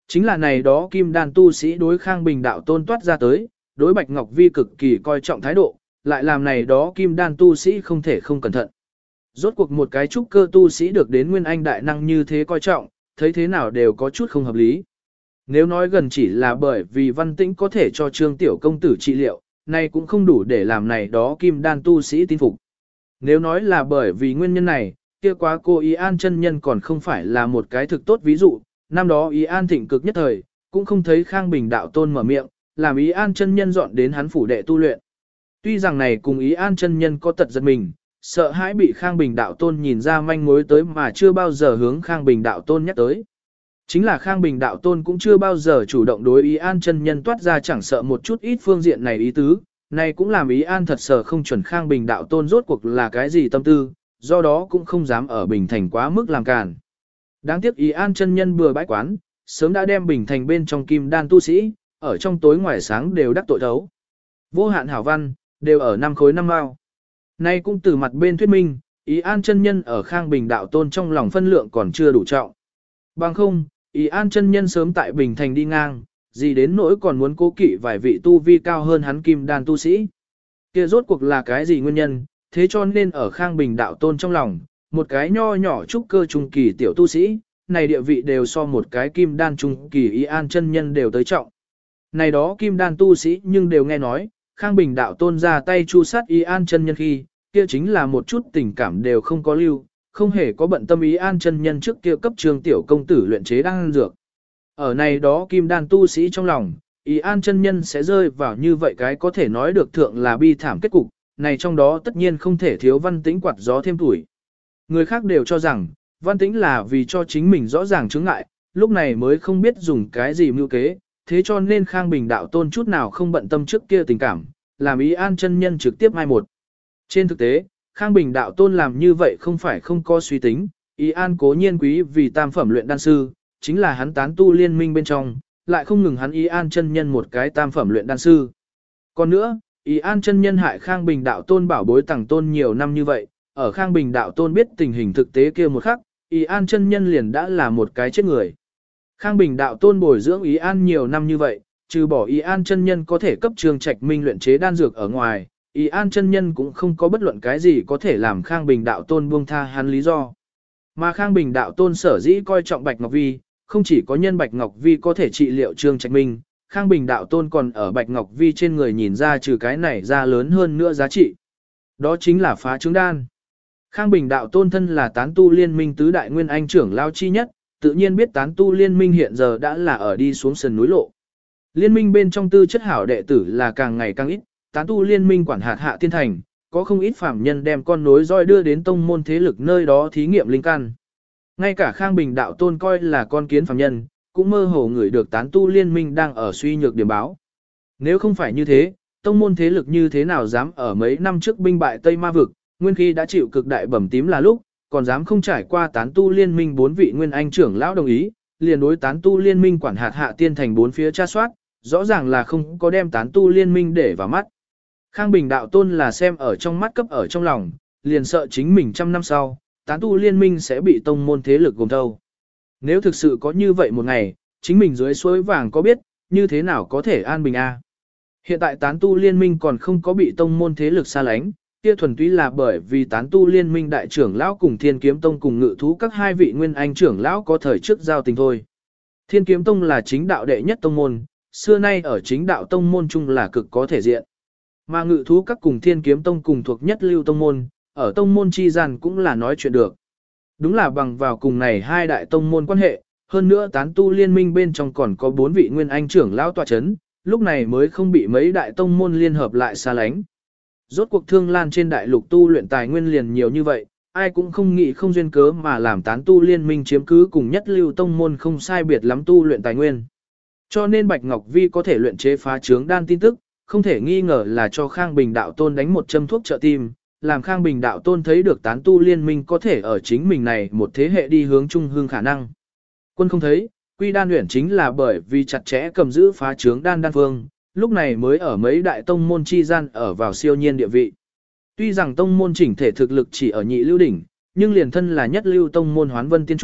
Chính là này đó kim đan tu sĩ đối Khang Bình đạo tôn toát ra tới, đối Bạch Ngọc Vi cực kỳ coi trọng thái độ, lại làm này đó kim đan tu sĩ không thể không cẩn thận. Rốt cuộc một cái trúc cơ tu sĩ được đến nguyên anh đại năng như thế coi trọng, thấy thế nào đều có chút không hợp lý. Nếu nói gần chỉ là bởi vì Văn Tĩnh có thể cho Trương Tiểu Công Tử trị liệu, này cũng không đủ để làm này đó kim đan tu sĩ tin phục. Nếu nói là bởi vì nguyên nhân này, kia quá cô Ý An chân nhân còn không phải là một cái thực tốt ví dụ, năm đó Ý An thịnh cực nhất thời, cũng không thấy Khang Bình đạo tôn mở miệng, làm Ý An chân nhân dọn đến hắn phủ đệ tu luyện. Tuy rằng này cùng Ý An chân nhân có tật giật mình, sợ hãi bị Khang Bình đạo tôn nhìn ra manh mối tới mà chưa bao giờ hướng Khang Bình đạo tôn nhắc tới. Chính là Khang Bình đạo tôn cũng chưa bao giờ chủ động đối Ý An chân nhân toát ra chẳng sợ một chút ít phương diện này ý tứ, này cũng làm Ý An thật sợ không chuẩn Khang Bình đạo tôn rốt cuộc là cái gì tâm tư, do đó cũng không dám ở Bình Thành quá mức làm càn. Đáng tiếc Ý An chân nhân bừa bãi quán, sớm đã đem Bình Thành bên trong kim đan tu sĩ, ở trong tối ngoài sáng đều đắc tội thấu. Vô hạn hảo văn, đều ở 5 khối 5 mao. Nay cũng từ mặt bên thuyết minh, Ý An chân nhân ở Khang Bình đạo tôn trong lòng phân lượng còn chưa đủ trọng. Bằng không, Ý An chân nhân sớm tại Bình Thành đi ngang, gì đến nỗi còn muốn cố kỵ vài vị tu vi cao hơn hắn kim đan tu sĩ. Kia rốt cuộc là cái gì nguyên nhân, thế cho nên ở Khang Bình đạo tôn trong lòng, một cái nho nhỏ trúc cơ trung kỳ tiểu tu sĩ, này địa vị đều so một cái kim đan trung kỳ Ý An chân nhân đều tới trọng. Này đó kim đan tu sĩ nhưng đều nghe nói, Khang Bình đạo tôn ra tay chu sát Ý An chân nhân khi, kia chính là một chút tình cảm đều không có lưu, không hề có bận tâm Ý An chân nhân trước kia cấp Trương Tiểu Công Tử luyện chế đan dược. Ở này đó kim đan tu sĩ trong lòng, Ý An chân nhân sẽ rơi vào như vậy cái có thể nói được thượng là bi thảm kết cục, này trong đó tất nhiên không thể thiếu Văn Tĩnh quạt gió thêm tuổi. Người khác đều cho rằng, Văn Tĩnh là vì cho chính mình rõ ràng chướng ngại, lúc này mới không biết dùng cái gì mưu kế, thế cho nên Khang Bình đạo tôn chút nào không bận tâm trước kia tình cảm, làm Ý An chân nhân trực tiếp mai một. Trên thực tế, Khang Bình đạo tôn làm như vậy không phải không có suy tính, Ý An cố nhiên quý vì tam phẩm luyện đan sư, chính là hắn tán tu liên minh bên trong, lại không ngừng hắn Ý An chân nhân một cái tam phẩm luyện đan sư. Còn nữa, Ý An chân nhân hại Khang Bình đạo tôn bảo bối tàng tôn nhiều năm như vậy, ở Khang Bình đạo tôn biết tình hình thực tế kia một khắc, Ý An chân nhân liền đã là một cái chết người. Khang Bình đạo tôn bồi dưỡng Ý An nhiều năm như vậy, trừ bỏ Ý An chân nhân có thể cấp Trương Trạch Minh luyện chế đan dược ở ngoài, Ý An chân nhân cũng không có bất luận cái gì có thể làm Khang Bình đạo tôn buông tha hắn lý do. Mà Khang Bình đạo tôn sở dĩ coi trọng Bạch Ngọc Vi, không chỉ có nhân Bạch Ngọc Vi có thể trị liệu Trương Trạch Minh, Khang Bình đạo tôn còn ở Bạch Ngọc Vi trên người nhìn ra trừ cái này ra lớn hơn nữa giá trị. Đó chính là phá trứng đan. Khang Bình đạo tôn thân là tán tu liên minh tứ đại nguyên anh trưởng lao chi nhất, tự nhiên biết tán tu liên minh hiện giờ đã là ở đi xuống sườn núi lộ. Liên minh bên trong tư chất hảo đệ tử là càng ngày càng ít, tán tu liên minh quản hạt hạ tiên thành, có không ít phàm nhân đem con nối roi đưa đến tông môn thế lực nơi đó thí nghiệm linh căn. Ngay cả Khang Bình đạo tôn coi là con kiến phàm nhân, cũng mơ hồ ngửi được tán tu liên minh đang ở suy nhược điểm báo. Nếu không phải như thế, tông môn thế lực như thế nào dám ở mấy năm trước binh bại Tây Ma Vực, nguyên khi đã chịu cực đại bẩm tím là lúc, còn dám không trải qua tán tu liên minh 4 vị nguyên anh trưởng lão đồng ý, liền đối tán tu liên minh quản hạt hạ tiên thành 4 phía tra soát, rõ ràng là không có đem tán tu liên minh để vào mắt. Khang Bình đạo tôn là xem ở trong mắt cấp ở trong lòng, liền sợ chính mình trăm năm sau, tán tu liên minh sẽ bị tông môn thế lực gồm thâu. Nếu thực sự có như vậy một ngày, chính mình dưới suối vàng có biết, như thế nào có thể an bình a? Hiện tại tán tu liên minh còn không có bị tông môn thế lực xa lánh, kia thuần túy là bởi vì tán tu liên minh đại trưởng lão cùng Thiên Kiếm Tông cùng Ngự Thú các hai vị nguyên anh trưởng lão có thời trước giao tình thôi. Thiên Kiếm Tông là chính đạo đệ nhất tông môn, xưa nay ở chính đạo tông môn chung là cực có thể diện. Mà Ngự Thú các cùng Thiên Kiếm Tông cùng thuộc nhất lưu tông môn, ở tông môn chi gian cũng là nói chuyện được. Đúng là bằng vào cùng này hai đại tông môn quan hệ, hơn nữa tán tu liên minh bên trong còn có 4 vị nguyên anh trưởng lão tọa chấn, lúc này mới không bị mấy đại tông môn liên hợp lại xa lánh. Rốt cuộc Thương Lan trên đại lục tu luyện tài nguyên liền nhiều như vậy, ai cũng không nghĩ không duyên cớ mà làm tán tu liên minh chiếm cứ cùng nhất lưu tông môn không sai biệt lắm tu luyện tài nguyên. Cho nên Bạch Ngọc Vi có thể luyện chế phá trướng đan tin tức, không thể nghi ngờ là cho Khang Bình đạo tôn đánh một châm thuốc trợ tim, làm Khang Bình đạo tôn thấy được tán tu liên minh có thể ở chính mình này một thế hệ đi hướng trung hương khả năng. Quân không thấy, Quy Đan luyện chính là bởi vì chặt chẽ cầm giữ phá trướng đan đan phương, lúc này mới ở mấy đại tông môn chi gian ở vào siêu nhiên địa vị. Tuy rằng tông môn chỉnh thể thực lực chỉ ở nhị lưu đỉnh, nhưng liền thân là nhất lưu tông môn Hoán Vân Tiên Trúc,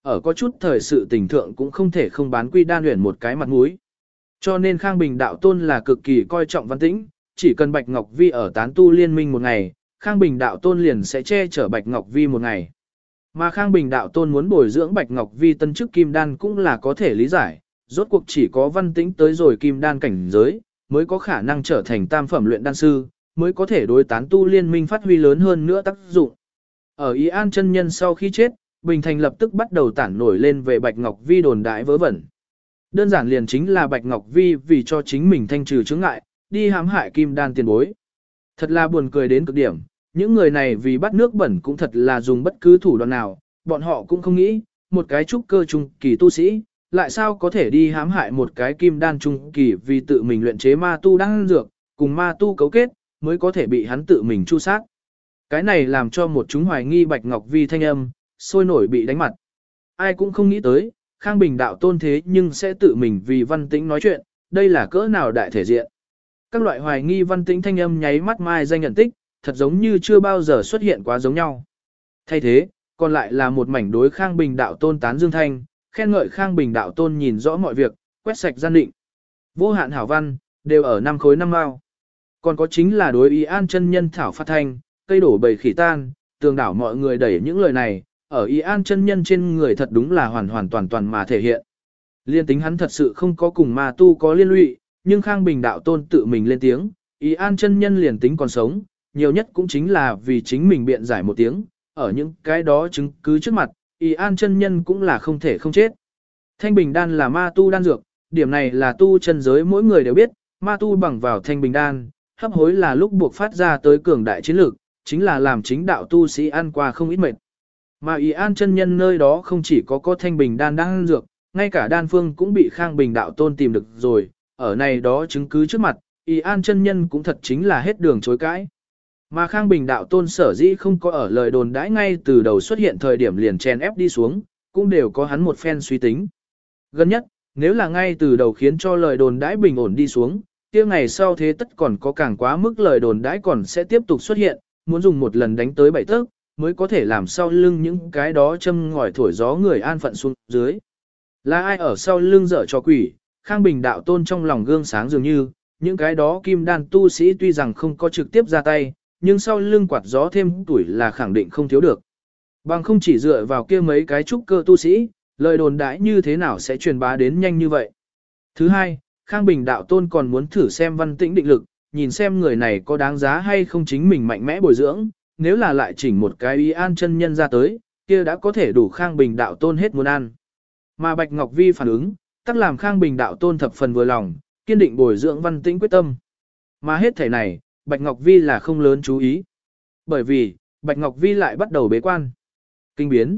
ở có chút thời sự tình thượng cũng không thể không bán Quy Đan Uyển một cái mặt mũi. Cho nên Khang Bình đạo tôn là cực kỳ coi trọng Văn Tĩnh, chỉ cần Bạch Ngọc Vi ở tán tu liên minh một ngày, Khang Bình đạo tôn liền sẽ che chở Bạch Ngọc Vi một ngày. Mà Khang Bình đạo tôn muốn bồi dưỡng Bạch Ngọc Vi tân chức kim đan cũng là có thể lý giải, rốt cuộc chỉ có Văn Tĩnh tới rồi kim đan cảnh giới, mới có khả năng trở thành tam phẩm luyện đan sư, mới có thể đối tán tu liên minh phát huy lớn hơn nữa tác dụng. Ở Ý An chân nhân sau khi chết, Bình Thành lập tức bắt đầu tản nổi lên về Bạch Ngọc Vi đồn đại vớ vẩn. Đơn giản liền chính là Bạch Ngọc Vi vì cho chính mình thanh trừ chướng ngại, đi hãm hại kim đan tiền bối. Thật là buồn cười đến cực điểm, những người này vì bắt nước bẩn cũng thật là dùng bất cứ thủ đoạn nào, bọn họ cũng không nghĩ, một cái trúc cơ trung kỳ tu sĩ, lại sao có thể đi hãm hại một cái kim đan trung kỳ vì tự mình luyện chế ma tu đang dược, cùng ma tu cấu kết, mới có thể bị hắn tự mình chu sát. Cái này làm cho một chúng hoài nghi Bạch Ngọc Vi thanh âm, sôi nổi bị đánh mặt. Ai cũng không nghĩ tới, Khang Bình đạo tôn thế nhưng sẽ tự mình vì Văn Tĩnh nói chuyện, đây là cỡ nào đại thể diện. Các loại hoài nghi Văn Tĩnh thanh âm nháy mắt mai danh nhận tích, thật giống như chưa bao giờ xuất hiện quá giống nhau. Thay thế, còn lại là một mảnh đối Khang Bình đạo tôn tán dương thanh, khen ngợi Khang Bình đạo tôn nhìn rõ mọi việc, quét sạch gian định. Vô hạn hảo văn, đều ở 5 khối 5 mao. Còn có chính là đối Ý An chân nhân thảo phát thanh, cây đổ bầy khỉ tan, tường đảo mọi người đẩy những lời này, ở Ý An chân nhân trên người thật đúng là hoàn hoàn toàn toàn mà thể hiện. Liên tính hắn thật sự không có cùng ma tu có liên lụy, nhưng Khang Bình đạo tôn tự mình lên tiếng, Ý An chân nhân liền tính còn sống, nhiều nhất cũng chính là vì chính mình biện giải một tiếng, ở những cái đó chứng cứ trước mặt, Ý An chân nhân cũng là không thể không chết. Thanh Bình đan là ma tu đan dược, điểm này là tu chân giới mỗi người đều biết, ma tu bằng vào Thanh Bình đan, hấp hối là lúc buộc phát ra tới cường đại chiến lược, chính là làm chính đạo tu sĩ ăn qua không ít mệt. Mà Ý An chân nhân nơi đó không chỉ có Thanh Bình đan đan dược, ngay cả đan phương cũng bị Khang Bình đạo tôn tìm được rồi, ở này đó chứng cứ trước mặt, Ý An chân nhân cũng thật chính là hết đường chối cãi. Mà Khang Bình đạo tôn sở dĩ không có ở lời đồn đãi ngay từ đầu xuất hiện thời điểm liền chèn ép đi xuống, cũng đều có hắn một phen suy tính. Gần nhất, nếu là ngay từ đầu khiến cho lời đồn đãi bình ổn đi xuống, kia ngày sau thế tất còn có càng quá mức lời đồn đãi còn sẽ tiếp tục xuất hiện, muốn dùng một lần đánh tới 7 tấc, mới có thể làm sau lưng những cái đó châm ngòi thổi gió người an phận xuống dưới. Là ai ở sau lưng dở cho quỷ, Khang Bình đạo tôn trong lòng gương sáng dường như, những cái đó kim đan tu sĩ tuy rằng không có trực tiếp ra tay, nhưng sau lưng quạt gió thêm tuổi là khẳng định không thiếu được. Bằng không chỉ dựa vào kia mấy cái trúc cơ tu sĩ, lời đồn đãi như thế nào sẽ truyền bá đến nhanh như vậy. Thứ hai, Khang Bình đạo tôn còn muốn thử xem Văn Tĩnh định lực, nhìn xem người này có đáng giá hay không chính mình mạnh mẽ bồi dưỡng, nếu là lại chỉnh một cái Ý An chân nhân ra tới, kia đã có thể đủ Khang Bình đạo tôn hết muốn ăn. Mà Bạch Ngọc Vi phản ứng, tất làm Khang Bình đạo tôn thập phần vừa lòng, kiên định bồi dưỡng Văn Tĩnh quyết tâm. Mà hết thể này, Bạch Ngọc Vi là không lớn chú ý. Bởi vì, Bạch Ngọc Vi lại bắt đầu bế quan. Kinh biến.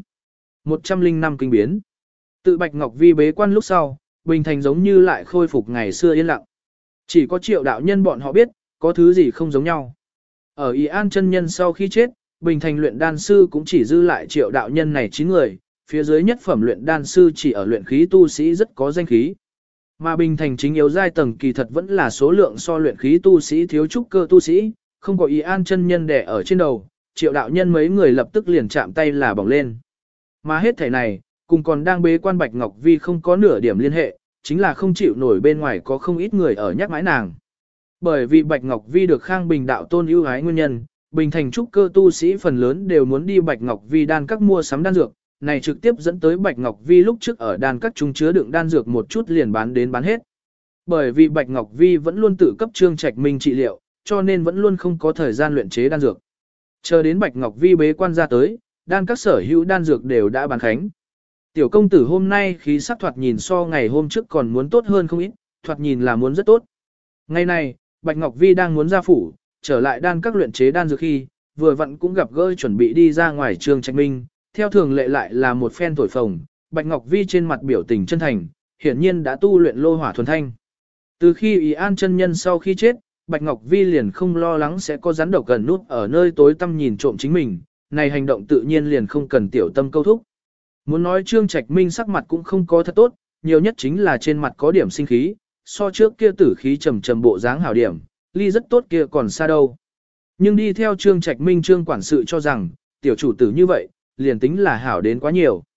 105 kinh biến. Tự Bạch Ngọc Vi bế quan lúc sau, Bình Thành giống như lại khôi phục ngày xưa yên lặng. Chỉ có Triệu đạo nhân bọn họ biết, có thứ gì không giống nhau. Ở Ý An chân nhân sau khi chết, Bình Thành luyện đan sư cũng chỉ dư lại Triệu đạo nhân này 9 người, phía dưới nhất phẩm luyện đan sư chỉ ở luyện khí tu sĩ rất có danh khí. Mà Bình Thành chính yếu giai tầng kỳ thật vẫn là số lượng so luyện khí tu sĩ thiếu trúc cơ tu sĩ, không có Ý An chân nhân đè ở trên đầu, Triệu đạo nhân mấy người lập tức liền chạm tay là bỏng lên. Mà hết thể này, cùng còn đang bế quan Bạch Ngọc Vi không có nửa điểm liên hệ, chính là không chịu nổi bên ngoài có không ít người ở nhắc mãi nàng. Bởi vì Bạch Ngọc Vi được Khang Bình đạo tôn ưu ái nguyên nhân, Bình Thành trúc cơ tu sĩ phần lớn đều muốn đi Bạch Ngọc Vi đan các mua sắm đan dược, này trực tiếp dẫn tới Bạch Ngọc Vi lúc trước ở đan các trung chứa đựng đan dược một chút liền bán đến bán hết. Bởi vì Bạch Ngọc Vi vẫn luôn tự cấp Trương Trạch Minh trị liệu, cho nên vẫn luôn không có thời gian luyện chế đan dược. Chờ đến Bạch Ngọc Vi bế quan ra tới, đan các sở hữu đan dược đều đã bán khánh. Tiểu công tử hôm nay khí sắc thoạt nhìn so ngày hôm trước còn muốn tốt hơn không ít, thoạt nhìn là muốn rất tốt. Ngày này, Bạch Ngọc Vi đang muốn ra phủ, trở lại đan các luyện chế đan dược khi, vừa vặn cũng gặp gỡ chuẩn bị đi ra ngoài Trương Trạch Minh, theo thường lệ lại là một phen thổi phồng, Bạch Ngọc Vi trên mặt biểu tình chân thành, hiển nhiên đã tu luyện lô hỏa thuần thanh. Từ khi Ý An chân nhân sau khi chết, Bạch Ngọc Vi liền không lo lắng sẽ có rắn độc gần nút ở nơi tối tăm nhìn trộm chính mình, này hành động tự nhiên liền không cần tiểu tâm câu thúc. Muốn nói Trương Trạch Minh sắc mặt cũng không có thật tốt, nhiều nhất chính là trên mặt có điểm sinh khí, so trước kia tử khí trầm trầm bộ dáng hảo điểm, ly rất tốt kia còn xa đâu. Nhưng đi theo Trương Trạch Minh Trương quản sự cho rằng, tiểu chủ tử như vậy, liền tính là hảo đến quá nhiều.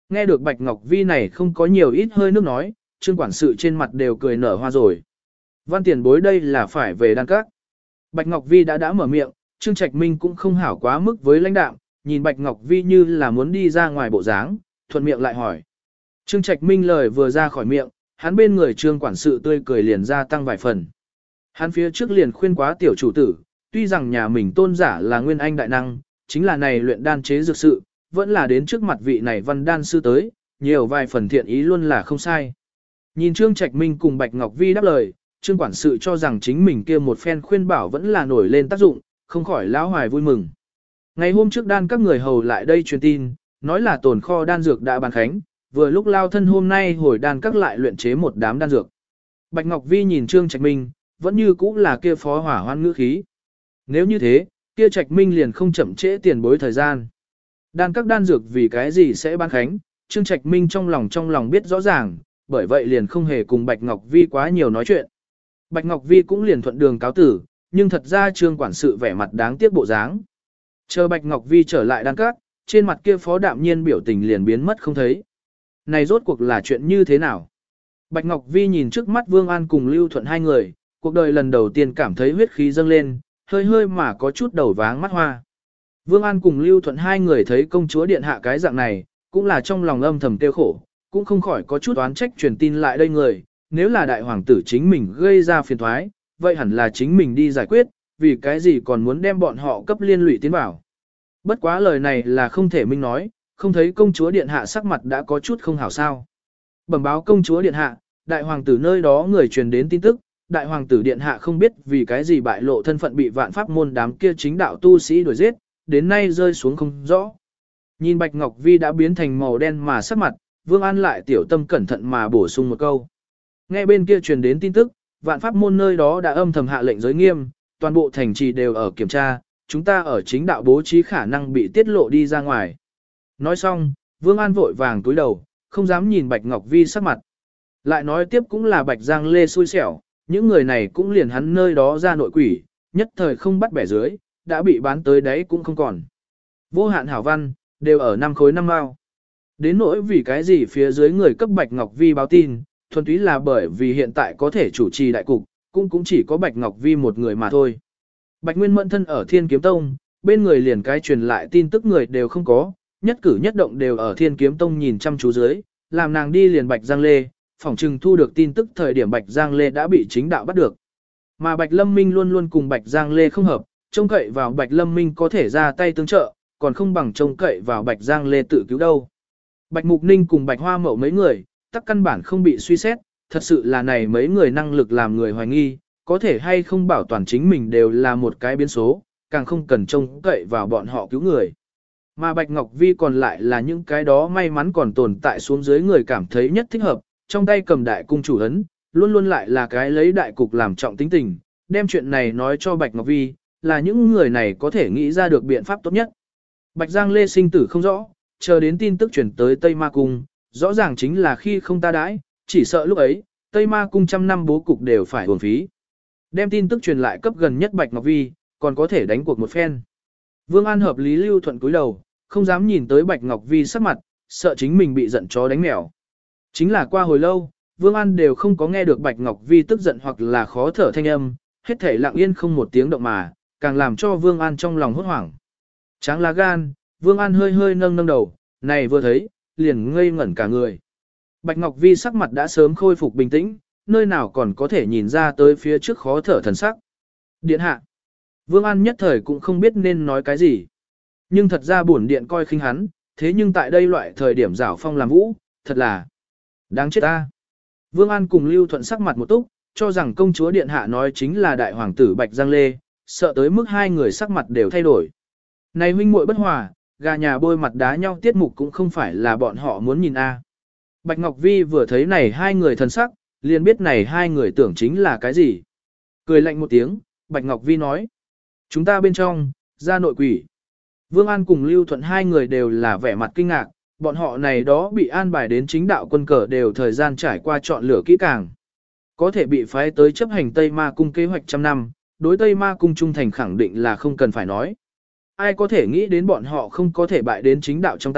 Nghe được Bạch Ngọc Vi này không có nhiều ít hơi nước nói, Trương quản sự trên mặt đều cười nở hoa rồi. Văn tiền bối đây là phải về đan các. Bạch Ngọc Vi đã mở miệng, Trương Trạch Minh cũng không hảo quá mức với lãnh đạm, nhìn Bạch Ngọc Vi như là muốn đi ra ngoài bộ dáng, thuận miệng lại hỏi. Trương Trạch Minh lời vừa ra khỏi miệng, hắn bên người Trương quản sự tươi cười liền gia tăng vài phần. Hắn phía trước liền khuyên quá tiểu chủ tử, tuy rằng nhà mình tôn giả là nguyên anh đại năng, chính là này luyện đan chế dược sự, vẫn là đến trước mặt vị này văn đan sư tới, nhiều vài phần thiện ý luôn là không sai. Nhìn Trương Trạch Minh cùng Bạch Ngọc Vi đáp lời, Trương quản sự cho rằng chính mình kia một phen khuyên bảo vẫn là nổi lên tác dụng, không khỏi lão hoài vui mừng. Ngày hôm trước đan các người hầu lại đây truyền tin, nói là tồn kho đan dược đã bàn khánh, vừa lúc lao thân hôm nay hồi đan các lại luyện chế một đám đan dược. Bạch Ngọc Vi nhìn Trương Trạch Minh, vẫn như cũ là kia phó hỏa hoan ngữ khí. Nếu như thế, kia Trạch Minh liền không chậm trễ tiền bối thời gian. Đan các đan dược vì cái gì sẽ ban khánh, Trương Trạch Minh trong lòng biết rõ ràng, bởi vậy liền không hề cùng Bạch Ngọc Vi quá nhiều nói chuyện. Bạch Ngọc Vi cũng liền thuận đường cáo tử, nhưng thật ra Trương quản sự vẻ mặt đáng tiếc bộ dáng. Chờ Bạch Ngọc Vi trở lại đan các, trên mặt kia phó đạm nhiên biểu tình liền biến mất không thấy. Này rốt cuộc là chuyện như thế nào? Bạch Ngọc Vi nhìn trước mắt Vương An cùng Lưu Thuận hai người, cuộc đời lần đầu tiên cảm thấy huyết khí dâng lên, hơi hơi mà có chút đầu váng mắt hoa. Vương An cùng Lưu Thuận hai người thấy công chúa điện hạ cái dạng này, cũng là trong lòng âm thầm tiêu khổ, cũng không khỏi có chút oán trách truyền tin lại đây người, nếu là đại hoàng tử chính mình gây ra phiền thoái, vậy hẳn là chính mình đi giải quyết, vì cái gì còn muốn đem bọn họ cấp liên lụy tiến vào. Bất quá lời này là không thể minh nói, không thấy công chúa điện hạ sắc mặt đã có chút không hảo sao. Bẩm báo công chúa điện hạ, đại hoàng tử nơi đó người truyền đến tin tức, đại hoàng tử điện hạ không biết vì cái gì bại lộ thân phận bị vạn pháp môn đám kia chính đạo tu sĩ đuổi giết, đến nay rơi xuống không rõ. Nhìn Bạch Ngọc Vi đã biến thành màu đen mà sắc mặt, Vương An lại tiểu tâm cẩn thận mà bổ sung một câu. Nghe bên kia truyền đến tin tức, vạn pháp môn nơi đó đã âm thầm hạ lệnh giới nghiêm, toàn bộ thành trì đều ở kiểm tra, chúng ta ở chính đạo bố trí khả năng bị tiết lộ đi ra ngoài. Nói xong, Vương An vội vàng túi đầu, không dám nhìn Bạch Ngọc Vi sắc mặt. Lại nói tiếp cũng là Bạch Giang Lê xui xẻo, những người này cũng liền hắn nơi đó ra nội quỷ, nhất thời không bắt bẻ dưới, đã bị bán tới đấy cũng không còn. Vô hạn hảo văn, đều ở 5 khối 5 mao. Đến nỗi vì cái gì phía dưới người cấp Bạch Ngọc Vi báo tin, thuần túy là bởi vì hiện tại có thể chủ trì đại cục, cũng chỉ có Bạch Ngọc Vi một người mà thôi. Bạch Nguyên Mẫn thân ở Thiên Kiếm Tông, bên người liền cái truyền lại tin tức người đều không có, nhất cử nhất động đều ở Thiên Kiếm Tông nhìn chăm chú dưới, làm nàng đi liền Bạch Giang Lê, phỏng chừng thu được tin tức thời điểm Bạch Giang Lê đã bị chính đạo bắt được. Mà Bạch Lâm Minh luôn luôn cùng Bạch Giang Lê không hợp, trông cậy vào Bạch Lâm Minh có thể ra tay tương trợ, còn không bằng trông cậy vào Bạch Giang Lê tự cứu đâu. Bạch Mục Ninh cùng Bạch Hoa Mậu mấy người, tắc căn bản không bị suy xét, thật sự là này mấy người năng lực làm người hoài nghi, có thể hay không bảo toàn chính mình đều là một cái biến số, càng không cần trông cậy vào bọn họ cứu người. Mà Bạch Ngọc Vi còn lại là những cái đó may mắn còn tồn tại xuống dưới người cảm thấy nhất thích hợp, trong tay cầm đại cung chủ ấn, luôn luôn lại là cái lấy đại cục làm trọng tính tình, đem chuyện này nói cho Bạch Ngọc Vi, là những người này có thể nghĩ ra được biện pháp tốt nhất. Bạch Giang Lê sinh tử không rõ, chờ đến tin tức chuyển tới Tây Ma Cung, rõ ràng chính là khi không ta đãi, chỉ sợ lúc ấy, Tây Ma Cung trăm năm bố cục đều phải uổng phí. Đem tin tức truyền lại cấp gần nhất Bạch Ngọc Vi, còn có thể đánh cuộc một phen. Vương An hợp lý Lưu Thuận cúi đầu, không dám nhìn tới Bạch Ngọc Vi sắc mặt, sợ chính mình bị giận chó đánh mèo. Chính là qua hồi lâu, Vương An đều không có nghe được Bạch Ngọc Vi tức giận hoặc là khó thở thanh âm, hết thể lặng yên không một tiếng động mà, càng làm cho Vương An trong lòng hốt hoảng. Tráng lá gan, Vương An hơi hơi nâng đầu, này vừa thấy, liền ngây ngẩn cả người. Bạch Ngọc Vi sắc mặt đã sớm khôi phục bình tĩnh, nơi nào còn có thể nhìn ra tới phía trước khó thở thần sắc. Điện hạ. Vương An nhất thời cũng không biết nên nói cái gì. Nhưng thật ra bổn điện coi khinh hắn, thế nhưng tại đây loại thời điểm giảo phong làm vũ, thật là đáng chết ta. Vương An cùng Lưu Thuận sắc mặt một túc, cho rằng công chúa điện hạ nói chính là đại hoàng tử Bạch Giang Lê, sợ tới mức hai người sắc mặt đều thay đổi. Này huynh muội bất hòa, gà nhà bôi mặt đá nhau tiết mục cũng không phải là bọn họ muốn nhìn a. Bạch Ngọc Vi vừa thấy này hai người thần sắc, liền biết này hai người tưởng chính là cái gì. Cười lạnh một tiếng, Bạch Ngọc Vi nói. Chúng ta bên trong, ra nội quỷ. Vương An cùng Lưu Thuận hai người đều là vẻ mặt kinh ngạc, bọn họ này đó bị an bài đến chính đạo quân cờ đều thời gian trải qua chọn lựa kỹ càng. Có thể bị phái tới chấp hành Tây Ma Cung kế hoạch trăm năm, đối Tây Ma Cung trung thành khẳng định là không cần phải nói. Ai có thể nghĩ đến bọn họ không có thể bại đến chính đạo trong tay,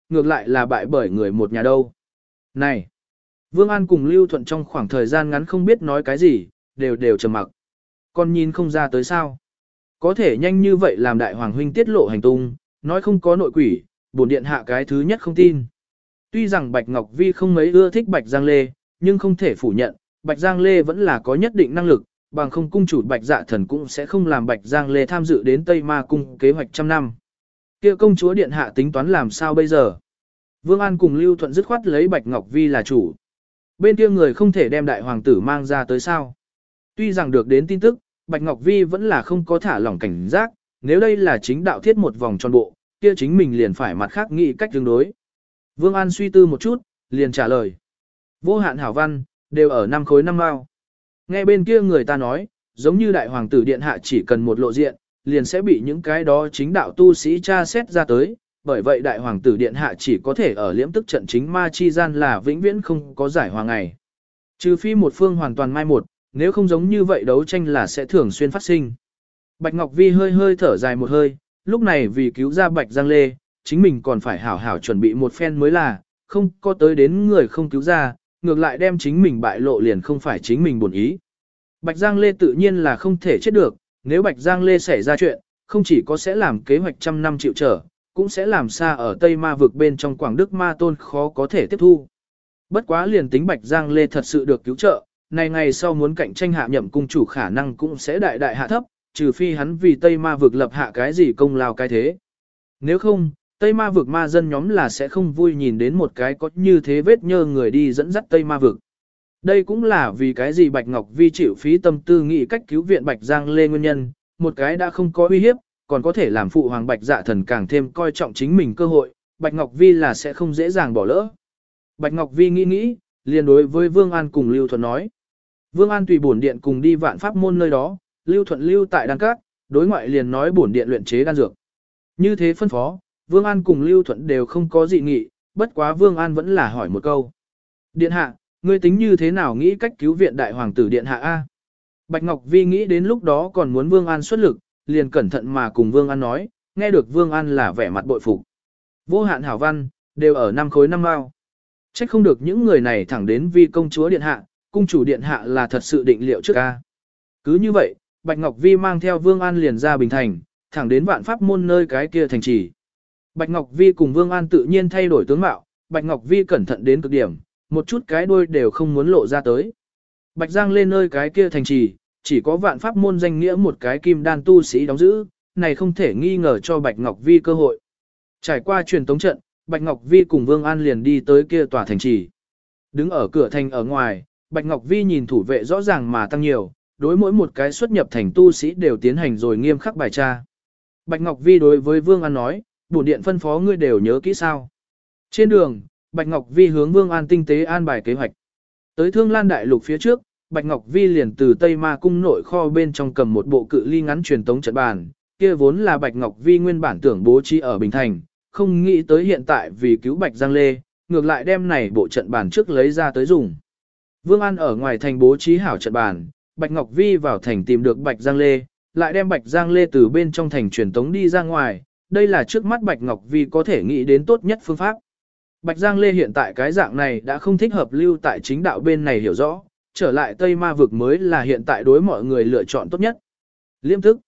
ngược lại là bại bởi người một nhà đâu. Này! Vương An cùng Lưu Thuận trong khoảng thời gian ngắn không biết nói cái gì, đều trầm mặc. Con nhìn không ra tới sao. Có thể nhanh như vậy làm đại hoàng huynh tiết lộ hành tung, nói không có nội quỷ, bổn điện hạ cái thứ nhất không tin. Tuy rằng Bạch Ngọc Vi không mấy ưa thích Bạch Giang Lê, nhưng không thể phủ nhận, Bạch Giang Lê vẫn là có nhất định năng lực, bằng không cung chủ Bạch Dạ Thần cũng sẽ không làm Bạch Giang Lê tham dự đến Tây Ma Cung kế hoạch trăm năm. Kia công chúa điện hạ tính toán làm sao bây giờ? Vương An cùng Lưu Thuận dứt khoát lấy Bạch Ngọc Vi là chủ. Bên kia người không thể đem đại hoàng tử mang ra tới sao? Tuy rằng được đến tin tức, Bạch Ngọc Vi vẫn là không có thả lỏng cảnh giác, nếu đây là chính đạo thiết một vòng tròn bộ, kia chính mình liền phải mặt khác nghĩ cách tương đối. Vương An suy tư một chút, liền trả lời. Vô hạn hảo văn, đều ở 5 khối 5 mao. Nghe bên kia người ta nói, giống như đại hoàng tử điện hạ chỉ cần một lộ diện, liền sẽ bị những cái đó chính đạo tu sĩ tra xét ra tới, bởi vậy đại hoàng tử điện hạ chỉ có thể ở liễm tức trận chính ma chi gian là vĩnh viễn không có giải hòa ngày. Trừ phi một phương hoàn toàn mai một, nếu không giống như vậy đấu tranh là sẽ thường xuyên phát sinh. Bạch Ngọc Vi hơi hơi thở dài một hơi, lúc này vì cứu ra Bạch Giang Lê, chính mình còn phải hảo hảo chuẩn bị một phen mới là, không có tới đến người không cứu ra, ngược lại đem chính mình bại lộ liền không phải chính mình buồn ý. Bạch Giang Lê tự nhiên là không thể chết được, nếu Bạch Giang Lê xảy ra chuyện, không chỉ có sẽ làm kế hoạch trăm năm chịu trở, cũng sẽ làm xa ở Tây Ma vực bên trong Quảng Đức Ma Tôn khó có thể tiếp thu. Bất quá liền tính Bạch Giang Lê thật sự được cứu trợ, này ngày sau muốn cạnh tranh hạ nhậm cung chủ khả năng cũng sẽ đại đại hạ thấp, trừ phi hắn vì Tây Ma vực lập hạ cái gì công lao cái thế. Nếu không, Tây Ma vực ma dân nhóm là sẽ không vui nhìn đến một cái có như thế vết nhơ người đi dẫn dắt Tây Ma vực. Đây cũng là vì cái gì Bạch Ngọc Vi chịu phí tâm tư nghĩ cách cứu viện Bạch Giang Lê nguyên nhân, một cái đã không có uy hiếp, còn có thể làm phụ hoàng Bạch Dạ Thần càng thêm coi trọng chính mình cơ hội, Bạch Ngọc Vi là sẽ không dễ dàng bỏ lỡ. Bạch Ngọc Vi nghĩ, liền đối với Vương An cùng Lưu Thuận nói. Vương An tùy bổn điện cùng đi vạn pháp môn nơi đó, Lưu Thuận lưu tại đan cát, đối ngoại liền nói bổn điện luyện chế đan dược. Như thế phân phó, Vương An cùng Lưu Thuận đều không có dị nghị, bất quá Vương An vẫn là hỏi một câu. Điện hạ, ngươi tính như thế nào nghĩ cách cứu viện đại hoàng tử điện hạ A? Bạch Ngọc Vi nghĩ đến lúc đó còn muốn Vương An xuất lực, liền cẩn thận mà cùng Vương An nói, nghe được Vương An là vẻ mặt bội phục. Vô hạn hảo văn, đều ở 5 khối 5 mao. Trách không được những người này thẳng đến vi công chúa điện hạ, cung chủ điện hạ là thật sự định liệu trước A. Cứ như vậy, Bạch Ngọc Vi mang theo Vương An liền ra Bình Thành, thẳng đến vạn pháp môn nơi cái kia thành trì. Bạch Ngọc Vi cùng Vương An tự nhiên thay đổi tướng mạo, Bạch Ngọc Vi cẩn thận đến cực điểm, một chút cái đuôi đều không muốn lộ ra tới. Bạch Giang lên nơi cái kia thành trì, chỉ có vạn pháp môn danh nghĩa một cái kim đan tu sĩ đóng giữ, này không thể nghi ngờ cho Bạch Ngọc Vi cơ hội. Trải qua truyền tống trận, Bạch Ngọc Vi cùng Vương An liền đi tới kia tòa thành trì. Đứng ở cửa thành ở ngoài, Bạch Ngọc Vi nhìn thủ vệ rõ ràng mà tăng nhiều, đối mỗi một cái xuất nhập thành tu sĩ đều tiến hành rồi nghiêm khắc bài tra. Bạch Ngọc Vi đối với Vương An nói, bổn điện phân phó ngươi đều nhớ kỹ sao. Trên đường, Bạch Ngọc Vi hướng Vương An tinh tế an bài kế hoạch. Tới Thương Lan Đại Lục phía trước, Bạch Ngọc Vi liền từ Tây Ma Cung nội kho bên trong cầm một bộ cự ly ngắn truyền tống trận bàn, kia vốn là Bạch Ngọc Vi nguyên bản tưởng bố trí ở Bình Thành, không nghĩ tới hiện tại vì cứu Bạch Giang Lê, ngược lại đem này bộ trận bàn trước lấy ra tới dùng. Vương An ở ngoài thành bố trí hảo trận bàn, Bạch Ngọc Vi vào thành tìm được Bạch Giang Lê, lại đem Bạch Giang Lê từ bên trong thành truyền tống đi ra ngoài, đây là trước mắt Bạch Ngọc Vi có thể nghĩ đến tốt nhất phương pháp. Bạch Giang Lê hiện tại cái dạng này đã không thích hợp lưu tại chính đạo bên này hiểu rõ, trở lại Tây Ma vực mới là hiện tại đối mọi người lựa chọn tốt nhất. Liêm thức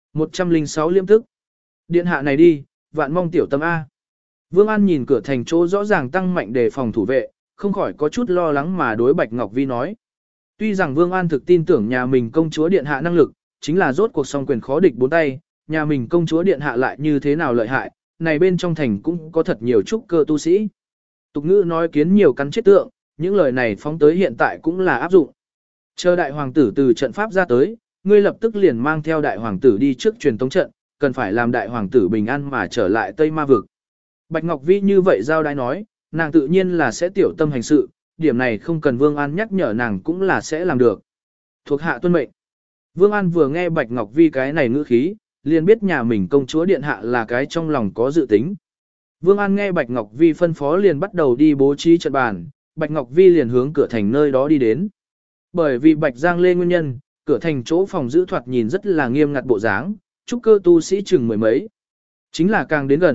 106 liêm thức. Điện hạ này đi, vạn mong tiểu tâm A. Vương An nhìn cửa thành chỗ rõ ràng tăng mạnh đề phòng thủ vệ, không khỏi có chút lo lắng mà đối Bạch Ngọc Vi nói. Tuy rằng Vương An thực tin tưởng nhà mình công chúa điện hạ năng lực, chính là rốt cuộc song quyền khó địch bốn tay, nhà mình công chúa điện hạ lại như thế nào lợi hại, này bên trong thành cũng có thật nhiều trúc cơ tu sĩ. Tục ngữ nói kiến nhiều cắn chết tượng, những lời này phóng tới hiện tại cũng là áp dụng. Chờ đại hoàng tử từ trận pháp ra tới, ngươi lập tức liền mang theo đại hoàng tử đi trước truyền tống trận, cần phải làm đại hoàng tử bình an mà trở lại Tây Ma vực. Bạch Ngọc Vi như vậy giao đái nói, nàng tự nhiên là sẽ tiểu tâm hành sự, điểm này không cần Vương An nhắc nhở nàng cũng là sẽ làm được. Thuộc hạ tuân mệnh. Vương An vừa nghe Bạch Ngọc Vi cái này ngữ khí, liền biết nhà mình công chúa điện hạ là cái trong lòng có dự tính. Vương An nghe Bạch Ngọc Vi phân phó liền bắt đầu đi bố trí trận bàn, Bạch Ngọc Vi liền hướng cửa thành nơi đó đi đến. Bởi vì Bạch Giang Lê nguyên nhân, cửa thành chỗ phòng giữ thoạt nhìn rất là nghiêm ngặt bộ dáng, trúc cơ tu sĩ chừng mười mấy. Chính là càng đến gần,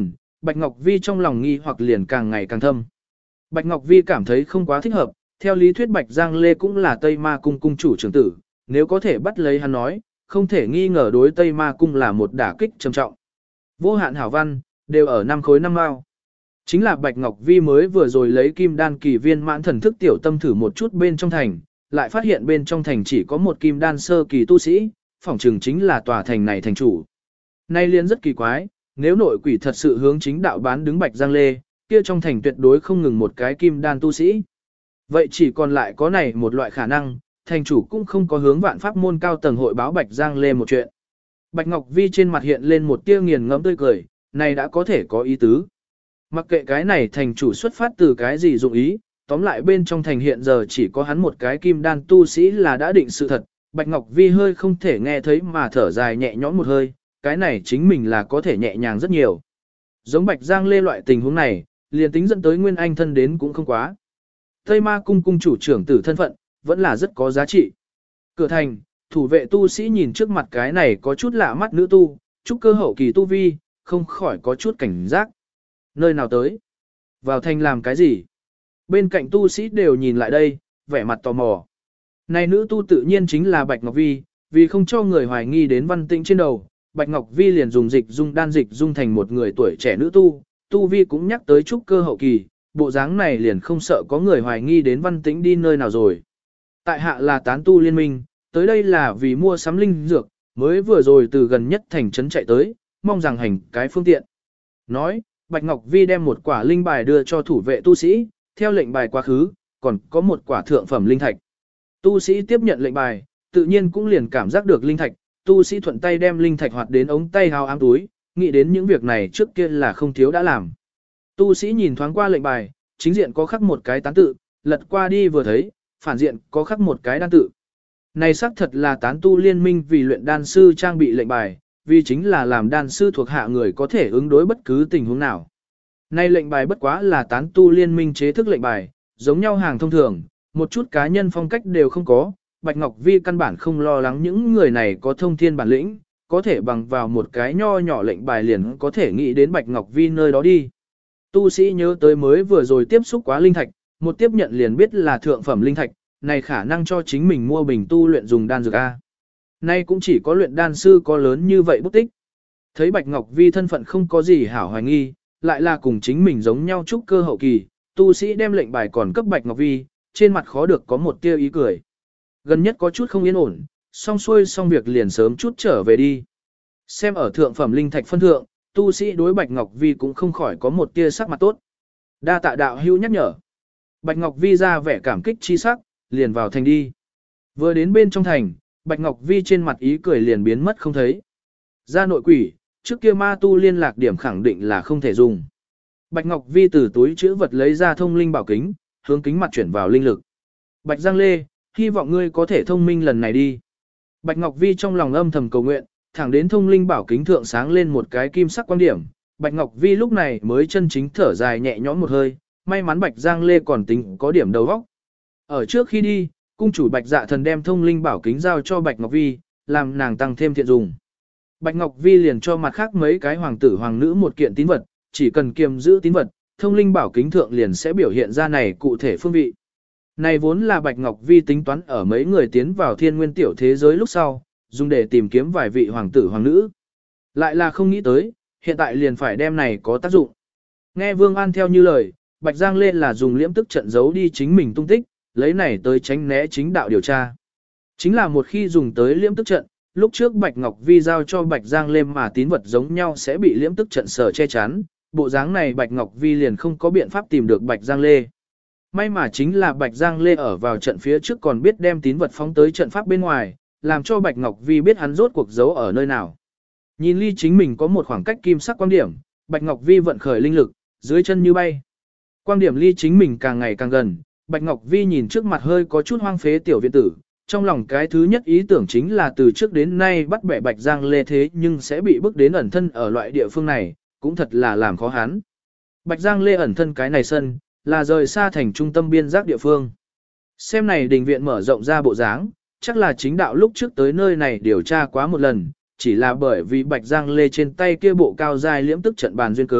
Bạch Ngọc Vi trong lòng nghi hoặc liền càng ngày càng thâm. Bạch Ngọc Vi cảm thấy không quá thích hợp, theo lý thuyết Bạch Giang Lê cũng là Tây Ma Cung cung chủ trưởng tử, nếu có thể bắt lấy hắn nói, không thể nghi ngờ đối Tây Ma Cung là một đả kích trầm trọng. Vô hạn hảo văn, đều ở 5 khối 5 mao. Chính là Bạch Ngọc Vi mới vừa rồi lấy kim đan kỳ viên mãn thần thức tiểu tâm thử một chút bên trong thành, lại phát hiện bên trong thành chỉ có một kim đan sơ kỳ tu sĩ, phỏng chừng chính là tòa thành này thành chủ. Nay liên rất kỳ quái, nếu nội quỷ thật sự hướng chính đạo bán đứng Bạch Giang Lê, kia trong thành tuyệt đối không ngừng một cái kim đan tu sĩ. Vậy chỉ còn lại có này một loại khả năng, thành chủ cũng không có hướng vạn pháp môn cao tầng hội báo Bạch Giang Lê một chuyện. Bạch Ngọc Vi trên mặt hiện lên một tia nghiền ngẫm tươi cười, này đã có thể có ý tứ. Mặc kệ cái này thành chủ xuất phát từ cái gì dụng ý, tóm lại bên trong thành hiện giờ chỉ có hắn một cái kim đan tu sĩ là đã định sự thật, Bạch Ngọc Vi hơi không thể nghe thấy mà thở dài nhẹ nhõm một hơi, cái này chính mình là có thể nhẹ nhàng rất nhiều. Giống Bạch Giang Lê loại tình huống này, liền tính dẫn tới Nguyên Anh thân đến cũng không quá. Tây Ma Cung cung chủ trưởng tử thân phận, vẫn là rất có giá trị. Cửa thành, thủ vệ tu sĩ nhìn trước mặt cái này có chút lạ mắt nữ tu, trúc cơ hậu kỳ tu vi, không khỏi có chút cảnh giác. Nơi nào tới? Vào thành làm cái gì? Bên cạnh tu sĩ đều nhìn lại đây, vẻ mặt tò mò. Này nữ tu tự nhiên chính là Bạch Ngọc Vi, vì không cho người hoài nghi đến văn tĩnh trên đầu, Bạch Ngọc Vi liền dùng dịch dung đan dịch dung thành một người tuổi trẻ nữ tu, tu vi cũng nhắc tới trúc cơ hậu kỳ, bộ dáng này liền không sợ có người hoài nghi đến văn tĩnh đi nơi nào rồi. Tại hạ là tán tu liên minh, tới đây là vì mua sắm linh dược, mới vừa rồi từ gần nhất thành trấn chạy tới, mong rằng hành cái phương tiện. Nói, Bạch Ngọc Vi đem một quả linh bài đưa cho thủ vệ tu sĩ, theo lệnh bài quá khứ, còn có một quả thượng phẩm linh thạch. Tu sĩ tiếp nhận lệnh bài, tự nhiên cũng liền cảm giác được linh thạch, tu sĩ thuận tay đem linh thạch hoạt đến ống tay hào ám túi, nghĩ đến những việc này trước kia là không thiếu đã làm. Tu sĩ nhìn thoáng qua lệnh bài, chính diện có khắc một cái tán tự, lật qua đi vừa thấy, phản diện có khắc một cái đan tự. Này xác thật là tán tu liên minh vì luyện đan sư trang bị lệnh bài, vì chính là làm đan sư thuộc hạ người có thể ứng đối bất cứ tình huống nào. Này lệnh bài bất quá là tán tu liên minh chế thức lệnh bài, giống nhau hàng thông thường, một chút cá nhân phong cách đều không có, Bạch Ngọc Vi căn bản không lo lắng những người này có thông thiên bản lĩnh, có thể bằng vào một cái nho nhỏ lệnh bài liền có thể nghĩ đến Bạch Ngọc Vi nơi đó đi. Tu sĩ nhớ tới mới vừa rồi tiếp xúc quá linh thạch, một tiếp nhận liền biết là thượng phẩm linh thạch, này khả năng cho chính mình mua bình tu luyện dùng đan dược A. Nay cũng chỉ có luyện đan sư có lớn như vậy bút tích. Thấy Bạch Ngọc Vi thân phận không có gì hảo hoài nghi, lại là cùng chính mình giống nhau trúc cơ hậu kỳ, tu sĩ đem lệnh bài còn cấp Bạch Ngọc Vi, trên mặt khó được có một tia ý cười. Gần nhất có chút không yên ổn, xong xuôi xong việc liền sớm chút trở về đi. Xem ở thượng phẩm linh thạch phân thượng, tu sĩ đối Bạch Ngọc Vi cũng không khỏi có một tia sắc mặt tốt. Đa tạ đạo hữu nhắc nhở. Bạch Ngọc Vi ra vẻ cảm kích chi sắc, liền vào thành đi. Vừa đến bên trong thành, Bạch Ngọc Vi trên mặt ý cười liền biến mất không thấy. Ra nội quỷ, trước kia ma tu liên lạc điểm khẳng định là không thể dùng. Bạch Ngọc Vi từ túi chữ vật lấy ra thông linh bảo kính, hướng kính mặt chuyển vào linh lực. Bạch Giang Lê, hy vọng ngươi có thể thông minh lần này đi. Bạch Ngọc Vi trong lòng âm thầm cầu nguyện, thẳng đến thông linh bảo kính thượng sáng lên một cái kim sắc quan điểm. Bạch Ngọc Vi lúc này mới chân chính thở dài nhẹ nhõm một hơi, may mắn Bạch Giang Lê còn tính có điểm đầu óc. Ở trước khi đi, cung chủ Bạch Dạ Thần đem thông linh bảo kính giao cho Bạch Ngọc Vi, làm nàng tăng thêm thiện dùng. Bạch Ngọc Vi liền cho mặt khác mấy cái hoàng tử hoàng nữ một kiện tín vật, chỉ cần kiềm giữ tín vật, thông linh bảo kính thượng liền sẽ biểu hiện ra này cụ thể phương vị. Này vốn là Bạch Ngọc Vi tính toán ở mấy người tiến vào thiên nguyên tiểu thế giới lúc sau, dùng để tìm kiếm vài vị hoàng tử hoàng nữ. Lại là không nghĩ tới, hiện tại liền phải đem này có tác dụng. Nghe Vương An theo như lời, Bạch Giang Lê là dùng liễm tức trận giấu đi chính mình tung tích, lấy này tới tránh né chính đạo điều tra. Chính là một khi dùng tới liễm tức trận, lúc trước Bạch Ngọc Vi giao cho Bạch Giang Lê mà tín vật giống nhau sẽ bị liễm tức trận sở che chắn, bộ dáng này Bạch Ngọc Vi liền không có biện pháp tìm được Bạch Giang Lê. May mà chính là Bạch Giang Lê ở vào trận phía trước còn biết đem tín vật phóng tới trận pháp bên ngoài, làm cho Bạch Ngọc Vi biết hắn rốt cuộc giấu ở nơi nào. Nhìn ly chính mình có một khoảng cách kim sắc quang điểm, Bạch Ngọc Vi vận khởi linh lực, dưới chân như bay. Quang điểm ly chính mình càng ngày càng gần, Bạch Ngọc Vi nhìn trước mặt hơi có chút hoang phế tiểu viện tử, trong lòng cái thứ nhất ý tưởng chính là từ trước đến nay bắt bẻ Bạch Giang Lê thế nhưng sẽ bị bước đến ẩn thân ở loại địa phương này, cũng thật là làm khó hắn. Bạch Giang Lê ẩn thân cái này sân, là rời xa thành trung tâm biên giác địa phương. Xem này đình viện mở rộng ra bộ dáng, chắc là chính đạo lúc trước tới nơi này điều tra quá một lần, chỉ là bởi vì Bạch Giang Lê trên tay kia bộ cao dài liễm tức trận bàn duyên cớ,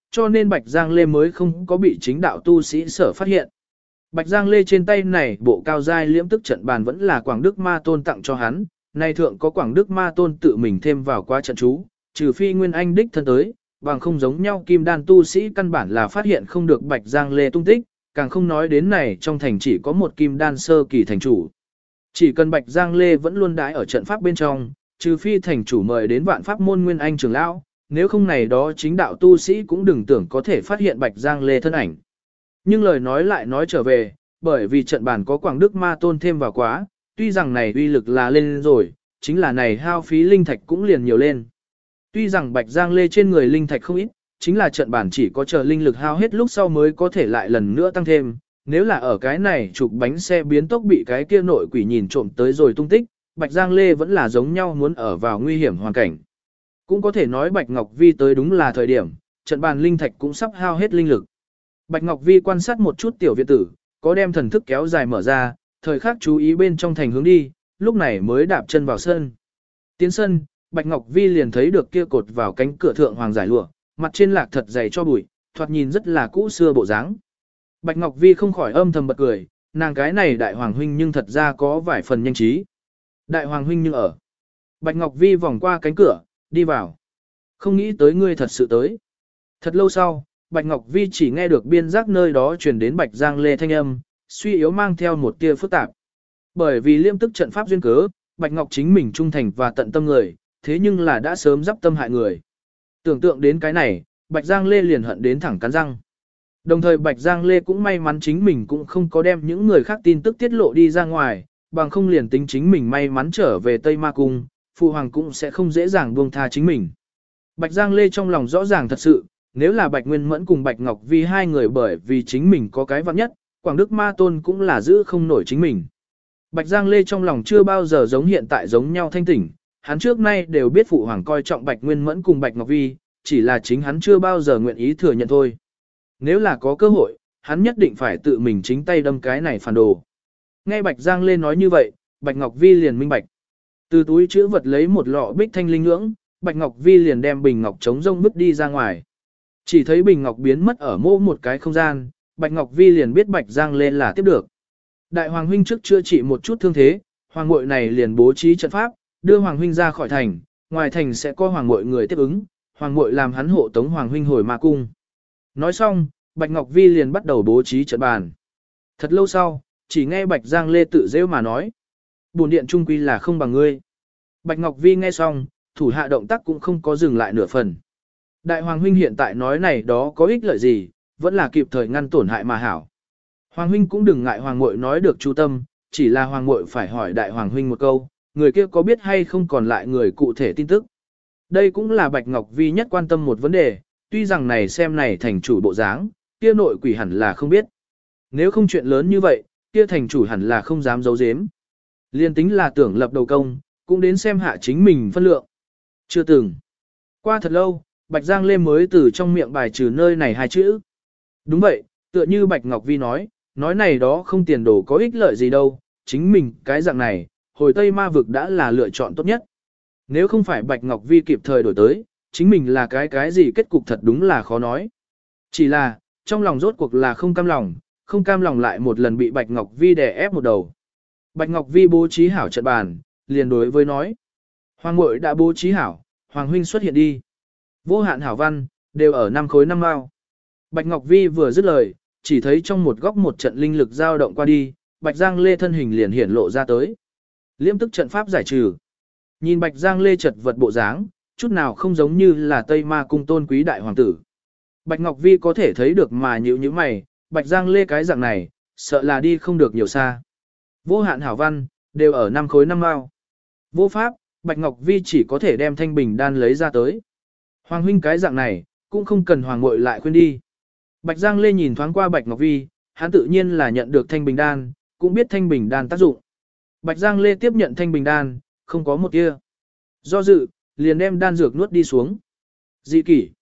cho nên Bạch Giang Lê mới không có bị chính đạo tu sĩ sở phát hiện. Bạch Giang Lê trên tay này bộ cao giai liễm tức trận bàn vẫn là Quảng Đức Ma Tôn tặng cho hắn, nay thượng có Quảng Đức Ma Tôn tự mình thêm vào qua trận chú, trừ phi Nguyên Anh đích thân tới, bằng không giống nhau kim đan tu sĩ căn bản là phát hiện không được Bạch Giang Lê tung tích, càng không nói đến này trong thành chỉ có một kim đan sơ kỳ thành chủ. Chỉ cần Bạch Giang Lê vẫn luôn đãi ở trận pháp bên trong, trừ phi thành chủ mời đến vạn pháp môn Nguyên Anh trưởng lão, nếu không này đó chính đạo tu sĩ cũng đừng tưởng có thể phát hiện Bạch Giang Lê thân ảnh. Nhưng lời nói lại nói trở về, bởi vì trận bản có Quảng Đức Ma Tôn thêm vào quá, tuy rằng này uy lực là lên rồi, chính là này hao phí linh thạch cũng liền nhiều lên. Tuy rằng Bạch Giang Lê trên người linh thạch không ít, chính là trận bản chỉ có chờ linh lực hao hết lúc sau mới có thể lại lần nữa tăng thêm. Nếu là ở cái này chụp bánh xe biến tốc bị cái kia nội quỷ nhìn trộm tới rồi tung tích, Bạch Giang Lê vẫn là giống nhau muốn ở vào nguy hiểm hoàn cảnh. Cũng có thể nói Bạch Ngọc Vi tới đúng là thời điểm, trận bàn linh thạch cũng sắp hao hết linh lực. Bạch Ngọc Vi quan sát một chút tiểu viện tử, có đem thần thức kéo dài mở ra, thời khắc chú ý bên trong thành hướng đi, lúc này mới đạp chân vào sân. Tiến sân, Bạch Ngọc Vi liền thấy được kia cột vào cánh cửa thượng hoàng giải lụa, mặt trên lạc thật dày cho bụi, thoạt nhìn rất là cũ xưa bộ dáng. Bạch Ngọc Vi không khỏi âm thầm bật cười, nàng cái này đại hoàng huynh nhưng thật ra có vài phần nhanh trí. Đại hoàng huynh nhưng ở. Bạch Ngọc Vi vòng qua cánh cửa, đi vào. Không nghĩ tới ngươi thật sự tới. Thật lâu sau, Bạch Ngọc Vi chỉ nghe được biên giác nơi đó truyền đến Bạch Giang Lê thanh âm, suy yếu mang theo một tia phức tạp. Bởi vì liêm tức trận pháp duyên cớ, Bạch Ngọc chính mình trung thành và tận tâm người, thế nhưng là đã sớm dắp tâm hại người. Tưởng tượng đến cái này, Bạch Giang Lê liền hận đến thẳng cắn răng. Đồng thời Bạch Giang Lê cũng may mắn chính mình cũng không có đem những người khác tin tức tiết lộ đi ra ngoài, bằng không liền tính chính mình may mắn trở về Tây Ma Cung, Phụ Hoàng cũng sẽ không dễ dàng buông tha chính mình. Bạch Giang Lê trong lòng rõ ràng thật sự, nếu là Bạch Nguyên Mẫn cùng Bạch Ngọc Vi hai người bởi vì chính mình có cái vạn nhất, Quảng Đức Ma Tôn cũng là giữ không nổi chính mình. Bạch Giang Lê trong lòng chưa bao giờ giống hiện tại giống nhau thanh tỉnh, hắn trước nay đều biết Phụ Hoàng coi trọng Bạch Nguyên Mẫn cùng Bạch Ngọc Vi, chỉ là chính hắn chưa bao giờ nguyện ý thừa nhận thôi. Nếu là có cơ hội, hắn nhất định phải tự mình chính tay đâm cái này phản đồ. Nghe Bạch Giang Lê nói như vậy, Bạch Ngọc Vi liền minh bạch. Từ túi chữ vật lấy một lọ bích thanh linh nhưỡng, Bạch Ngọc Vi liền đem bình ngọc chống rông vứt đi ra ngoài. Chỉ thấy bình ngọc biến mất ở mô một cái không gian, Bạch Ngọc Vi liền biết Bạch Giang Lê là tiếp được. Đại Hoàng huynh trước chữa trị một chút thương thế, Hoàng muội này liền bố trí trận pháp, đưa Hoàng huynh ra khỏi thành, ngoài thành sẽ có Hoàng muội người tiếp ứng, Hoàng muội làm hắn hộ tống Hoàng huynh hồi Ma Cung. Nói xong, Bạch Ngọc Vi liền bắt đầu bố trí trận bàn. Thật lâu sau, chỉ nghe Bạch Giang Lê tự rêu mà nói. Bổn điện trung quy là không bằng ngươi. Bạch Ngọc Vi nghe xong, thủ hạ động tác cũng không có dừng lại nửa phần. Đại Hoàng huynh hiện tại nói này đó có ích lợi gì, vẫn là kịp thời ngăn tổn hại mà hảo. Hoàng huynh cũng đừng ngại Hoàng muội nói được chú tâm, chỉ là Hoàng muội phải hỏi Đại Hoàng huynh một câu, người kia có biết hay không còn lại người cụ thể tin tức. Đây cũng là Bạch Ngọc Vi nhất quan tâm một vấn đề, tuy rằng này xem này thành chủ bộ dáng, kia nội quỷ hẳn là không biết. Nếu không chuyện lớn như vậy, kia thành chủ hẳn là không dám giấu giếm. Liên tính là tưởng lập đầu công, cũng đến xem hạ chính mình phân lượng. Chưa từng. Qua thật lâu, Bạch Giang Lê mới từ trong miệng bài trừ nơi này hai chữ. Đúng vậy, tựa như Bạch Ngọc Vi nói này đó không tiền đồ có ích lợi gì đâu, chính mình cái dạng này, hồi Tây Ma vực đã là lựa chọn tốt nhất. Nếu không phải Bạch Ngọc Vi kịp thời đổi tới, chính mình là cái gì kết cục thật đúng là khó nói. Chỉ là, trong lòng rốt cuộc là không cam lòng lại một lần bị Bạch Ngọc Vi đè ép một đầu. Bạch Ngọc Vi bố trí hảo trận bàn, liền đối với nói. Hoàng muội đã bố trí hảo, Hoàng huynh xuất hiện đi. Vô hạn hảo văn, đều ở 5 khối 5 mao. Bạch Ngọc Vi vừa dứt lời, chỉ thấy trong một góc một trận linh lực dao động qua đi, Bạch Giang Lê thân hình liền hiển lộ ra tới. Liêm tức trận pháp giải trừ. Nhìn Bạch Giang Lê chật vật bộ dáng, chút nào không giống như là Tây Ma Cung tôn quý đại hoàng tử. Bạch Ngọc Vi có thể thấy được mà nhíu như mày, Bạch Giang Lê cái dạng này, sợ là đi không được nhiều xa. Vô hạn hảo văn, đều ở 5 khối 5 mao. Vô pháp, Bạch Ngọc Vi chỉ có thể đem thanh bình đan lấy ra tới. Hoàng huynh cái dạng này, cũng không cần hoàng muội lại khuyên đi. Bạch Giang Lê nhìn thoáng qua Bạch Ngọc Vi, hắn tự nhiên là nhận được thanh bình đan, cũng biết thanh bình đan tác dụng. Bạch Giang Lê tiếp nhận thanh bình đan, không có một tia do dự, liền đem đan dược nuốt đi xuống. Dị kỷ.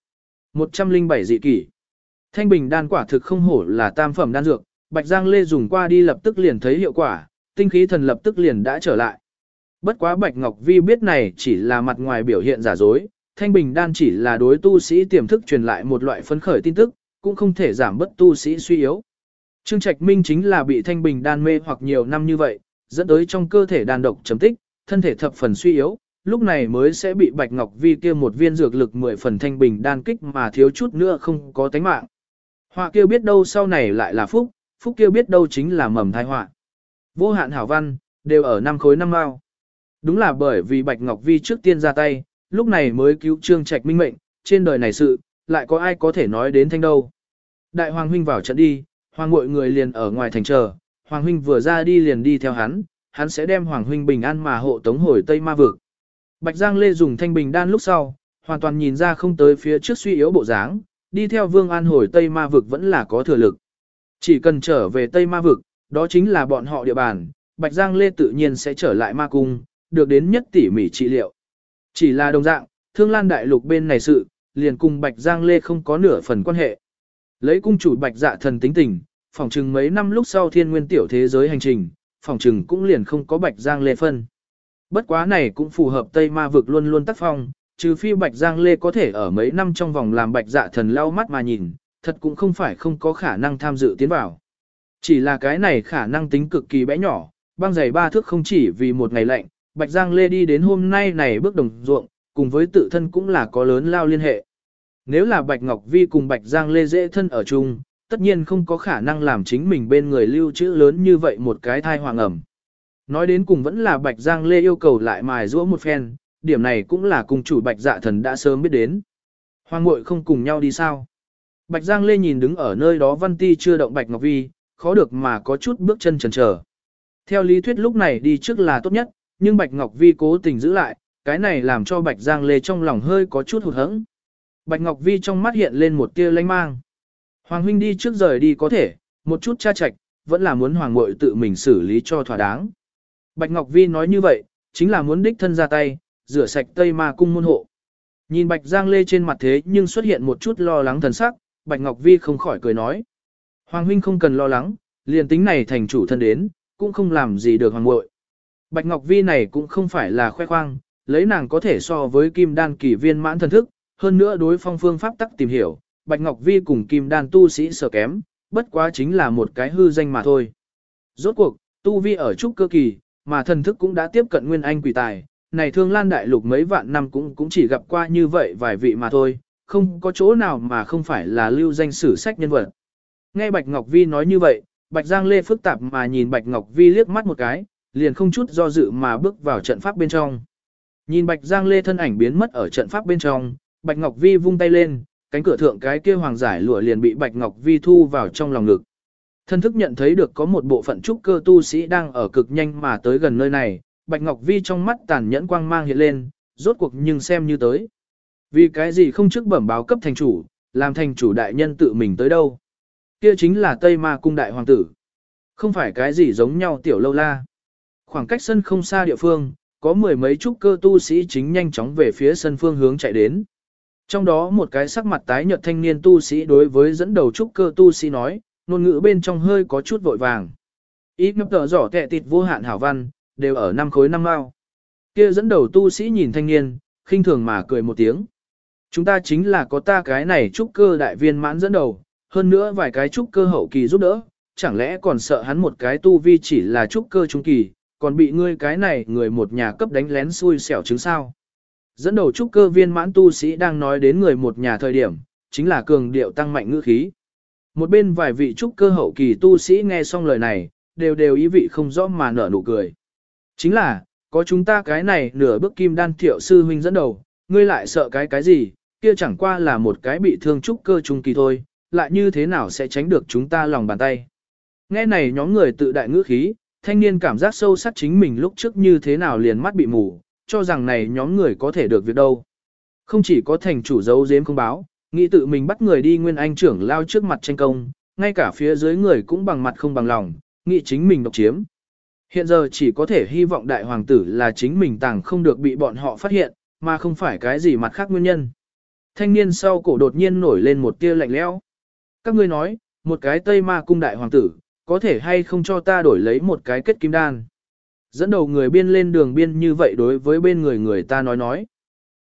107 dị kỷ. Thanh bình đan quả thực không hổ là tam phẩm đan dược, Bạch Giang Lê dùng qua đi lập tức liền thấy hiệu quả, tinh khí thần lập tức liền đã trở lại. Bất quá Bạch Ngọc Vi biết này chỉ là mặt ngoài biểu hiện giả dối, thanh bình đan chỉ là đối tu sĩ tiềm thức truyền lại một loại phấn khởi tin tức, cũng không thể giảm bất tu sĩ suy yếu. Trương Trạch Minh chính là bị thanh bình đan mê hoặc nhiều năm như vậy, dẫn tới trong cơ thể đan độc chấm tích, thân thể thập phần suy yếu, lúc này mới sẽ bị Bạch Ngọc Vi kia một viên dược lực 10 phần thanh bình đan kích mà thiếu chút nữa không có tánh mạng. Họa kia biết đâu sau này lại là phúc, phúc kia biết đâu chính là mầm tai họa. Vô hạn hảo văn, đều ở 5 khối 5 mao. Đúng là bởi vì Bạch Ngọc Vi trước tiên ra tay, lúc này mới cứu Trương Trạch Minh mệnh, trên đời này sự, lại có ai có thể nói đến thanh đâu. Đại Hoàng huynh vào trận đi, Hoàng mọi người liền ở ngoài thành chờ, Hoàng huynh vừa ra đi liền đi theo hắn sẽ đem Hoàng huynh bình an mà hộ tống hồi Tây Ma vực. Bạch Giang Lê dùng thanh bình đan lúc sau, hoàn toàn nhìn ra không tới phía trước suy yếu bộ dáng, đi theo Vương An hồi Tây Ma vực vẫn là có thừa lực. Chỉ cần trở về Tây Ma vực, đó chính là bọn họ địa bàn, Bạch Giang Lê tự nhiên sẽ trở lại ma cung, được đến nhất tỉ mỉ trị liệu. Chỉ là đồng dạng, Thương Lan Đại Lục bên này sự, liền cùng Bạch Giang Lê không có nửa phần quan hệ. Lấy cung chủ Bạch Dạ Thần tính tình, phỏng chừng mấy năm lúc sau thiên nguyên tiểu thế giới hành trình, phỏng chừng cũng liền không có Bạch Giang Lê phân. Bất quá này cũng phù hợp Tây Ma vực luôn luôn tác phong, trừ phi Bạch Giang Lê có thể ở mấy năm trong vòng làm Bạch Dạ Thần lau mắt mà nhìn, thật cũng không phải không có khả năng tham dự tiến vào. Chỉ là cái này khả năng tính cực kỳ bé nhỏ, băng giày 3 thước không chỉ vì một ngày lạnh, Bạch Giang Lê đi đến hôm nay này bước đồng ruộng, cùng với tự thân cũng là có lớn lao liên hệ. Nếu là Bạch Ngọc Vi cùng Bạch Giang Lê dễ thân ở chung, tất nhiên không có khả năng làm chính mình bên người lưu trữ lớn như vậy một cái thai hoàng ẩm. Nói đến cùng vẫn là Bạch Giang Lê yêu cầu lại mài giũa một phen, điểm này cũng là cùng chủ Bạch Dạ Thần đã sớm biết đến. Hoàng muội không cùng nhau đi sao? Bạch Giang Lê nhìn đứng ở nơi đó Văn Ti chưa động Bạch Ngọc Vi, khó được mà có chút bước chân chần chờ. Theo lý thuyết lúc này đi trước là tốt nhất, nhưng Bạch Ngọc Vi cố tình giữ lại, cái này làm cho Bạch Giang Lê trong lòng hơi có chút hụt hẫng. Bạch Ngọc Vi trong mắt hiện lên một tia lanh mang. Hoàng huynh đi trước rời đi có thể, một chút cha trạch, vẫn là muốn hoàng muội tự mình xử lý cho thỏa đáng. Bạch Ngọc Vi nói như vậy, chính là muốn đích thân ra tay, rửa sạch Tây Ma cung môn hộ. Nhìn Bạch Giang Lê trên mặt thế nhưng xuất hiện một chút lo lắng thần sắc, Bạch Ngọc Vi không khỏi cười nói. Hoàng huynh không cần lo lắng, liền tính này thành chủ thân đến, cũng không làm gì được hoàng muội. Bạch Ngọc Vi này cũng không phải là khoe khoang, lấy nàng có thể so với kim đan kỳ viên mãn thần thức, hơn nữa đối phong phương pháp tắc tìm hiểu, Bạch Ngọc Vi cùng kim đan tu sĩ sở kém, bất quá chính là một cái hư danh mà thôi. Rốt cuộc, tu vi ở trúc cơ kỳ, mà thần thức cũng đã tiếp cận nguyên anh quỷ tài, này Thương Lan Đại Lục mấy vạn năm cũng chỉ gặp qua như vậy vài vị mà thôi, không có chỗ nào mà không phải là lưu danh sử sách nhân vật. Nghe Bạch Ngọc Vi nói như vậy, Bạch Giang Lê phức tạp mà nhìn Bạch Ngọc Vi liếc mắt một cái, liền không chút do dự mà bước vào trận pháp bên trong. Nhìn Bạch Giang Lê thân ảnh biến mất ở trận pháp bên trong, Bạch Ngọc Vi vung tay lên, cánh cửa thượng cái kia hoàng giải lụa liền bị Bạch Ngọc Vi thu vào trong lòng ngực. Thân thức nhận thấy được có một bộ phận trúc cơ tu sĩ đang ở cực nhanh mà tới gần nơi này, Bạch Ngọc Vi trong mắt tàn nhẫn quang mang hiện lên, rốt cuộc nhưng xem như tới. Vì cái gì không trước bẩm báo cấp thành chủ, làm thành chủ đại nhân tự mình tới đâu. Kia chính là Tây Ma cung đại hoàng tử. Không phải cái gì giống nhau tiểu lâu la. Khoảng cách sân không xa địa phương, có mười mấy trúc cơ tu sĩ chính nhanh chóng về phía sân phương hướng chạy đến. Trong đó một cái sắc mặt tái nhợt thanh niên tu sĩ đối với dẫn đầu trúc cơ tu sĩ nói, ngôn ngữ bên trong hơi có chút vội vàng. Ít ngập tờ giỏ kẹ tịt vô hạn hảo văn, đều ở 5 khối 5 mao. Kia dẫn đầu tu sĩ nhìn thanh niên, khinh thường mà cười một tiếng. Chúng ta chính là có ta cái này trúc cơ đại viên mãn dẫn đầu, hơn nữa vài cái trúc cơ hậu kỳ giúp đỡ, chẳng lẽ còn sợ hắn một cái tu vi chỉ là trúc cơ trung kỳ, còn bị ngươi cái này người một nhà cấp đánh lén xui xẻo chứng sao. Dẫn đầu trúc cơ viên mãn tu sĩ đang nói đến người một nhà thời điểm, chính là cường điệu tăng mạnh ngữ khí. Một bên vài vị trúc cơ hậu kỳ tu sĩ nghe xong lời này, đều ý vị không rõ mà nở nụ cười. Chính là, có chúng ta cái này nửa bước kim đan thiệu sư huynh dẫn đầu, ngươi lại sợ cái gì, kia chẳng qua là một cái bị thương trúc cơ trung kỳ thôi, lại như thế nào sẽ tránh được chúng ta lòng bàn tay. Nghe này nhóm người tự đại ngữ khí, thanh niên cảm giác sâu sắc chính mình lúc trước như thế nào liền mắt bị mù, cho rằng này nhóm người có thể được việc đâu. Không chỉ có thành chủ giấu giếm không báo, nghĩ tự mình bắt người đi nguyên anh trưởng lao trước mặt tranh công, ngay cả phía dưới người cũng bằng mặt không bằng lòng, nghĩ chính mình độc chiếm. Hiện giờ chỉ có thể hy vọng đại hoàng tử là chính mình tàng không được bị bọn họ phát hiện, mà không phải cái gì mặt khác nguyên nhân. Thanh niên sau cổ đột nhiên nổi lên một tia lạnh lẽo. Các ngươi nói, một cái Tây Ma cung đại hoàng tử, có thể hay không cho ta đổi lấy một cái kết kim đan. Dẫn đầu người biên lên đường biên như vậy đối với bên người người ta nói.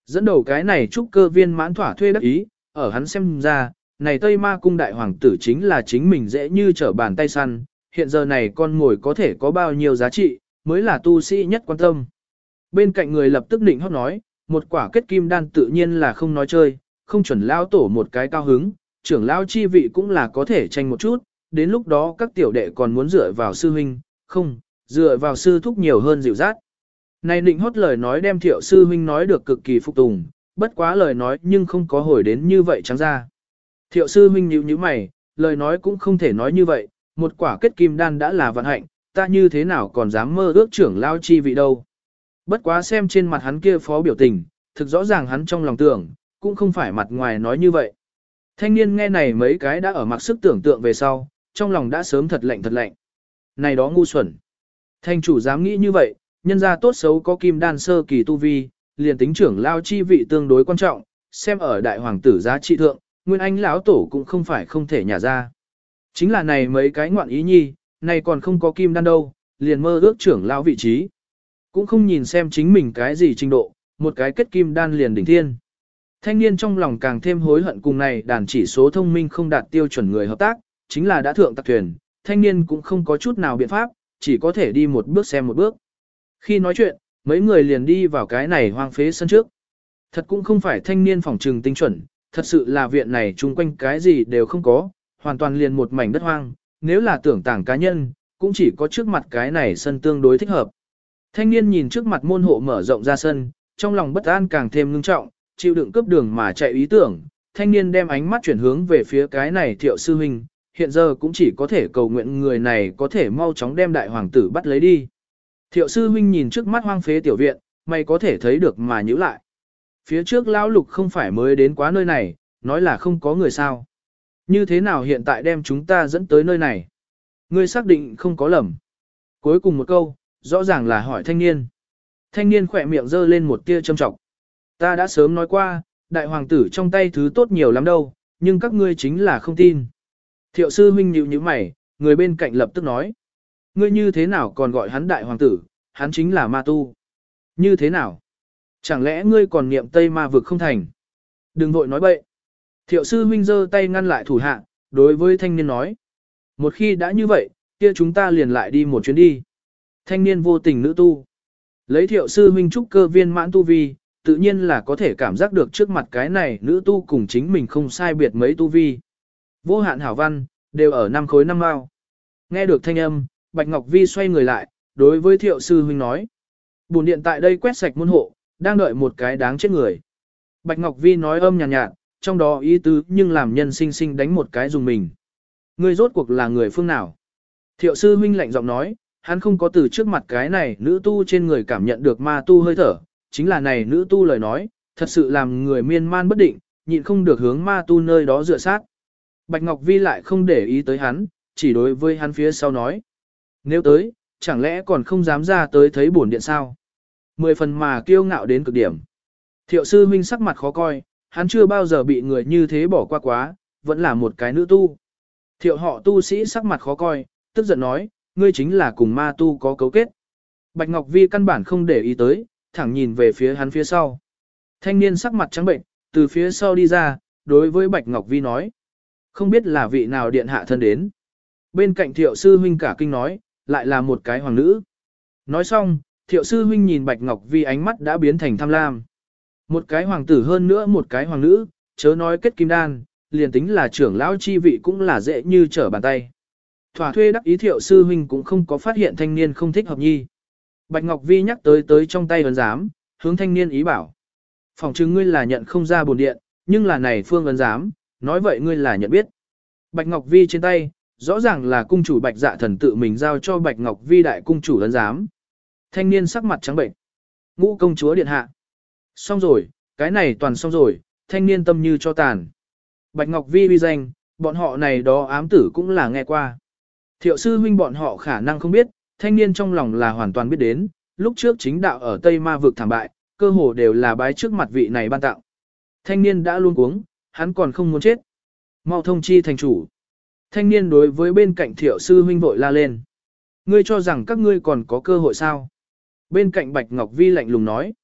Dẫn đầu cái này trúc cơ viên mãn thỏa thuê đắc ý, ở hắn xem ra, này Tây Ma cung đại hoàng tử chính là chính mình dễ như trở bàn tay săn, hiện giờ này con mồi có thể có bao nhiêu giá trị, mới là tu sĩ nhất quan tâm. Bên cạnh người lập tức định hót nói, một quả kết kim đan tự nhiên là không nói chơi, không chuẩn lao tổ một cái cao hứng, trưởng lao chi vị cũng là có thể tranh một chút, đến lúc đó các tiểu đệ còn muốn dựa vào sư huynh, không, dựa vào sư thúc nhiều hơn dịu dát. Này định hót lời nói đem Thiệu sư huynh nói được cực kỳ phục tùng, bất quá lời nói nhưng không có hồi đến như vậy trắng ra. Thiệu sư huynh nhíu nhíu mày, lời nói cũng không thể nói như vậy, một quả kết kim đan đã là vận hạnh, ta như thế nào còn dám mơ ước trưởng lao chi vị đâu. Bất quá xem trên mặt hắn kia phó biểu tình, thực rõ ràng hắn trong lòng tưởng, cũng không phải mặt ngoài nói như vậy. Thanh niên nghe này mấy cái đã ở mặc sức tưởng tượng về sau, trong lòng đã sớm thật lạnh thật lạnh. Này đó ngu xuẩn. Thanh chủ dám nghĩ như vậy, nhân ra tốt xấu có kim đan sơ kỳ tu vi, liền tính trưởng lao chi vị tương đối quan trọng, xem ở đại hoàng tử giá trị thượng, nguyên anh lão tổ cũng không phải không thể nhả ra. Chính là này mấy cái ngoạn ý nhi, này còn không có kim đan đâu, liền mơ ước trưởng lao vị trí. Cũng không nhìn xem chính mình cái gì trình độ, một cái kết kim đan liền đỉnh thiên. Thanh niên trong lòng càng thêm hối hận cùng này đàn chỉ số thông minh không đạt tiêu chuẩn người hợp tác, chính là đã thượng tặc thuyền, thanh niên cũng không có chút nào biện pháp, chỉ có thể đi một bước xem một bước. Khi nói chuyện, mấy người liền đi vào cái này hoang phế sân trước. Thật cũng không phải thanh niên phòng trừng tinh chuẩn, thật sự là viện này chung quanh cái gì đều không có, hoàn toàn liền một mảnh đất hoang, nếu là tưởng tàng cá nhân, cũng chỉ có trước mặt cái này sân tương đối thích hợp. Thanh niên nhìn trước mặt môn hộ mở rộng ra sân, trong lòng bất an càng thêm ngưng trọng, chịu đựng cướp đường mà chạy ý tưởng, thanh niên đem ánh mắt chuyển hướng về phía cái này Thiệu sư huynh, hiện giờ cũng chỉ có thể cầu nguyện người này có thể mau chóng đem đại hoàng tử bắt lấy đi. Thiệu sư huynh nhìn trước mắt hoang phế tiểu viện, mày có thể thấy được mà nhíu lại. Phía trước lão lục không phải mới đến quá nơi này, nói là không có người sao. Như thế nào hiện tại đem chúng ta dẫn tới nơi này? Ngươi xác định không có lầm. Cuối cùng một câu, rõ ràng là hỏi thanh niên. Thanh niên khỏe miệng giơ lên một tia châm trọng. Ta đã sớm nói qua, đại hoàng tử trong tay thứ tốt nhiều lắm đâu, nhưng các ngươi chính là không tin. Thiệu sư huynh nhíu nhíu mày, người bên cạnh lập tức nói. Ngươi như thế nào còn gọi hắn đại hoàng tử, hắn chính là ma tu. Như thế nào? Chẳng lẽ ngươi còn niệm Tây Ma vực không thành? Đừng vội nói bậy. Thiệu sư huynh giơ tay ngăn lại thủ hạ, đối với thanh niên nói. Một khi đã như vậy, kia chúng ta liền lại đi một chuyến đi. Thanh niên vô tình nữ tu. Lấy Thiệu sư huynh trúc cơ viên mãn tu vi, tự nhiên là có thể cảm giác được trước mặt cái này nữ tu cùng chính mình không sai biệt mấy tu vi. Vô hạn hảo văn, đều ở 5 khối 5 mao. Nghe được thanh âm, Bạch Ngọc Vi xoay người lại, đối với Thiệu sư huynh nói. Bổn điện tại đây quét sạch môn hộ, đang đợi một cái đáng chết người. Bạch Ngọc Vi nói âm nhàn nhạt, trong đó ý tứ nhưng làm nhân sinh sinh đánh một cái dùng mình. Ngươi rốt cuộc là người phương nào? Thiệu sư huynh lạnh giọng nói, hắn không có từ trước mặt cái này nữ tu trên người cảm nhận được ma tu hơi thở, chính là này nữ tu lời nói, thật sự làm người miên man bất định, nhịn không được hướng ma tu nơi đó dựa sát. Bạch Ngọc Vi lại không để ý tới hắn, chỉ đối với hắn phía sau nói. Nếu tới, chẳng lẽ còn không dám ra tới thấy bổn điện sao? 10 phần mà kiêu ngạo đến cực điểm. Thiệu sư huynh sắc mặt khó coi, hắn chưa bao giờ bị người như thế bỏ qua quá, vẫn là một cái nữ tu. Thiệu họ tu sĩ sắc mặt khó coi, tức giận nói, ngươi chính là cùng ma tu có cấu kết. Bạch Ngọc Vi căn bản không để ý tới, thẳng nhìn về phía hắn phía sau. Thanh niên sắc mặt trắng bệnh, từ phía sau đi ra, đối với Bạch Ngọc Vi nói. Không biết là vị nào điện hạ thân đến. Bên cạnh Thiệu sư huynh cả kinh nói, lại là một cái hoàng nữ. Nói xong, Thiệu sư huynh nhìn Bạch Ngọc Vi ánh mắt đã biến thành tham lam. Một cái hoàng tử hơn nữa một cái hoàng nữ, chớ nói kết kim đan, liền tính là trưởng lão chi vị cũng là dễ như trở bàn tay. Thỏa thuê đắc ý Thiệu sư huynh cũng không có phát hiện thanh niên không thích hợp nhi. Bạch Ngọc Vi nhắc tới trong tay ấn giám, hướng thanh niên ý bảo. Phòng chứng ngươi là nhận không ra bổn điện, nhưng là này phương ấn giám, nói vậy ngươi là nhận biết. Bạch Ngọc Vi trên tay, rõ ràng là cung chủ Bạch Dạ Thần tự mình giao cho Bạch Ngọc Vi đại cung chủ ấn giám. Thanh niên sắc mặt trắng bệnh. Ngũ công chúa điện hạ. Xong rồi, cái này toàn xong rồi, thanh niên tâm như cho tàn. Bạch Ngọc Vi uy danh, bọn họ này đó ám tử cũng là nghe qua. Thiệu sư huynh bọn họ khả năng không biết, thanh niên trong lòng là hoàn toàn biết đến, lúc trước chính đạo ở Tây Ma vực thảm bại, cơ hồ đều là bái trước mặt vị này ban tặng. Thanh niên đã luôn cuống, hắn còn không muốn chết. Mau thông chi thành chủ. Thanh niên đối với bên cạnh Thiệu sư huynh vội la lên. Ngươi cho rằng các ngươi còn có cơ hội sao? Bên cạnh Bạch Ngọc Vi lạnh lùng nói.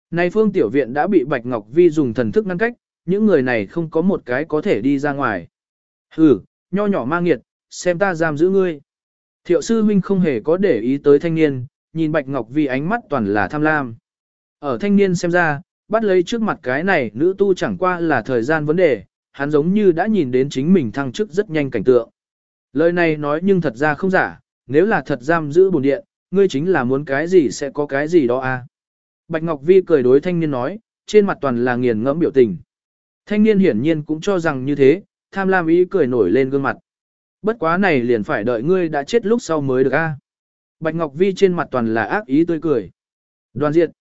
Này phương tiểu viện đã bị Bạch Ngọc Vi dùng thần thức ngăn cách, những người này không có một cái có thể đi ra ngoài. Hừ, nho nhỏ ma nghiệt, xem ta giam giữ ngươi. Thiệu sư huynh không hề có để ý tới thanh niên, nhìn Bạch Ngọc Vi ánh mắt toàn là tham lam. Ở thanh niên xem ra, bắt lấy trước mặt cái này nữ tu chẳng qua là thời gian vấn đề, hắn giống như đã nhìn đến chính mình thăng chức rất nhanh cảnh tượng. Lời này nói nhưng thật ra không giả, nếu là thật giam giữ bổn điện, ngươi chính là muốn cái gì sẽ có cái gì đó à. Bạch Ngọc Vi cười đối thanh niên nói, trên mặt toàn là nghiền ngẫm biểu tình. Thanh niên hiển nhiên cũng cho rằng như thế, tham lam ý cười nổi lên gương mặt. Bất quá này liền phải đợi ngươi đã chết lúc sau mới được a. Bạch Ngọc Vi trên mặt toàn là ác ý tươi cười. Đoàn diệt.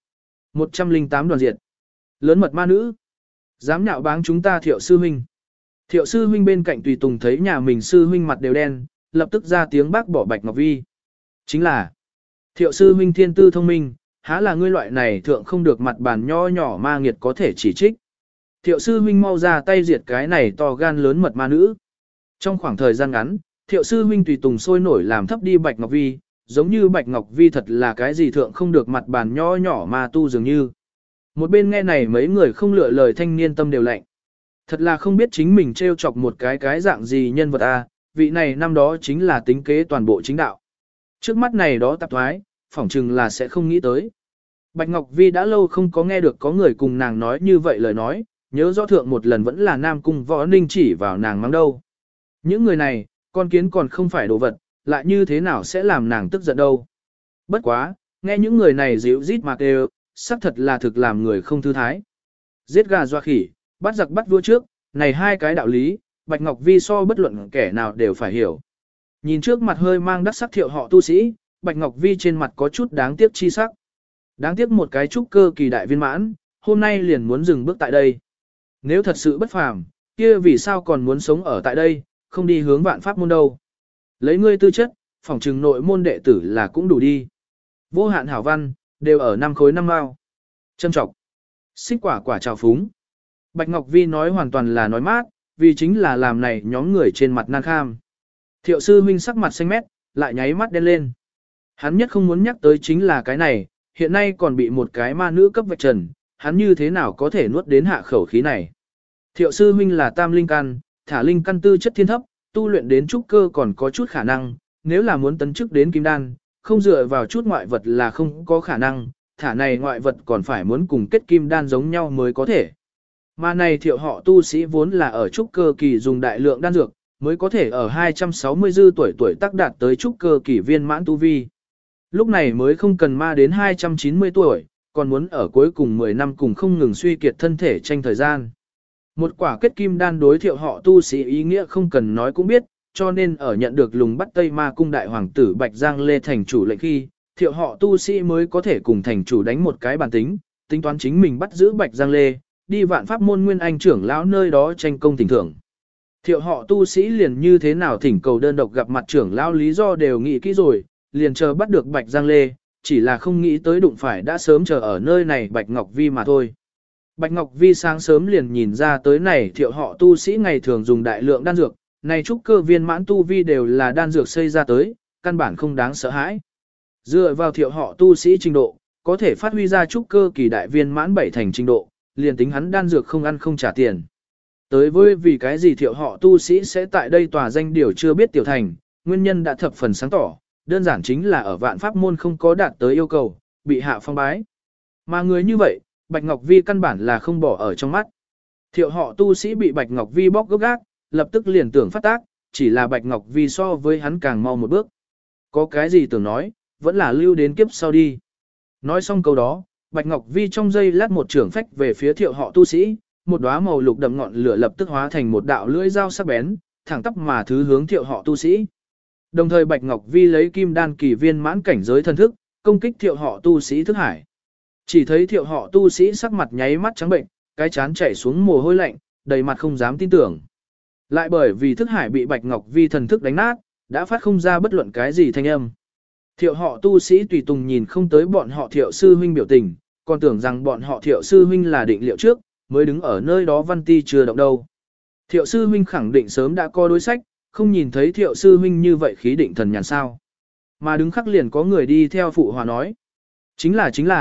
108 đoàn diệt. Lớn mật ma nữ. Dám nhạo báng chúng ta Thiệu sư huynh. Thiệu sư huynh bên cạnh tùy tùng thấy nhà mình sư huynh mặt đều đen, lập tức ra tiếng bác bỏ Bạch Ngọc Vi. Chính là Thiệu sư huynh thiên tư thông minh, há là ngươi loại này thượng không được mặt bàn nho nhỏ ma nghiệt có thể chỉ trích. Thiệu sư huynh mau ra tay diệt cái này to gan lớn mật ma nữ. Trong khoảng thời gian ngắn, Thiệu sư huynh tùy tùng sôi nổi làm thấp đi Bạch Ngọc Vi, giống như Bạch Ngọc Vi thật là cái gì thượng không được mặt bàn nho nhỏ ma tu dường như. Một bên nghe này mấy người không lựa lời thanh niên tâm đều lạnh. Thật là không biết chính mình trêu chọc một cái dạng gì nhân vật a, vị này năm đó chính là tính kế toàn bộ chính đạo. Trước mắt này đó tạp thoái, phỏng chừng là sẽ không nghĩ tới. Bạch Ngọc Vi đã lâu không có nghe được có người cùng nàng nói như vậy lời nói, nhớ rõ thượng một lần vẫn là Nam Cung Võ Ninh chỉ vào nàng mắng đâu. Những người này, con kiến còn không phải đồ vật, lại như thế nào sẽ làm nàng tức giận đâu. Bất quá, nghe những người này dịu rít mà kêu, xác thật là thực làm người không thư thái. Giết gà doa khỉ, bắt giặc bắt vua trước, này hai cái đạo lý, Bạch Ngọc Vi so bất luận kẻ nào đều phải hiểu. Nhìn trước mặt hơi mang đắc sắc Thiệu họ tu sĩ, Bạch Ngọc Vi trên mặt có chút đáng tiếc chi sắc. Đáng tiếc một cái trúc cơ kỳ đại viên mãn, hôm nay liền muốn dừng bước tại đây. Nếu thật sự bất phàm, kia vì sao còn muốn sống ở tại đây, không đi hướng vạn pháp môn đâu. Lấy ngươi tư chất, phỏng trừng nội môn đệ tử là cũng đủ đi. Vô hạn hảo văn, đều ở 5 khối 5 mao. Châm trọng. Xích quả quả trào phúng. Bạch Ngọc Vi nói hoàn toàn là nói mát, vì chính là làm này nhóm người trên mặt nan kham. Thiệu sư huynh sắc mặt xanh mét, lại nháy mắt đen lên. Hắn nhất không muốn nhắc tới chính là cái này, hiện nay còn bị một cái ma nữ cấp vạch trần, hắn như thế nào có thể nuốt đến hạ khẩu khí này. Thiệu sư huynh là tam linh căn, thả linh căn tư chất thiên thấp, tu luyện đến trúc cơ còn có chút khả năng, nếu là muốn tấn chức đến kim đan, không dựa vào chút ngoại vật là không có khả năng, thả này ngoại vật còn phải muốn cùng kết kim đan giống nhau mới có thể. Mà này Thiệu họ tu sĩ vốn là ở trúc cơ kỳ dùng đại lượng đan dược, mới có thể ở 260 dư tuổi tác đạt tới trúc cơ kỳ viên mãn tu vi. Lúc này mới không cần ma đến 290 tuổi, còn muốn ở cuối cùng 10 năm cùng không ngừng suy kiệt thân thể tranh thời gian. Một quả kết kim đan đối Thiệu họ tu sĩ ý nghĩa không cần nói cũng biết, cho nên ở nhận được lùng bắt Tây Ma cung đại hoàng tử Bạch Giang Lê thành chủ lệnh khi, Thiệu họ tu sĩ mới có thể cùng thành chủ đánh một cái bản tính, tính toán chính mình bắt giữ Bạch Giang Lê, đi vạn pháp môn nguyên anh trưởng lão nơi đó tranh công thỉnh thưởng. Thiệu họ tu sĩ liền như thế nào thỉnh cầu đơn độc gặp mặt trưởng lão lý do đều nghĩ kỹ rồi, liền chờ bắt được Bạch Giang Lê, chỉ là không nghĩ tới đụng phải đã sớm chờ ở nơi này Bạch Ngọc Vi mà thôi. Bạch Ngọc Vi sáng sớm liền nhìn ra tới này Thiệu họ tu sĩ ngày thường dùng đại lượng đan dược, này trúc cơ viên mãn tu vi đều là đan dược xây ra tới, căn bản không đáng sợ hãi. Dựa vào Thiệu họ tu sĩ trình độ, có thể phát huy ra trúc cơ kỳ đại viên mãn 7 thành trình độ, liền tính hắn đan dược không ăn không trả tiền. Tới với vì cái gì Thiệu họ tu sĩ sẽ tại đây tòa danh điều chưa biết tiểu thành, nguyên nhân đã thập phần sáng tỏ, đơn giản chính là ở vạn pháp môn không có đạt tới yêu cầu, bị hạ phong bái. Mà người như vậy, Bạch Ngọc Vi căn bản là không bỏ ở trong mắt. Thiệu họ tu sĩ bị Bạch Ngọc Vi bóc gốc gác, lập tức liền tưởng phát tác, chỉ là Bạch Ngọc Vi so với hắn càng mau một bước. Có cái gì tưởng nói, vẫn là lưu đến kiếp sau đi. Nói xong câu đó, Bạch Ngọc Vi trong giây lát một trưởng phách về phía Thiệu họ tu sĩ, một đóa màu lục đậm ngọn lửa lập tức hóa thành một đạo lưỡi dao sắc bén, thẳng tắp mà thứ hướng Thiệu họ tu sĩ. Đồng thời Bạch Ngọc Vi lấy kim đan kỳ viên mãn cảnh giới thần thức, công kích Thiệu họ tu sĩ thức hải. Chỉ thấy Thiệu họ tu sĩ sắc mặt nháy mắt trắng bệnh, cái chán chảy xuống mồ hôi lạnh, đầy mặt không dám tin tưởng. Lại bởi vì thức hải bị Bạch Ngọc Vi thần thức đánh nát, đã phát không ra bất luận cái gì thanh âm. Thiệu họ tu sĩ tùy tùng nhìn không tới bọn họ Thiệu sư huynh biểu tình, còn tưởng rằng bọn họ Thiệu sư huynh là định liệu trước, mới đứng ở nơi đó văn ti chưa động đâu. Thiệu sư huynh khẳng định sớm đã có đối sách, không nhìn thấy Thiệu sư huynh như vậy khí định thần nhàn sao. Mà đứng khắc liền có người đi theo phụ hòa nói. Chính là,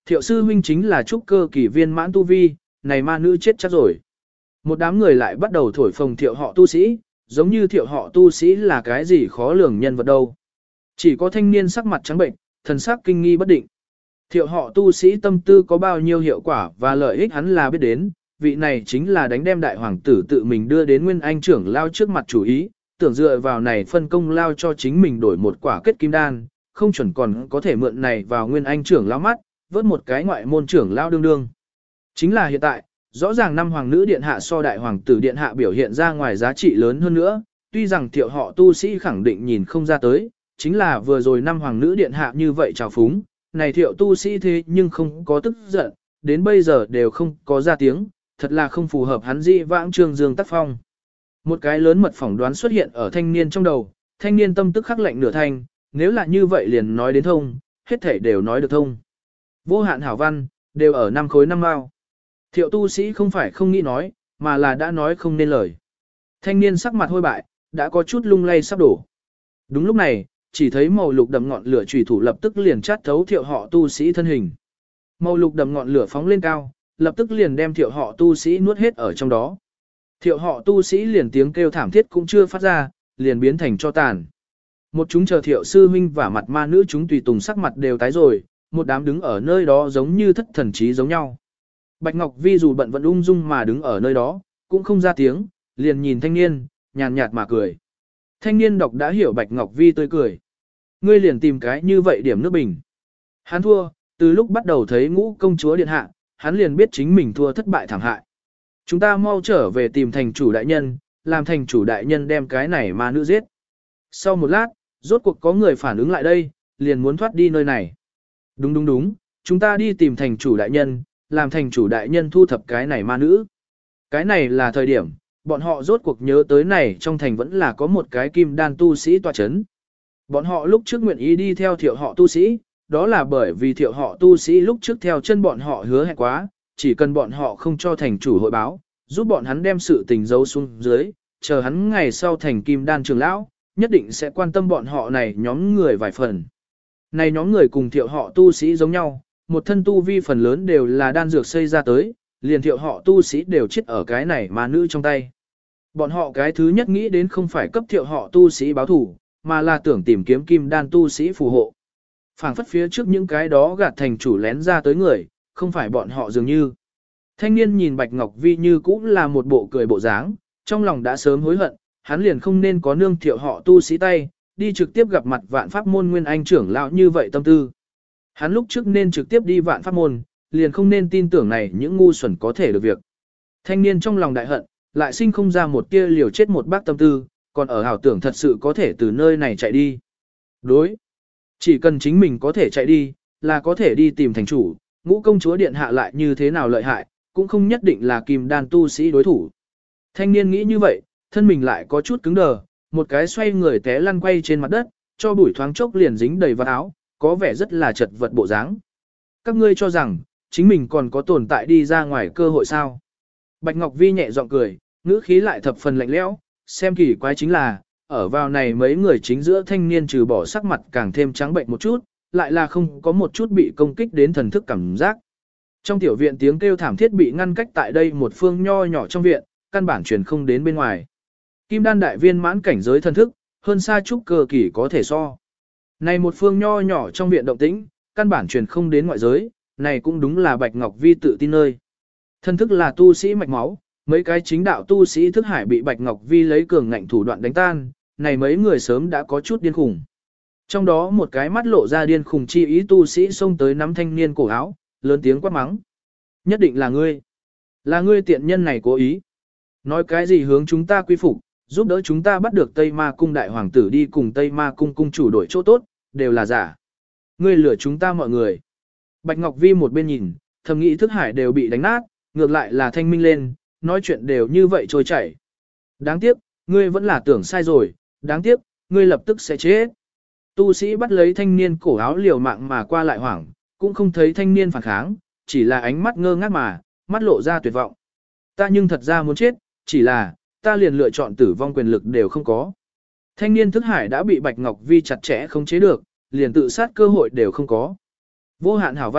Thiệu sư huynh chính là trúc cơ kỳ viên mãn tu vi, này ma nữ chết chắc rồi. Một đám người lại bắt đầu thổi phồng thiệu họ tu sĩ, giống như thiệu họ tu sĩ là cái gì khó lường nhân vật đâu. Chỉ có thanh niên sắc mặt trắng bệnh, thần sắc kinh nghi bất định. Thiệu họ tu sĩ tâm tư có bao nhiêu hiệu quả và lợi ích hắn là biết đến, vị này chính là đánh đem đại hoàng tử tự mình đưa đến Nguyên Anh trưởng lao trước mặt chủ ý, tưởng dựa vào này phân công lao cho chính mình đổi một quả kết kim đan, không chuẩn còn có thể mượn này vào Nguyên Anh trưởng lao mắt, vớt một cái ngoại môn trưởng lao đương đương. Chính là hiện tại, rõ ràng năm hoàng nữ điện hạ so đại hoàng tử điện hạ biểu hiện ra ngoài giá trị lớn hơn nữa, tuy rằng thiệu họ tu sĩ khẳng định nhìn không ra tới, chính là vừa rồi năm hoàng nữ điện hạ như vậy trào phúng, này thiệu tu sĩ thế nhưng không có tức giận, đến bây giờ đều không có ra tiếng, thật là không phù hợp hắn dị vãng trương dương tác phong. Một cái lớn mật phỏng đoán xuất hiện ở thanh niên trong đầu, thanh niên tâm tức khắc lạnh nửa thanh, nếu là như vậy liền nói đến thông, hết thể đều nói được thông. Vô hạn hảo văn, đều ở 5 khối 5 mao. Thiệu tu sĩ không phải không nghĩ nói, mà là đã nói không nên lời. Thanh niên sắc mặt hôi bại, đã có chút lung lay sắp đổ. Đúng lúc này, chỉ thấy màu lục đậm ngọn lửa chủy thủ lập tức liền chát thấu thiệu họ tu sĩ thân hình. Màu lục đậm ngọn lửa phóng lên cao, lập tức liền đem thiệu họ tu sĩ nuốt hết ở trong đó. Thiệu họ tu sĩ liền tiếng kêu thảm thiết cũng chưa phát ra, liền biến thành cho tàn. Một chúng chờ thiệu sư huynh và mặt ma nữ chúng tùy tùng sắc mặt đều tái rồi, một đám đứng ở nơi đó giống như thất thần trí giống nhau. Bạch Ngọc Vi dù bận vẫn ung dung mà đứng ở nơi đó, cũng không ra tiếng, liền nhìn thanh niên, nhàn nhạt mà cười. Thanh niên đọc đã hiểu Bạch Ngọc Vi tươi cười. Ngươi liền tìm cái như vậy điểm nước bình. Hắn thua, từ lúc bắt đầu thấy Ngũ công chúa điện hạ, hắn liền biết chính mình thua thất bại thảm hại. Chúng ta mau trở về tìm thành chủ đại nhân, làm thành chủ đại nhân đem cái này ma nữ giết. Sau một lát, rốt cuộc có người phản ứng lại đây, liền muốn thoát đi nơi này. Đúng, chúng ta đi tìm thành chủ đại nhân, làm thành chủ đại nhân thu thập cái này ma nữ. Cái này là thời điểm, bọn họ rốt cuộc nhớ tới này trong thành vẫn là có một cái kim đan tu sĩ tọa chấn. Bọn họ lúc trước nguyện ý đi theo thiệu họ tu sĩ, đó là bởi vì thiệu họ tu sĩ lúc trước theo chân bọn họ hứa hẹn quá, chỉ cần bọn họ không cho thành chủ hội báo, giúp bọn hắn đem sự tình giấu xuống dưới, chờ hắn ngày sau thành kim đan trường lão, nhất định sẽ quan tâm bọn họ này nhóm người vài phần. Này nhóm người cùng thiệu họ tu sĩ giống nhau, một thân tu vi phần lớn đều là đan dược xây ra tới, liền thiệu họ tu sĩ đều chết ở cái này mà nữ trong tay. Bọn họ cái thứ nhất nghĩ đến không phải cấp thiệu họ tu sĩ báo thủ, mà là tưởng tìm kiếm kim đan tu sĩ phù hộ. Phảng phất phía trước những cái đó gạt thành chủ lén ra tới người, không phải bọn họ dường như. Thanh niên nhìn Bạch Ngọc Vi như cũng là một bộ cười bộ dáng, trong lòng đã sớm hối hận, hắn liền không nên có nương thiệu họ tu sĩ tay, đi trực tiếp gặp mặt vạn pháp môn nguyên anh trưởng lão như vậy tâm tư. Hắn lúc trước nên trực tiếp đi vạn pháp môn, liền không nên tin tưởng này những ngu xuẩn có thể được việc. Thanh niên trong lòng đại hận, lại sinh không ra một tia liều chết một bác tâm tư, còn ở ảo tưởng thật sự có thể từ nơi này chạy đi. Đối. Chỉ cần chính mình có thể chạy đi, là có thể đi tìm thành chủ, Ngũ công chúa điện hạ lại như thế nào lợi hại, cũng không nhất định là kim đan tu sĩ đối thủ. Thanh niên nghĩ như vậy, thân mình lại có chút cứng đờ, một cái xoay người té lăn quay trên mặt đất, cho bụi thoáng chốc liền dính đầy vào áo, có vẻ rất là chật vật bộ dáng. Các ngươi cho rằng, chính mình còn có tồn tại đi ra ngoài cơ hội sao? Bạch Ngọc Vi nhẹ giọng cười, ngữ khí lại thập phần lạnh lẽo, xem kỳ quái chính là, ở vào này mấy người chính giữa thanh niên trừ bỏ sắc mặt càng thêm trắng bệnh một chút, lại là không có một chút bị công kích đến thần thức cảm giác. Trong tiểu viện tiếng kêu thảm thiết bị ngăn cách tại đây một phương nho nhỏ trong viện, căn bản truyền không đến bên ngoài. Kim đan đại viên mãn cảnh giới thần thức, hơn xa trúc cơ kỳ có thể so. Này một phương nho nhỏ trong viện động tĩnh, căn bản truyền không đến ngoại giới, này cũng đúng là Bạch Ngọc Vi tự tin nơi. Thần thức là tu sĩ mạch máu, mấy cái chính đạo tu sĩ thức hải bị Bạch Ngọc Vi lấy cường ngạnh thủ đoạn đánh tan, này mấy người sớm đã có chút điên khủng. Trong đó một cái mắt lộ ra điên khủng chi ý tu sĩ xông tới nắm thanh niên cổ áo, lớn tiếng quát mắng. Nhất định là ngươi. Là ngươi tiện nhân này cố ý. Nói cái gì hướng chúng ta quy phục, giúp đỡ chúng ta bắt được Tây Ma Cung đại hoàng tử đi cùng Tây Ma Cung cung chủ đổi chỗ tốt, đều là giả. Ngươi lừa chúng ta mọi người. Bạch Ngọc Vi một bên nhìn, thầm nghĩ thức hải đều bị đánh nát, ngược lại là thanh minh lên, nói chuyện đều như vậy trôi chảy. Đáng tiếc, ngươi vẫn là tưởng sai rồi, đáng tiếc, ngươi lập tức sẽ chết. Tu sĩ bắt lấy thanh niên cổ áo liều mạng mà qua lại hoảng, cũng không thấy thanh niên phản kháng, chỉ là ánh mắt ngơ ngác mà, mắt lộ ra tuyệt vọng. Ta nhưng thật ra muốn chết, chỉ là, ta liền lựa chọn tử vong quyền lực đều không có. Thanh niên thức hải đã bị Bạch Ngọc Vi chặt chẽ không chế được, liền tự sát cơ hội đều không có. Vô hạn hảo văn,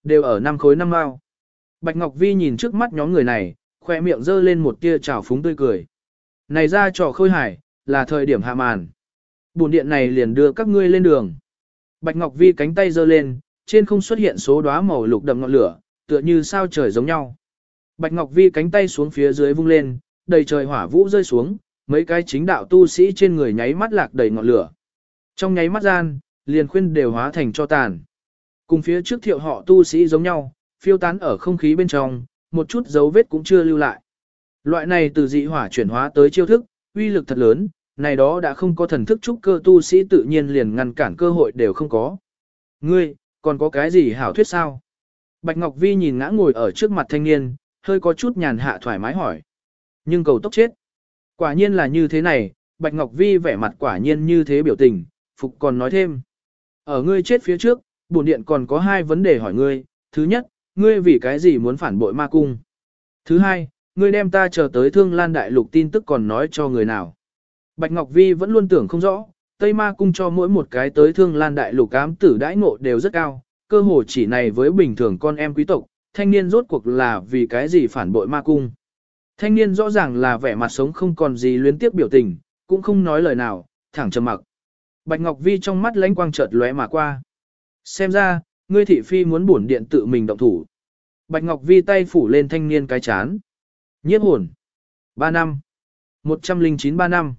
Đều ở 5 khối 5 mao. Bạch Ngọc Vi nhìn trước mắt nhóm người này, khoe miệng giơ lên một tia trào phúng tươi cười. Này ra trò khôi hài, là thời điểm hạ màn. Bổn điện này liền đưa các ngươi lên đường. Bạch Ngọc Vi cánh tay giơ lên, trên không xuất hiện số đóa màu lục đậm ngọn lửa, tựa như sao trời giống nhau. Bạch Ngọc Vi cánh tay xuống phía dưới vung lên, đầy trời hỏa vũ rơi xuống, mấy cái chính đạo tu sĩ trên người nháy mắt lạc đầy ngọn lửa. Trong nháy mắt gian, liền khuyên đều hóa thành cho tàn. Cùng phía trước thiệu họ tu sĩ giống nhau, phiêu tán ở không khí bên trong, một chút dấu vết cũng chưa lưu lại. Loại này từ dị hỏa chuyển hóa tới chiêu thức, uy lực thật lớn, này đó đã không có thần thức trúc cơ tu sĩ tự nhiên liền ngăn cản cơ hội đều không có. Ngươi, còn có cái gì hảo thuyết sao? Bạch Ngọc Vi nhìn ngã ngồi ở trước mặt thanh niên, hơi có chút nhàn hạ thoải mái hỏi. Nhưng cầu tốc chết. Quả nhiên là như thế này, Bạch Ngọc Vi vẻ mặt quả nhiên như thế biểu tình, Phục còn nói thêm. Ở ngươi chết phía trước, bổn điện còn có 2 vấn đề hỏi ngươi. Thứ nhất, ngươi vì cái gì muốn phản bội ma cung? Thứ hai, ngươi đem ta chờ tới Thương Lan Đại Lục tin tức còn nói cho người nào? Bạch Ngọc Vi vẫn luôn tưởng không rõ, Tây Ma Cung cho mỗi một cái tới Thương Lan Đại Lục ám tử đãi ngộ đều rất cao, cơ hồ chỉ này với bình thường con em quý tộc, thanh niên rốt cuộc là vì cái gì phản bội Ma Cung. Thanh niên rõ ràng là vẻ mặt sống không còn gì luyến tiếp biểu tình, cũng không nói lời nào, thẳng trầm mặc. Bạch Ngọc Vi trong mắt lánh quang chợt lóe mà qua. Xem ra, ngươi thị phi muốn bổn điện tự mình động thủ. Bạch Ngọc Vi tay phủ lên thanh niên cái chán. Nhiếp hồn. 3 năm. 109 3 năm.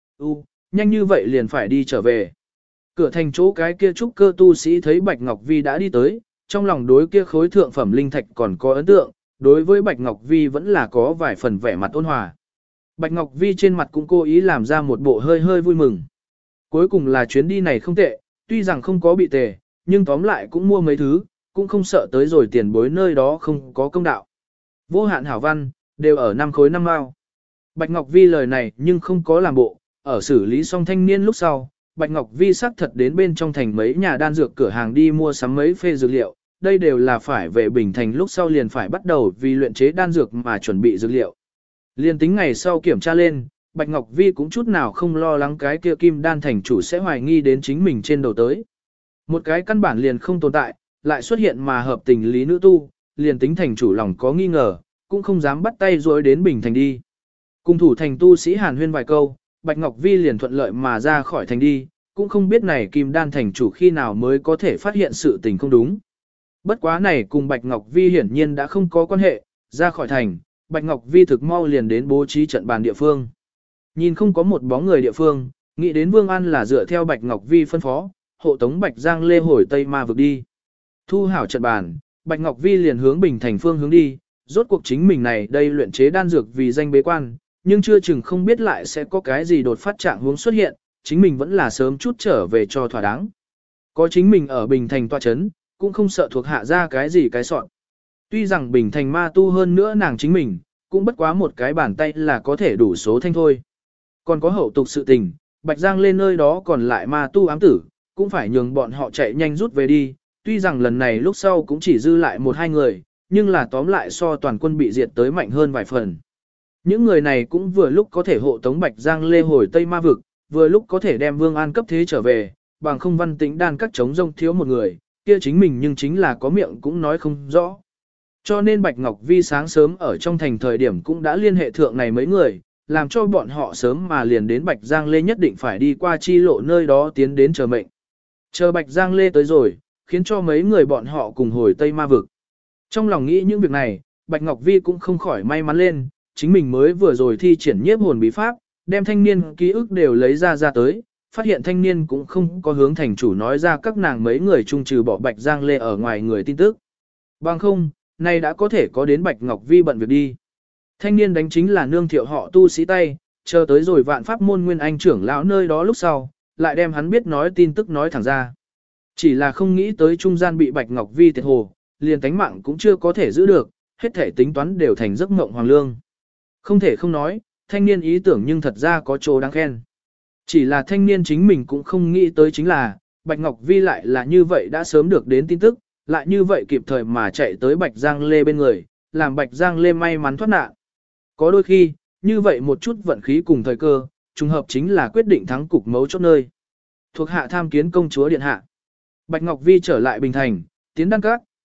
Nhanh như vậy liền phải đi trở về. Cửa thành chỗ cái kia trúc cơ tu sĩ thấy Bạch Ngọc Vi đã đi tới, trong lòng đối kia khối thượng phẩm linh thạch còn có ấn tượng, đối với Bạch Ngọc Vi vẫn là có vài phần vẻ mặt ôn hòa. Bạch Ngọc Vi trên mặt cũng cố ý làm ra một bộ hơi hơi vui mừng. Cuối cùng là chuyến đi này không tệ, tuy rằng không có bị tề, nhưng tóm lại cũng mua mấy thứ, cũng không sợ tới rồi tiền bối nơi đó không có công đạo. Vô hạn hảo văn, đều ở 5 khối 5 mao. Bạch Ngọc Vi lời này nhưng không có làm bộ, ở xử lý xong thanh niên lúc sau, Bạch Ngọc Vi xác thật đến bên trong thành mấy nhà đan dược cửa hàng đi mua sắm mấy phê dược liệu, đây đều là phải về Bình Thành lúc sau liền phải bắt đầu vì luyện chế đan dược mà chuẩn bị dược liệu. Liên tính ngày sau kiểm tra lên, Bạch Ngọc Vi cũng chút nào không lo lắng cái kia kim đan thành chủ sẽ hoài nghi đến chính mình trên đầu tới. Một cái căn bản liền không tồn tại, lại xuất hiện mà hợp tình lý nữ tu, liền tính thành chủ lòng có nghi ngờ, cũng không dám bắt tay dối đến Bình Thành đi. Cùng thủ thành tu sĩ hàn huyên vài câu, Bạch Ngọc Vi liền thuận lợi mà ra khỏi thành đi, cũng không biết này kim đan thành chủ khi nào mới có thể phát hiện sự tình không đúng. Bất quá này cùng Bạch Ngọc Vi hiển nhiên đã không có quan hệ, ra khỏi thành, Bạch Ngọc Vi thực mau liền đến bố trí trận bàn địa phương. Nhìn không có một bóng người địa phương, nghĩ đến Vương An là dựa theo Bạch Ngọc Vi phân phó, hộ tống Bạch Giang Lê hồi Tây Ma vực đi. Thu hảo trận bàn, Bạch Ngọc Vi liền hướng Bình Thành phương hướng đi, rốt cuộc chính mình này đây luyện chế đan dược vì danh bế quan, nhưng chưa chừng không biết lại sẽ có cái gì đột phát trạng hướng xuất hiện, chính mình vẫn là sớm chút trở về cho thỏa đáng. Có chính mình ở Bình Thành tọa chấn, cũng không sợ thuộc hạ ra cái gì cái soạn. Tuy rằng Bình Thành ma tu hơn nữa nàng chính mình, cũng bất quá một cái bàn tay là có thể đủ số thanh thôi. Còn có hậu tục sự tình, Bạch Giang lên nơi đó còn lại ma tu ám tử, cũng phải nhường bọn họ chạy nhanh rút về đi, tuy rằng lần này lúc sau cũng chỉ dư lại 1-2 người, nhưng là tóm lại so toàn quân bị diệt tới mạnh hơn vài phần. Những người này cũng vừa lúc có thể hộ tống Bạch Giang Lê hồi Tây Ma Vực, vừa lúc có thể đem Vương An cấp thế trở về, bằng không Văn Tĩnh đan các chống rông thiếu một người, kia chính mình nhưng chính là có miệng cũng nói không rõ. Cho nên Bạch Ngọc Vi sáng sớm ở trong thành thời điểm cũng đã liên hệ thượng này mấy người, làm cho bọn họ sớm mà liền đến Bạch Giang Lê nhất định phải đi qua chi lộ nơi đó tiến đến chờ mệnh. Chờ Bạch Giang Lê tới rồi, khiến cho mấy người bọn họ cùng hồi Tây Ma Vực. Trong lòng nghĩ những việc này, Bạch Ngọc Vi cũng không khỏi may mắn lên, chính mình mới vừa rồi thi triển nhiếp hồn bí pháp, đem thanh niên ký ức đều lấy ra tới, phát hiện thanh niên cũng không có hướng thành chủ nói ra các nàng mấy người chung trừ bỏ Bạch Giang Lê ở ngoài người tin tức. Bằng không, nay đã có thể có đến Bạch Ngọc Vi bận việc đi. Thanh niên đánh chính là nương thiệu họ tu sĩ tay, chờ tới rồi vạn pháp môn nguyên anh trưởng lão nơi đó lúc sau, lại đem hắn biết nói tin tức nói thẳng ra. Chỉ là không nghĩ tới trung gian bị Bạch Ngọc Vi tiệt hồ, liền tánh mạng cũng chưa có thể giữ được, hết thể tính toán đều thành giấc mộng hoàng lương. Không thể không nói, thanh niên ý tưởng nhưng thật ra có chỗ đáng khen. Chỉ là thanh niên chính mình cũng không nghĩ tới chính là, Bạch Ngọc Vi lại là như vậy đã sớm được đến tin tức, lại như vậy kịp thời mà chạy tới Bạch Giang Lê bên người, làm Bạch Giang Lê may mắn thoát nạn. Có đôi khi, như vậy một chút vận khí cùng thời cơ, trùng hợp chính là quyết định thắng cục mấu chốt nơi. Thuộc hạ tham kiến công chúa điện hạ. Bạch Ngọc Vi trở lại Bình Thành, tiến đăng các,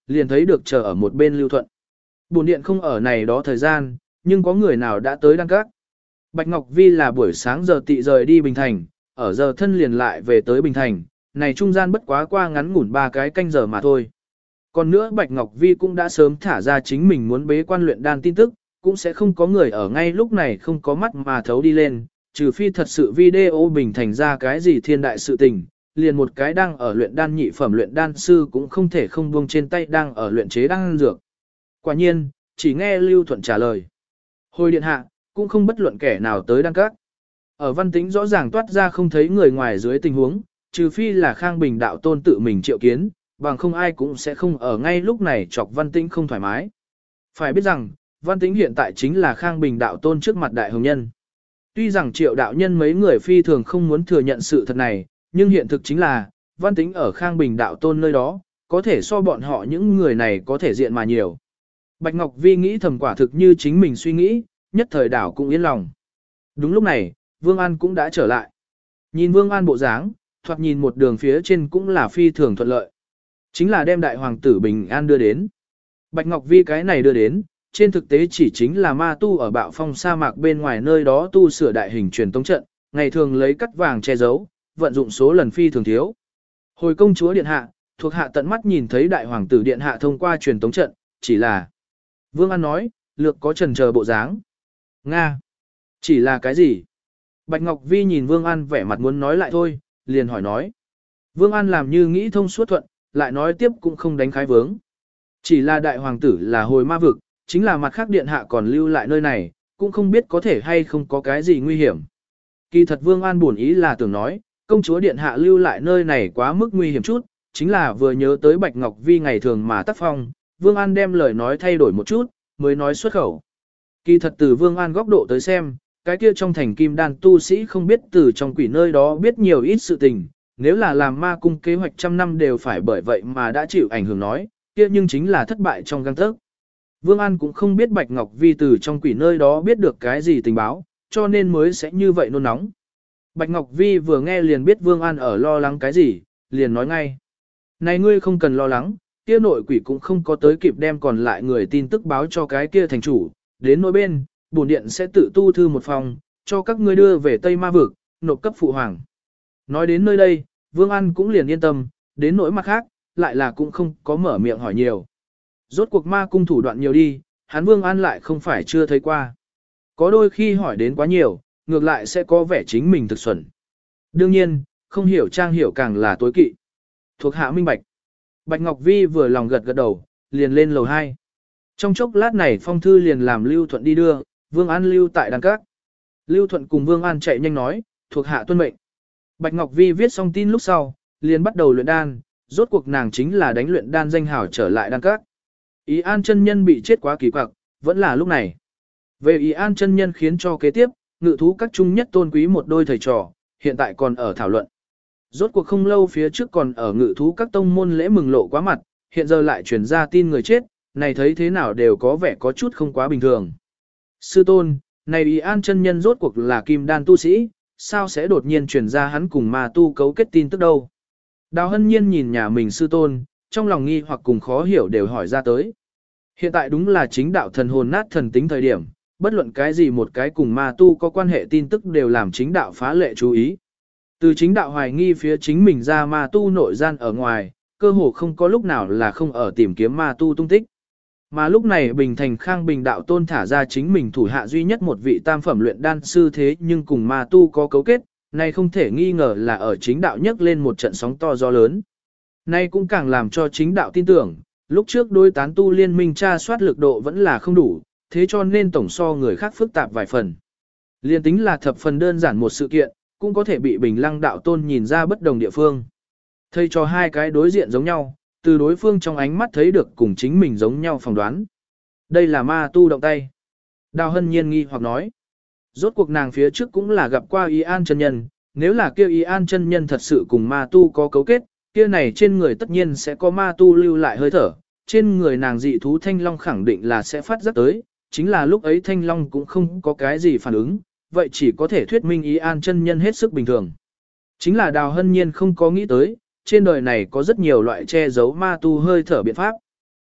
liền thấy được chờ ở một bên Lưu Thuận. Bổn điện không ở này đó thời gian, nhưng có người nào đã tới đăng các. Bạch Ngọc Vi là buổi sáng giờ tị rời đi Bình Thành, ở giờ thân liền lại về tới Bình Thành, này trung gian bất quá qua ngắn ngủn 3 cái canh giờ mà thôi. Còn nữa Bạch Ngọc Vi cũng đã sớm thả ra chính mình muốn bế quan luyện đan tin tức, cũng sẽ không có người ở ngay lúc này không có mắt mà thấu đi lên, trừ phi thật sự video Bình Thành ra cái gì thiên đại sự tình, liền một cái đang ở luyện đan nhị phẩm luyện đan sư cũng không thể không buông trên tay đang ở luyện chế đan dược. Quả nhiên, chỉ nghe Lưu Thuận trả lời. Hồi điện hạ, cũng không bất luận kẻ nào tới đăng các. Ở Văn Tĩnh rõ ràng toát ra không thấy người ngoài dưới tình huống, trừ phi là Khang Bình đạo tôn tự mình triệu kiến, bằng không ai cũng sẽ không ở ngay lúc này chọc Văn Tĩnh không thoải mái. Phải biết rằng, Văn Tĩnh hiện tại chính là Khang Bình đạo tôn trước mặt đại hồng nhân. Tuy rằng triệu đạo nhân mấy người phi thường không muốn thừa nhận sự thật này, nhưng hiện thực chính là, Văn Tĩnh ở Khang Bình đạo tôn nơi đó, có thể so bọn họ những người này có thể diện mà nhiều. Bạch Ngọc Vi nghĩ thầm quả thực như chính mình suy nghĩ, nhất thời đảo cũng yên lòng. Đúng lúc này, Vương An cũng đã trở lại. Nhìn Vương An bộ dáng, thoạt nhìn một đường phía trên cũng là phi thường thuận lợi. Chính là đem đại hoàng tử Bình An đưa đến. Bạch Ngọc Vi cái này đưa đến, trên thực tế chỉ chính là ma tu ở bạo phong sa mạc bên ngoài nơi đó tu sửa đại hình truyền tống trận, ngày thường lấy cắt vàng che giấu, vận dụng số lần phi thường thiếu. Hồi công chúa điện hạ, thuộc hạ tận mắt nhìn thấy đại hoàng tử điện hạ thông qua truyền tống trận, chỉ là Vương An nói, lược có chần chờ bộ dáng. Nga! Chỉ là cái gì? Bạch Ngọc Vi nhìn Vương An vẻ mặt muốn nói lại thôi, liền hỏi nói. Vương An làm như nghĩ thông suốt thuận, lại nói tiếp cũng không đánh khái vướng. Chỉ là đại hoàng tử là hồi ma vực, chính là mặt khác điện hạ còn lưu lại nơi này, cũng không biết có thể hay không có cái gì nguy hiểm. Kỳ thật Vương An buồn ý là tưởng nói, công chúa điện hạ lưu lại nơi này quá mức nguy hiểm chút, chính là vừa nhớ tới Bạch Ngọc Vi ngày thường mà tác phong, Vương An đem lời nói thay đổi một chút, mới nói xuất khẩu. Kỳ thật từ Vương An góc độ tới xem, cái kia trong thành kim đan tu sĩ không biết từ trong quỷ nơi đó biết nhiều ít sự tình, nếu là làm ma cung kế hoạch trăm năm đều phải bởi vậy mà đã chịu ảnh hưởng nói, kia nhưng chính là thất bại trong gang tấc. Vương An cũng không biết Bạch Ngọc Vi từ trong quỷ nơi đó biết được cái gì tình báo, cho nên mới sẽ như vậy nôn nóng. Bạch Ngọc Vi vừa nghe liền biết Vương An ở lo lắng cái gì, liền nói ngay. Này ngươi không cần lo lắng, kia nội quỷ cũng không có tới kịp đem còn lại người tin tức báo cho cái kia thành chủ, đến nỗi bên, bổn điện sẽ tự tu thư một phòng, cho các ngươi đưa về Tây Ma Vực, nộp cấp phụ hoàng. Nói đến nơi đây, Vương An cũng liền yên tâm, đến nỗi mặt khác, lại là cũng không có mở miệng hỏi nhiều. Rốt cuộc ma cung thủ đoạn nhiều đi, hắn Vương An lại không phải chưa thấy qua. Có đôi khi hỏi đến quá nhiều, ngược lại sẽ có vẻ chính mình thực xuẩn. Đương nhiên, không hiểu trang hiểu càng là tối kỵ. Thuộc hạ minh bạch. Bạch Ngọc Vi vừa lòng gật gật đầu, liền lên lầu 2. Trong chốc lát này phong thư liền làm Lưu Thuận đi đưa, Vương An lưu tại đàn các. Lưu Thuận cùng Vương An chạy nhanh nói, thuộc hạ tuân mệnh. Bạch Ngọc Vi viết xong tin lúc sau, liền bắt đầu luyện đan, rốt cuộc nàng chính là đánh luyện đan danh hảo trở lại đan các. Ý An chân nhân bị chết quá kỳ quặc, vẫn là lúc này. Về Ý An chân nhân khiến cho kế tiếp, ngự thú các trung nhất tôn quý một đôi thầy trò, hiện tại còn ở thảo luận. Rốt cuộc không lâu phía trước còn ở ngự thú các tông môn lễ mừng lộ quá mặt, hiện giờ lại truyền ra tin người chết, này thấy thế nào đều có vẻ có chút không quá bình thường. Sư tôn, này Ý An chân nhân rốt cuộc là kim đan tu sĩ, sao sẽ đột nhiên truyền ra hắn cùng ma tu cấu kết tin tức đâu? Đào Hân Nhiên nhìn nhà mình sư tôn, trong lòng nghi hoặc cùng khó hiểu đều hỏi ra tới. Hiện tại đúng là chính đạo thần hồn nát thần tính thời điểm, bất luận cái gì một cái cùng ma tu có quan hệ tin tức đều làm chính đạo phá lệ chú ý. Từ chính đạo hoài nghi phía chính mình ra ma tu nội gian ở ngoài, cơ hồ không có lúc nào là không ở tìm kiếm ma tu tung tích. Mà lúc này Bình Thành Khang Bình đạo tôn thả ra chính mình thủ hạ duy nhất một vị tam phẩm luyện đan sư thế nhưng cùng ma tu có cấu kết, này không thể nghi ngờ là ở chính đạo nhấc lên một trận sóng to gió lớn. Này cũng càng làm cho chính đạo tin tưởng, lúc trước đối tán tu liên minh tra soát lực độ vẫn là không đủ, thế cho nên tổng so người khác phức tạp vài phần. Liên tính là thập phần đơn giản một sự kiện, cũng có thể bị Bình Lăng đạo tôn nhìn ra bất đồng địa phương. Thầy cho hai cái đối diện giống nhau, từ đối phương trong ánh mắt thấy được cùng chính mình giống nhau phỏng đoán. Đây là ma tu động tay. Đào Hân Nhiên nghi hoặc nói. Rốt cuộc nàng phía trước cũng là gặp qua Ý An chân nhân, nếu là kia Ý An chân nhân thật sự cùng ma tu có cấu kết, kia này trên người tất nhiên sẽ có ma tu lưu lại hơi thở, trên người nàng dị thú thanh long khẳng định là sẽ phát giác tới, chính là lúc ấy thanh long cũng không có cái gì phản ứng, vậy chỉ có thể thuyết minh Ý An chân nhân hết sức bình thường. Chính là Đào Hân Nhiên không có nghĩ tới, trên đời này có rất nhiều loại che giấu ma tu hơi thở biện pháp.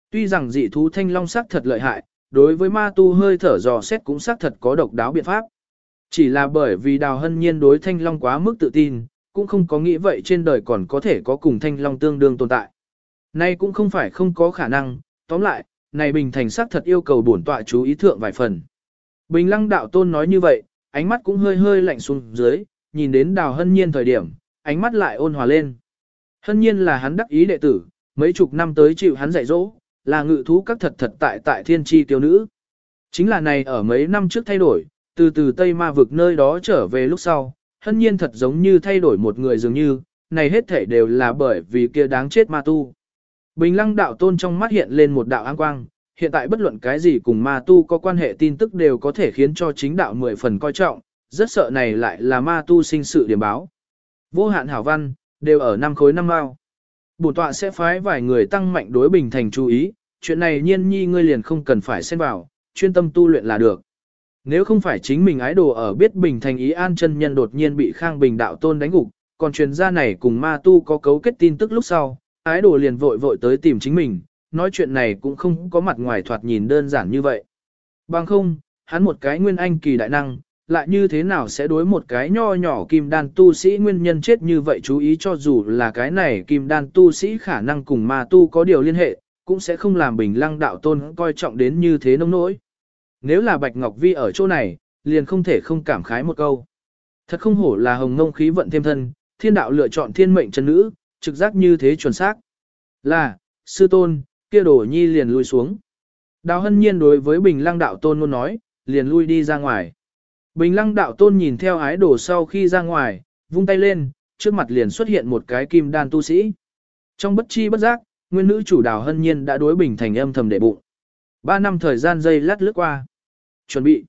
Tuy rằng dị thú thanh long sắc thật lợi hại, đối với ma tu hơi thở dò xét cũng xác thật có độc đáo biện pháp. Chỉ là bởi vì Đào Hân Nhiên đối thanh long quá mức tự tin, cũng không có nghĩ vậy trên đời còn có thể có cùng thanh long tương đương tồn tại. Nay cũng không phải không có khả năng, tóm lại, này Bình Thành xác thật yêu cầu bổn tọa chú ý thượng vài phần. Bình Lăng đạo tôn nói như vậy, ánh mắt cũng hơi hơi lạnh xuống dưới, nhìn đến Đào Hân Nhiên thời điểm, ánh mắt lại ôn hòa lên. Hân Nhiên là hắn đắc ý đệ tử, mấy chục năm tới chịu hắn dạy dỗ, là ngự thú các thật thật tại thiên tri tiêu nữ. Chính là này ở mấy năm trước thay đổi, từ Tây Ma vực nơi đó trở về lúc sau, Hân Nhiên thật giống như thay đổi một người dường như, này hết thể đều là bởi vì kia đáng chết ma tu. Bình Lăng đạo tôn trong mắt hiện lên một đạo áng quang, hiện tại bất luận cái gì cùng ma tu có quan hệ tin tức đều có thể khiến cho chính đạo 10 phần coi trọng, rất sợ này lại là ma tu sinh sự điểm báo. Vô hạn hảo văn, đều ở 5 khối 5 mao. Bổn tọa sẽ phái vài người tăng mạnh đối Bình Thành chú ý, chuyện này Nhiên nhi ngươi liền không cần phải xen vào, chuyên tâm tu luyện là được. Nếu không phải chính mình ái đồ ở biết Bình Thành ý an chân nhân đột nhiên bị Khang Bình đạo tôn đánh gục, còn truyền ra này cùng ma tu có cấu kết tin tức lúc sau, ái đồ liền vội vội tới tìm chính mình, nói chuyện này cũng không có mặt ngoài thoạt nhìn đơn giản như vậy. Bằng không, hắn một cái nguyên anh kỳ đại năng, lại như thế nào sẽ đối một cái nho nhỏ kim đan tu sĩ nguyên nhân chết như vậy chú ý, cho dù là cái này kim đan tu sĩ khả năng cùng ma tu có điều liên hệ, cũng sẽ không làm Bình Lăng đạo tôn coi trọng đến như thế nông nỗi. Nếu là Bạch Ngọc Vi ở chỗ này, liền không thể không cảm khái một câu. Thật không hổ là hồng ngông khí vận thêm thân, thiên đạo lựa chọn thiên mệnh chân nữ, trực giác như thế chuẩn xác. Là, sư tôn, kia đổ nhi liền lui xuống. Đào Hân Nhiên đối với Bình Lăng đạo tôn luôn nói, liền lui đi ra ngoài. Bình Lăng đạo tôn nhìn theo ái đồ sau khi ra ngoài, vung tay lên, trước mặt liền xuất hiện một cái kim đan tu sĩ. Trong bất chi bất giác, nguyên nữ chủ Đào Hân Nhiên đã đối Bình Thành âm thầm đệ bụng. 3 năm thời gian giây lát lướt qua. Chuẩn bị.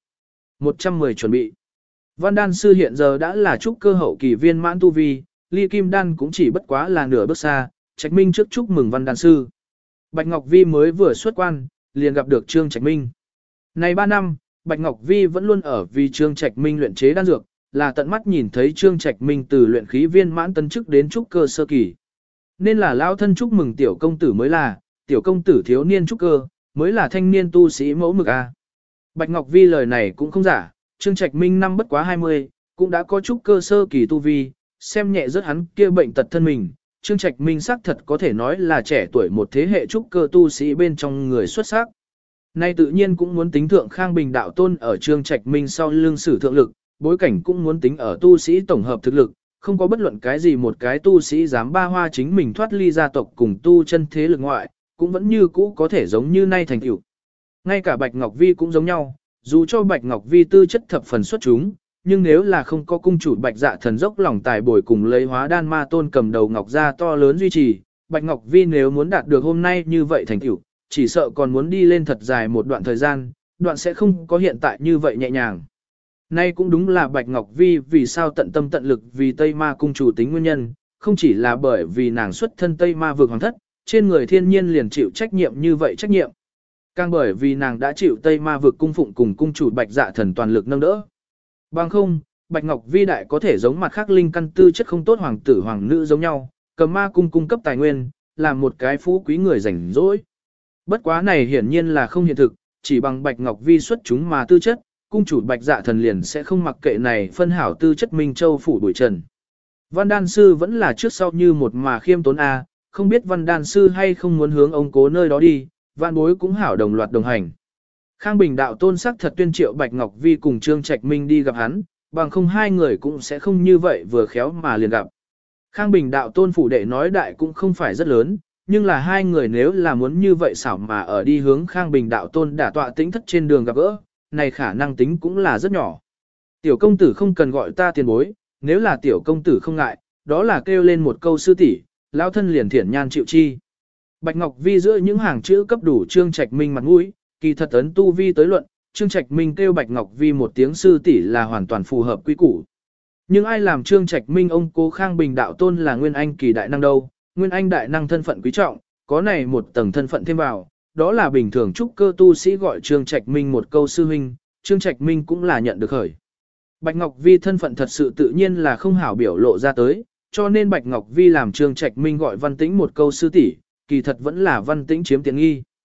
110 chuẩn bị. Văn đan sư hiện giờ đã là trúc cơ hậu kỳ viên mãn tu vi, ly kim đan cũng chỉ bất quá là nửa bước xa, Trạch Minh trước chúc mừng văn đan sư. Bạch Ngọc Vi mới vừa xuất quan, liền gặp được Trương Trạch Minh. Này 3 năm, Bạch Ngọc Vi vẫn luôn ở vì Trương Trạch Minh luyện chế đan dược, là tận mắt nhìn thấy Trương Trạch Minh từ luyện khí viên mãn tân chức đến trúc cơ sơ kỳ. Nên là lão thân chúc mừng tiểu công tử mới là, tiểu công tử thiếu niên trúc cơ, mới là thanh niên tu sĩ mẫu mực a. Bạch Ngọc Vi lời này cũng không giả, Trương Trạch Minh năm bất quá 20, cũng đã có trúc cơ sơ kỳ tu vi, xem nhẹ rất hắn kia bệnh tật thân mình. Trương Trạch Minh xác thật có thể nói là trẻ tuổi một thế hệ trúc cơ tu sĩ bên trong người xuất sắc. Nay tự nhiên cũng muốn tính thượng Khang Bình đạo tôn ở Trương Trạch Minh sau lưng sử thượng lực, bối cảnh cũng muốn tính ở tu sĩ tổng hợp thực lực, không có bất luận cái gì một cái tu sĩ dám ba hoa chính mình thoát ly gia tộc cùng tu chân thế lực ngoại, cũng vẫn như cũ có thể giống như nay thành tựu. Ngay cả Bạch Ngọc Vi cũng giống nhau, dù cho Bạch Ngọc Vi tư chất thập phần xuất chúng, nhưng nếu là không có cung chủ Bạch Dạ thần dốc lòng tài bồi cùng lấy hóa đan ma tôn cầm đầu ngọc gia to lớn duy trì, Bạch Ngọc Vi nếu muốn đạt được hôm nay như vậy thành tựu, chỉ sợ còn muốn đi lên thật dài một đoạn thời gian, đoạn sẽ không có hiện tại như vậy nhẹ nhàng. Nay cũng đúng là Bạch Ngọc Vi vì sao tận tâm tận lực vì Tây Ma cung chủ tính nguyên nhân, không chỉ là bởi vì nàng xuất thân Tây Ma vực hoàng thất, trên người thiên nhiên liền chịu trách nhiệm như vậy trách nhiệm. Càng bởi vì nàng đã chịu Tây Ma vực cung phụng cùng cung chủ Bạch Dạ thần toàn lực nâng đỡ. Bằng không, Bạch Ngọc Vi đại có thể giống mặt khác linh căn tư chất không tốt hoàng tử hoàng nữ giống nhau, cầm ma cung cung cấp tài nguyên, làm một cái phú quý người rảnh rỗi. Bất quá này hiển nhiên là không hiện thực, chỉ bằng Bạch Ngọc Vi xuất chúng mà tư chất, cung chủ Bạch Dạ thần liền sẽ không mặc kệ này phân hảo tư chất Minh Châu phủ bụi trần. Văn đan sư vẫn là trước sau như một mà khiêm tốn a, không biết văn đan sư hay không muốn hướng ông cố nơi đó đi, vạn bối cũng hảo đồng loạt đồng hành. Khang Bình đạo tôn sắc thật tuyên triệu Bạch Ngọc Vi cùng Trương Trạch Minh đi gặp hắn, bằng không hai người cũng sẽ không như vậy vừa khéo mà liền gặp. Khang Bình đạo tôn phủ đệ nói đại cũng không phải rất lớn, nhưng là hai người nếu là muốn như vậy xảo mà ở đi hướng Khang Bình đạo tôn đả tọa tĩnh thất trên đường gặp gỡ, này khả năng tính cũng là rất nhỏ. Tiểu công tử không cần gọi ta tiền bối, nếu là tiểu công tử không ngại, đó là kêu lên một câu sư tỷ, lão thân liền thiển nhan chịu chi. Bạch Ngọc Vi giữa những hàng chữ cấp đủ Trương Trạch Minh mặt mũi, kỳ thật ấn tu vi tới luận, Trương Trạch Minh kêu Bạch Ngọc Vi một tiếng sư tỷ là hoàn toàn phù hợp quy củ. Nhưng ai làm Trương Trạch Minh ông cố Khang Bình đạo tôn là nguyên anh kỳ đại năng đâu, nguyên anh đại năng thân phận quý trọng, có này một tầng thân phận thêm vào, đó là bình thường trúc cơ tu sĩ gọi Trương Trạch Minh một câu sư huynh, Trương Trạch Minh cũng là nhận được khởi. Bạch Ngọc Vi thân phận thật sự tự nhiên là không hảo biểu lộ ra tới, cho nên Bạch Ngọc Vi làm Trương Trạch Minh gọi Văn Tĩnh một câu sư tỷ, kỳ thật vẫn là Văn Tĩnh chiếm tiện nghi.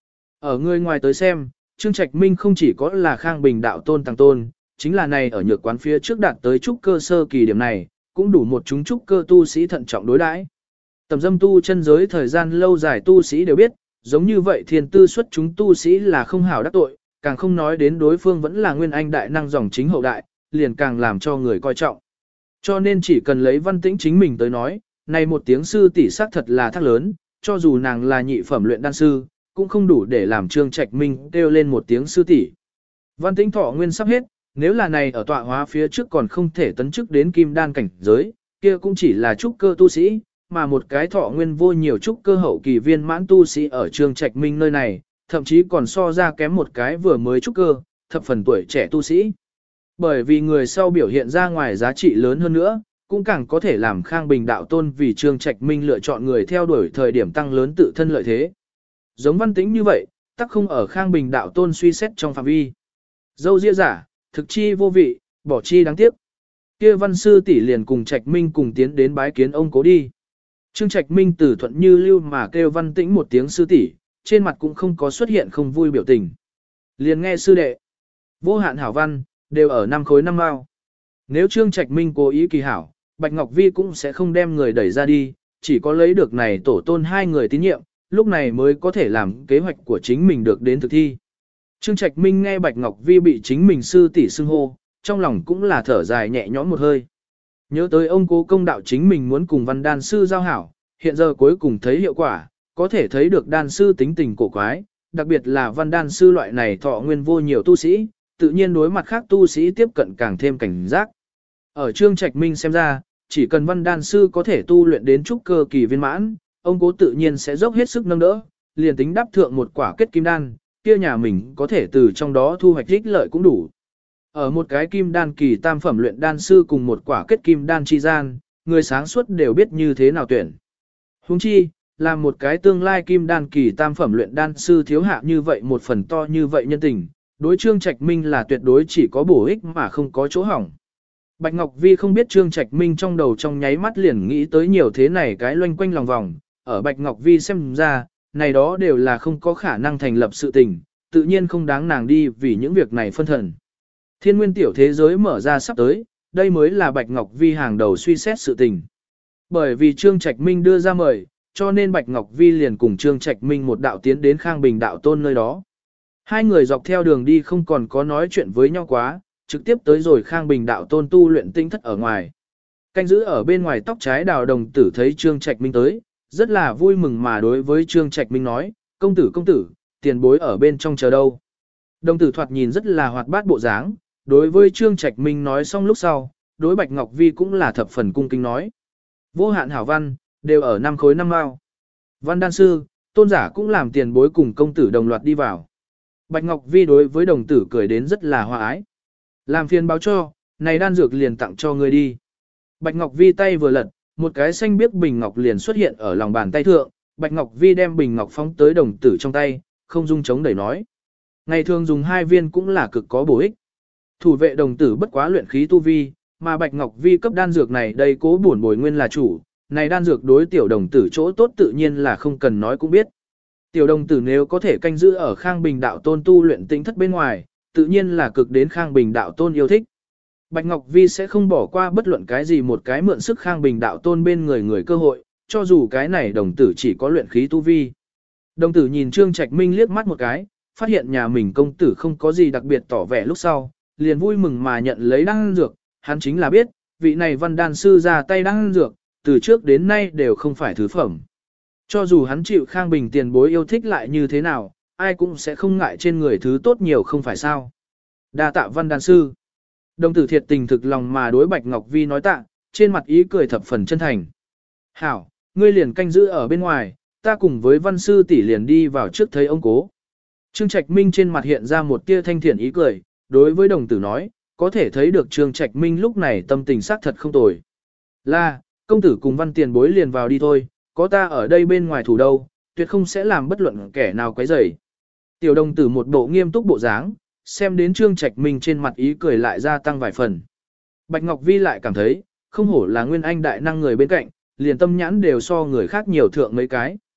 Ở người ngoài tới xem, Trương Trạch Minh không chỉ có là Khang Bình đạo tôn tăng tôn, chính là này ở nhược quán phía trước đạt tới trúc cơ sơ kỳ điểm này, cũng đủ một chúng trúc cơ tu sĩ thận trọng đối đãi. Tầm dâm tu chân giới thời gian lâu dài tu sĩ đều biết, giống như vậy thiên tư xuất chúng tu sĩ là không hảo đắc tội, càng không nói đến đối phương vẫn là nguyên anh đại năng dòng chính hậu đại, liền càng làm cho người coi trọng. Cho nên chỉ cần lấy Văn Tĩnh chính mình tới nói, này một tiếng sư tỷ xác thật là thác lớn, cho dù nàng là nhị phẩm luyện đan sư, cũng không đủ để làm Trương Trạch Minh kêu lên một tiếng sư tỷ. Văn Tĩnh thọ nguyên sắp hết, nếu là này ở tọa hóa phía trước còn không thể tấn chức đến kim đan cảnh giới, kia cũng chỉ là trúc cơ tu sĩ, mà một cái thọ nguyên vô nhiều trúc cơ hậu kỳ viên mãn tu sĩ ở Trương Trạch Minh nơi này, thậm chí còn so ra kém một cái vừa mới trúc cơ, thập phần tuổi trẻ tu sĩ. Bởi vì người sau biểu hiện ra ngoài giá trị lớn hơn nữa, cũng càng có thể làm Khang Bình đạo tôn vì Trương Trạch Minh lựa chọn người theo đuổi thời điểm tăng lớn tự thân lợi thế. Giống Văn Tĩnh như vậy, tắc không ở Khang Bình đạo tôn suy xét trong phạm vi. Dâu ria giả, thực chi vô vị, bỏ chi đáng tiếc. Kia Văn sư tỷ liền cùng Trạch Minh cùng tiến đến bái kiến ông cố đi. Trương Trạch Minh từ thuận như lưu mà kêu Văn Tĩnh một tiếng sư tỷ, trên mặt cũng không có xuất hiện không vui biểu tình. Liền nghe sư đệ, vô hạn hảo văn, đều ở 5 khối 5 mao. Nếu Trương Trạch Minh cố ý kỳ hảo, Bạch Ngọc Vi cũng sẽ không đem người đẩy ra đi, chỉ có lấy được này tổ tôn hai người tín nhiệm, lúc này mới có thể làm kế hoạch của chính mình được đến thực thi. Trương Trạch Minh nghe Bạch Ngọc Vi bị chính mình sư tỷ xưng hô, trong lòng cũng là thở dài nhẹ nhõm một hơi. Nhớ tới ông cố công đạo chính mình muốn cùng văn đan sư giao hảo, hiện giờ cuối cùng thấy hiệu quả, có thể thấy được đan sư tính tình cổ quái, đặc biệt là văn đan sư loại này thọ nguyên vô nhiều tu sĩ, tự nhiên đối mặt khác tu sĩ tiếp cận càng thêm cảnh giác. Ở Trương Trạch Minh xem ra, chỉ cần văn đan sư có thể tu luyện đến trúc cơ kỳ viên mãn, ông cố tự nhiên sẽ dốc hết sức nâng đỡ, liền tính đáp thượng một quả kết kim đan, kia nhà mình có thể từ trong đó thu hoạch ích lợi cũng đủ. Ở một cái kim đan kỳ tam phẩm luyện đan sư cùng một quả kết kim đan chi gian, người sáng suốt đều biết như thế nào tuyển. Huống chi, là một cái tương lai kim đan kỳ tam phẩm luyện đan sư thiếu hạ như vậy một phần to như vậy nhân tình, đối Trương Trạch Minh là tuyệt đối chỉ có bổ ích mà không có chỗ hỏng. Bạch Ngọc Vi không biết Trương Trạch Minh trong đầu trong nháy mắt liền nghĩ tới nhiều thế này cái loanh quanh lòng vòng, ở Bạch Ngọc Vi xem ra, này đó đều là không có khả năng thành lập sự tình, tự nhiên không đáng nàng đi vì những việc này phân thần. Thiên nguyên tiểu thế giới mở ra sắp tới, đây mới là Bạch Ngọc Vi hàng đầu suy xét sự tình. Bởi vì Trương Trạch Minh đưa ra mời, cho nên Bạch Ngọc Vi liền cùng Trương Trạch Minh một đạo tiến đến Khang Bình đạo tôn nơi đó. Hai người dọc theo đường đi không còn có nói chuyện với nhau quá, trực tiếp tới rồi Khang Bình đạo tôn tu luyện tinh thất ở ngoài. Canh giữ ở bên ngoài tóc trái đào đồng tử thấy Trương Trạch Minh tới, rất là vui mừng mà đối với Trương Trạch Minh nói, công tử, tiền bối ở bên trong chờ đâu. Đồng tử thoạt nhìn rất là hoạt bát bộ dáng, đối với Trương Trạch Minh nói xong lúc sau, đối Bạch Ngọc Vi cũng là thập phần cung kính nói. Vô hạn hảo văn, đều ở 5 khối 5 mao. Văn đan sư, tôn giả cũng làm tiền bối cùng công tử đồng loạt đi vào. Bạch Ngọc Vi đối với đồng tử cười đến rất là hòa ái. Làm phiền báo cho, này đan dược liền tặng cho người đi. Bạch Ngọc Vi tay vừa lật, một cái xanh biếc bình ngọc liền xuất hiện ở lòng bàn tay thượng. Bạch Ngọc Vi đem bình ngọc phóng tới đồng tử trong tay, không dung chống đẩy nói. Ngày thường dùng 2 viên cũng là cực có bổ ích. Thủ vệ đồng tử bất quá luyện khí tu vi, mà Bạch Ngọc Vi cấp đan dược này đây cố bổn bồi nguyên là chủ, này đan dược đối tiểu đồng tử chỗ tốt tự nhiên là không cần nói cũng biết. Tiểu đồng tử nếu có thể canh giữ ở Khang Bình đạo tôn tu luyện tinh thất bên ngoài, tự nhiên là cực đến Khang Bình đạo tôn yêu thích. Bạch Ngọc Vi sẽ không bỏ qua bất luận cái gì một cái mượn sức Khang Bình đạo tôn bên người cơ hội, cho dù cái này đồng tử chỉ có luyện khí tu vi. Đồng tử nhìn Trương Trạch Minh liếc mắt một cái, phát hiện nhà mình công tử không có gì đặc biệt tỏ vẻ lúc sau, liền vui mừng mà nhận lấy đan dược, hắn chính là biết, vị này văn đan sư ra tay đan dược, từ trước đến nay đều không phải thứ phẩm. Cho dù hắn chịu Khang Bình tiền bối yêu thích lại như thế nào, ai cũng sẽ không ngại trên người thứ tốt nhiều không phải sao. Đa tạ văn đan sư. Đồng tử thiệt tình thực lòng mà đối Bạch Ngọc Vi nói tạ, trên mặt ý cười thập phần chân thành. Hảo, ngươi liền canh giữ ở bên ngoài, ta cùng với văn sư tỷ liền đi vào trước thấy ông cố. Trương Trạch Minh trên mặt hiện ra một tia thanh thiện ý cười, đối với đồng tử nói, có thể thấy được Trương Trạch Minh lúc này tâm tình xác thật không tồi. Là, công tử cùng văn tiền bối liền vào đi thôi, có ta ở đây bên ngoài thủ đâu, tuyệt không sẽ làm bất luận kẻ nào quấy rầy. Tiểu đồng tử một bộ nghiêm túc bộ dáng, xem đến Trương Trạch Minh trên mặt ý cười lại gia tăng vài phần. Bạch Ngọc Vi lại cảm thấy, không hổ là nguyên anh đại năng người bên cạnh, liền tâm nhãn đều so người khác nhiều thượng mấy cái.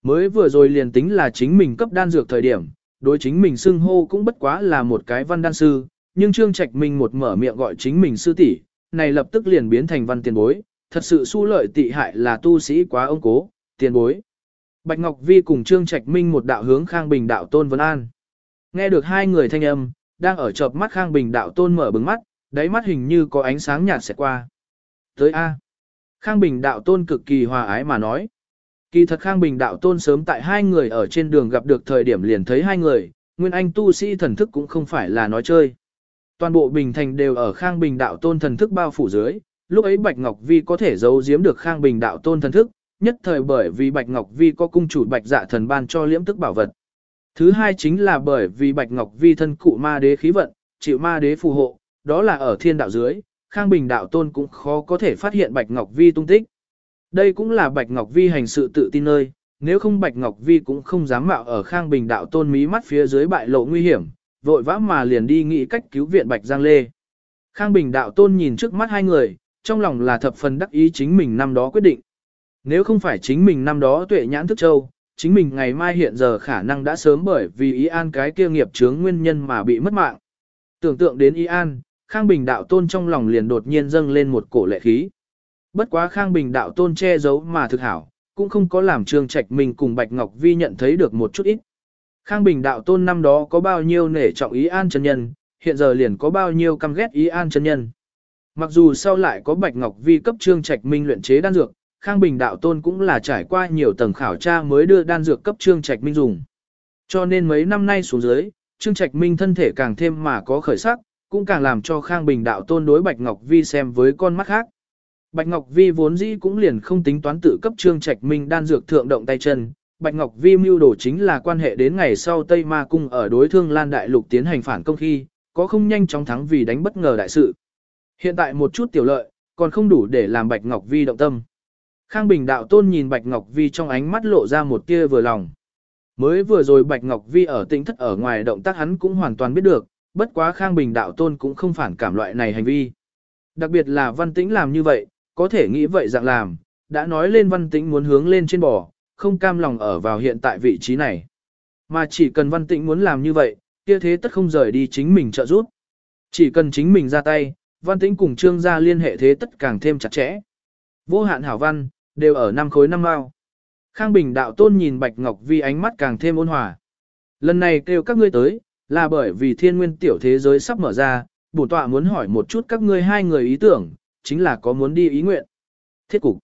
Mới vừa rồi liền tính là chính mình cấp đan dược thời điểm, đối chính mình xưng hô cũng bất quá là một cái văn đan sư, nhưng Trương Trạch Minh một mở miệng gọi chính mình sư tỷ, này lập tức liền biến thành văn tiền bối, thật sự su lợi tị hại là tu sĩ quá ông cố, tiền bối. Bạch Ngọc Vi cùng Trương Trạch Minh một đạo hướng Khang Bình đạo tôn vấn an. Nghe được hai người thanh âm, đang ở chợp mắt Khang Bình đạo tôn mở bừng mắt, đáy mắt hình như có ánh sáng nhạt xẹt qua. Tới A. Khang Bình đạo tôn cực kỳ hòa ái mà nói. Kỳ thật Khang Bình đạo tôn sớm tại hai người ở trên đường gặp được thời điểm liền thấy hai người, nguyên anh tu sĩ thần thức cũng không phải là nói chơi. Toàn bộ Bình Thành đều ở Khang Bình đạo tôn thần thức bao phủ dưới, lúc ấy Bạch Ngọc Vi có thể giấu giếm được Khang Bình đạo tôn thần thức, nhất thời bởi vì Bạch Ngọc Vi có cung chủ Bạch Dạ thần ban cho liễm tức bảo vật. Thứ hai chính là bởi vì Bạch Ngọc Vi thân cụ ma đế khí vận, chịu ma đế phù hộ, đó là ở thiên đạo dưới, Khang Bình đạo tôn cũng khó có thể phát hiện Bạch Ngọc Vi tung tích. Đây cũng là Bạch Ngọc Vi hành sự tự tin nơi, nếu không Bạch Ngọc Vi cũng không dám mạo ở Khang Bình đạo tôn mí mắt phía dưới bại lộ nguy hiểm, vội vã mà liền đi nghĩ cách cứu viện Bạch Giang Lê. Khang Bình đạo tôn nhìn trước mắt hai người, trong lòng là thập phần đắc ý chính mình năm đó quyết định. Nếu không phải chính mình năm đó tuệ nhãn thức châu, chính mình ngày mai hiện giờ khả năng đã sớm bởi vì ý an cái kia nghiệp chướng nguyên nhân mà bị mất mạng. Tưởng tượng đến ý an, Khang Bình đạo tôn trong lòng liền đột nhiên dâng lên một cổ lệ khí. Bất quá Khang Bình đạo tôn che giấu mà thực hảo, cũng không có làm Trương Trạch Minh cùng Bạch Ngọc Vi nhận thấy được một chút ít. Khang Bình đạo tôn năm đó có bao nhiêu nể trọng ý an chân nhân, hiện giờ liền có bao nhiêu căm ghét ý an chân nhân. Mặc dù sau lại có Bạch Ngọc Vi cấp Trương Trạch Minh luyện chế đan dược, Khang Bình đạo tôn cũng là trải qua nhiều tầng khảo tra mới đưa đan dược cấp Trương Trạch Minh dùng. Cho nên mấy năm nay xuống dưới, Trương Trạch Minh thân thể càng thêm mà có khởi sắc, cũng càng làm cho Khang Bình đạo tôn đối Bạch Ngọc Vi xem với con mắt khác. Bạch Ngọc Vi vốn dĩ cũng liền không tính toán tự cấp Trương Trạch Minh đan dược thượng động tay chân. Bạch Ngọc Vi mưu đồ chính là quan hệ đến ngày sau Tây Ma Cung ở đối Thương Lan Đại Lục tiến hành phản công khi, có không nhanh chóng thắng vì đánh bất ngờ đại sự. Hiện tại một chút tiểu lợi, còn không đủ để làm Bạch Ngọc Vi động tâm. Khang Bình đạo tôn nhìn Bạch Ngọc Vi trong ánh mắt lộ ra một tia vừa lòng. Mới vừa rồi Bạch Ngọc Vi ở Tĩnh Thất ở ngoài động tác hắn cũng hoàn toàn biết được, bất quá Khang Bình đạo tôn cũng không phản cảm loại này hành vi. Đặc biệt là Văn Tĩnh làm như vậy, có thể nghĩ vậy dạng làm, đã nói lên Văn Tĩnh muốn hướng lên trên bò, không cam lòng ở vào hiện tại vị trí này. Mà chỉ cần Văn Tĩnh muốn làm như vậy, kia thế tất không rời đi chính mình trợ giúp. Chỉ cần chính mình ra tay, Văn Tĩnh cùng Trương gia liên hệ thế tất càng thêm chặt chẽ. Vô hạn hảo văn, đều ở năm khối năm mao. Khang Bình đạo tôn nhìn Bạch Ngọc Vi ánh mắt càng thêm ôn hòa. Lần này kêu các ngươi tới, là bởi vì thiên nguyên tiểu thế giới sắp mở ra, bổn tọa muốn hỏi một chút các ngươi hai người ý tưởng, chính là có muốn đi ý nguyện. Thiết cục.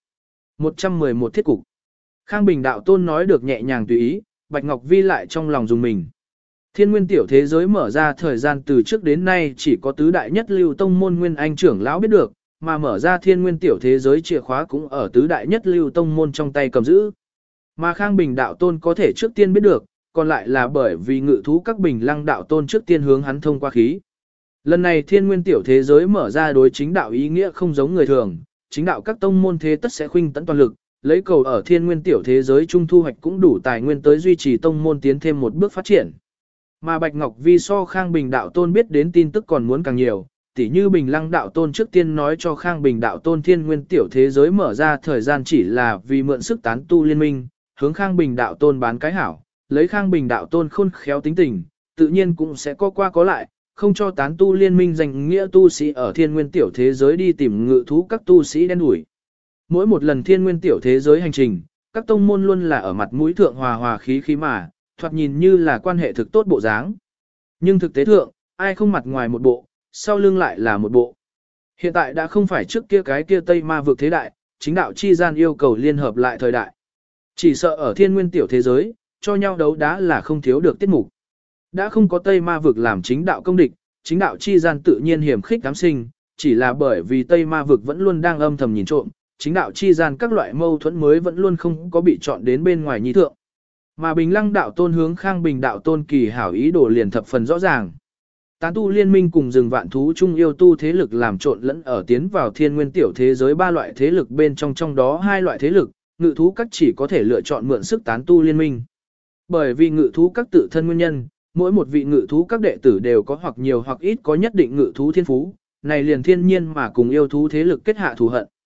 111 thiết cục. Khang Bình đạo tôn nói được nhẹ nhàng tùy ý, Bạch Ngọc Vi lại trong lòng dùng mình. Thiên nguyên tiểu thế giới mở ra thời gian từ trước đến nay chỉ có tứ đại nhất lưu tông môn nguyên anh trưởng lão biết được, mà mở ra thiên nguyên tiểu thế giới chìa khóa cũng ở tứ đại nhất lưu tông môn trong tay cầm giữ. Mà Khang Bình đạo tôn có thể trước tiên biết được, còn lại là bởi vì ngự thú các Bình Lăng đạo tôn trước tiên hướng hắn thông qua khí. Lần này thiên nguyên tiểu thế giới mở ra đối chính đạo ý nghĩa không giống người thường, chính đạo các tông môn thế tất sẽ khuynh tận toàn lực, lấy cầu ở thiên nguyên tiểu thế giới trung thu hoạch cũng đủ tài nguyên tới duy trì tông môn tiến thêm một bước phát triển. Mà Bạch Ngọc Vi so Khang Bình đạo tôn biết đến tin tức còn muốn càng nhiều, tỉ như Bình Lăng đạo tôn trước tiên nói cho Khang Bình đạo tôn thiên nguyên tiểu thế giới mở ra thời gian chỉ là vì mượn sức tán tu liên minh, hướng Khang Bình đạo tôn bán cái hảo, lấy Khang Bình đạo tôn khôn khéo tính tình, tự nhiên cũng sẽ có qua có lại, không cho tán tu liên minh danh nghĩa tu sĩ ở thiên nguyên tiểu thế giới đi tìm ngự thú các tu sĩ đen đuổi. Mỗi một lần thiên nguyên tiểu thế giới hành trình, các tông môn luôn là ở mặt mũi thượng hòa hòa khí khí mà, thoạt nhìn như là quan hệ thực tốt bộ dáng. Nhưng thực tế thượng, ai không mặt ngoài một bộ, sau lưng lại là một bộ. Hiện tại đã không phải trước kia cái kia Tây Ma vực thế đại, chính đạo chi gian yêu cầu liên hợp lại thời đại. Chỉ sợ ở thiên nguyên tiểu thế giới, cho nhau đấu đá là không thiếu được tiết mục. Đã không có Tây Ma vực làm chính đạo công địch, chính đạo chi gian tự nhiên hiểm khích đám sinh, chỉ là bởi vì Tây Ma vực vẫn luôn đang âm thầm nhìn trộm, chính đạo chi gian các loại mâu thuẫn mới vẫn luôn không có bị chọn đến bên ngoài nhi thượng. Mà Bình Lăng đạo tôn hướng Khang Bình đạo tôn kỳ hảo ý đồ liền thập phần rõ ràng. Tán tu liên minh cùng rừng vạn thú chung yêu tu thế lực làm trộn lẫn ở tiến vào thiên nguyên tiểu thế giới ba loại thế lực bên trong đó hai loại thế lực, ngự thú các chỉ có thể lựa chọn mượn sức tán tu liên minh. Bởi vì ngự thú các tự thân nguyên nhân, mỗi một vị ngự thú các đệ tử đều có hoặc nhiều hoặc ít có nhất định ngự thú thiên phú, này liền thiên nhiên mà cùng yêu thú thế lực kết hạ thù hận.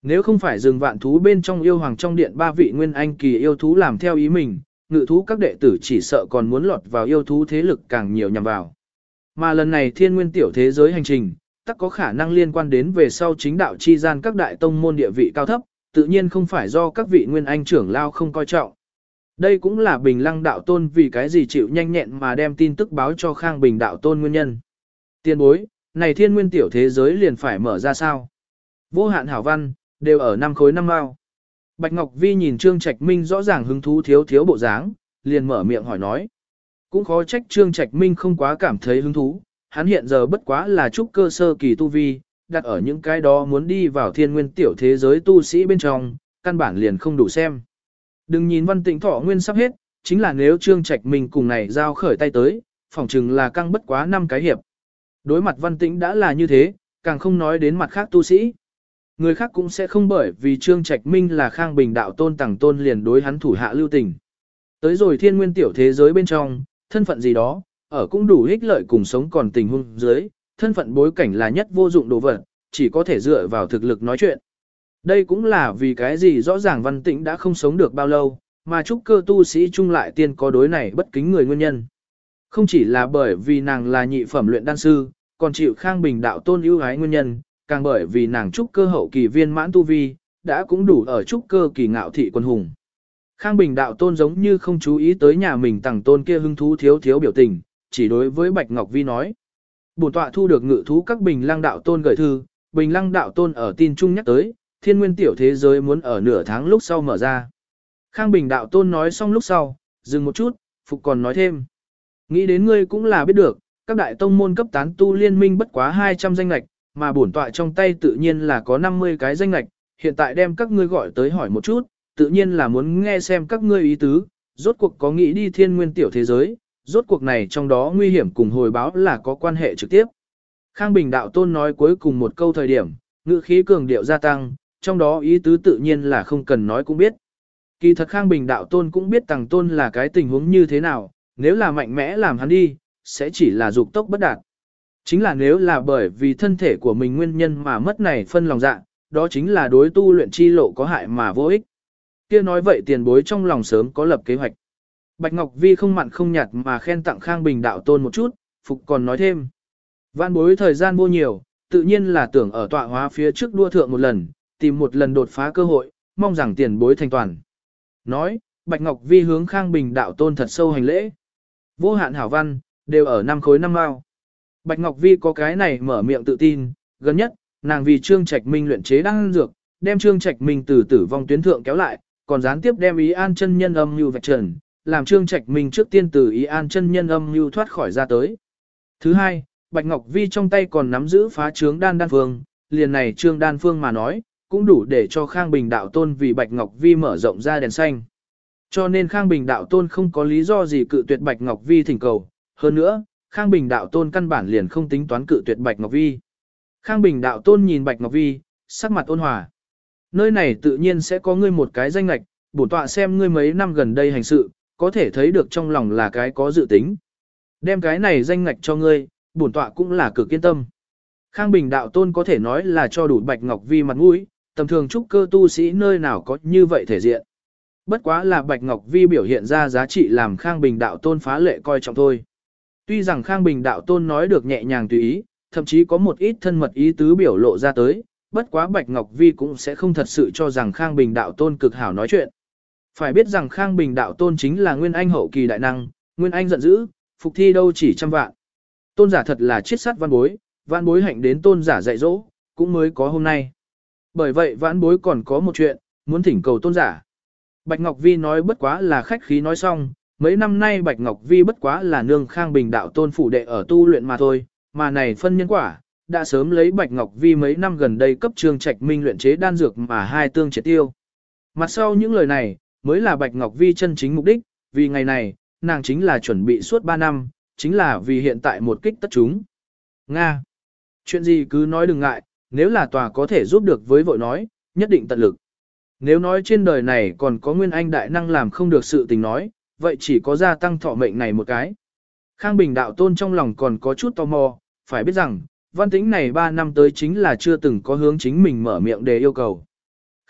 Nếu không phải rừng vạn thú bên trong yêu hoàng trong điện 3 vị nguyên anh kỳ yêu thú làm theo ý mình, ngự thú các đệ tử chỉ sợ còn muốn lọt vào yêu thú thế lực càng nhiều nhằm vào. Mà lần này thiên nguyên tiểu thế giới hành trình, tất có khả năng liên quan đến về sau chính đạo chi gian các đại tông môn địa vị cao thấp, tự nhiên không phải do các vị nguyên anh trưởng lao không coi trọng. Đây cũng là Bình Lăng đạo tôn vì cái gì chịu nhanh nhẹn mà đem tin tức báo cho Khang Bình đạo tôn nguyên nhân. Tiên bối, này thiên nguyên tiểu thế giới liền phải mở ra sao? Vô hạn hảo văn, đều ở 5 khối 5 mao. Bạch Ngọc Vi nhìn Trương Trạch Minh rõ ràng hứng thú thiếu thiếu bộ dáng, liền mở miệng hỏi nói. Cũng khó trách Trương Trạch Minh không quá cảm thấy hứng thú, hắn hiện giờ bất quá là trúc cơ sơ kỳ tu vi, đặt ở những cái đó muốn đi vào thiên nguyên tiểu thế giới tu sĩ bên trong, căn bản liền không đủ xem. Đừng nhìn Văn Tịnh Thọ nguyên sắp hết, chính là nếu Trương Trạch Minh cùng này giao khởi tay tới, phỏng chừng là căng bất quá 5 cái hiệp. Đối mặt Văn Tĩnh đã là như thế, càng không nói đến mặt khác tu sĩ. Người khác cũng sẽ không bởi vì Trương Trạch Minh là Khang Bình đạo tôn tàng tôn liền đối hắn thủ hạ lưu tình. Tới rồi thiên nguyên tiểu thế giới bên trong, thân phận gì đó, ở cũng đủ ích lợi cùng sống còn tình huống dưới, thân phận bối cảnh là nhất vô dụng đồ vật, chỉ có thể dựa vào thực lực nói chuyện. Đây cũng là vì cái gì rõ ràng Văn Tĩnh đã không sống được bao lâu, mà trúc cơ tu sĩ chung lại tiên có đối này bất kính người nguyên nhân. Không chỉ là bởi vì nàng là nhị phẩm luyện đan sư, còn chịu Khang Bình đạo tôn ưu ái nguyên nhân, càng bởi vì nàng trúc cơ hậu kỳ viên mãn tu vi, đã cũng đủ ở trúc cơ kỳ ngạo thị quân hùng. Khang Bình đạo tôn giống như không chú ý tới nhà mình tàng tôn kia hứng thú thiếu thiếu biểu tình, chỉ đối với Bạch Ngọc Vi nói. Bổn tọa thu được ngự thú các Bình Lăng đạo tôn gửi thư, Bình Lăng đạo tôn ở tin chung nhắc tới, thiên nguyên tiểu thế giới muốn ở nửa tháng lúc sau mở ra. Khang Bình đạo tôn nói xong lúc sau, dừng một chút, Phục còn nói thêm. Nghĩ đến ngươi cũng là biết được, các đại tông môn cấp tán tu liên minh bất quá 200 danh lạch, mà bổn tọa trong tay tự nhiên là có 50 cái danh lạch, hiện tại đem các ngươi gọi tới hỏi một chút, tự nhiên là muốn nghe xem các ngươi ý tứ, rốt cuộc có nghĩ đi thiên nguyên tiểu thế giới, rốt cuộc này trong đó nguy hiểm cùng hồi báo là có quan hệ trực tiếp. Khang Bình đạo tôn nói cuối cùng một câu thời điểm, ngữ khí cường điệu gia tăng, trong đó ý tứ tự nhiên là không cần nói cũng biết. Kỳ thật Khang Bình đạo tôn cũng biết Tằng tôn là cái tình huống như thế nào, nếu là mạnh mẽ làm hắn đi, sẽ chỉ là dục tốc bất đạt. Chính là nếu là bởi vì thân thể của mình nguyên nhân mà mất này phân lòng dạ, đó chính là đối tu luyện chi lộ có hại mà vô ích. Kia nói vậy tiền bối trong lòng sớm có lập kế hoạch. Bạch Ngọc Vi không mặn không nhạt mà khen tặng Khang Bình đạo tôn một chút, Phục còn nói thêm. Vạn bối thời gian vô nhiều, tự nhiên là tưởng ở tọa hóa phía trước đua thượng một lần, tìm một lần đột phá cơ hội, mong rằng tiền bối thành toàn. Nói, Bạch Ngọc Vi hướng Khang Bình đạo tôn thật sâu hành lễ. Vô hạn hảo văn, đều ở 5 khối 5 mao. Bạch Ngọc Vi có cái này mở miệng tự tin, gần nhất, nàng vì Trương Trạch Minh luyện chế đan dược, đem Trương Trạch Minh từ tử vong tuyến thượng kéo lại, còn gián tiếp đem Ý An chân nhân âm mưu vạch trần, làm Trương Trạch Minh trước tiên từ Ý An chân nhân âm mưu thoát khỏi ra tới. Thứ hai, Bạch Ngọc Vi trong tay còn nắm giữ phá trướng đan phương, liền này Trương đan phương mà nói, cũng đủ để cho Khang Bình đạo tôn vì Bạch Ngọc Vi mở rộng ra đèn xanh. Cho nên Khang Bình đạo tôn không có lý do gì cự tuyệt Bạch Ngọc Vi thỉnh cầu, hơn nữa, Khang Bình đạo tôn căn bản liền không tính toán cự tuyệt Bạch Ngọc Vi. Khang Bình đạo tôn nhìn Bạch Ngọc Vi, sắc mặt ôn hòa. Nơi này tự nhiên sẽ có ngươi một cái danh lạch, bổn tọa xem ngươi mấy năm gần đây hành sự, có thể thấy được trong lòng là cái có dự tính. Đem cái này danh ngạch cho ngươi, bổn tọa cũng là cực kiên tâm. Khang Bình đạo tôn có thể nói là cho đủ Bạch Ngọc Vi mặt mũi, tầm thường trúc cơ tu sĩ nơi nào có như vậy thể diện. Bất quá là Bạch Ngọc Vi biểu hiện ra giá trị làm Khang Bình đạo tôn phá lệ coi trọng thôi. Tuy rằng Khang Bình đạo tôn nói được nhẹ nhàng tùy ý, thậm chí có một ít thân mật ý tứ biểu lộ ra tới, bất quá Bạch Ngọc Vi cũng sẽ không thật sự cho rằng Khang Bình đạo tôn cực hảo nói chuyện. Phải biết rằng Khang Bình đạo tôn chính là Nguyên Anh hậu kỳ đại năng, Nguyên Anh giận dữ, phục thi đâu chỉ trăm vạn. Tôn giả thật là chiết sắt văn bối hạnh đến tôn giả dạy dỗ, cũng mới có hôm nay. Bởi vậy văn bối còn có một chuyện, muốn thỉnh cầu tôn giả. Bạch Ngọc Vi nói bất quá là khách khí nói xong, mấy năm nay Bạch Ngọc Vi bất quá là nương Khang Bình đạo tôn phủ đệ ở tu luyện mà thôi, mà này phân nhân quả, đã sớm lấy Bạch Ngọc Vi mấy năm gần đây cấp Trương Trạch Minh luyện chế đan dược mà hai tương triệt tiêu. Mặt sau những lời này, mới là Bạch Ngọc Vi chân chính mục đích, vì ngày này, nàng chính là chuẩn bị suốt 3 năm, chính là vì hiện tại một kích tất chúng. Nga! Chuyện gì cứ nói đừng ngại, nếu là tòa có thể giúp được với vội nói, nhất định tận lực. Nếu nói trên đời này còn có Nguyên Anh đại năng làm không được sự tình nói, vậy chỉ có gia tăng thọ mệnh này một cái. Khang Bình đạo tôn trong lòng còn có chút tò mò, phải biết rằng, văn tính này 3 năm tới chính là chưa từng có hướng chính mình mở miệng để yêu cầu.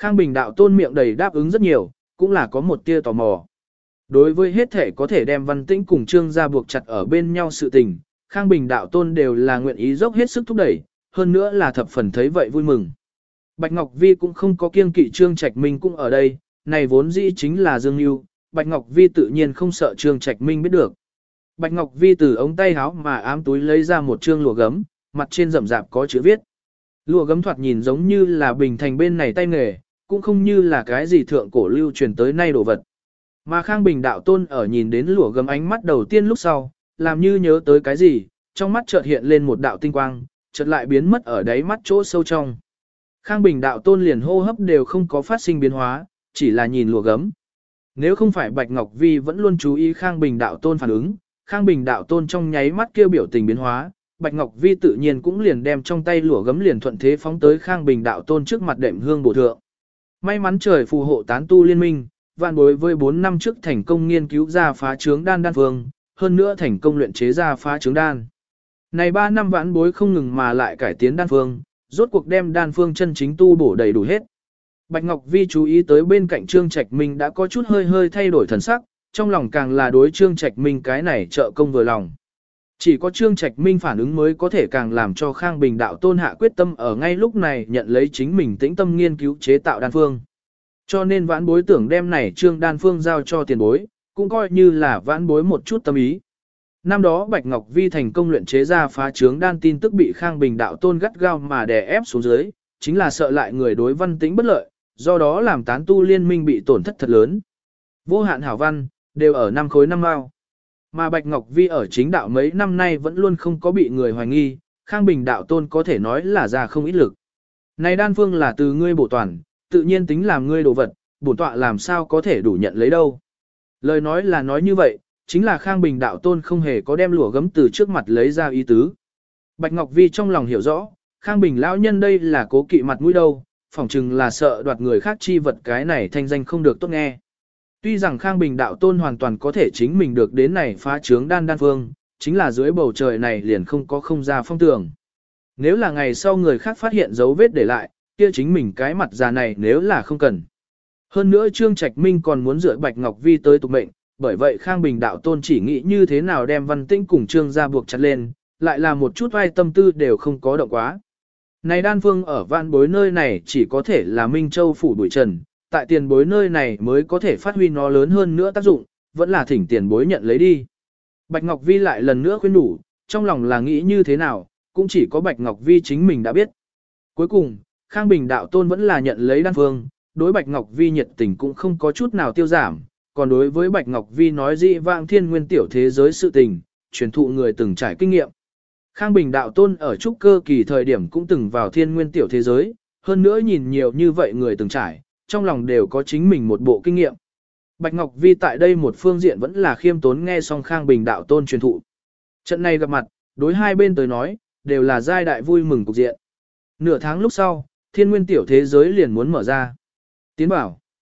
Khang Bình đạo tôn miệng đầy đáp ứng rất nhiều, cũng là có một tia tò mò. Đối với hết thể có thể đem Văn Tĩnh cùng Trương gia buộc chặt ở bên nhau sự tình, Khang Bình đạo tôn đều là nguyện ý dốc hết sức thúc đẩy, hơn nữa là thập phần thấy vậy vui mừng. Bạch Ngọc Vi cũng không có kiêng kỵ Trương Trạch Minh cũng ở đây, này vốn dĩ chính là Dương Nưu, Bạch Ngọc Vi tự nhiên không sợ Trương Trạch Minh biết được. Bạch Ngọc Vi từ ống tay áo mà ám túi lấy ra một trương lụa gấm, mặt trên rậm rạp có chữ viết. Lụa gấm thoạt nhìn giống như là bình thành bên này tay nghề, cũng không như là cái gì thượng cổ lưu truyền tới nay đồ vật. Mà Khang Bình đạo tôn ở nhìn đến lụa gấm ánh mắt đầu tiên lúc sau, làm như nhớ tới cái gì, trong mắt chợt hiện lên một đạo tinh quang, chợt lại biến mất ở đáy mắt chỗ sâu trong. Khang Bình đạo tôn liền hô hấp đều không có phát sinh biến hóa, chỉ là nhìn lụa gấm. Nếu không phải Bạch Ngọc Vi vẫn luôn chú ý Khang Bình đạo tôn phản ứng, Khang Bình đạo tôn trong nháy mắt kêu biểu tình biến hóa, Bạch Ngọc Vi tự nhiên cũng liền đem trong tay lụa gấm liền thuận thế phóng tới Khang Bình đạo tôn trước mặt đệm hương bổ thượng. May mắn trời phù hộ tán tu liên minh, vạn bối với 4 năm trước thành công nghiên cứu ra phá trướng đan đan phương, hơn nữa thành công luyện chế ra phá trướng đan. Này 3 năm vãn bối không ngừng mà lại cải tiến đan phương, rốt cuộc đem đan phương chân chính tu bổ đầy đủ hết. Bạch Ngọc Vi chú ý tới bên cạnh Trương Trạch Minh đã có chút hơi thay đổi thần sắc, trong lòng càng là đối Trương Trạch Minh cái này trợ công vừa lòng. Chỉ có Trương Trạch Minh phản ứng mới có thể càng làm cho Khang Bình đạo tôn hạ quyết tâm ở ngay lúc này nhận lấy chính mình tĩnh tâm nghiên cứu chế tạo đan phương. Cho nên vãn bối tưởng đem này Trương đan phương giao cho tiền bối, cũng coi như là vãn bối một chút tâm ý. Năm đó Bạch Ngọc Vi thành công luyện chế ra phá trướng đan tin tức bị Khang Bình đạo tôn gắt gao mà đè ép xuống dưới, chính là sợ lại người đối Văn Tĩnh bất lợi, do đó làm tán tu liên minh bị tổn thất thật lớn. Vô hạn hảo văn, đều ở năm khối năm mao. Mà Bạch Ngọc Vi ở chính đạo mấy năm nay vẫn luôn không có bị người hoài nghi, Khang Bình đạo tôn có thể nói là ra không ít lực. Này đan phương là từ ngươi bổ toàn, tự nhiên tính làm ngươi đồ vật, bổn tọa làm sao có thể đủ nhận lấy đâu. Lời nói là nói như vậy, chính là Khang Bình đạo tôn không hề có đem lụa gấm từ trước mặt lấy ra ý tứ. Bạch Ngọc Vi trong lòng hiểu rõ, Khang Bình lão nhân đây là cố kỵ mặt mũi đâu, phỏng chừng là sợ đoạt người khác chi vật cái này thanh danh không được tốt nghe. Tuy rằng Khang Bình đạo tôn hoàn toàn có thể chính mình được đến này phá trướng đan phương, chính là dưới bầu trời này liền không có không ra phong tường. Nếu là ngày sau người khác phát hiện dấu vết để lại, kia chính mình cái mặt già này nếu là không cần. Hơn nữa Trương Trạch Minh còn muốn dựa Bạch Ngọc Vi tới tục mệnh, bởi vậy Khang Bình đạo tôn chỉ nghĩ như thế nào đem Văn Tĩnh cùng Trương gia buộc chặt lên, lại là một chút vai tâm tư đều không có động quá. Này đan phương ở vạn bối nơi này chỉ có thể là Minh Châu phủ bụi trần, tại tiền bối nơi này mới có thể phát huy nó lớn hơn nữa tác dụng, vẫn là thỉnh tiền bối nhận lấy đi. Bạch Ngọc Vi lại lần nữa khuyên đủ, trong lòng là nghĩ như thế nào, cũng chỉ có Bạch Ngọc Vi chính mình đã biết. Cuối cùng, Khang Bình đạo tôn vẫn là nhận lấy đan phương, đối Bạch Ngọc Vi nhiệt tình cũng không có chút nào tiêu giảm, còn đối với Bạch Ngọc Vi nói dị vãng thiên nguyên tiểu thế giới sự tình, truyền thụ người từng trải kinh nghiệm. Khang Bình đạo tôn ở trúc cơ kỳ thời điểm cũng từng vào thiên nguyên tiểu thế giới, hơn nữa nhìn nhiều như vậy người từng trải, trong lòng đều có chính mình một bộ kinh nghiệm. Bạch Ngọc Vi tại đây một phương diện vẫn là khiêm tốn nghe xong Khang Bình đạo tôn truyền thụ. Trận này gặp mặt, đối hai bên tới nói, đều là giai đại vui mừng cục diện. Nửa tháng lúc sau, thiên nguyên tiểu thế giới liền muốn mở ra. Tiến bảo.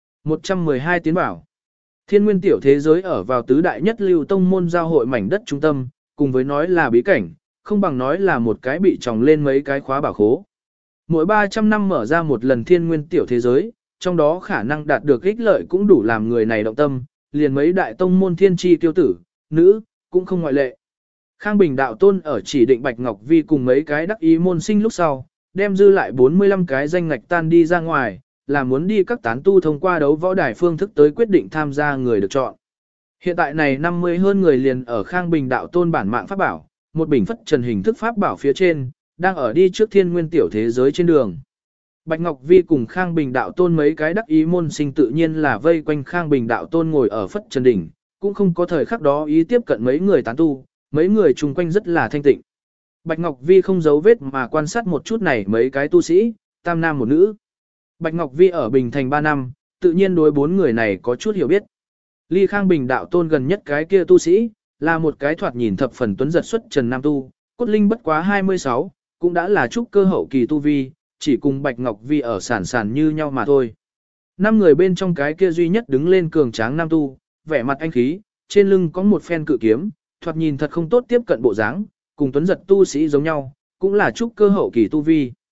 112 tiến bảo. Thiên nguyên tiểu thế giới ở vào tứ đại nhất lưu tông môn giao hội mảnh đất trung tâm, cùng với nói là bí cảnh, không bằng nói là một cái bị tròng lên mấy cái khóa bảo khố. Mỗi 300 năm mở ra một lần thiên nguyên tiểu thế giới, trong đó khả năng đạt được ích lợi cũng đủ làm người này động tâm, liền mấy đại tông môn thiên tri tiêu tử, nữ, cũng không ngoại lệ. Khang Bình đạo tôn ở chỉ định Bạch Ngọc Vi cùng mấy cái đắc ý môn sinh lúc sau, đem dư lại 45 cái danh ngạch tan đi ra ngoài, là muốn đi các tán tu thông qua đấu võ đài phương thức tới quyết định tham gia người được chọn. Hiện tại này 50 hơn người liền ở Khang Bình đạo tôn bản mạng pháp bảo, một bình phất trần hình thức pháp bảo phía trên, đang ở đi trước thiên nguyên tiểu thế giới trên đường. Bạch Ngọc Vi cùng Khang Bình đạo tôn mấy cái đắc ý môn sinh tự nhiên là vây quanh Khang Bình đạo tôn ngồi ở phất trần đỉnh, cũng không có thời khắc đó ý tiếp cận mấy người tán tu, mấy người chung quanh rất là thanh tịnh. Bạch Ngọc Vi không giấu vết mà quan sát một chút này mấy cái tu sĩ, tam nam một nữ. Bạch Ngọc Vi ở Bình Thành 3 năm, tự nhiên đối 4 người này có chút hiểu biết. Ly Khang Bình đạo tôn gần nhất cái kia tu sĩ, là một cái thoạt nhìn thập phần tuấn giật xuất trần nam tu, cốt linh bất quá 26, cũng đã là trúc cơ hậu kỳ tu vi, chỉ cùng Bạch Ngọc Vi ở sản sản như nhau mà thôi. 5 người bên trong cái kia duy nhất đứng lên cường tráng nam tu, vẻ mặt anh khí, trên lưng có một phen cự kiếm, thoạt nhìn thật không tốt tiếp cận bộ dáng, cùng tuấn giật tu sĩ giống nhau, cũng là trúc cơ hậu kỳ tu vi.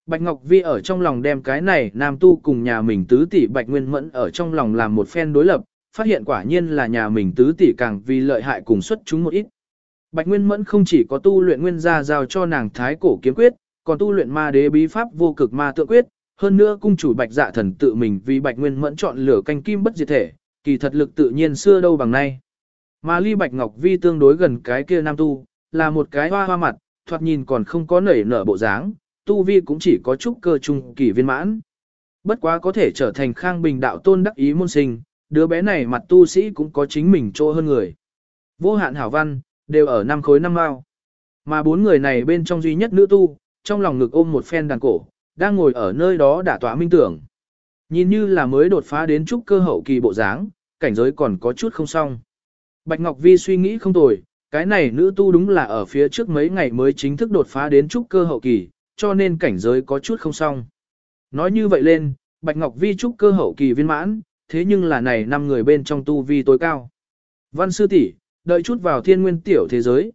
Bạch Ngọc Vi ở trong lòng đem cái này nam tu cùng nhà mình tứ tỷ Bạch Nguyên Mẫn ở trong lòng làm một phen đối lập, phát hiện quả nhiên là nhà mình tứ tỷ càng vì lợi hại cùng xuất chúng một ít. Bạch Nguyên Mẫn không chỉ có tu luyện nguyên gia giao cho nàng thái cổ kiếm quyết, còn tu luyện ma đế bí pháp vô cực ma tượng quyết, hơn nữa cung chủ Bạch Dạ Thần tự mình vì Bạch Nguyên Mẫn chọn lửa canh kim bất diệt thể, kỳ thật lực tự nhiên xưa đâu bằng nay. Mà ly Bạch Ngọc Vi tương đối gần cái kia nam tu, là một cái hoa hoa mặt, thoạt nhìn còn không có nảy nở bộ dáng, tu vi cũng chỉ có chút cơ trung kỳ viên mãn. Bất quá có thể trở thành Khang Bình đạo tôn đắc ý môn sinh, đứa bé này mặt tu sĩ cũng có chính mình chỗ hơn người. Vô hạn hảo văn, đều ở 5 khối 5 mao. Mà 4 người này bên trong duy nhất nữ tu, trong lòng ngực ôm một phen đàn cổ, đang ngồi ở nơi đó đả tọa minh tưởng. Nhìn như là mới đột phá đến trúc cơ hậu kỳ bộ dáng, cảnh giới còn có chút không xong. Bạch Ngọc Vi suy nghĩ không tồi, cái này nữ tu đúng là ở phía trước mấy ngày mới chính thức đột phá đến trúc cơ hậu kỳ, cho nên cảnh giới có chút không xong. Nói như vậy lên, Bạch Ngọc Vi trúc cơ hậu kỳ viên mãn, thế nhưng là này 5 người bên trong tu vi tối cao. Văn sư tỷ, đợi chút vào thiên nguyên tiểu thế giới,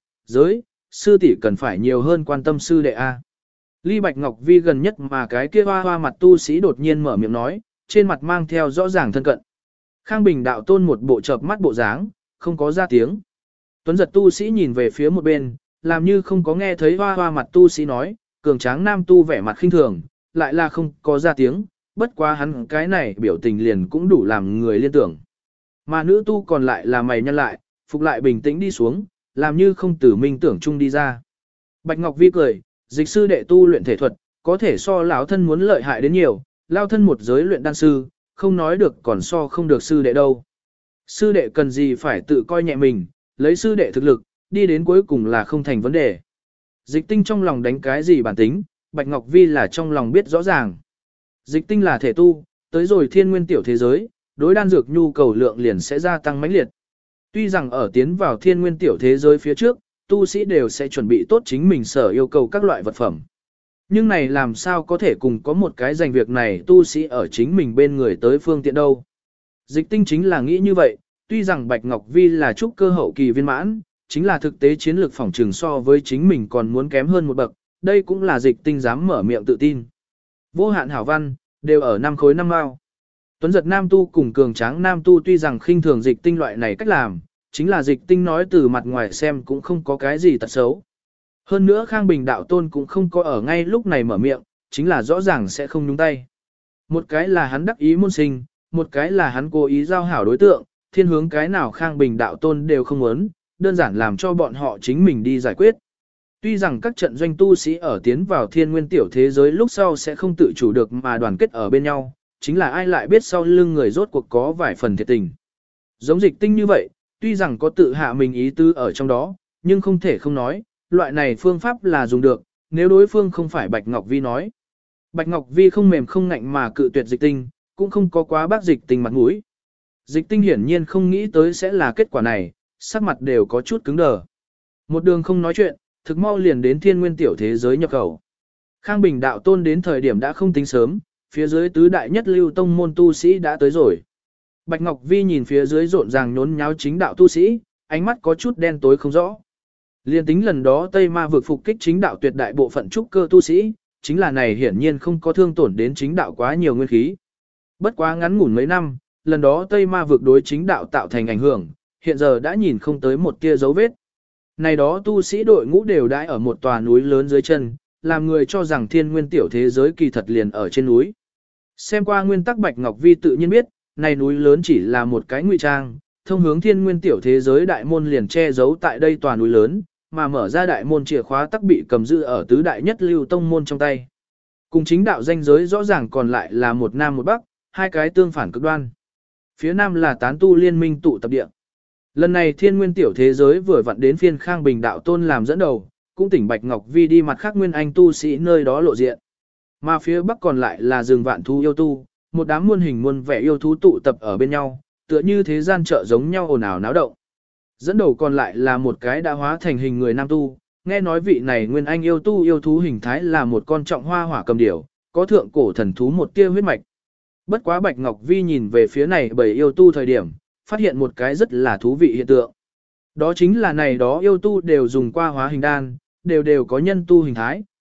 sư tỷ cần phải nhiều hơn quan tâm sư đệ A. Ly Bạch Ngọc Vi gần nhất mà cái kia hoa hoa mặt tu sĩ đột nhiên mở miệng nói, trên mặt mang theo rõ ràng thân cận. Khang Bình đạo tôn một bộ chợp mắt bộ dáng, không có ra tiếng. Tuấn giật tu sĩ nhìn về phía một bên, làm như không có nghe thấy hoa hoa mặt tu sĩ nói, cường tráng nam tu vẻ mặt khinh thường, lại là không có ra tiếng, bất quá hắn cái này biểu tình liền cũng đủ làm người liên tưởng. Mà nữ tu còn lại là mày nhăn lại, phục lại bình tĩnh đi xuống, làm như không tử minh tưởng chung đi ra. Bạch Ngọc Vi cười, dịch sư đệ tu luyện thể thuật, có thể so lão thân muốn lợi hại đến nhiều, lao thân một giới luyện đan sư, không nói được còn so không được sư đệ đâu. Sư đệ cần gì phải tự coi nhẹ mình, lấy sư đệ thực lực, đi đến cuối cùng là không thành vấn đề. Dịch tinh trong lòng đánh cái gì bản tính, Bạch Ngọc Vi là trong lòng biết rõ ràng. Dịch tinh là thể tu, tới rồi thiên nguyên tiểu thế giới, đối đan dược nhu cầu lượng liền sẽ gia tăng mãnh liệt. Tuy rằng ở tiến vào thiên nguyên tiểu thế giới phía trước, tu sĩ đều sẽ chuẩn bị tốt chính mình sở yêu cầu các loại vật phẩm. Nhưng này làm sao có thể cùng có một cái dành việc này tu sĩ ở chính mình bên người tới phương tiện đâu. Dịch tinh chính là nghĩ như vậy, tuy rằng Bạch Ngọc Vi là trúc cơ hậu kỳ viên mãn, chính là thực tế chiến lược phỏng trừng so với chính mình còn muốn kém hơn một bậc, đây cũng là dịch tinh dám mở miệng tự tin. Vô hạn hảo văn, đều ở 5 khối 5 mao. Tuấn giật nam tu cùng cường tráng nam tu tuy rằng khinh thường dịch tinh loại này cách làm, chính là dịch tinh nói từ mặt ngoài xem cũng không có cái gì tật xấu. Hơn nữa Khang Bình đạo tôn cũng không có ở ngay lúc này mở miệng, chính là rõ ràng sẽ không nhúng tay. Một cái là hắn đắc ý môn sinh, một cái là hắn cố ý giao hảo đối tượng, thiên hướng cái nào Khang Bình đạo tôn đều không muốn, đơn giản làm cho bọn họ chính mình đi giải quyết. Tuy rằng các trận doanh tu sĩ ở tiến vào thiên nguyên tiểu thế giới lúc sau sẽ không tự chủ được mà đoàn kết ở bên nhau, chính là ai lại biết sau lưng người rốt cuộc có vài phần thiệt tình. Giống dịch tinh như vậy, tuy rằng có tự hạ mình ý tư ở trong đó, nhưng không thể không nói, loại này phương pháp là dùng được, nếu đối phương không phải Bạch Ngọc Vi nói. Bạch Ngọc Vi không mềm không ngạnh mà cự tuyệt dịch tinh, cũng không có quá bác dịch tinh mặt mũi. Dịch tinh hiển nhiên không nghĩ tới sẽ là kết quả này, sắc mặt đều có chút cứng đờ. Một đường không nói chuyện, thực mau liền đến thiên nguyên tiểu thế giới nhập khẩu. Khang Bình đạo tôn đến thời điểm đã không tính sớm, phía dưới tứ đại nhất lưu tông môn tu sĩ đã tới rồi. Bạch Ngọc Vi nhìn phía dưới rộn ràng nhốn nháo chính đạo tu sĩ, ánh mắt có chút đen tối không rõ. Liên tính lần đó Tây Ma vực phục kích chính đạo tuyệt đại bộ phận trúc cơ tu sĩ, chính là này hiển nhiên không có thương tổn đến chính đạo quá nhiều nguyên khí. Bất quá ngắn ngủn mấy năm, lần đó Tây Ma vực đối chính đạo tạo thành ảnh hưởng, hiện giờ đã nhìn không tới một tia dấu vết. Này đó tu sĩ đội ngũ đều đãi ở một tòa núi lớn dưới chân, làm người cho rằng thiên nguyên tiểu thế giới kỳ thật liền ở trên núi. Xem qua nguyên tắc Bạch Ngọc Vi tự nhiên biết, này núi lớn chỉ là một cái ngụy trang, thông hướng thiên nguyên tiểu thế giới đại môn liền che giấu tại đây tòa núi lớn, mà mở ra đại môn chìa khóa tắc bị cầm giữ ở tứ đại nhất lưu tông môn trong tay. Cùng chính đạo danh giới rõ ràng còn lại là một nam một bắc, hai cái tương phản cực đoan. Phía nam là tán tu liên minh tụ tập địa. Lần này thiên nguyên tiểu thế giới vừa vặn đến phiên Khang Bình đạo tôn làm dẫn đầu, cũng tỉnh Bạch Ngọc Vi đi mặt khác nguyên anh tu sĩ nơi đó lộ diện. Mà phía bắc còn lại là rừng vạn thú yêu tu, một đám muôn hình muôn vẻ yêu thú tụ tập ở bên nhau, tựa như thế gian chợ giống nhau ồn ào náo động. Dẫn đầu còn lại là một cái đã hóa thành hình người nam tu, nghe nói vị này nguyên anh yêu tu yêu thú hình thái là một con trọng hoa hỏa cầm điểu, có thượng cổ thần thú một tia huyết mạch. Bất quá Bạch Ngọc Vi nhìn về phía này bởi yêu tu thời điểm, phát hiện một cái rất là thú vị hiện tượng. Đó chính là này đó yêu tu đều dùng qua hóa hình đan, đều có nhân tu hình thái,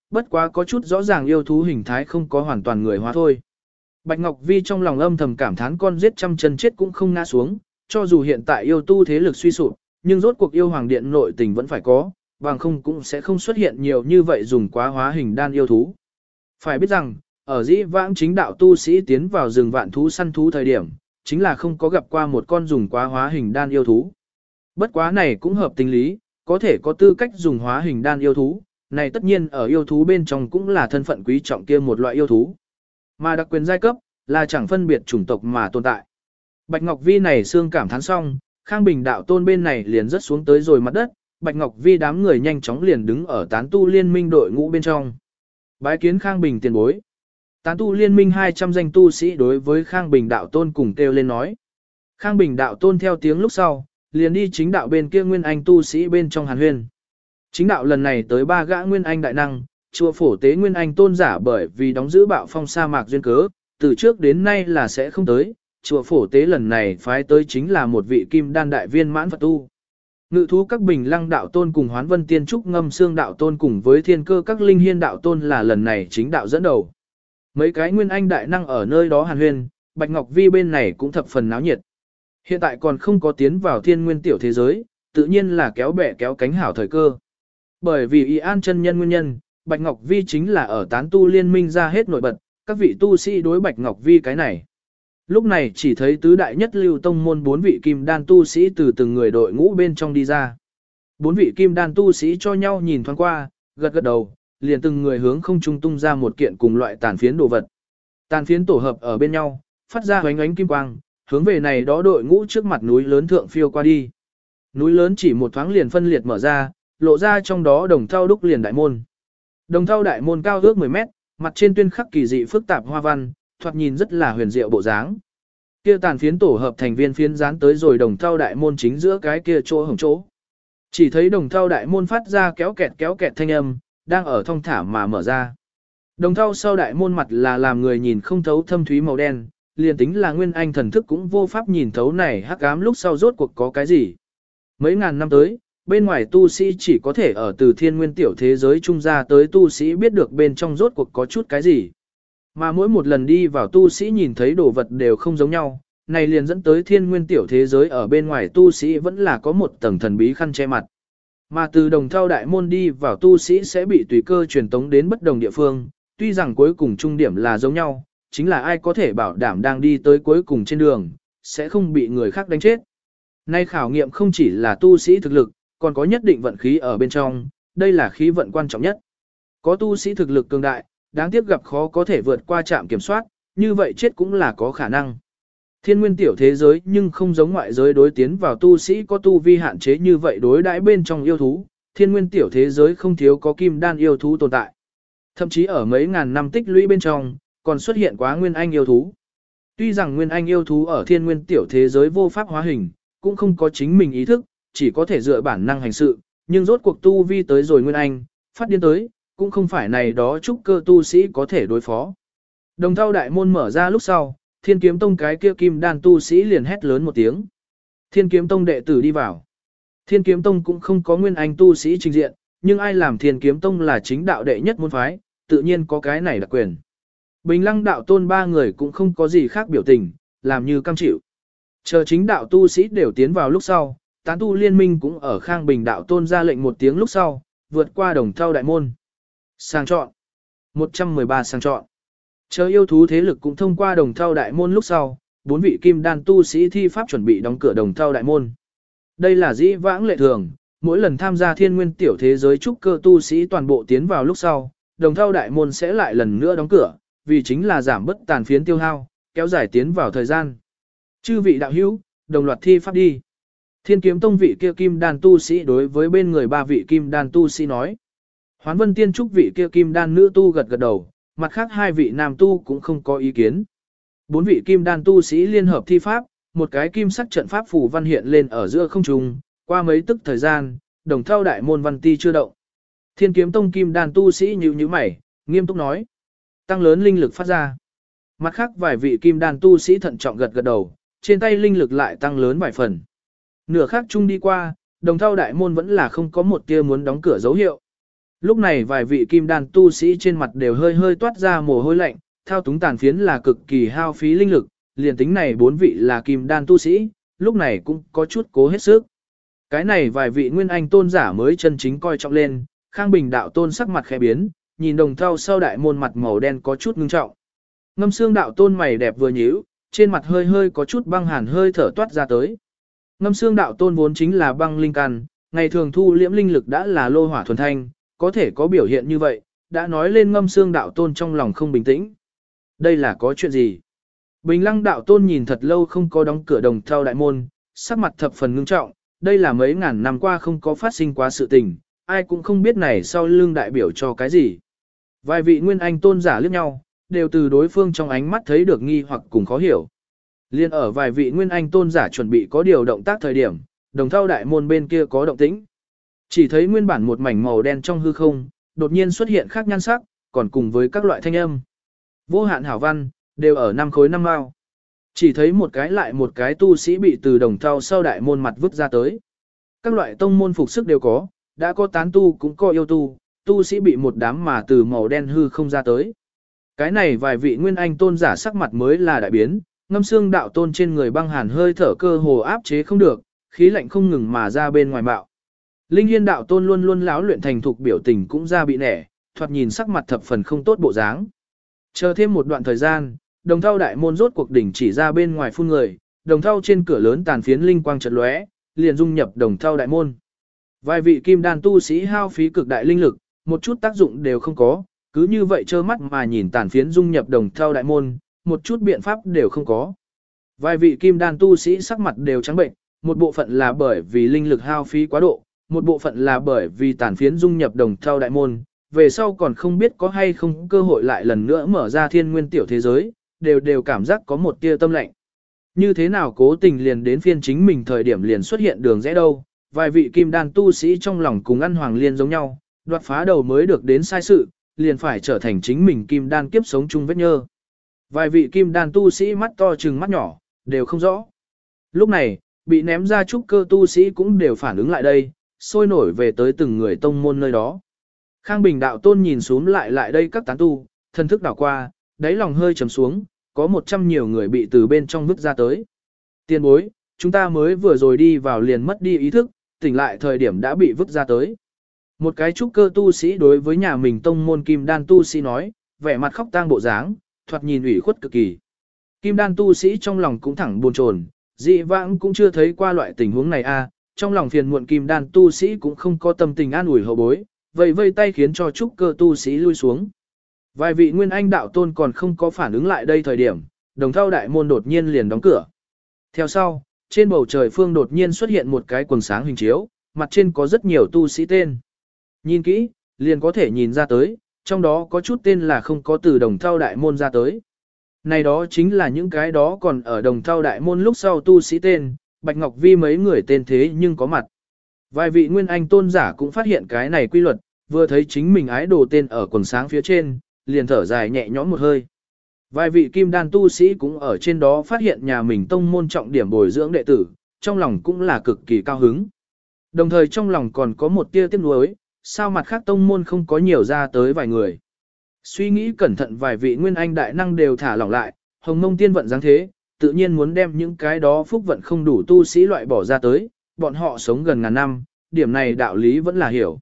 bất quá có chút rõ ràng yêu thú hình thái không có hoàn toàn người hóa thôi. Bạch Ngọc Vi trong lòng âm thầm cảm thán con giết trăm chân chết cũng không ngã xuống, cho dù hiện tại yêu tu thế lực suy sụp, nhưng rốt cuộc yêu hoàng điện nội tình vẫn phải có, bằng không cũng sẽ không xuất hiện nhiều như vậy dùng quá hóa hình đan yêu thú. Phải biết rằng, ở dĩ vãng chính đạo tu sĩ tiến vào rừng vạn thú săn thú thời điểm, chính là không có gặp qua một con dùng quá hóa hình đan yêu thú. Bất quá này cũng hợp tình lý, có thể có tư cách dùng hóa hình đan yêu thú, này tất nhiên ở yêu thú bên trong cũng là thân phận quý trọng kia một loại yêu thú. Mà đặc quyền giai cấp, là chẳng phân biệt chủng tộc mà tồn tại. Bạch Ngọc Vi này xương cảm thán xong, Khang Bình đạo tôn bên này liền rớt xuống tới rồi mặt đất, Bạch Ngọc Vi đám người nhanh chóng liền đứng ở tán tu liên minh đội ngũ bên trong. Bái kiến Khang Bình tiền bối. Tán tu liên minh 200 danh tu sĩ đối với Khang Bình đạo tôn cùng kêu lên nói. Khang Bình đạo tôn theo tiếng lúc sau, liền đi chính đạo bên kia nguyên anh tu sĩ bên trong hàn huyên. Chính đạo lần này tới 3 gã nguyên anh đại năng, chùa phổ tế nguyên anh tôn giả bởi vì đóng giữ bạo phong sa mạc duyên cớ, từ trước đến nay là sẽ không tới, chùa phổ tế lần này phái tới chính là một vị kim đan đại viên mãn Phật tu. Ngự thú các bình lăng đạo tôn cùng hoán vân tiên trúc ngâm xương đạo tôn cùng với thiên cơ các linh hiên đạo tôn là lần này chính đạo dẫn đầu. Mấy cái nguyên anh đại năng ở nơi đó hàn huyên, Bạch Ngọc Vi bên này cũng thập phần náo nhiệt. Hiện tại còn không có tiến vào thiên nguyên tiểu thế giới, tự nhiên là kéo bè kéo cánh hảo thời cơ. Bởi vì Y An chân nhân nguyên nhân, Bạch Ngọc Vi chính là ở tán tu liên minh ra hết nổi bật, các vị tu sĩ đối Bạch Ngọc Vi cái này. Lúc này chỉ thấy tứ đại nhất lưu tông môn 4 vị kim đan tu sĩ từ từng người đội ngũ bên trong đi ra. 4 vị kim đan tu sĩ cho nhau nhìn thoáng qua, gật gật đầu, liền từng người hướng không trung tung ra một kiện cùng loại tàn phiến đồ vật. Tàn phiến tổ hợp ở bên nhau, phát ra ánh ánh kim quang, hướng về này đó đội ngũ trước mặt núi lớn thượng phiêu qua đi. Núi lớn chỉ một thoáng liền phân liệt mở ra, lộ ra trong đó đồng thau đúc liền đại môn. Đồng thau đại môn cao ước 10 mét, mặt trên tuyên khắc kỳ dị phức tạp hoa văn, thoạt nhìn rất là huyền diệu bộ dáng. Kia tàn phiến tổ hợp thành viên phiến dán tới rồi đồng thau đại môn chính giữa cái kia chỗ hổng chỗ. Chỉ thấy đồng thau đại môn phát ra kéo kẹt thanh âm, đang ở thong thả mà mở ra. Đồng thau sau đại môn mặt là làm người nhìn không thấu thâm thúy màu đen, liền tính là nguyên anh thần thức cũng vô pháp nhìn thấu này hắc ám lúc sau rốt cuộc có cái gì. Mấy ngàn năm tới, bên ngoài tu sĩ chỉ có thể ở từ thiên nguyên tiểu thế giới trung ra tới tu sĩ biết được bên trong rốt cuộc có chút cái gì. Mà mỗi một lần đi vào tu sĩ nhìn thấy đồ vật đều không giống nhau, này liền dẫn tới thiên nguyên tiểu thế giới ở bên ngoài tu sĩ vẫn là có một tầng thần bí khăn che mặt. Mà từ đồng thau đại môn đi vào tu sĩ sẽ bị tùy cơ truyền tống đến bất đồng địa phương, tuy rằng cuối cùng trung điểm là giống nhau, chính là ai có thể bảo đảm đang đi tới cuối cùng trên đường, sẽ không bị người khác đánh chết. Nay khảo nghiệm không chỉ là tu sĩ thực lực, còn có nhất định vận khí ở bên trong, đây là khí vận quan trọng nhất. Có tu sĩ thực lực cường đại, đáng tiếc gặp khó có thể vượt qua trạm kiểm soát, như vậy chết cũng là có khả năng. Thiên nguyên tiểu thế giới nhưng không giống ngoại giới đối tiến vào tu sĩ có tu vi hạn chế như vậy đối đãi bên trong yêu thú, thiên nguyên tiểu thế giới không thiếu có kim đan yêu thú tồn tại. Thậm chí ở mấy ngàn năm tích lũy bên trong, còn xuất hiện quá nguyên anh yêu thú. Tuy rằng nguyên anh yêu thú ở thiên nguyên tiểu thế giới vô pháp hóa hình, cũng không có chính mình ý thức, chỉ có thể dựa bản năng hành sự, nhưng rốt cuộc tu vi tới rồi nguyên anh, phát điên tới, cũng không phải này đó trúc cơ tu sĩ có thể đối phó. Đồng thau đại môn mở ra lúc sau, Thiên Kiếm Tông cái kia kim đan tu sĩ liền hét lớn một tiếng. Thiên Kiếm Tông đệ tử đi vào. Thiên Kiếm Tông cũng không có nguyên anh tu sĩ trình diện, nhưng ai làm Thiên Kiếm Tông là chính đạo đệ nhất môn phái, tự nhiên có cái này đặc quyền. Bình Lăng đạo tôn 3 người cũng không có gì khác biểu tình, làm như cam chịu. Chờ chính đạo tu sĩ đều tiến vào lúc sau, tán tu liên minh cũng ở Khang Bình đạo tôn ra lệnh một tiếng lúc sau, vượt qua đồng thau đại môn. Sang chọn. 113 sang chọn. Chờ yêu thú thế lực cũng thông qua đồng thau đại môn lúc sau, 4 vị kim đan tu sĩ thi pháp chuẩn bị đóng cửa đồng thau đại môn. Đây là dĩ vãng lệ thường, mỗi lần tham gia thiên nguyên tiểu thế giới trúc cơ tu sĩ toàn bộ tiến vào lúc sau, đồng thau đại môn sẽ lại lần nữa đóng cửa, vì chính là giảm bất tàn phiến tiêu hao, kéo dài tiến vào thời gian. Chư vị đạo hữu, đồng loạt thi pháp đi. Thiên Kiếm Tông vị kia kim đan tu sĩ đối với bên người 3 vị kim đan tu sĩ nói. Hoán Vân Tiên Trúc vị kia kim đan nữ tu gật gật đầu, mặt khác 2 vị nam tu cũng không có ý kiến. 4 vị kim đan tu sĩ liên hợp thi pháp, một cái kim sắc trận pháp phù văn hiện lên ở giữa không trung, qua mấy tức thời gian, đồng thau đại môn văn ti chưa động. Thiên Kiếm Tông kim đan tu sĩ nhíu mày, nghiêm túc nói: tăng lớn linh lực phát ra. Mặt khác vài vị kim đan tu sĩ thận trọng gật gật đầu, trên tay linh lực lại tăng lớn vài phần. Nửa khắc chung đi qua, đồng thau đại môn vẫn là không có một tia muốn đóng cửa dấu hiệu. Lúc này vài vị kim đan tu sĩ trên mặt đều hơi hơi toát ra mồ hôi lạnh, thao túng tàn phiến là cực kỳ hao phí linh lực, liền tính này 4 vị là kim đan tu sĩ, lúc này cũng có chút cố hết sức. Cái này vài vị nguyên anh tôn giả mới chân chính coi trọng lên, Khang Bình đạo tôn sắc mặt khẽ biến, nhìn đồng thau sau đại môn mặt màu đen có chút ngưng trọng. Ngâm Xương đạo tôn mày đẹp vừa nhíu, trên mặt hơi hơi có chút băng hàn hơi thở toát ra tới. Ngâm Xương đạo tôn vốn chính là băng linh căn, ngày thường thu liễm linh lực đã là lô hỏa thuần thanh, có thể có biểu hiện như vậy, đã nói lên Ngâm Xương đạo tôn trong lòng không bình tĩnh. Đây là có chuyện gì? Bình Lăng đạo tôn nhìn thật lâu không có đóng cửa đồng thau đại môn, sắc mặt thập phần ngưng trọng, đây là mấy ngàn năm qua không có phát sinh quá sự tình, ai cũng không biết này sau lưng đại biểu cho cái gì. Vài vị nguyên anh tôn giả liếc nhau, đều từ đối phương trong ánh mắt thấy được nghi hoặc cùng khó hiểu. Liên ở vài vị nguyên anh tôn giả chuẩn bị có điều động tác thời điểm, đồng thau đại môn bên kia có động tĩnh. Chỉ thấy nguyên bản một mảnh màu đen trong hư không, đột nhiên xuất hiện khác nhan sắc, còn cùng với các loại thanh âm. Vô hạn hảo văn, đều ở 5 khối 5 mao. Chỉ thấy một cái lại một cái tu sĩ bị từ đồng thau sau đại môn mặt vứt ra tới. Các loại tông môn phục sức đều có, đã có tán tu cũng có yêu tu, tu sĩ bị một đám mà từ màu đen hư không ra tới. Cái này vài vị nguyên anh tôn giả sắc mặt mới là đại biến, Ngâm Xương đạo tôn trên người băng hàn hơi thở cơ hồ áp chế không được, khí lạnh không ngừng mà ra bên ngoài bạo. Linh Hiên đạo tôn luôn luôn láo luyện thành thục biểu tình cũng ra bị nẻ, thoạt nhìn sắc mặt thập phần không tốt bộ dáng. Chờ thêm một đoạn thời gian, đồng thau đại môn rốt cuộc đỉnh chỉ ra bên ngoài phun người, đồng thau trên cửa lớn tàn phiến linh quang chợt lóe, liền dung nhập đồng thau đại môn. Vài vị kim đan tu sĩ hao phí cực đại linh lực, một chút tác dụng đều không có, cứ như vậy trơ mắt mà nhìn tàn phiến dung nhập đồng thau đại môn, một chút biện pháp đều không có. Vài vị kim đan tu sĩ sắc mặt đều trắng bệnh, một bộ phận là bởi vì linh lực hao phí quá độ, một bộ phận là bởi vì tàn phiến dung nhập đồng thau đại môn, về sau còn không biết có hay không cơ hội lại lần nữa mở ra thiên nguyên tiểu thế giới, đều cảm giác có một tia tâm lạnh. Như thế nào cố tình liền đến phiên chính mình thời điểm liền xuất hiện đường rẽ đâu, vài vị kim đan tu sĩ trong lòng cùng ăn hoàng liên giống nhau, đoạt phá đầu mới được đến sai sự, liền phải trở thành chính mình kim đan kiếp sống chung vết nhơ. Vài vị kim đan tu sĩ mắt to trừng mắt nhỏ, đều không rõ. Lúc này, bị ném ra trúc cơ tu sĩ cũng đều phản ứng lại đây, sôi nổi về tới từng người tông môn nơi đó. Khang Bình đạo tôn nhìn xuống lại đây các tán tu, thân thức đảo qua, đáy lòng hơi trầm xuống, có 100 nhiều người bị từ bên trong vứt ra tới. Tiên bối, chúng ta mới vừa rồi đi vào liền mất đi ý thức, tỉnh lại thời điểm đã bị vứt ra tới. Một cái trúc cơ tu sĩ đối với nhà mình tông môn kim đan tu sĩ nói, vẻ mặt khóc tang bộ dáng, thoạt nhìn ủy khuất cực kỳ. Kim đan tu sĩ trong lòng cũng thẳng buồn chồn, dị vãng cũng chưa thấy qua loại tình huống này a, trong lòng phiền muộn kim đan tu sĩ cũng không có tâm tình an ủi hậu bối, vậy vây tay khiến cho trúc cơ tu sĩ lui xuống. Vài vị nguyên anh đạo tôn còn không có phản ứng lại đây thời điểm, đồng thau đại môn đột nhiên liền đóng cửa. Theo sau, trên bầu trời phương đột nhiên xuất hiện một cái quần sáng hình chiếu, mặt trên có rất nhiều tu sĩ tên. Nhìn kỹ, liền có thể nhìn ra tới, trong đó có chút tên là không có từ đồng thau đại môn ra tới. Này đó chính là những cái đó còn ở đồng thau đại môn lúc sau tu sĩ tên, Bạch Ngọc Vi mấy người tên thế nhưng có mặt. Vài vị nguyên anh tôn giả cũng phát hiện cái này quy luật, vừa thấy chính mình ái đồ tên ở quần sáng phía trên, liền thở dài nhẹ nhõm một hơi. Vài vị kim đan tu sĩ cũng ở trên đó phát hiện nhà mình tông môn trọng điểm bồi dưỡng đệ tử, trong lòng cũng là cực kỳ cao hứng. Đồng thời trong lòng còn có một tia tiếc nuối, sao mặt khác tông môn không có nhiều ra tới vài người. Suy nghĩ cẩn thận vài vị nguyên anh đại năng đều thả lỏng lại, hồng mông tiên vận dáng thế, tự nhiên muốn đem những cái đó phúc vận không đủ tu sĩ loại bỏ ra tới, bọn họ sống gần ngàn năm, điểm này đạo lý vẫn là hiểu.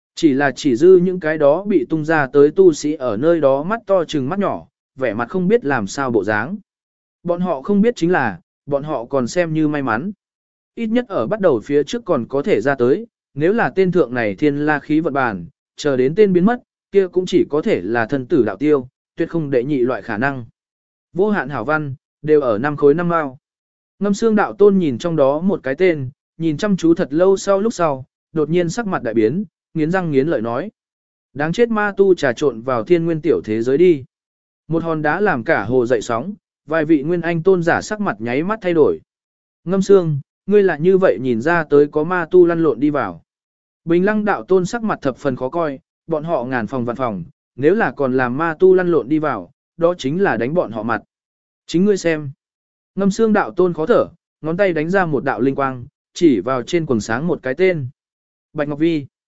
Chỉ dư những cái đó bị tung ra tới tu sĩ ở nơi đó mắt to trừng mắt nhỏ, vẻ mặt không biết làm sao bộ dáng. Bọn họ không biết chính là, bọn họ còn xem như may mắn. Ít nhất ở bắt đầu phía trước còn có thể ra tới, nếu là tên thượng này thiên la khí vận bản, chờ đến tên biến mất, kia cũng chỉ có thể là thân tử đạo tiêu, tuyệt không đệ nhị loại khả năng. Vô hạn hảo văn, đều ở 5 khối 5 mao. Ngâm Xương đạo tôn nhìn trong đó một cái tên, nhìn chăm chú thật lâu sau lúc sau, đột nhiên sắc mặt đại biến, nghiến răng nghiến lợi nói. Đáng chết ma tu trà trộn vào thiên nguyên tiểu thế giới đi. Một hòn đá làm cả hồ dậy sóng, vài vị nguyên anh tôn giả sắc mặt nháy mắt thay đổi. Ngâm Xương, ngươi lại như vậy nhìn ra tới có ma tu lăn lộn đi vào. Bình Lăng đạo tôn sắc mặt thập phần khó coi, bọn họ ngàn phòng vạn phòng, nếu là còn làm ma tu lăn lộn đi vào, đó chính là đánh bọn họ mặt. Chính ngươi xem. Ngâm Xương đạo tôn khó thở, ngón tay đánh ra một đạo linh quang, chỉ vào trên quần sáng một cái tên. Bạch Ngọc Vi.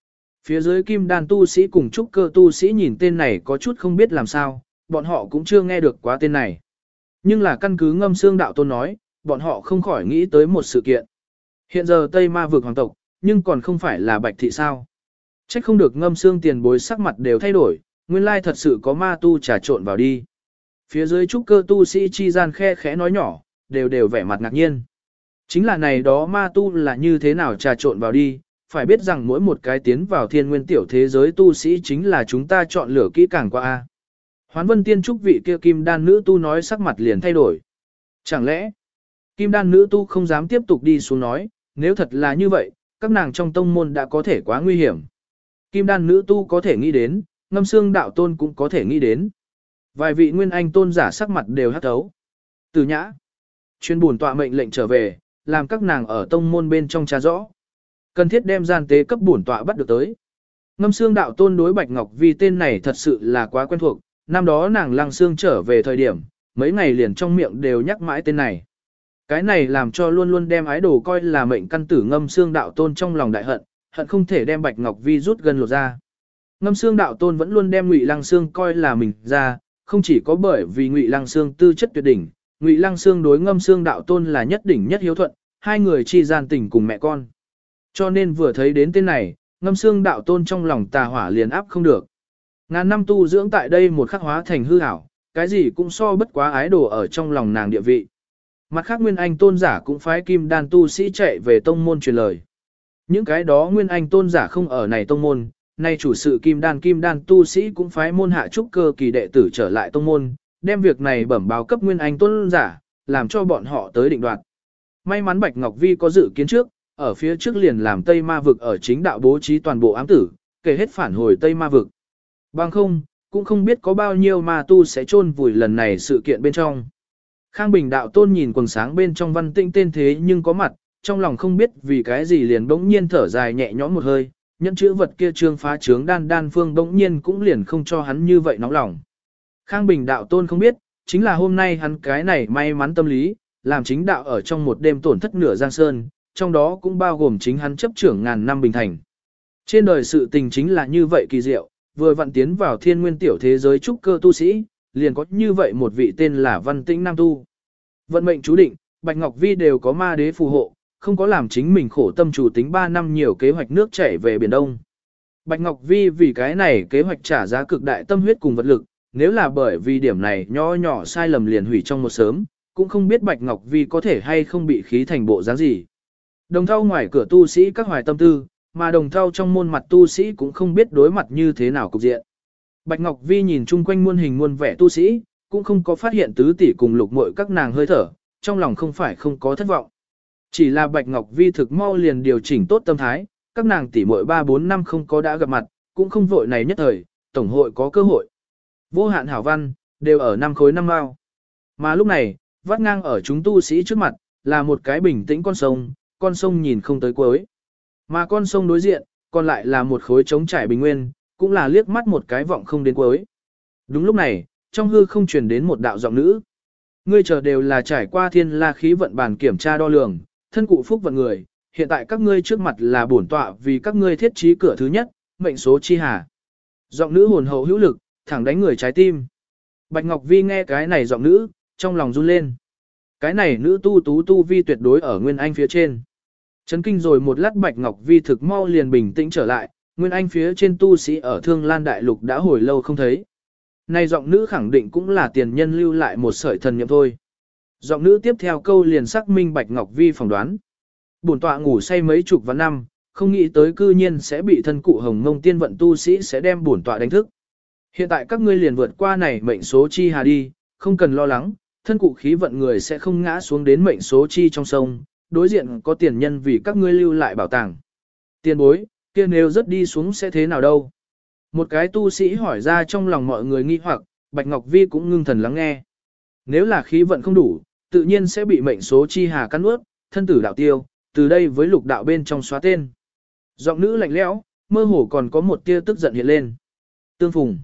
Phía dưới kim đan tu sĩ cùng trúc cơ tu sĩ nhìn tên này có chút không biết làm sao, bọn họ cũng chưa nghe được quá tên này. Nhưng là căn cứ Ngâm Xương đạo tôn nói, bọn họ không khỏi nghĩ tới một sự kiện. Hiện giờ Tây Ma vực hoàng tộc, nhưng còn không phải là Bạch thị sao? Trách không được Ngâm Xương tiền bối sắc mặt đều thay đổi, nguyên lai thật sự có ma tu trà trộn vào đi. Phía dưới trúc cơ tu sĩ chi gian khe khẽ nói nhỏ, đều vẻ mặt ngạc nhiên. Chính là này đó ma tu là như thế nào trà trộn vào đi, phải biết rằng mỗi một cái tiến vào thiên nguyên tiểu thế giới tu sĩ chính là chúng ta chọn lựa kỹ càng qua A. Hoán Vân Tiên Trúc vị kia kim đan nữ tu nói sắc mặt liền thay đổi. Chẳng lẽ, kim đan nữ tu không dám tiếp tục đi xuống nói, nếu thật là như vậy, các nàng trong tông môn đã có thể quá nguy hiểm. Kim đan nữ tu có thể nghĩ đến, Ngâm Xương đạo tôn cũng có thể nghĩ đến. Vài vị nguyên anh tôn giả sắc mặt đều hắt thấu. Từ nhã, chuyên buồn tọa mệnh lệnh trở về, làm các nàng ở tông môn bên trong tra rõ. Cần thiết đem gian tế cấp bổn tọa bắt được tới. Ngâm Xương đạo tôn đối Bạch Ngọc Vi tên này thật sự là quá quen thuộc, năm đó nàng Lăng Xương trở về thời điểm, mấy ngày liền trong miệng đều nhắc mãi tên này. Cái này làm cho luôn luôn đem ái đồ coi là mệnh căn tử Ngâm Xương đạo tôn trong lòng đại hận, hận không thể đem Bạch Ngọc Vi rút gần lột ra. Ngâm Xương đạo tôn vẫn luôn đem Ngụy Lăng Xương coi là mình ra, không chỉ có bởi vì Ngụy Lăng Xương tư chất tuyệt đỉnh, Ngụy Lăng Xương đối Ngâm Xương đạo tôn là nhất đỉnh nhất hiếu thuận, hai người chi gian tình cùng mẹ con. Cho nên vừa thấy đến tên này, Ngâm Xương đạo tôn trong lòng tà hỏa liền áp không được. Ngàn năm tu dưỡng tại đây một khắc hóa thành hư ảo, cái gì cũng so bất quá ái đồ ở trong lòng nàng địa vị. Mặt khác Nguyên Anh tôn giả cũng phái kim đan tu sĩ chạy về tông môn truyền lời. Những cái đó Nguyên Anh tôn giả không ở này tông môn, nay chủ sự kim đan tu sĩ cũng phái môn hạ trúc cơ kỳ đệ tử trở lại tông môn, đem việc này bẩm báo cấp Nguyên Anh tôn giả, làm cho bọn họ tới định đoạt. May mắn Bạch Ngọc Vi có dự kiến trước, ở phía trước liền làm Tây Ma vực ở chính đạo bố trí toàn bộ ám tử, kể hết phản hồi Tây Ma vực. Bằng không, cũng không biết có bao nhiêu ma tu sẽ chôn vùi lần này sự kiện bên trong. Khang Bình đạo tôn nhìn quần sáng bên trong văn tĩnh tên thế nhưng có mặt, trong lòng không biết vì cái gì liền bỗng nhiên thở dài nhẹ nhõm một hơi, nhẫn chữ vật kia trương phá trướng đan phương bỗng nhiên cũng liền không cho hắn như vậy nóng lòng. Khang Bình đạo tôn không biết, chính là hôm nay hắn cái này may mắn tâm lý, làm chính đạo ở trong một đêm tổn thất nửa giang sơn, trong đó cũng bao gồm chính hắn chấp trưởng ngàn năm bình thành. Trên đời sự tình chính là như vậy kỳ diệu, vừa vặn tiến vào thiên nguyên tiểu thế giới trúc cơ tu sĩ, liền có như vậy một vị tên là Văn Tĩnh Nam Tu. Vận mệnh chú định, Bạch Ngọc Vi đều có ma đế phù hộ, không có làm chính mình khổ tâm chủ tính 3 năm nhiều kế hoạch nước chảy về Biển Đông. Bạch Ngọc Vi vì cái này kế hoạch trả giá cực đại tâm huyết cùng vật lực, nếu là bởi vì điểm này nho nhỏ sai lầm liền hủy trong một sớm, cũng không biết Bạch Ngọc Vi có thể hay không bị khí thành bộ dáng gì. Đồng thau ngoài cửa tu sĩ các hoài tâm tư, mà đồng thau trong môn mặt tu sĩ cũng không biết đối mặt như thế nào cục diện. Bạch Ngọc Vi nhìn chung quanh muôn hình muôn vẻ tu sĩ, cũng không có phát hiện tứ tỷ cùng lục muội các nàng hơi thở, trong lòng không phải không có thất vọng. Chỉ là Bạch Ngọc Vi thực mau liền điều chỉnh tốt tâm thái, các nàng tỷ muội 3-4 năm không có đã gặp mặt, cũng không vội này nhất thời, tổng hội có cơ hội. Vô hạn hảo văn, đều ở 5 khối 5 mao. Mà lúc này, vắt ngang ở chúng tu sĩ trước mặt, là một cái bình tĩnh con sông nhìn không tới cuối. Mà con sông đối diện, còn lại là một khối trống trải bình nguyên, cũng là liếc mắt một cái vọng không đến cuối. Đúng lúc này, trong hư không truyền đến một đạo giọng nữ. Ngươi chờ đều là trải qua thiên la khí vận bản kiểm tra đo lường, thân cụ phúc vận người, hiện tại các ngươi trước mặt là bổn tọa vì các ngươi thiết trí cửa thứ nhất, mệnh số chi hà. Giọng nữ hồn hậu hữu lực, thẳng đánh người trái tim. Bạch Ngọc Vi nghe cái này giọng nữ, trong lòng run lên. Cái này nữ tu vi tuyệt đối ở Nguyên Anh phía trên. Chấn kinh rồi một lát Bạch Ngọc Vi thực mau liền bình tĩnh trở lại, Nguyên Anh phía trên tu sĩ ở Thương Lan Đại Lục đã hồi lâu không thấy. Này giọng nữ khẳng định cũng là tiền nhân lưu lại một sợi thần niệm thôi. Giọng nữ tiếp theo câu liền xác minh Bạch Ngọc Vi phỏng đoán. Bổn tọa ngủ say mấy chục vạn năm, không nghĩ tới cư nhiên sẽ bị thân cụ Hồng Mông Tiên vận tu sĩ sẽ đem bổn tọa đánh thức. Hiện tại các ngươi liền vượt qua này mệnh số chi hà đi, không cần lo lắng, thân cụ khí vận người sẽ không ngã xuống đến mệnh số chi trong sông, đối diện có tiền nhân vì các ngươi lưu lại bảo tàng. Tiền bối, kia nếu rất đi xuống sẽ thế nào đâu? Một cái tu sĩ hỏi ra trong lòng mọi người nghi hoặc, Bạch Ngọc Vi cũng ngưng thần lắng nghe. Nếu là khí vận không đủ, tự nhiên sẽ bị mệnh số chi hà cắn ướt, thân tử đạo tiêu, từ đây với lục đạo bên trong xóa tên. Giọng nữ lạnh lẽo, mơ hồ còn có một tia tức giận hiện lên. Tương phùng.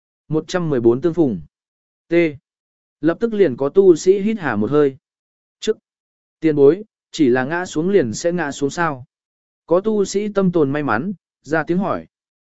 114 tương phùng. T. Lập tức liền có tu sĩ hít hà một hơi. Trước. Tiền bối, chỉ là ngã xuống liền sẽ ngã xuống sao. Có tu sĩ tâm tồn may mắn, ra tiếng hỏi.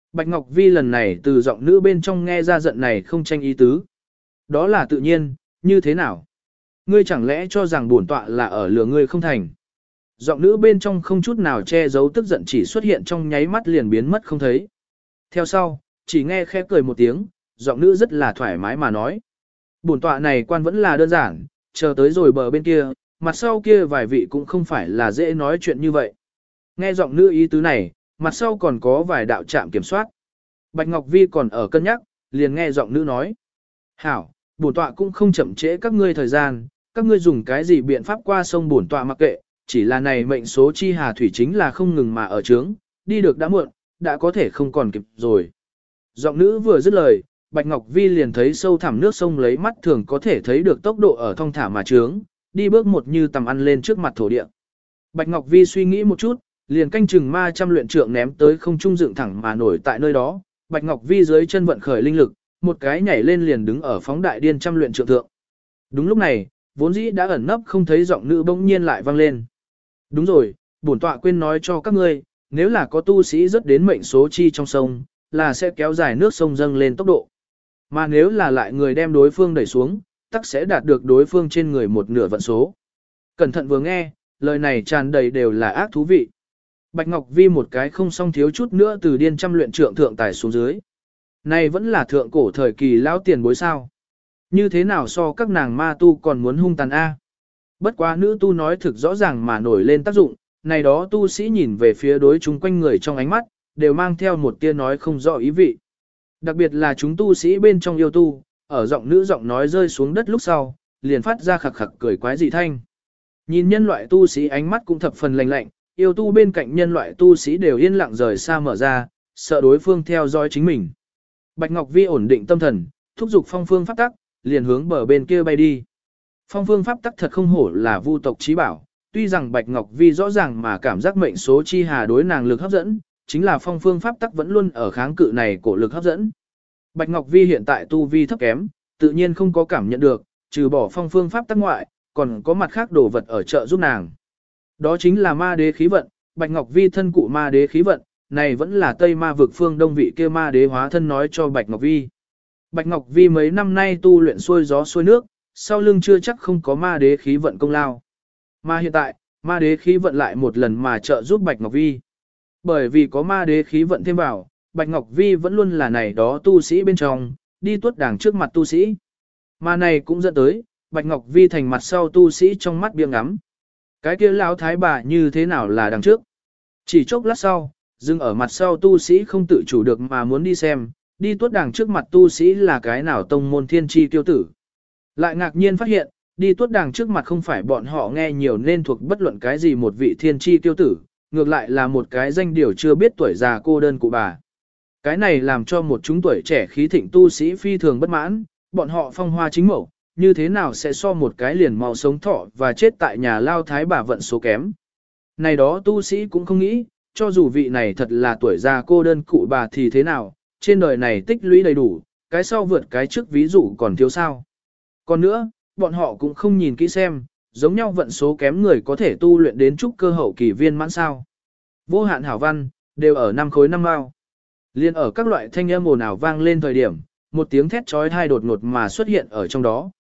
Bạch Ngọc Vi lần này từ giọng nữ bên trong nghe ra giận này không tranh ý tứ. Đó là tự nhiên, như thế nào? Ngươi chẳng lẽ cho rằng bổn tọa là ở lừa ngươi không thành? Giọng nữ bên trong không chút nào che giấu tức giận chỉ xuất hiện trong nháy mắt liền biến mất không thấy. Theo sau, chỉ nghe khẽ cười một tiếng, giọng nữ rất là thoải mái mà nói. Bổn tọa này quan vẫn là đơn giản, chờ tới rồi bờ bên kia, mặt sau kia vài vị cũng không phải là dễ nói chuyện như vậy. Nghe giọng nữ ý tứ này, mặt sau còn có vài đạo trạm kiểm soát. Bạch Ngọc Vi còn ở cân nhắc, liền nghe giọng nữ nói. Hảo, bổn tọa cũng không chậm trễ các ngươi thời gian, các ngươi dùng cái gì biện pháp qua sông bổn tọa mặc kệ, chỉ là này mệnh số chi hà thủy chính là không ngừng mà ở trướng, đi được đã muộn, đã có thể không còn kịp rồi. Giọng nữ vừa dứt lời, Bạch Ngọc Vi liền thấy sâu thẳm nước sông lấy mắt thường có thể thấy được tốc độ ở thong thả mà trướng, đi bước một như tầm ăn lên trước mặt thổ địa. Bạch Ngọc Vi suy nghĩ một chút, liền canh chừng ma trăm luyện trượng ném tới không trung dựng thẳng mà nổi tại nơi đó. Bạch Ngọc Vi dưới chân vận khởi linh lực, một cái nhảy lên liền đứng ở phóng đại điên trăm luyện trượng thượng. Đúng lúc này, vốn dĩ đã ẩn nấp không thấy giọng nữ bỗng nhiên lại vang lên. Đúng rồi, bổn tọa quên nói cho các ngươi, nếu là có tu sĩ rất đến mệnh số chi trong sông, là sẽ kéo dài nước sông dâng lên tốc độ. Mà nếu là lại người đem đối phương đẩy xuống, tắc sẽ đạt được đối phương trên người một nửa vận số. Cẩn thận vừa nghe, lời này tràn đầy đều là ác thú vị. Bạch Ngọc Vi một cái không xong thiếu chút nữa từ điên trăm luyện trượng thượng tài xuống dưới. Này vẫn là thượng cổ thời kỳ lão tiền bối sao. Như thế nào so các nàng ma tu còn muốn hung tàn A. Bất quá nữ tu nói thực rõ ràng mà nổi lên tác dụng, này đó tu sĩ nhìn về phía đối chúng quanh người trong ánh mắt, đều mang theo một tia nói không rõ ý vị. Đặc biệt là chúng tu sĩ bên trong yêu tu, ở giọng nữ giọng nói rơi xuống đất lúc sau, liền phát ra khặc khặc cười quái dị thanh. Nhìn nhân loại tu sĩ ánh mắt cũng thập phần lạnh lạnh, yêu tu bên cạnh nhân loại tu sĩ đều yên lặng rời xa mở ra, sợ đối phương theo dõi chính mình. Bạch Ngọc Vi ổn định tâm thần, thúc giục phong phương pháp tắc, liền hướng bờ bên kia bay đi. Phong phương pháp tắc thật không hổ là vu tộc trí bảo, tuy rằng Bạch Ngọc Vi rõ ràng mà cảm giác mệnh số chi hà đối nàng lực hấp dẫn, chính là phong phương pháp tắc vẫn luôn ở kháng cự này cổ lực hấp dẫn. Bạch Ngọc Vi hiện tại tu vi thấp kém, tự nhiên không có cảm nhận được, trừ bỏ phong phương pháp tắc ngoại, còn có mặt khác đồ vật ở trợ giúp nàng. Đó chính là ma đế khí vận, Bạch Ngọc Vi thân cụ ma đế khí vận, này vẫn là Tây Ma vực phương Đông vị kia ma đế hóa thân nói cho Bạch Ngọc Vi. Bạch Ngọc Vi mấy năm nay tu luyện xuôi gió xuôi nước, sau lưng chưa chắc không có ma đế khí vận công lao. Mà hiện tại, ma đế khí vận lại một lần mà trợ giúp Bạch Ngọc Vi. Bởi vì có ma đế khí vận thêm vào, Bạch Ngọc Vi vẫn luôn là này đó tu sĩ bên trong, đi tuốt đảng trước mặt tu sĩ. Mà này cũng dẫn tới, Bạch Ngọc Vi thành mặt sau tu sĩ trong mắt biếng ngắm. Cái kia lão thái bà như thế nào là đằng trước. Chỉ chốc lát sau, dừng ở mặt sau tu sĩ không tự chủ được mà muốn đi xem, đi tuốt đảng trước mặt tu sĩ là cái nào tông môn thiên tri tiêu tử. Lại ngạc nhiên phát hiện, đi tuốt đảng trước mặt không phải bọn họ nghe nhiều nên thuộc bất luận cái gì một vị thiên tri tiêu tử, ngược lại là một cái danh điều chưa biết tuổi già cô đơn cụ bà. Cái này làm cho một chúng tuổi trẻ khí thịnh tu sĩ phi thường bất mãn, bọn họ phong hoa chính mẫu, như thế nào sẽ so một cái liền màu sống thọ và chết tại nhà lao thái bà vận số kém. Này đó tu sĩ cũng không nghĩ, cho dù vị này thật là tuổi già cô đơn cụ bà thì thế nào, trên đời này tích lũy đầy đủ, cái sau vượt cái trước ví dụ còn thiếu sao. Còn nữa, bọn họ cũng không nhìn kỹ xem, giống nhau vận số kém người có thể tu luyện đến trúc cơ hậu kỳ viên mãn sao. Vô hạn hảo văn, đều ở 5 khối 5 mao. Liên ở các loại thanh âm ồn ào vang lên thời điểm, một tiếng thét trói thai đột ngột mà xuất hiện ở trong đó.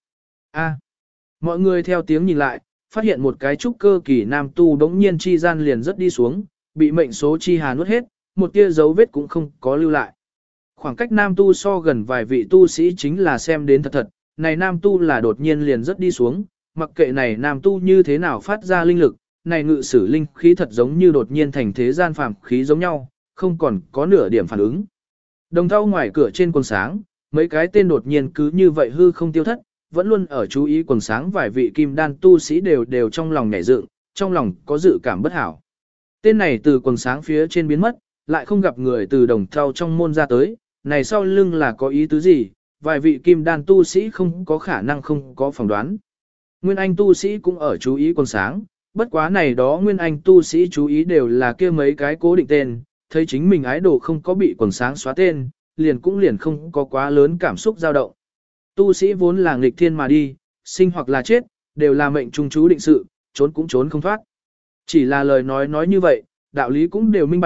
Mọi người theo tiếng nhìn lại, phát hiện một cái trúc cơ kỳ nam tu đống nhiên chi gian liền rất đi xuống, bị mệnh số chi hà nuốt hết, một tia dấu vết cũng không có lưu lại. Khoảng cách nam tu so gần vài vị tu sĩ chính là xem đến thật thật, này nam tu là đột nhiên liền rất đi xuống, mặc kệ này nam tu như thế nào phát ra linh lực, này ngự sử linh khí thật giống như đột nhiên thành thế gian phàm khí giống nhau, không còn có nửa điểm phản ứng. Đồng thau ngoài cửa trên quần sáng, mấy cái tên đột nhiên cứ như vậy hư không tiêu thất, vẫn luôn ở chú ý quần sáng vài vị kim đan tu sĩ đều trong lòng nhảy dựng, trong lòng có dự cảm bất hảo. Tên này từ quần sáng phía trên biến mất, lại không gặp người từ đồng thau trong môn ra tới, này sau lưng là có ý tứ gì, vài vị kim đan tu sĩ không có khả năng không có phỏng đoán. Nguyên Anh tu sĩ cũng ở chú ý quần sáng, bất quá này đó Nguyên Anh tu sĩ chú ý đều là kia mấy cái cố định tên, thấy chính mình ái đồ không có bị quần sáng xóa tên, liền không có quá lớn cảm xúc dao động. Tu sĩ vốn là nghịch thiên mà đi, sinh hoặc là chết, đều là mệnh trung chú định sự, trốn cũng trốn không thoát. Chỉ là lời nói như vậy, đạo lý cũng đều minh bạch,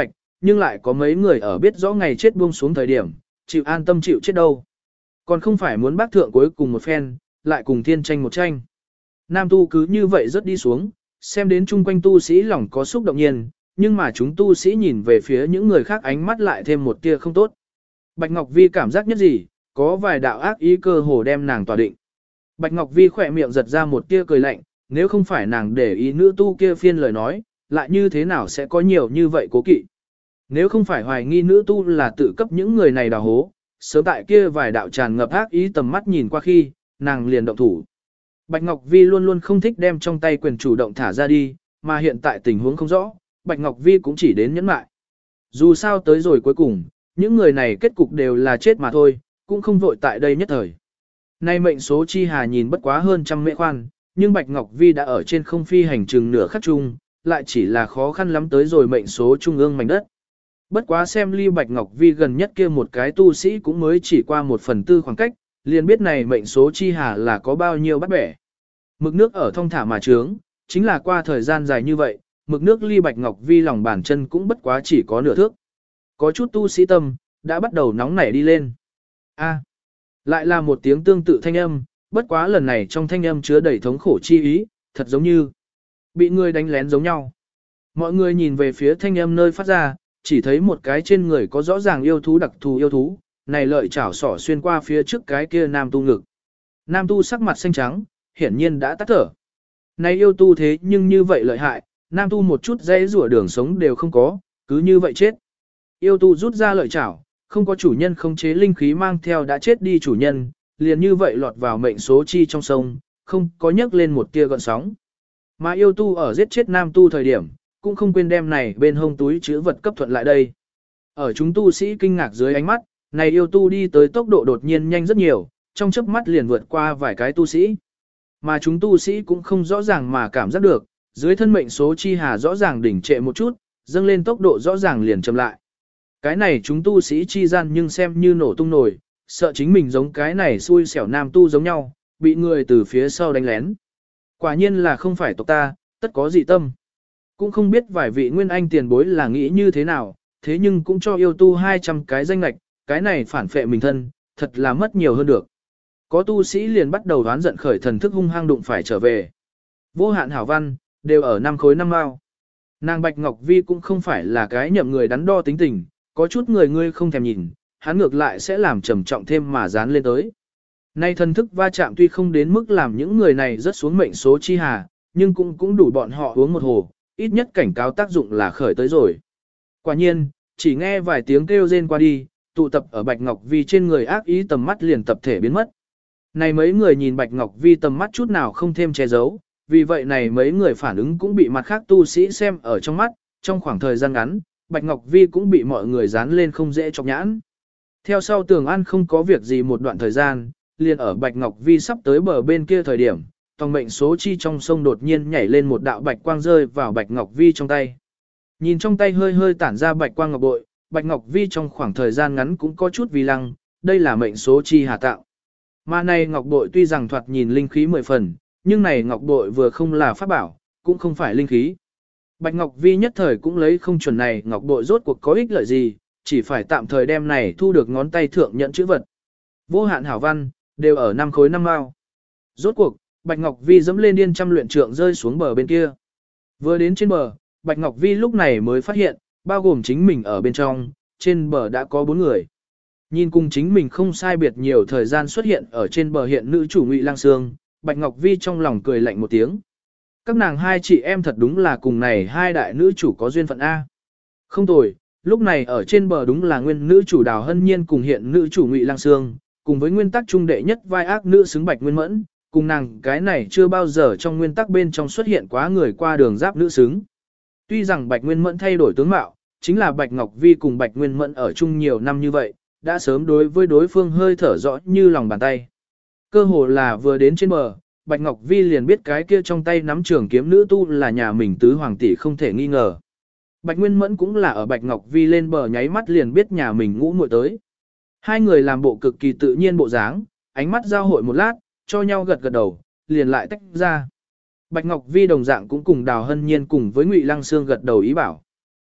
nhưng lại có mấy người ở biết rõ ngày chết buông xuống thời điểm, chịu an tâm chịu chết đâu. Còn không phải muốn bác thượng cuối cùng một phen, lại cùng thiên tranh một tranh. Nam tu cứ như vậy rất đi xuống, xem đến chung quanh tu sĩ lòng có xúc động nhiên, nhưng mà chúng tu sĩ nhìn về phía những người khác ánh mắt lại thêm một tia không tốt. Bạch Ngọc Vi cảm giác nhất gì, có vài đạo ác ý cơ hồ đem nàng tỏa định. Bạch Ngọc Vi khỏe miệng giật ra một tia cười lạnh, nếu không phải nàng để ý nữ tu kia phiên lời nói, lại như thế nào sẽ có nhiều như vậy cố kỵ. Nếu không phải hoài nghi nữ tu là tự cấp những người này đào hố, sớm tại kia vài đạo tràn ngập ác ý tầm mắt nhìn qua khi, nàng liền động thủ. Bạch Ngọc Vi luôn luôn không thích đem trong tay quyền chủ động thả ra đi, mà hiện tại tình huống không rõ, Bạch Ngọc Vi cũng chỉ đến nhẫn mại. Dù sao tới rồi cuối cùng, những người này kết cục đều là chết mà thôi, cũng không vội tại đây nhất thời. Nay mệnh số chi hà nhìn bất quá hơn trăm mễ khoan, nhưng Bạch Ngọc Vi đã ở trên không phi hành chừng nửa khắc chung, lại chỉ là khó khăn lắm tới rồi mệnh số trung ương mảnh đất. Bất quá xem ly Bạch Ngọc Vi gần nhất kia một cái tu sĩ cũng mới chỉ qua 1/4 khoảng cách, liền biết này mệnh số chi hà là có bao nhiêu bắt bẻ. Mực nước ở thong thả mà trướng, chính là qua thời gian dài như vậy, mực nước ly Bạch Ngọc Vi lòng bàn chân cũng bất quá chỉ có nửa thước. Có chút tu sĩ tâm, đã bắt đầu nóng nảy đi lên. A, lại là một tiếng tương tự thanh âm, bất quá lần này trong thanh âm chứa đầy thống khổ chi ý, thật giống như bị người đánh lén giống nhau. Mọi người nhìn về phía thanh âm nơi phát ra, chỉ thấy một cái trên người có rõ ràng yêu thú đặc thù yêu thú, này lợi chảo sỏ xuyên qua phía trước cái kia nam tu ngực. Nam tu sắc mặt xanh trắng, hiển nhiên đã tắt thở. Này yêu tu thế nhưng như vậy lợi hại, nam tu một chút dây rủa đường sống đều không có, cứ như vậy chết. Yêu tu rút ra lợi chảo, không có chủ nhân khống chế linh khí mang theo đã chết đi chủ nhân, liền như vậy lọt vào mệnh số chi trong sông, không có nhấc lên một tia gợn sóng. Mà yêu tu ở giết chết nam tu thời điểm, cũng không quên đem này bên hông túi chứa vật cấp thuận lại đây. Ở chúng tu sĩ kinh ngạc dưới ánh mắt, này yêu tu đi tới tốc độ đột nhiên nhanh rất nhiều, trong chớp mắt liền vượt qua vài cái tu sĩ. Mà chúng tu sĩ cũng không rõ ràng mà cảm giác được, dưới thân mệnh số chi hà rõ ràng đỉnh trệ một chút, dâng lên tốc độ rõ ràng liền chậm lại. Cái này chúng tu sĩ chi gian nhưng xem như nổ tung nổi, sợ chính mình giống cái này xui xẻo nam tu giống nhau, bị người từ phía sau đánh lén. Quả nhiên là không phải tộc ta, tất có dị tâm. Cũng không biết vài vị nguyên anh tiền bối là nghĩ như thế nào, thế nhưng cũng cho yêu tu 200 cái danh lạch, cái này phản phệ mình thân, thật là mất nhiều hơn được. Có tu sĩ liền bắt đầu đoán giận khởi thần thức hung hăng đụng phải trở về. Vô hạn hảo văn, đều ở 5 khối 5 mao. Nàng Bạch Ngọc Vi cũng không phải là cái nhậm người đắn đo tính tình, có chút người ngươi không thèm nhìn, hắn ngược lại sẽ làm trầm trọng thêm mà dán lên tới. Nay thần thức va chạm tuy không đến mức làm những người này rớt xuống mệnh số chi hà, nhưng cũng đủ bọn họ uống một hồ, ít nhất cảnh cáo tác dụng là khởi tới rồi. Quả nhiên, chỉ nghe vài tiếng kêu rên qua đi, tụ tập ở Bạch Ngọc Vi trên người ác ý tầm mắt liền tập thể biến mất. Này mấy người nhìn Bạch Ngọc Vi tầm mắt chút nào không thêm che giấu, vì vậy này mấy người phản ứng cũng bị mặt khác tu sĩ xem ở trong mắt, trong khoảng thời gian ngắn, Bạch Ngọc Vi cũng bị mọi người dán lên không dễ chọc nhãn. Theo sau Tường An không có việc gì một đoạn thời gian, liền ở Bạch Ngọc Vi sắp tới bờ bên kia thời điểm, tòng mệnh số chi trong sông đột nhiên nhảy lên một đạo bạch quang rơi vào Bạch Ngọc Vi trong tay. Nhìn trong tay hơi hơi tản ra bạch quang ngọc bội, Bạch Ngọc Vi trong khoảng thời gian ngắn cũng có chút vì lăng, đây là mệnh số chi hà tạo. Mà này ngọc bội tuy rằng thoạt nhìn linh khí 10 phần, nhưng này ngọc bội vừa không là pháp bảo, cũng không phải linh khí. Bạch Ngọc Vi nhất thời cũng lấy không chuẩn này ngọc bội rốt cuộc có ích lợi gì, chỉ phải tạm thời đem này thu được ngón tay thượng nhận chữ vật. Vô hạn hảo văn, đều ở 5 khối 5 mao. Rốt cuộc, Bạch Ngọc Vi dẫm lên điên trăm luyện trượng rơi xuống bờ bên kia. Vừa đến trên bờ, Bạch Ngọc Vi lúc này mới phát hiện, bao gồm chính mình ở bên trong, trên bờ đã có 4 người. Nhìn cùng chính mình không sai biệt nhiều thời gian xuất hiện ở trên bờ hiện nữ chủ Ngụy Lang Sương, Bạch Ngọc Vi trong lòng cười lạnh một tiếng. Các nàng hai chị em thật đúng là cùng này hai đại nữ chủ có duyên phận A. Không tồi, lúc này ở trên bờ đúng là nguyên nữ chủ Đào Hân Nhiên cùng hiện nữ chủ Ngụy Lang Sương, cùng với nguyên tắc trung đệ nhất vai ác nữ xứng Bạch Nguyên Mẫn, cùng nàng cái này chưa bao giờ trong nguyên tắc bên trong xuất hiện quá người qua đường giáp nữ xứng. Tuy rằng Bạch Nguyên Mẫn thay đổi tướng mạo, chính là Bạch Ngọc Vi cùng Bạch Nguyên Mẫn ở chung nhiều năm như vậy, đã sớm đối với đối phương hơi thở rõ như lòng bàn tay. Cơ hồ là vừa đến trên bờ, Bạch Ngọc Vi liền biết cái kia trong tay nắm trường kiếm nữ tu là nhà mình tứ hoàng tỷ không thể nghi ngờ. Bạch Nguyên Mẫn cũng là ở Bạch Ngọc Vi lên bờ nháy mắt liền biết nhà mình ngũ muội tới. Hai người làm bộ cực kỳ tự nhiên bộ dáng, ánh mắt giao hội một lát, cho nhau gật gật đầu, liền lại tách ra. Bạch Ngọc Vi đồng dạng cũng cùng Đào Hân Nhiên cùng với Ngụy Lăng Sương gật đầu ý bảo.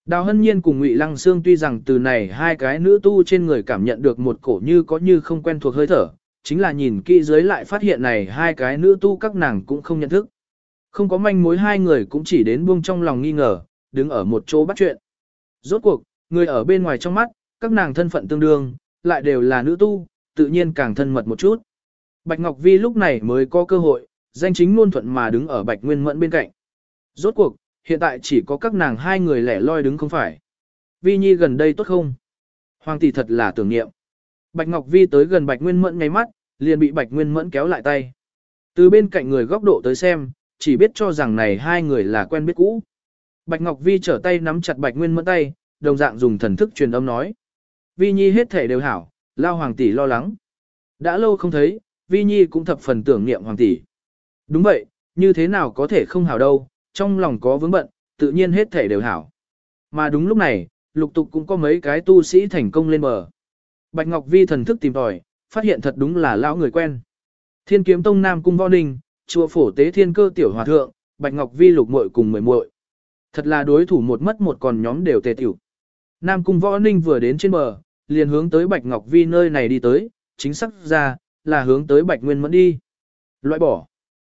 Đào Hân Nhiên cùng Ngụy Lăng Sương tuy rằng từ này hai cái nữ tu trên người cảm nhận được một cổ như có như không quen thuộc hơi thở, chính là nhìn kỹ dưới lại phát hiện này hai cái nữ tu các nàng cũng không nhận thức. Không có manh mối, hai người cũng chỉ đến buông trong lòng nghi ngờ, đứng ở một chỗ bắt chuyện. Rốt cuộc, người ở bên ngoài trong mắt, các nàng thân phận tương đương, lại đều là nữ tu, tự nhiên càng thân mật một chút. Bạch Ngọc Vi lúc này mới có cơ hội, danh chính ngôn thuận mà đứng ở Bạch Nguyên Mẫn bên cạnh. Rốt cuộc, hiện tại chỉ có các nàng hai người lẻ loi đứng không phải. Vi Nhi gần đây tốt không? Hoàng tỷ thật là tưởng niệm. Bạch Ngọc Vi tới gần Bạch Nguyên Mẫn ngay mắt, liền bị Bạch Nguyên Mẫn kéo lại tay. Từ bên cạnh người góc độ tới xem, chỉ biết cho rằng này hai người là quen biết cũ. Bạch Ngọc Vi trở tay nắm chặt Bạch Nguyên Mẫn tay, đồng dạng dùng thần thức truyền âm nói. Vi Nhi hết thể đều hảo, lao Hoàng tỷ lo lắng. Đã lâu không thấy, Vi Nhi cũng thập phần tưởng niệm Hoàng tỷ. Đúng vậy, như thế nào có thể không hảo đâu, trong lòng có vướng bận, tự nhiên hết thể đều hảo. Mà đúng lúc này, lục tục cũng có mấy cái tu sĩ thành công lên bờ. Bạch Ngọc Vi thần thức tìm tòi, phát hiện thật đúng là lão người quen. Thiên Kiếm Tông Nam Cung Võ Ninh, chùa Phổ Tế Thiên Cơ tiểu hòa thượng, Bạch Ngọc Vi lục muội cùng 10 muội. Thật là đối thủ một mất một còn nhóm đều tề tiểu. Nam Cung Võ Ninh vừa đến trên bờ, liền hướng tới Bạch Ngọc Vi nơi này đi tới, chính xác ra là hướng tới Bạch Nguyên Mẫn đi. Loại bỏ.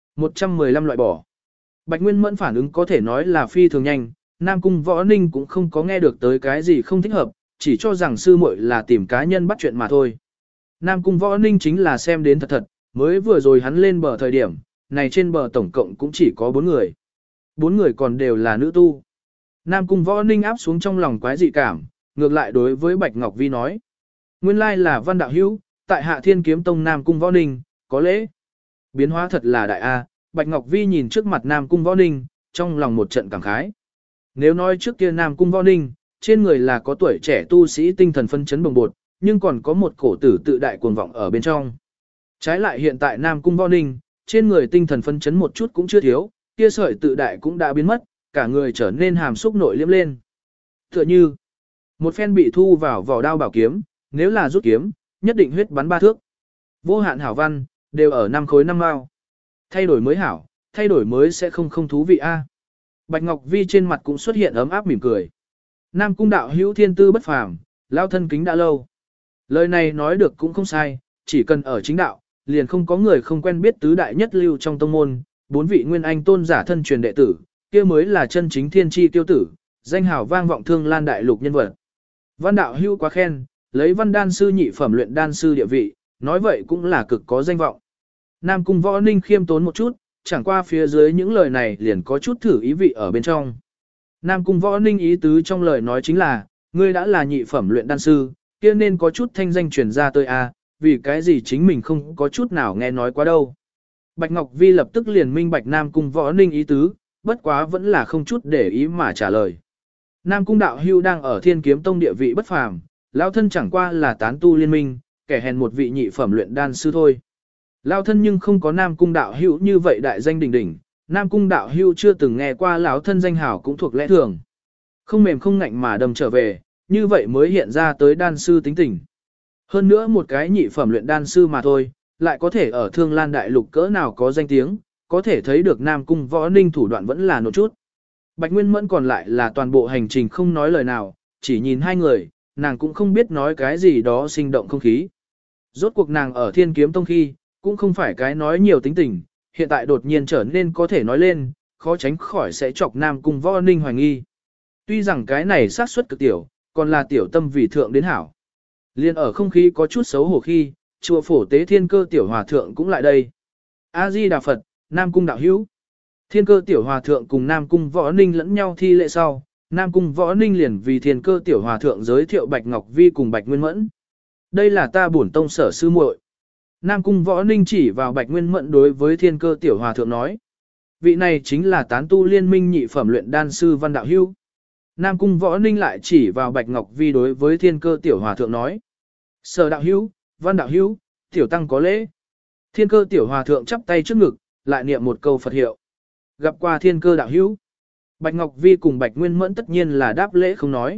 115 loại bỏ. Bạch Nguyên Mẫn phản ứng có thể nói là phi thường nhanh, Nam Cung Võ Ninh cũng không có nghe được tới cái gì không thích hợp, chỉ cho rằng sư muội là tìm cá nhân bắt chuyện mà thôi. Nam Cung Võ Ninh chính là xem đến thật thật, mới vừa rồi hắn lên bờ thời điểm, này trên bờ tổng cộng cũng chỉ có 4 người. 4 người còn đều là nữ tu. Nam Cung Võ Ninh áp xuống trong lòng quái dị cảm, ngược lại đối với Bạch Ngọc Vi nói. Nguyên lai là Văn Đạo Hữu, tại Hạ Thiên Kiếm Tông Nam Cung Võ Ninh, có lễ. Biến hóa thật là đại A, Bạch Ngọc Vi nhìn trước mặt Nam Cung Võ Ninh, trong lòng một trận cảm khái. Nếu nói trước kia Nam Cung Võ Ninh, trên người là có tuổi trẻ tu sĩ tinh thần phân chấn bồng bột, nhưng còn có một cổ tử tự đại cuồng vọng ở bên trong. Trái lại hiện tại Nam Cung Võ Ninh, trên người tinh thần phân chấn một chút cũng chưa thiếu, kia sợi tự đại cũng đã biến mất, cả người trở nên hàm xúc nội liếm lên. Tựa như, một phen bị thu vào vỏ đao bảo kiếm, nếu là rút kiếm, nhất định huyết bắn 3 thước. Vô hạn hảo văn, đều ở 5 khối 5 mao. Thay đổi mới hảo, thay đổi mới sẽ không thú vị a. Bạch Ngọc Vi trên mặt cũng xuất hiện ấm áp mỉm cười. Nam Cung đạo hữu thiên tư bất phàm, lao thân kính đã lâu. Lời này nói được cũng không sai, chỉ cần ở chính đạo, liền không có người không quen biết tứ đại nhất lưu trong tông môn, 4 vị nguyên anh tôn giả thân truyền đệ tử, kia mới là chân chính thiên chi tiêu tử, danh hào vang vọng thương lan đại lục nhân vật. Văn đạo hữu quá khen, lấy văn đan sư nhị phẩm luyện đan sư địa vị, nói vậy cũng là cực có danh vọng. Nam Cung Võ Ninh khiêm tốn một chút, chẳng qua phía dưới những lời này liền có chút thử ý vị ở bên trong. Nam Cung Võ Ninh ý tứ trong lời nói chính là, ngươi đã là nhị phẩm luyện đan sư, kia nên có chút thanh danh truyền ra tới a, vì cái gì chính mình không có chút nào nghe nói quá đâu. Bạch Ngọc Vi lập tức liền minh bạch Nam Cung Võ Ninh ý tứ, bất quá vẫn là không chút để ý mà trả lời. Nam Cung đạo hưu đang ở Thiên Kiếm Tông địa vị bất phàm, lão thân chẳng qua là tán tu liên minh, kẻ hèn một vị nhị phẩm luyện đan sư thôi. Lão thân nhưng không có Nam Cung đạo hữu như vậy đại danh đỉnh đỉnh, Nam Cung đạo hữu chưa từng nghe qua lão thân danh hảo cũng thuộc lẽ thường. Không mềm không ngạnh mà đâm trở về, như vậy mới hiện ra tới đan sư tính tình. Hơn nữa một cái nhị phẩm luyện đan sư mà thôi, lại có thể ở Thương Lan đại lục cỡ nào có danh tiếng, có thể thấy được Nam Cung Võ Ninh thủ đoạn vẫn là nổi chút. Bạch Nguyên Mẫn còn lại là toàn bộ hành trình không nói lời nào, chỉ nhìn hai người, nàng cũng không biết nói cái gì đó sinh động không khí. Rốt cuộc nàng ở Thiên Kiếm Tông khi, cũng không phải cái nói nhiều tính tình, hiện tại đột nhiên trở nên có thể nói lên, khó tránh khỏi sẽ chọc Nam Cung Võ Ninh hoài nghi. Tuy rằng cái này xác suất cực tiểu, còn là tiểu tâm vì thượng đến hảo. Liên ở không khí có chút xấu hổ khi, chùa Phổ Tế Thiên Cơ tiểu hòa thượng cũng lại đây. A-di Đà Phật, Nam Cung đạo hữu. Thiên Cơ tiểu hòa thượng cùng Nam Cung Võ Ninh lẫn nhau thi lễ sau, Nam Cung Võ Ninh liền vì Thiên Cơ tiểu hòa thượng giới thiệu Bạch Ngọc Vi cùng Bạch Nguyên Mẫn. Đây là ta bổn tông sở sư muội. Nam Cung Võ Ninh chỉ vào Bạch Nguyên Mẫn đối với Thiên Cơ tiểu hòa thượng nói. Vị này chính là tán tu liên minh nhị phẩm luyện đan sư Văn Đạo Hữu. Nam Cung Võ Ninh lại chỉ vào Bạch Ngọc Vi đối với Thiên Cơ tiểu hòa thượng nói. Sở đạo hữu, Văn đạo hữu, tiểu tăng có lễ. Thiên Cơ tiểu hòa thượng chắp tay trước ngực, lại niệm một câu Phật hiệu. Gặp qua Thiên Cơ đạo hữu. Bạch Ngọc Vi cùng Bạch Nguyên Mẫn tất nhiên là đáp lễ không nói.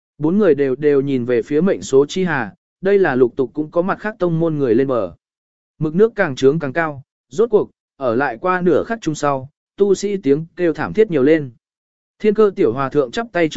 4 người đều nhìn về phía mệnh số chi hà, đây là lục tục cũng có mặt khác tông môn người lên bờ. Mực nước càng trướng càng cao, rốt cuộc, ở lại qua nửa khắc chung sau, tu sĩ tiếng kêu thảm thiết nhiều lên. Thiên Cơ tiểu hòa thượng chắp tay trước ngực,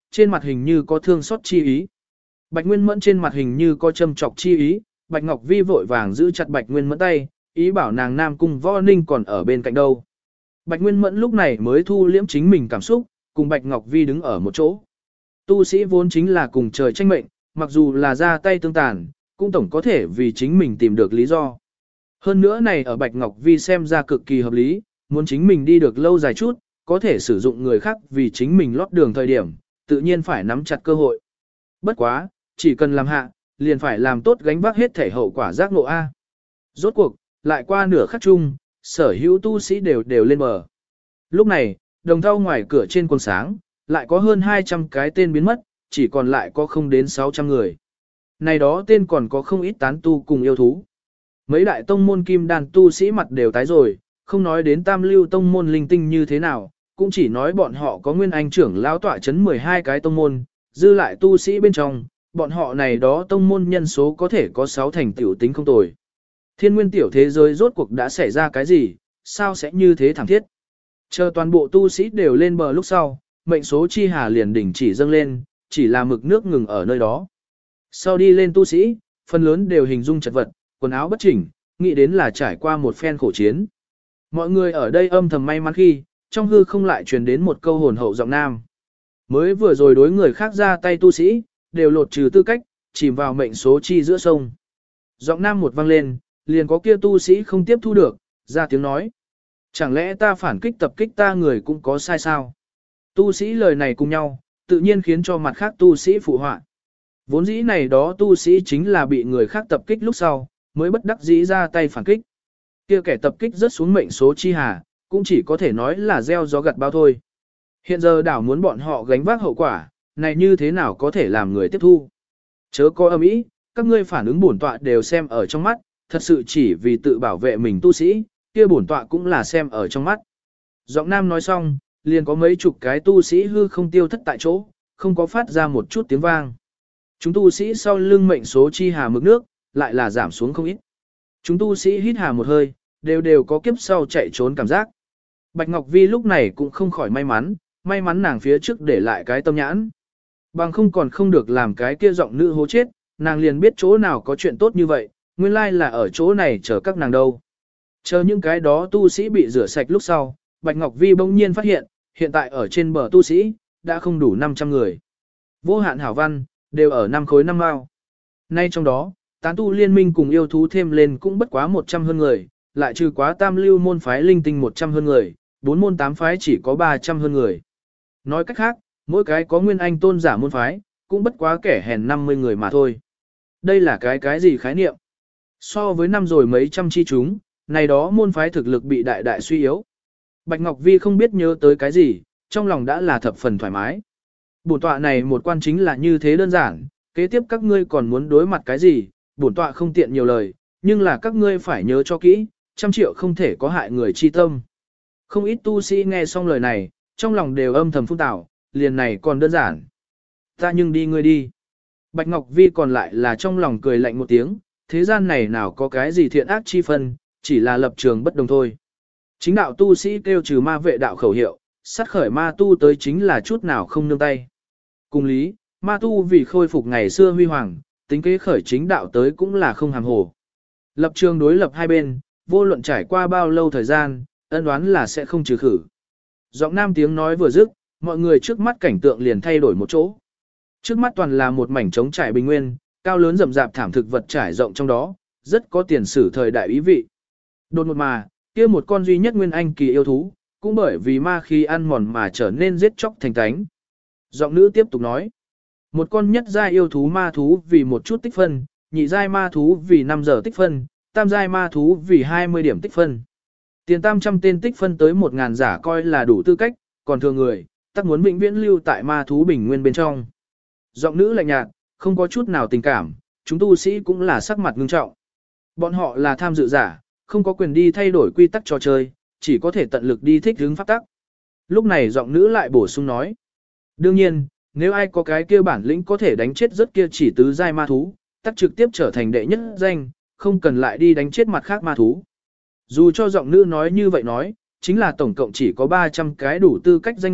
trên mặt hình như có thương xót chi ý. Bạch Nguyên Mẫn trên mặt hình như có châm chọc chi ý, Bạch Ngọc Vi vội vàng giữ chặt Bạch Nguyên Mẫn tay, ý bảo nàng Nam Cung Võ Ninh còn ở bên cạnh đâu. Bạch Nguyên Mẫn lúc này mới thu liễm chính mình cảm xúc, cùng Bạch Ngọc Vi đứng ở một chỗ. Tu sĩ vốn chính là cùng trời tranh mệnh, mặc dù là ra tay tương tàn, cũng tổng có thể vì chính mình tìm được lý do. Hơn nữa này ở Bạch Ngọc Vi xem ra cực kỳ hợp lý, muốn chính mình đi được lâu dài chút, có thể sử dụng người khác vì chính mình lót đường thời điểm, tự nhiên phải nắm chặt cơ hội. Bất quá, chỉ cần làm hạ, liền phải làm tốt gánh vác hết thể hậu quả giác ngộ A. Rốt cuộc, lại qua nửa khắc chung, sở hữu tu sĩ đều lên bờ. Lúc này, đồng thau ngoài cửa trên quần sáng, lại có hơn 200 cái tên biến mất, chỉ còn lại có không đến 600 người. Này đó tên còn có không ít tán tu cùng yêu thú. Mấy đại tông môn kim đàn tu sĩ mặt đều tái rồi, không nói đến tam lưu tông môn linh tinh như thế nào, cũng chỉ nói bọn họ có nguyên anh trưởng lão tọa chấn 12 cái tông môn, dư lại tu sĩ bên trong, bọn họ này đó tông môn nhân số có thể có 6 thành tiểu tính không tồi. Thiên nguyên tiểu thế giới rốt cuộc đã xảy ra cái gì, sao sẽ như thế thẳng thiết? Chờ toàn bộ tu sĩ đều lên bờ lúc sau, mệnh số chi hà liền đỉnh chỉ dâng lên, chỉ là mực nước ngừng ở nơi đó. Sau đi lên tu sĩ, phần lớn đều hình dung chật vật, quần áo bất chỉnh, nghĩ đến là trải qua một phen khổ chiến. Mọi người ở đây âm thầm may mắn khi, trong hư không lại truyền đến một câu hồn hậu giọng nam. Mới vừa rồi đối người khác ra tay tu sĩ, đều lột trừ tư cách, chìm vào mệnh số chi giữa sông. Giọng nam một vang lên, liền có kia tu sĩ không tiếp thu được, ra tiếng nói. Chẳng lẽ ta phản kích tập kích ta người cũng có sai sao? Tu sĩ lời này cùng nhau, tự nhiên khiến cho mặt khác tu sĩ phụ họa. Vốn dĩ này đó tu sĩ chính là bị người khác tập kích lúc sau, mới bất đắc dĩ ra tay phản kích. Kia kẻ tập kích rất xuống mệnh số chi hà, cũng chỉ có thể nói là gieo gió gặt bao thôi. Hiện giờ đảo muốn bọn họ gánh vác hậu quả, này như thế nào có thể làm người tiếp thu. Chớ có âm ý, các ngươi phản ứng bổn tọa đều xem ở trong mắt, thật sự chỉ vì tự bảo vệ mình tu sĩ, kia bổn tọa cũng là xem ở trong mắt. Giọng nam nói xong, liền có mấy chục cái tu sĩ hư không tiêu thất tại chỗ, không có phát ra một chút tiếng vang. Chúng tu sĩ sau lưng mệnh số chi hà mực nước, lại là giảm xuống không ít. Chúng tu sĩ hít hà một hơi, đều có kiếp sau chạy trốn cảm giác. Bạch Ngọc Vi lúc này cũng không khỏi may mắn nàng phía trước để lại cái tâm nhãn. Bằng không còn không được làm cái kia giọng nữ hố chết, nàng liền biết chỗ nào có chuyện tốt như vậy, nguyên lai là ở chỗ này chờ các nàng đâu. Chờ những cái đó tu sĩ bị rửa sạch lúc sau, Bạch Ngọc Vi bỗng nhiên phát hiện, hiện tại ở trên bờ tu sĩ, đã không đủ 500 người. Vô hạn hảo văn, đều ở 5 khối 5 mao. Nay trong đó, tán tu liên minh cùng yêu thú thêm lên cũng bất quá 100 hơn người, lại trừ quá tam lưu môn phái linh tinh 100 hơn người, 4 môn 8 phái chỉ có 300 hơn người. Nói cách khác, mỗi cái có nguyên anh tôn giả môn phái, cũng bất quá kẻ hèn 50 người mà thôi. Đây là cái gì khái niệm? So với năm rồi mấy trăm chi chúng, này đó môn phái thực lực bị đại đại suy yếu. Bạch Ngọc Vi không biết nhớ tới cái gì, trong lòng đã là thập phần thoải mái. Bổn tọa này một quan chính là như thế đơn giản, kế tiếp các ngươi còn muốn đối mặt cái gì, bổn tọa không tiện nhiều lời, nhưng là các ngươi phải nhớ cho kỹ, 100 triệu không thể có hại người chi tâm. Không ít tu sĩ nghe xong lời này, trong lòng đều âm thầm phun tảo, liền này còn đơn giản. Ta nhưng đi ngươi đi. Bạch Ngọc Vi còn lại là trong lòng cười lạnh một tiếng, thế gian này nào có cái gì thiện ác chi phân, chỉ là lập trường bất đồng thôi. Chính đạo tu sĩ kêu trừ ma vệ đạo khẩu hiệu, sát khởi ma tu tới chính là chút nào không nương tay. Cùng lý, ma tu vì khôi phục ngày xưa huy hoàng, tính kế khởi chính đạo tới cũng là không hàm hồ. Lập trường đối lập hai bên, vô luận trải qua bao lâu thời gian, ân đoán là sẽ không trừ khử. Giọng nam tiếng nói vừa dứt, mọi người trước mắt cảnh tượng liền thay đổi một chỗ. Trước mắt toàn là một mảnh trống trải bình nguyên, cao lớn rậm rạp thảm thực vật trải rộng trong đó, rất có tiền sử thời đại ý vị. Đột ngột mà, kia một con duy nhất nguyên anh kỳ yêu thú, cũng bởi vì ma khí ăn mòn mà trở nên giết chóc thành tánh. Giọng nữ tiếp tục nói, một con nhất giai yêu thú ma thú vì một chút tích phân, nhị giai ma thú vì 5 giờ tích phân, tam giai ma thú vì 20 điểm tích phân. Tiền 800 tên tích phân tới 1000 giả coi là đủ tư cách, còn thường người, tắc muốn vĩnh viễn lưu tại ma thú bình nguyên bên trong. Giọng nữ lạnh nhạt, không có chút nào tình cảm, chúng tu sĩ cũng là sắc mặt ngưng trọng. Bọn họ là tham dự giả, không có quyền đi thay đổi quy tắc trò chơi, chỉ có thể tận lực đi thích hướng pháp tắc. Lúc này giọng nữ lại bổ sung nói. Đương nhiên, nếu ai có cái kia bản lĩnh có thể đánh chết rất kia chỉ tứ giai ma thú, tắc trực tiếp trở thành đệ nhất danh, không cần lại đi đánh chết mặt khác ma thú. Dù cho giọng nữ nói như vậy nói, chính là tổng cộng chỉ có 300 cái đủ tư cách danh lạch,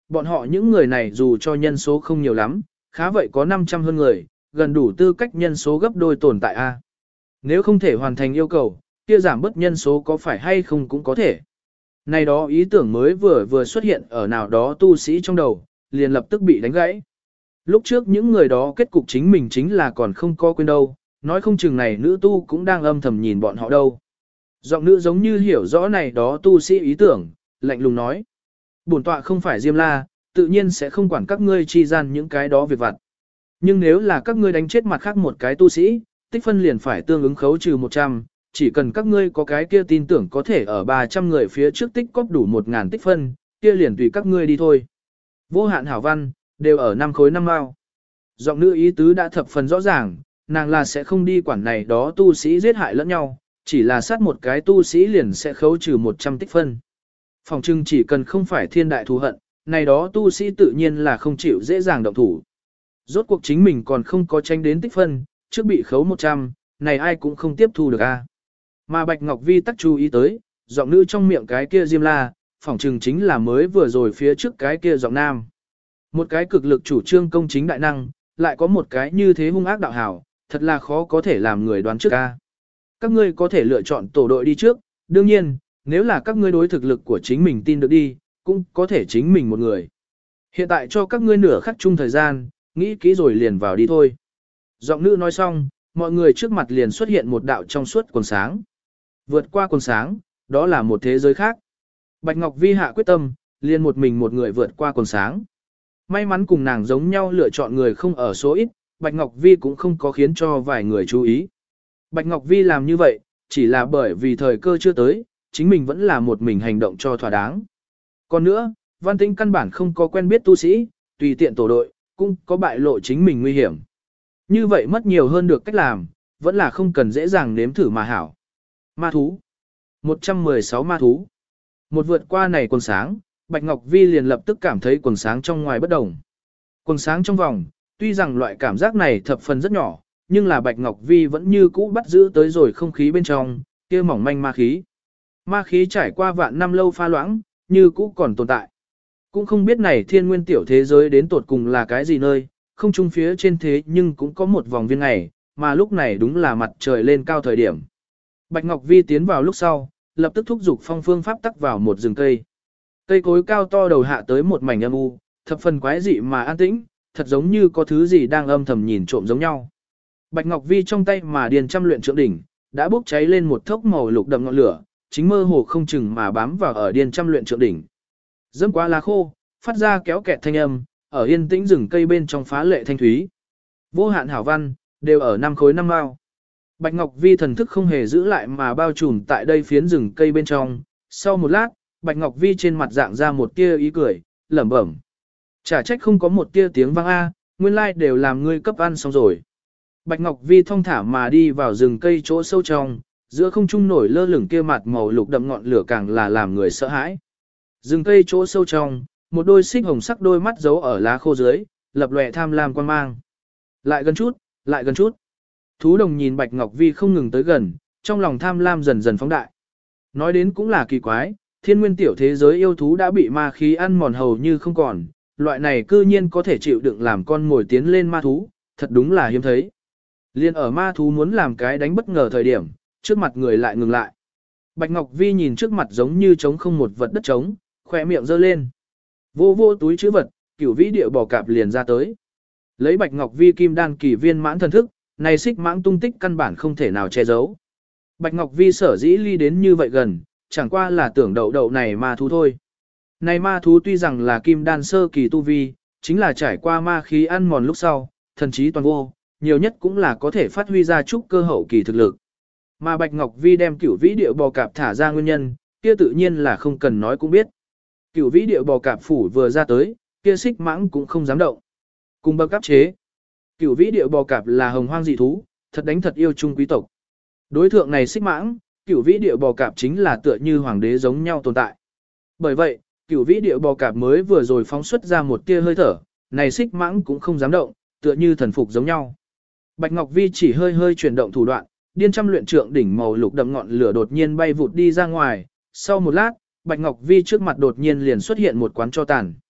bọn họ những người này dù cho nhân số không nhiều lắm, khá vậy có 500 hơn người, gần đủ tư cách nhân số gấp đôi tồn tại A. Nếu không thể hoàn thành yêu cầu, kia giảm bớt nhân số có phải hay không cũng có thể. Này đó ý tưởng mới vừa xuất hiện ở nào đó tu sĩ trong đầu, liền lập tức bị đánh gãy. Lúc trước những người đó kết cục chính mình chính là còn không có quên đâu, nói không chừng này nữ tu cũng đang âm thầm nhìn bọn họ đâu. Giọng nữ giống như hiểu rõ này đó tu sĩ ý tưởng, lạnh lùng nói. Bổn tọa không phải Diêm La, tự nhiên sẽ không quản các ngươi chi gian những cái đó việc vặt. Nhưng nếu là các ngươi đánh chết mặt khác một cái tu sĩ, tích phân liền phải tương ứng khấu trừ 100, chỉ cần các ngươi có cái kia tin tưởng có thể ở 300 người phía trước tích cóp đủ 1000 tích phân, kia liền tùy các ngươi đi thôi. Vô hạn hảo văn, đều ở 5 khối 5 mao. Giọng nữ ý tứ đã thập phần rõ ràng, nàng là sẽ không đi quản này đó tu sĩ giết hại lẫn nhau, chỉ là sát một cái tu sĩ liền sẽ khấu trừ 100 tích phân. Phòng trưng chỉ cần không phải thiên đại thù hận, này đó tu sĩ tự nhiên là không chịu dễ dàng động thủ. Rốt cuộc chính mình còn không có tranh đến tích phân, trước bị khấu 100, này ai cũng không tiếp thu được a. Mà Bạch Ngọc Vi tắc chú ý tới, giọng nữ trong miệng cái kia Diêm La, phỏng chừng chính là mới vừa rồi phía trước cái kia giọng nam. Một cái cực lực chủ trương công chính đại năng, lại có một cái như thế hung ác đạo hảo, thật là khó có thể làm người đoán trước a. Các ngươi có thể lựa chọn tổ đội đi trước, đương nhiên, nếu là các ngươi đối thực lực của chính mình tin được đi, cũng có thể chính mình một người. Hiện tại cho các ngươi nửa khắc chung thời gian, nghĩ kỹ rồi liền vào đi thôi. Giọng nữ nói xong, mọi người trước mặt liền xuất hiện một đạo trong suốt quần sáng. Vượt qua quần sáng, đó là một thế giới khác. Bạch Ngọc Vi hạ quyết tâm, liền một mình một người vượt qua quần sáng. May mắn cùng nàng giống nhau lựa chọn người không ở số ít, Bạch Ngọc Vi cũng không có khiến cho vài người chú ý. Bạch Ngọc Vi làm như vậy, chỉ là bởi vì thời cơ chưa tới, chính mình vẫn là một mình hành động cho thỏa đáng. Còn nữa, Văn Tĩnh căn bản không có quen biết tu sĩ, tùy tiện tổ đội, cũng có bại lộ chính mình nguy hiểm. Như vậy mất nhiều hơn được cách làm, vẫn là không cần dễ dàng nếm thử mà hảo. Ma thú. 116 ma thú. Một vượt qua này quần sáng, Bạch Ngọc Vi liền lập tức cảm thấy quần sáng trong ngoài bất đồng. Quần sáng trong vòng, tuy rằng loại cảm giác này thập phần rất nhỏ, nhưng là Bạch Ngọc Vi vẫn như cũ bắt giữ tới rồi không khí bên trong, kia mỏng manh ma khí. Ma khí trải qua vạn năm lâu pha loãng, như cũ còn tồn tại. Cũng không biết này thiên nguyên tiểu thế giới đến tột cùng là cái gì nơi, không trung phía trên thế nhưng cũng có một vòng viên ngày, mà lúc này đúng là mặt trời lên cao thời điểm. Bạch Ngọc Vi tiến vào lúc sau, lập tức thúc giục phong phương pháp tắc vào một rừng cây. Cây cối cao to đầu hạ tới một mảnh âm u, thập phần quái dị mà an tĩnh, thật giống như có thứ gì đang âm thầm nhìn trộm giống nhau. Bạch Ngọc Vi trong tay mà điền trăm luyện trượng đỉnh, đã bốc cháy lên một thốc màu lục đậm ngọn lửa, chính mơ hồ không chừng mà bám vào ở điền trăm luyện trượng đỉnh. Dẫm quá lá khô, phát ra kéo kẹt thanh âm, ở yên tĩnh rừng cây bên trong phá lệ thanh thúy. Vô hạn hảo văn, đều ở 5 khối 5 mao. Bạch Ngọc Vi thần thức không hề giữ lại mà bao trùm tại đây phiến rừng cây bên trong. Sau một lát, Bạch Ngọc Vi trên mặt dạng ra một tia ý cười, lẩm bẩm. Chả trách không có một tia tiếng vang a, nguyên lai đều làm ngươi cấp ăn xong rồi. Bạch Ngọc Vi thong thả mà đi vào rừng cây chỗ sâu trong, giữa không trung nổi lơ lửng kia mặt màu lục đậm ngọn lửa càng là làm người sợ hãi. Rừng cây chỗ sâu trong, một đôi xích hồng sắc đôi mắt giấu ở lá khô dưới, lập lòe tham lam quan mang. Lại gần chút, lại gần chút. Thú đồng nhìn Bạch Ngọc Vi không ngừng tới gần, trong lòng tham lam dần dần phóng đại. Nói đến cũng là kỳ quái, thiên nguyên tiểu thế giới yêu thú đã bị ma khí ăn mòn hầu như không còn, loại này cư nhiên có thể chịu đựng làm con ngồi tiến lên ma thú, thật đúng là hiếm thấy. Liên ở ma thú muốn làm cái đánh bất ngờ thời điểm, trước mặt người lại ngừng lại. Bạch Ngọc Vi nhìn trước mặt giống như trống không một vật đất trống, khỏe miệng giơ lên. Vô vô túi chữ vật, Cửu Vĩ Điệu Bò Cạp liền ra tới. Lấy Bạch Ngọc Vi kim đan kỳ viên mãn thần thức, này xích mãng tung tích căn bản không thể nào che giấu. Bạch Ngọc Vi sở dĩ ly đến như vậy gần, chẳng qua là tưởng đậu này ma thú thôi. Này ma thú tuy rằng là kim đan sơ kỳ tu vi, chính là trải qua ma khí ăn mòn lúc sau, thần trí toàn vô, nhiều nhất cũng là có thể phát huy ra chút cơ hậu kỳ thực lực. Mà Bạch Ngọc Vi đem Cửu Vĩ Điệu Bò Cạp thả ra nguyên nhân, kia tự nhiên là không cần nói cũng biết. Cửu Vĩ Điệu Bò Cạp phủ vừa ra tới, kia xích mãng cũng không dám động. Cùng bậc áp chế. Cửu Vĩ Điệu Bò Cạp là hồng hoang dị thú, thật đánh thật yêu chung quý tộc. Đối thượng này xích mãng, Cửu Vĩ Điệu Bò Cạp chính là tựa như hoàng đế giống nhau tồn tại. Bởi vậy, Cửu Vĩ Điệu Bò Cạp mới vừa rồi phóng xuất ra một tia hơi thở, này xích mãng cũng không dám động, tựa như thần phục giống nhau. Bạch Ngọc Vi chỉ hơi hơi chuyển động thủ đoạn, điên trăm luyện trượng đỉnh màu lục đậm ngọn lửa đột nhiên bay vụt đi ra ngoài, sau một lát, Bạch Ngọc Vi trước mặt đột nhiên liền xuất hiện một quán cho tàn.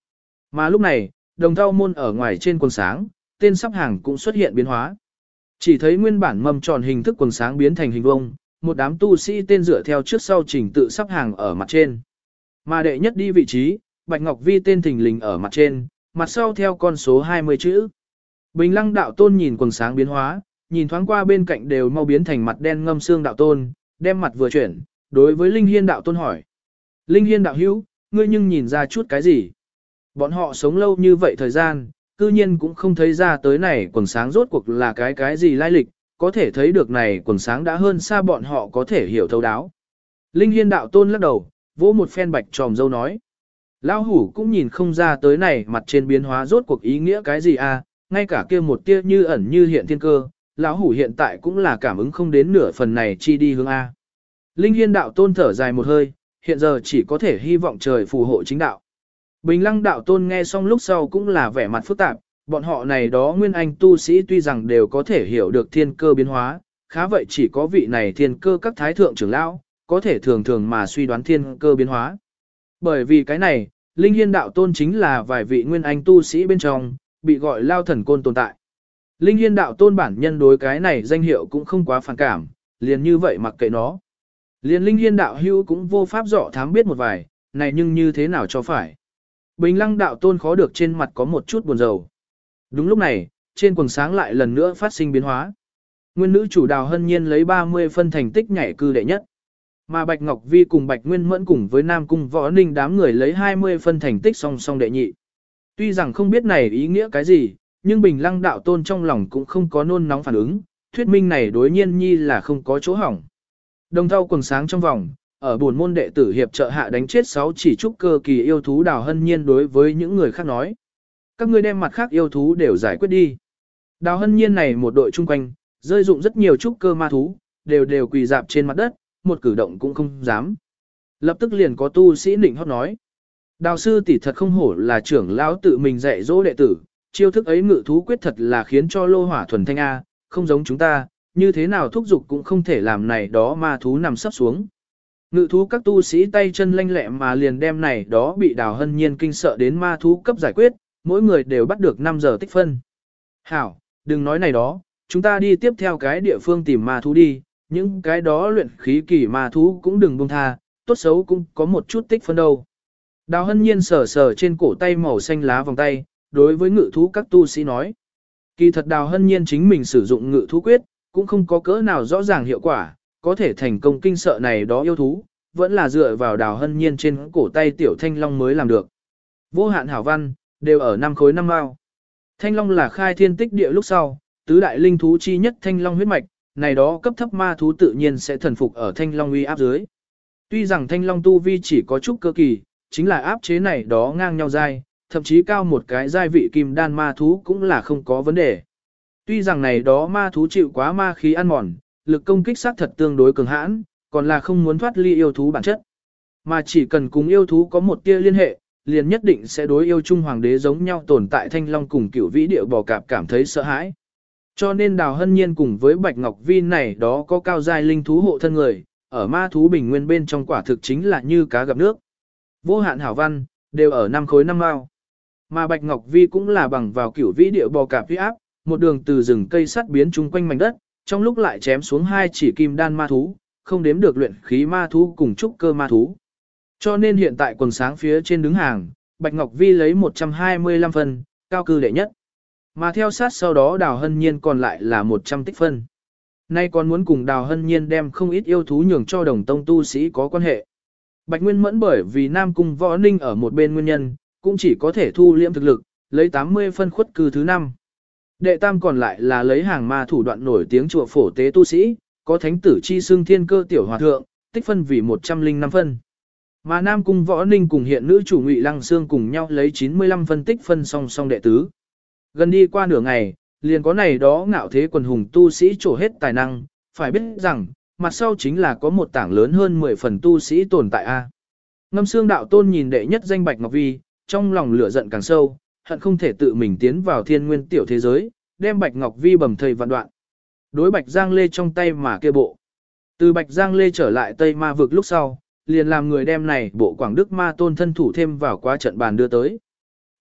Mà lúc này, đồng thau môn ở ngoài trên quần sáng, tên sắp hàng cũng xuất hiện biến hóa. Chỉ thấy nguyên bản mâm tròn hình thức quần sáng biến thành hình vuông, một đám tu sĩ tên dựa theo trước sau trình tự sắp hàng ở mặt trên. Mà đệ nhất đi vị trí, Bạch Ngọc Vi tên thình lình ở mặt trên, mặt sau theo con số 20 chữ. Bình Lăng đạo tôn nhìn quần sáng biến hóa, nhìn thoáng qua bên cạnh đều mau biến thành mặt đen ngâm xương đạo tôn, đem mặt vừa chuyển, đối với Linh Hiên đạo tôn hỏi. Linh Hiên đạo hữu, ngươi nhưng nhìn ra chút cái gì? Bọn họ sống lâu như vậy thời gian, cư nhiên cũng không thấy ra tới này quần sáng rốt cuộc là cái gì lai lịch, có thể thấy được này quần sáng đã hơn xa bọn họ có thể hiểu thấu đáo. Linh Hiên đạo tôn lắc đầu, vỗ một phen bạch tròm dâu nói. Lão hủ cũng nhìn không ra tới này mặt trên biến hóa rốt cuộc ý nghĩa cái gì à, ngay cả kia một tia như ẩn như hiện thiên cơ, lão hủ hiện tại cũng là cảm ứng không đến nửa phần này chi đi hướng A. Linh Hiên đạo tôn thở dài một hơi, hiện giờ chỉ có thể hy vọng trời phù hộ chính đạo. Bình Lăng đạo tôn nghe xong lúc sau cũng là vẻ mặt phức tạp, bọn họ này đó nguyên anh tu sĩ tuy rằng đều có thể hiểu được thiên cơ biến hóa, khá vậy chỉ có vị này thiên cơ các thái thượng trưởng lão, có thể thường thường mà suy đoán thiên cơ biến hóa. Bởi vì cái này, Linh Hiên đạo tôn chính là vài vị nguyên anh tu sĩ bên trong, bị gọi lao thần côn tồn tại. Linh Hiên đạo tôn bản nhân đối cái này danh hiệu cũng không quá phản cảm, liền như vậy mặc kệ nó. Liền Linh Hiên đạo hưu cũng vô pháp dọ thám biết một vài, này nhưng như thế nào cho phải. Bình Lăng đạo tôn khó được trên mặt có một chút buồn rầu. Đúng lúc này, trên quần sáng lại lần nữa phát sinh biến hóa. Nguyên nữ chủ Đào Hân Nhiên lấy 30 phân thành tích nhảy cư đệ nhất. Mà Bạch Ngọc Vi cùng Bạch Nguyên Mẫn cùng với Nam Cung Võ Ninh đám người lấy 20 phân thành tích song song đệ nhị. Tuy rằng không biết này ý nghĩa cái gì, nhưng Bình Lăng đạo tôn trong lòng cũng không có nôn nóng phản ứng, thuyết minh này đối nhiên nhi là không có chỗ hỏng. Đồng thau quần sáng trong vòng, ở buồn môn đệ tử hiệp trợ hạ đánh chết 6 chỉ trúc cơ kỳ yêu thú Đào Hân Nhiên đối với những người khác nói. Các ngươi đem mặt khác yêu thú đều giải quyết đi. Đào Hân Nhiên này một đội chung quanh, rơi dụng rất nhiều trúc cơ ma thú, đều quỳ dạp trên mặt đất, một cử động cũng không dám. Lập tức liền có tu sĩ nịnh hót nói. Đào sư tỷ thật không hổ là trưởng lão tự mình dạy dỗ đệ tử, chiêu thức ấy ngự thú quyết thật là khiến cho lô hỏa thuần thanh A, không giống chúng ta, như thế nào thúc giục cũng không thể làm này đó ma thú nằm sắp xuống. Ngự thú các tu sĩ tay chân lanh lẹ mà liền đem này đó bị Đào Hân Nhiên kinh sợ đến ma thú cấp giải quyết, mỗi người đều bắt được 5 giờ tích phân. Hảo, đừng nói này đó, chúng ta đi tiếp theo cái địa phương tìm ma thú đi, những cái đó luyện khí kỳ ma thú cũng đừng buông tha, tốt xấu cũng có một chút tích phân đâu. Đào Hân Nhiên sờ sờ trên cổ tay màu xanh lá vòng tay, đối với ngự thú các tu sĩ nói. Kỳ thật Đào Hân Nhiên chính mình sử dụng ngự thú quyết, cũng không có cỡ nào rõ ràng hiệu quả, có thể thành công kinh sợ này đó yêu thú, vẫn là dựa vào Đào Hân Nhiên trên cổ tay tiểu thanh long mới làm được. Vô hạn hảo văn, đều ở 5 khối 5 mao. Thanh long là khai thiên tích địa lúc sau, tứ đại linh thú chi nhất thanh long huyết mạch, này đó cấp thấp ma thú tự nhiên sẽ thần phục ở thanh long uy áp dưới. Tuy rằng thanh long tu vi chỉ có chút cơ kỳ, chính là áp chế này đó ngang nhau dai, thậm chí cao một cái giai vị kim đan ma thú cũng là không có vấn đề. Tuy rằng này đó ma thú chịu quá ma khí ăn mòn, lực công kích xác thật tương đối cường hãn, còn là không muốn thoát ly yêu thú bản chất. Mà chỉ cần cùng yêu thú có một tia liên hệ, liền nhất định sẽ đối yêu chung hoàng đế giống nhau tồn tại thanh long cùng cửu vĩ địa bò cạp cảm thấy sợ hãi. Cho nên Đào Hân Nhiên cùng với Bạch Ngọc Vi này đó có cao giai linh thú hộ thân người, ở ma thú bình nguyên bên trong quả thực chính là như cá gặp nước. Vô hạn hảo văn, đều ở 5 khối 5 mao. Mà Bạch Ngọc Vi cũng là bằng vào cửu vĩ địa bò cạp huy áp, một đường từ rừng cây sắt biến chung quanh mảnh đất, trong lúc lại chém xuống 2 chỉ kim đan ma thú, không đếm được luyện khí ma thú cùng trúc cơ ma thú. Cho nên hiện tại quần sáng phía trên đứng hàng, Bạch Ngọc Vi lấy 125 phân, cao cư đệ nhất. Mà theo sát sau đó Đào Hân Nhiên còn lại là 100 tích phân. Nay còn muốn cùng Đào Hân Nhiên đem không ít yêu thú nhường cho đồng tông tu sĩ có quan hệ. Bạch Nguyên Mẫn bởi vì Nam Cung Võ Ninh ở một bên nguyên nhân, cũng chỉ có thể thu liễm thực lực, lấy 80 phân khuất cư thứ 5. Đệ tam còn lại là lấy hàng ma thủ đoạn nổi tiếng chùa phổ tế tu sĩ, có thánh tử chi xưng thiên cơ tiểu hòa thượng, tích phân vì 105 phân. Mà Nam Cung Võ Ninh cùng hiện nữ chủ Ngụy Lăng Sương cùng nhau lấy 95 phân tích phân song song đệ tứ. Gần đi qua nửa ngày, liền có này đó ngạo thế quần hùng tu sĩ trổ hết tài năng, phải biết rằng, mặt sau chính là có một tảng lớn hơn 10 phần tu sĩ tồn tại A. Ngâm Sương đạo tôn nhìn đệ nhất danh Bạch Ngọc Vi, trong lòng lửa giận càng sâu, hận không thể tự mình tiến vào thiên nguyên tiểu thế giới, đem Bạch Ngọc Vi bầm thây vạn đoạn. Đối Bạch Giang Lê trong tay mà kia bộ. Từ Bạch Giang Lê trở lại Tây Ma vực lúc sau, liền làm người đem này bộ Quảng Đức Ma tôn thân thủ thêm vào qua trận bàn đưa tới.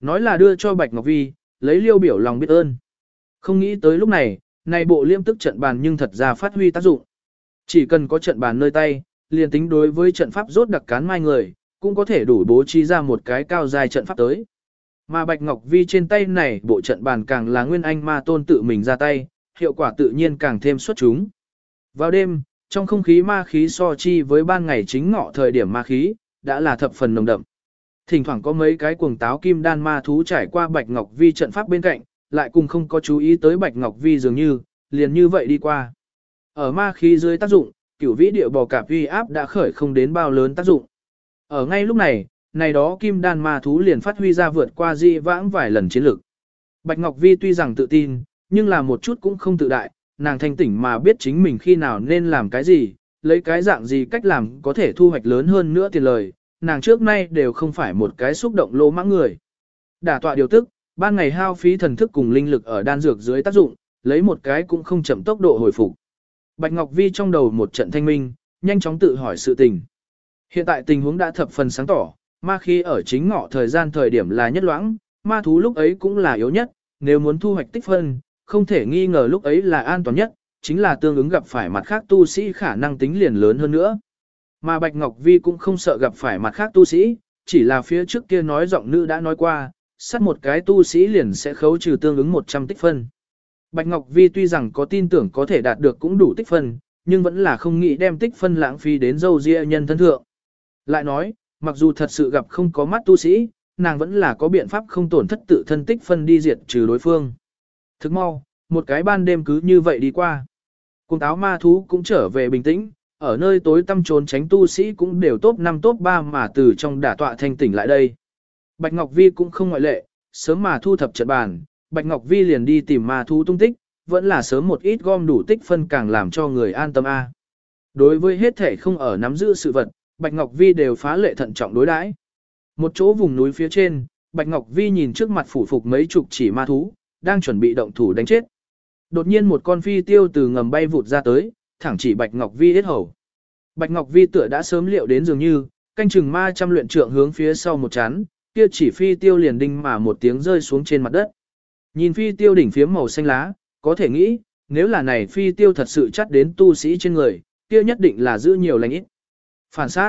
nói là đưa cho Bạch Ngọc Vi, lấy liêu biểu lòng biết ơn. Không nghĩ tới lúc này, này bộ liêm tức trận bàn nhưng thật ra phát huy tác dụng. Chỉ cần có trận bàn nơi tay, liền tính đối với trận pháp rốt đặc cán mai người, cũng có thể đủ bố trí ra một cái cao dài trận pháp tới. Mà Bạch Ngọc Vi trên tay này bộ trận bàn càng là nguyên anh ma tôn tự mình ra tay, hiệu quả tự nhiên càng thêm xuất chúng. Vào đêm, trong không khí ma khí so chi với ban ngày chính ngọ thời điểm ma khí, đã là thập phần nồng đậm. Thỉnh thoảng có mấy cái cuồng táo kim đan ma thú trải qua Bạch Ngọc Vi trận pháp bên cạnh, lại cùng không có chú ý tới Bạch Ngọc Vi dường như, liền như vậy đi qua. Ở ma khí dưới tác dụng, cửu vĩ địa bò cạp uy áp đã khởi không đến bao lớn tác dụng. Ở ngay lúc này, này đó kim đan ma thú liền phát huy ra vượt qua di vãng vài lần chiến lược. Bạch Ngọc Vi tuy rằng tự tin, nhưng là một chút cũng không tự đại, nàng thanh tỉnh mà biết chính mình khi nào nên làm cái gì, lấy cái dạng gì cách làm có thể thu hoạch lớn hơn nữa tiền lời, nàng trước nay đều không phải một cái xúc động lỗ mãng người. Đả tọa điều tức, ban ngày hao phí thần thức cùng linh lực ở đan dược dưới tác dụng, lấy một cái cũng không chậm tốc độ hồi phục. Bạch Ngọc Vi trong đầu một trận thanh minh, nhanh chóng tự hỏi sự tình. Hiện tại tình huống đã thập phần sáng tỏ, ma khí ở chính ngọ thời điểm là nhất loãng, ma thú lúc ấy cũng là yếu nhất, nếu muốn thu hoạch tích phân, không thể nghi ngờ lúc ấy là an toàn nhất, chính là tương ứng gặp phải mặt khác tu sĩ khả năng tính liền lớn hơn nữa. Mà Bạch Ngọc Vi cũng không sợ gặp phải mặt khác tu sĩ, chỉ là phía trước kia nói giọng nữ đã nói qua, sát một cái tu sĩ liền sẽ khấu trừ tương ứng 100 tích phân. Bạch Ngọc Vi tuy rằng có tin tưởng có thể đạt được cũng đủ tích phân, nhưng vẫn là không nghĩ đem tích phân lãng phí đến dâu ria nhân thân thượng. Lại nói, mặc dù thật sự gặp không có mắt tu sĩ, nàng vẫn là có biện pháp không tổn thất tự thân tích phân đi diệt trừ đối phương. Thức mau, một cái ban đêm cứ như vậy đi qua. Cùng táo ma thú cũng trở về bình tĩnh, ở nơi tối tăm trốn tránh tu sĩ cũng đều top 5 top 3 mà từ trong đả tọa thanh tỉnh lại đây. Bạch Ngọc Vi cũng không ngoại lệ, sớm mà thu thập trận bàn, Bạch Ngọc Vi liền đi tìm ma thú tung tích, vẫn là sớm một ít gom đủ tích phân càng làm cho người an tâm a. Đối với hết thể không ở nắm giữ sự vật, Bạch Ngọc Vi đều phá lệ thận trọng đối đãi. Một chỗ vùng núi phía trên, Bạch Ngọc Vi nhìn trước mặt phủ phục mấy chục chỉ ma thú, đang chuẩn bị động thủ đánh chết. Đột nhiên một con phi tiêu từ ngầm bay vụt ra tới, thẳng chỉ Bạch Ngọc Vi yết hầu. Bạch Ngọc Vi tựa đã sớm liệu đến dường như, canh chừng ma trăm luyện trượng hướng phía sau một chán, kia chỉ phi tiêu liền đinh mà một tiếng rơi xuống trên mặt đất. Nhìn phi tiêu đỉnh phiếm màu xanh lá, có thể nghĩ, nếu là này phi tiêu thật sự chắt đến tu sĩ trên người, kia nhất định là giữ nhiều lành ít. Phản sát.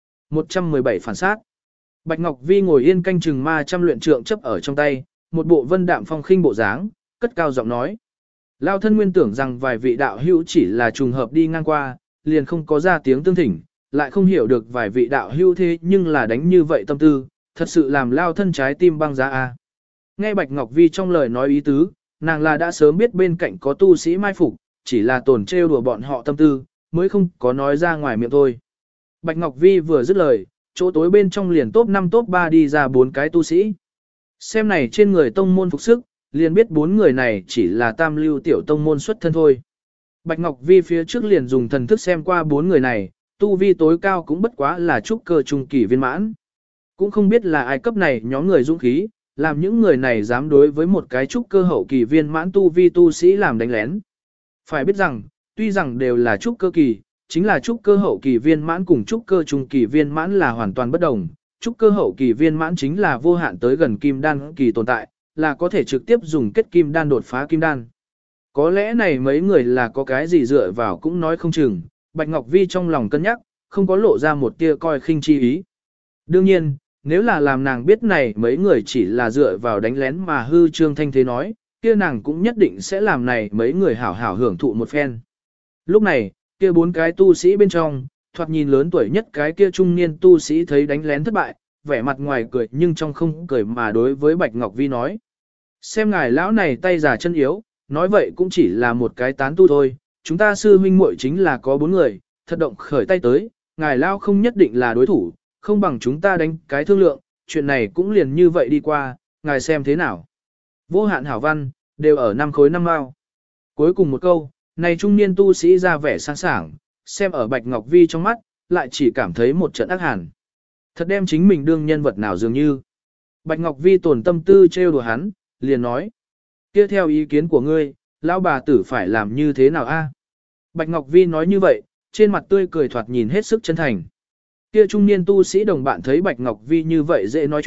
117 phản sát. Bạch Ngọc Vi ngồi yên canh chừng ma trăm luyện trượng chấp ở trong tay, một bộ vân đạm phong khinh bộ dáng, cất cao giọng nói. Lao thân nguyên tưởng rằng vài vị đạo hữu chỉ là trùng hợp đi ngang qua, liền không có ra tiếng tương thỉnh, lại không hiểu được vài vị đạo hữu thế nhưng là đánh như vậy tâm tư, thật sự làm Lao thân trái tim băng giá a. Nghe Bạch Ngọc Vi trong lời nói ý tứ, nàng là đã sớm biết bên cạnh có tu sĩ mai phục, chỉ là tổn trêu đùa bọn họ tâm tư, mới không có nói ra ngoài miệng thôi. Bạch Ngọc Vi vừa dứt lời, chỗ tối bên trong liền top 5 top 3 đi ra 4 cái tu sĩ. Xem này trên người tông môn phục sức, liền biết 4 người này chỉ là tam lưu tiểu tông môn xuất thân thôi. Bạch Ngọc Vi phía trước liền dùng thần thức xem qua 4 người này, tu vi tối cao cũng bất quá là trúc cơ trung kỳ viên mãn. Cũng không biết là ai cấp này nhóm người dũng khí, làm những người này dám đối với một cái trúc cơ hậu kỳ viên mãn tu vi tu sĩ làm đánh lén. Phải biết rằng, tuy rằng đều là trúc cơ kỳ, chính là trúc cơ hậu kỳ viên mãn cùng trúc cơ trung kỳ viên mãn là hoàn toàn bất đồng. Trúc cơ hậu kỳ viên mãn chính là vô hạn tới gần kim đan kỳ tồn tại, là có thể trực tiếp dùng kết kim đan đột phá kim đan. Có lẽ này mấy người là có cái gì dựa vào cũng nói không chừng, Bạch Ngọc Vi trong lòng cân nhắc, không có lộ ra một tia coi khinh chi ý. Đương nhiên, nếu là làm nàng biết này mấy người chỉ là dựa vào đánh lén mà hư trương thanh thế nói, kia nàng cũng nhất định sẽ làm này mấy người hảo hảo hưởng thụ một phen. Lúc này, kia 4 cái tu sĩ bên trong, thoạt nhìn lớn tuổi nhất cái kia trung niên tu sĩ thấy đánh lén thất bại, vẻ mặt ngoài cười nhưng trong không cười mà đối với Bạch Ngọc Vi nói. Xem ngài lão này tay già chân yếu, nói vậy cũng chỉ là một cái tán tu thôi, chúng ta sư huynh muội chính là có 4 người, thật động khởi tay tới, ngài lão không nhất định là đối thủ, không bằng chúng ta đánh cái thương lượng, chuyện này cũng liền như vậy đi qua, ngài xem thế nào. Vô hạn hảo văn, đều ở 5 khối 5 mao. Cuối cùng một câu, này trung niên tu sĩ ra vẻ sáng sảng, xem ở Bạch Ngọc Vi trong mắt, lại chỉ cảm thấy một trận ác hàn. Thật đem chính mình đương nhân vật nào dường như. Bạch Ngọc Vi tổn tâm tư trêu đùa hắn, liền nói. Kia theo ý kiến của ngươi, lão bà tử phải làm như thế nào a? Bạch Ngọc Vi nói như vậy, trên mặt tươi cười thoạt nhìn hết sức chân thành. Kia trung niên tu sĩ đồng bạn thấy Bạch Ngọc Vi như vậy dễ nói chuyện,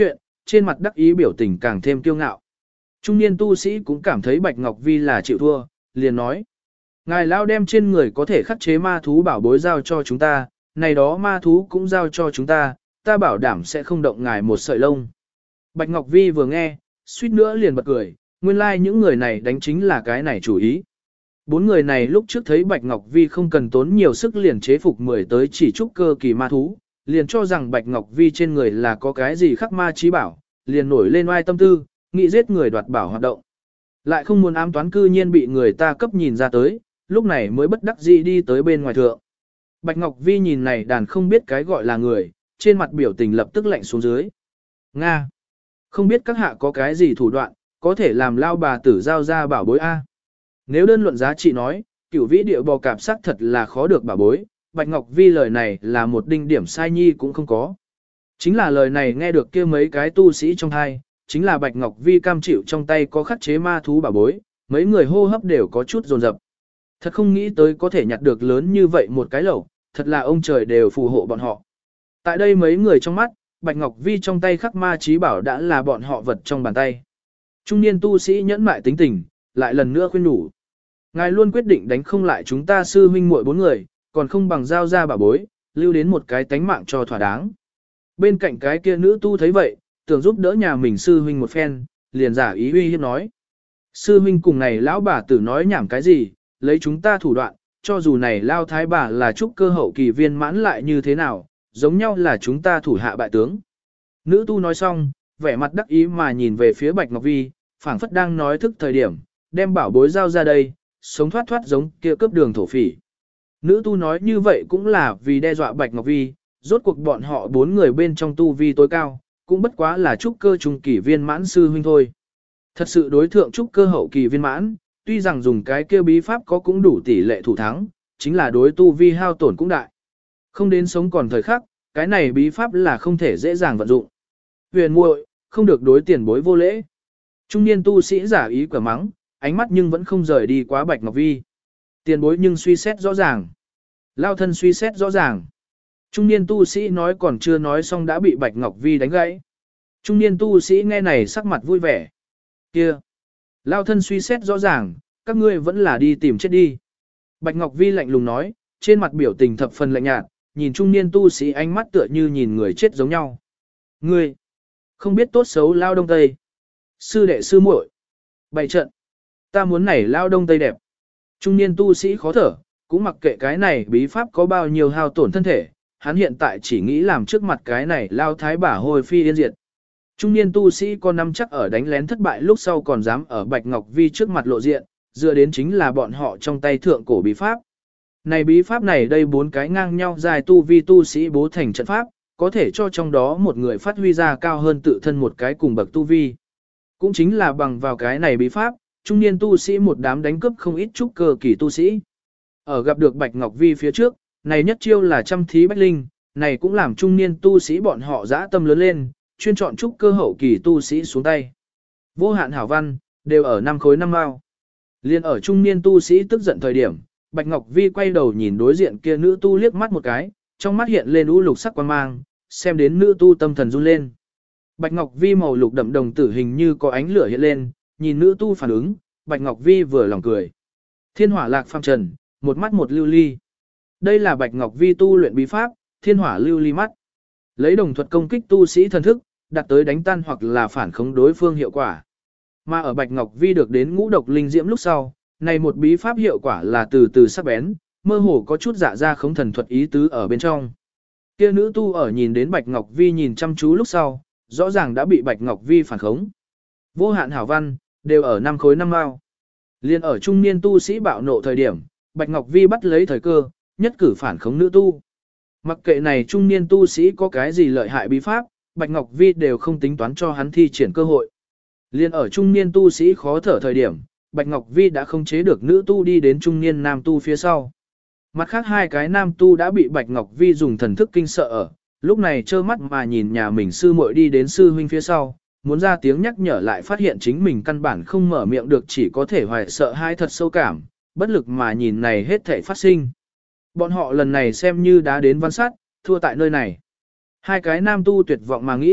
trên mặt đắc ý biểu tình càng thêm kiêu ngạo. Trung niên tu sĩ cũng cảm thấy Bạch Ngọc Vi là chịu thua, liền nói. Ngài lao đem trên người có thể khắc chế ma thú bảo bối giao cho chúng ta, này đó ma thú cũng giao cho chúng ta, ta bảo đảm sẽ không động ngài một sợi lông. Bạch Ngọc Vi vừa nghe, suýt nữa liền bật cười, nguyên lai like những người này đánh chính là cái này chủ ý. Bốn người này lúc trước thấy Bạch Ngọc Vi không cần tốn nhiều sức liền chế phục 10 tới chỉ trúc cơ kỳ ma thú, liền cho rằng Bạch Ngọc Vi trên người là có cái gì khắc ma trí bảo, liền nổi lên oai tâm tư, nghĩ giết người đoạt bảo hoạt động. Lại không muốn ám toán cư nhiên bị người ta cấp nhìn ra tới, lúc này mới bất đắc dĩ đi tới bên ngoài thượng. Bạch Ngọc Vi nhìn này đàn không biết cái gọi là người, trên mặt biểu tình lập tức lạnh xuống dưới. Nga! Không biết các hạ có cái gì thủ đoạn, có thể làm lao bà tử giao ra bảo bối A. Nếu đơn luận giá trị nói, cửu vĩ địa bò cạp sắc thật là khó được bảo bối, Bạch Ngọc Vi lời này là một đinh điểm sai nhi cũng không có. Chính là lời này nghe được kia mấy cái tu sĩ trong hai, chính là Bạch Ngọc Vi cam chịu trong tay có khắc chế ma thú bảo bối, mấy người hô hấp đều có chút dồn dập. Thật không nghĩ tới có thể nhặt được lớn như vậy một cái lẩu, thật là ông trời đều phù hộ bọn họ. Tại đây mấy người trong mắt, Bạch Ngọc Vi trong tay khắc ma trí bảo đã là bọn họ vật trong bàn tay. Trung niên tu sĩ nhẫn mại tính tình, lại lần nữa khuyên nhủ. Ngài luôn quyết định đánh không lại chúng ta sư huynh muội 4 người, còn không bằng giao ra bảo bối, lưu đến một cái tánh mạng cho thỏa đáng. Bên cạnh cái kia nữ tu thấy vậy, tưởng giúp đỡ nhà mình sư huynh một phen, liền giả ý uy hiếp nói. Sư huynh cùng này lão bà tử nói nhảm cái gì, lấy chúng ta thủ đoạn, cho dù này lao thái bà là trúc cơ hậu kỳ viên mãn lại như thế nào, giống nhau là chúng ta thủ hạ bại tướng. Nữ tu nói xong, vẻ mặt đắc ý mà nhìn về phía Bạch Ngọc Vi, phảng phất đang nói thức thời điểm, đem bảo bối giao ra đây, sống thoát thoát giống kia cướp đường thổ phỉ. Nữ tu nói như vậy cũng là vì đe dọa Bạch Ngọc Vi, rốt cuộc bọn họ 4 người bên trong tu vi tối cao, cũng bất quá là trúc cơ trung kỳ viên mãn sư huynh thôi. Thật sự đối thượng trúc cơ hậu kỳ viên mãn, tuy rằng dùng cái kia bí pháp có cũng đủ tỷ lệ thủ thắng, chính là đối tu vi hao tổn cũng đại. Không đến sống còn thời khắc, cái này bí pháp là không thể dễ dàng vận dụng. Huyền muội, không được đối tiền bối vô lễ. Trung niên tu sĩ giả ý quả mắng, ánh mắt nhưng vẫn không rời đi quá Bạch Ngọc Vi. Tiền bối nhưng suy xét rõ ràng. Lao thân suy xét rõ ràng. Trung niên tu sĩ nói còn chưa nói xong đã bị Bạch Ngọc Vi đánh gãy. Trung niên tu sĩ nghe này sắc mặt vui vẻ. Kia! Lao thân suy xét rõ ràng, các ngươi vẫn là đi tìm chết đi. Bạch Ngọc Vi lạnh lùng nói, trên mặt biểu tình thập phần lạnh nhạt, nhìn trung niên tu sĩ ánh mắt tựa như nhìn người chết giống nhau. Ngươi! Không biết tốt xấu Lao Đông Tây. Sư đệ sư muội, bày trận. Ta muốn nảy Lao Đông Tây đẹp. Trung niên tu sĩ khó thở, cũng mặc kệ cái này bí pháp có bao nhiêu hao tổn thân thể, hắn hiện tại chỉ nghĩ làm trước mặt cái này Lao thái bả hồi phi yên diệt. Trung niên tu sĩ có nắm chắc ở đánh lén thất bại lúc sau còn dám ở Bạch Ngọc Vi trước mặt lộ diện, dựa đến chính là bọn họ trong tay thượng cổ bí pháp. Này bí pháp này đây 4 cái ngang nhau dài tu vi tu sĩ bố thành trận pháp, có thể cho trong đó một người phát huy ra cao hơn tự thân một cái cùng bậc tu vi. Cũng chính là bằng vào cái này bí pháp, trung niên tu sĩ một đám đánh cướp không ít trúc cơ kỳ tu sĩ. Ở gặp được Bạch Ngọc Vi phía trước, này nhất chiêu là trăm thí bách linh, này cũng làm trung niên tu sĩ bọn họ dã tâm lớn lên, chuyên chọn trúc cơ hậu kỳ tu sĩ xuống tay. Vô hạn hảo văn, đều ở 5 khối 5 mao. Liên ở trung niên tu sĩ tức giận thời điểm, Bạch Ngọc Vi quay đầu nhìn đối diện kia nữ tu liếc mắt một cái, trong mắt hiện lên u lục sắc quan mang, xem đến nữ tu tâm thần run lên. Bạch Ngọc Vi màu lục đậm đồng tử hình như có ánh lửa hiện lên, nhìn nữ tu phản ứng, Bạch Ngọc Vi vừa lòng cười. Thiên hỏa lạc phàm trần, một mắt một lưu ly. Đây là Bạch Ngọc Vi tu luyện bí pháp, thiên hỏa lưu ly mắt. Lấy đồng thuật công kích tu sĩ thần thức, đặt tới đánh tan hoặc là phản khống đối phương hiệu quả. Mà ở Bạch Ngọc Vi được đến ngũ độc linh diễm lúc sau, này một bí pháp hiệu quả là từ từ sắc bén, mơ hồ có chút dạ ra khống thần thuật ý tứ ở bên trong. Kia nữ tu ở nhìn đến Bạch Ngọc Vi nhìn chăm chú lúc sau, rõ ràng đã bị Bạch Ngọc Vi phản khống. Vô hạn hảo văn, đều ở 5 khối 5 mao. Liên ở trung niên tu sĩ bạo nộ thời điểm, Bạch Ngọc Vi bắt lấy thời cơ, nhất cử phản khống nữ tu. Mặc kệ này trung niên tu sĩ có cái gì lợi hại bí pháp, Bạch Ngọc Vi đều không tính toán cho hắn thi triển cơ hội. Liên ở trung niên tu sĩ khó thở thời điểm, Bạch Ngọc Vi đã không chế được nữ tu đi đến trung niên nam tu phía sau. Mặt khác 2 cái nam tu đã bị Bạch Ngọc Vi dùng thần thức kinh sợ ở, lúc này trơ mắt mà nhìn nhà mình sư muội đi đến sư huynh phía sau, muốn ra tiếng nhắc nhở lại phát hiện chính mình căn bản không mở miệng được, chỉ có thể hoài sợ hai thật sâu cảm, bất lực mà nhìn này hết thảy phát sinh. Bọn họ lần này xem như đã đến văn sát, thua tại nơi này. 2 cái nam tu tuyệt vọng mà nghĩ,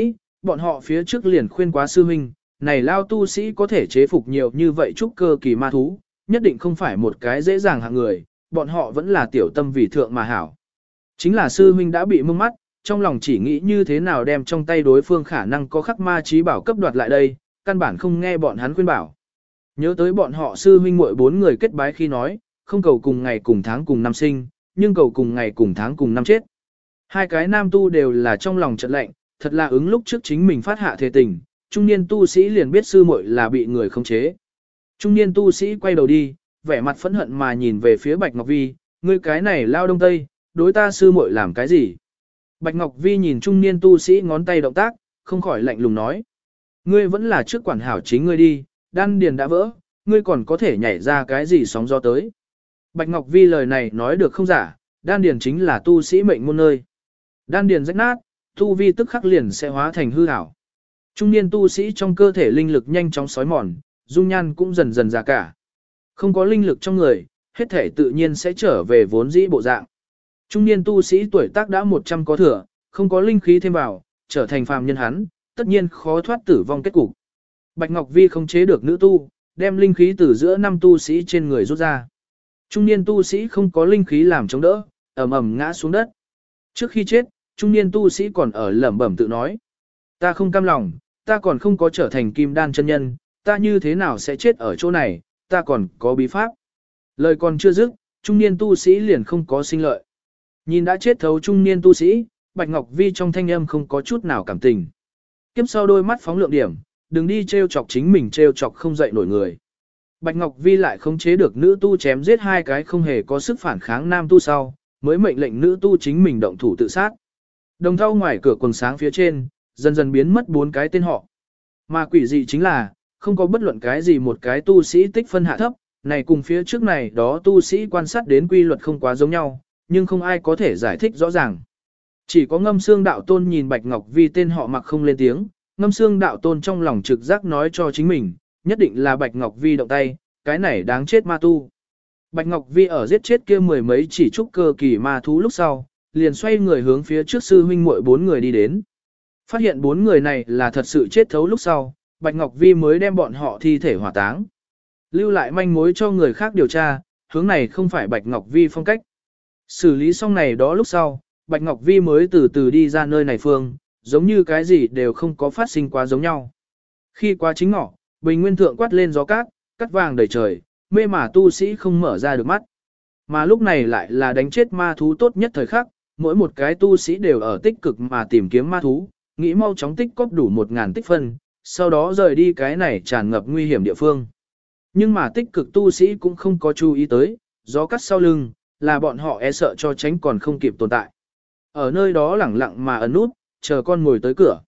bọn họ phía trước liền khuyên quá sư huynh, này lao tu sĩ có thể chế phục nhiều như vậy trúc cơ kỳ ma thú, nhất định không phải một cái dễ dàng hạng người, bọn họ vẫn là tiểu tâm vì thượng mà hảo. Chính là sư huynh đã bị mông mắt, trong lòng chỉ nghĩ như thế nào đem trong tay đối phương khả năng có khắc ma trí bảo cấp đoạt lại đây, căn bản không nghe bọn hắn khuyên bảo. Nhớ tới bọn họ sư huynh muội 4 người kết bái khi nói, không cầu cùng ngày cùng tháng cùng năm sinh, nhưng cầu cùng ngày cùng tháng cùng năm chết. Hai cái nam tu đều là trong lòng trận lạnh, thật là ứng lúc trước chính mình phát hạ thề tình, trung niên tu sĩ liền biết sư muội là bị người khống chế. Trung niên tu sĩ quay đầu đi, vẻ mặt phẫn hận mà nhìn về phía Bạch Ngọc Vi, ngươi cái này lao đông tây, đối ta sư muội làm cái gì? Bạch Ngọc Vi nhìn trung niên tu sĩ ngón tay động tác, không khỏi lạnh lùng nói. Ngươi vẫn là trước quản hảo chính ngươi đi, đan điền đã vỡ, ngươi còn có thể nhảy ra cái gì sóng gió tới. Bạch Ngọc Vi lời này nói được không giả, đan điền chính là tu sĩ mệnh môn nơi. Đan điền rách nát, tu vi tức khắc liền sẽ hóa thành hư ảo. Trung niên tu sĩ trong cơ thể linh lực nhanh chóng sói mòn, dung nhan cũng dần dần già cả. Không có linh lực trong người, hết thể tự nhiên sẽ trở về vốn dĩ bộ dạng. Trung niên tu sĩ tuổi tác đã 100 có thừa, không có linh khí thêm vào, trở thành phàm nhân hắn, tất nhiên khó thoát tử vong kết cục. Bạch Ngọc Vi không chế được nữ tu, đem linh khí từ giữa năm tu sĩ trên người rút ra. Trung niên tu sĩ không có linh khí làm chống đỡ, ầm ầm ngã xuống đất. Trước khi chết, trung niên tu sĩ còn ở lẩm bẩm tự nói. Ta không cam lòng, ta còn không có trở thành kim đan chân nhân, ta như thế nào sẽ chết ở chỗ này, ta còn có bí pháp. Lời còn chưa dứt, trung niên tu sĩ liền không có sinh lợi. Nhìn đã chết thấu trung niên tu sĩ, Bạch Ngọc Vi trong thanh âm không có chút nào cảm tình. Kiếp sau đôi mắt phóng lượng điểm, đừng đi trêu chọc chính mình trêu chọc không dậy nổi người. Bạch Ngọc Vi lại khống chế được nữ tu chém giết hai cái không hề có sức phản kháng nam tu sau, mới mệnh lệnh nữ tu chính mình động thủ tự sát. Đồng thau ngoài cửa quần sáng phía trên, dần dần biến mất 4 cái tên họ. Mà quỷ dị chính là, không có bất luận cái gì một cái tu sĩ tích phân hạ thấp, này cùng phía trước này đó tu sĩ quan sát đến quy luật không quá giống nhau, nhưng không ai có thể giải thích rõ ràng. Chỉ có Ngâm Xương Đạo Tôn nhìn Bạch Ngọc Vi tên họ mặc không lên tiếng, Ngâm Xương Đạo Tôn trong lòng trực giác nói cho chính mình, nhất định là Bạch Ngọc Vi động tay, cái này đáng chết ma tu. Bạch Ngọc Vi ở giết chết kia mười mấy chỉ trúc cơ kỳ ma thú lúc sau, liền xoay người hướng phía trước sư huynh muội 4 người đi đến. Phát hiện 4 người này là thật sự chết thấu lúc sau, Bạch Ngọc Vi mới đem bọn họ thi thể hỏa táng. Lưu lại manh mối cho người khác điều tra, hướng này không phải Bạch Ngọc Vi phong cách. Xử lý xong này đó lúc sau, Bạch Ngọc Vi mới từ từ đi ra nơi này phương, giống như cái gì đều không có phát sinh quá giống nhau. Khi qua chính ngọ, bình nguyên thượng quát lên gió cát, cắt vàng đầy trời, mê mà tu sĩ không mở ra được mắt. Mà lúc này lại là đánh chết ma thú tốt nhất thời khắc, mỗi một cái tu sĩ đều ở tích cực mà tìm kiếm ma thú, nghĩ mau chóng tích cóp đủ 1000 tích phân, sau đó rời đi cái này tràn ngập nguy hiểm địa phương. Nhưng mà tích cực tu sĩ cũng không có chú ý tới, gió cắt sau lưng, là bọn họ e sợ cho tránh còn không kịp tồn tại. Ở nơi đó lẳng lặng mà ẩn nút, chờ con ngồi tới cửa.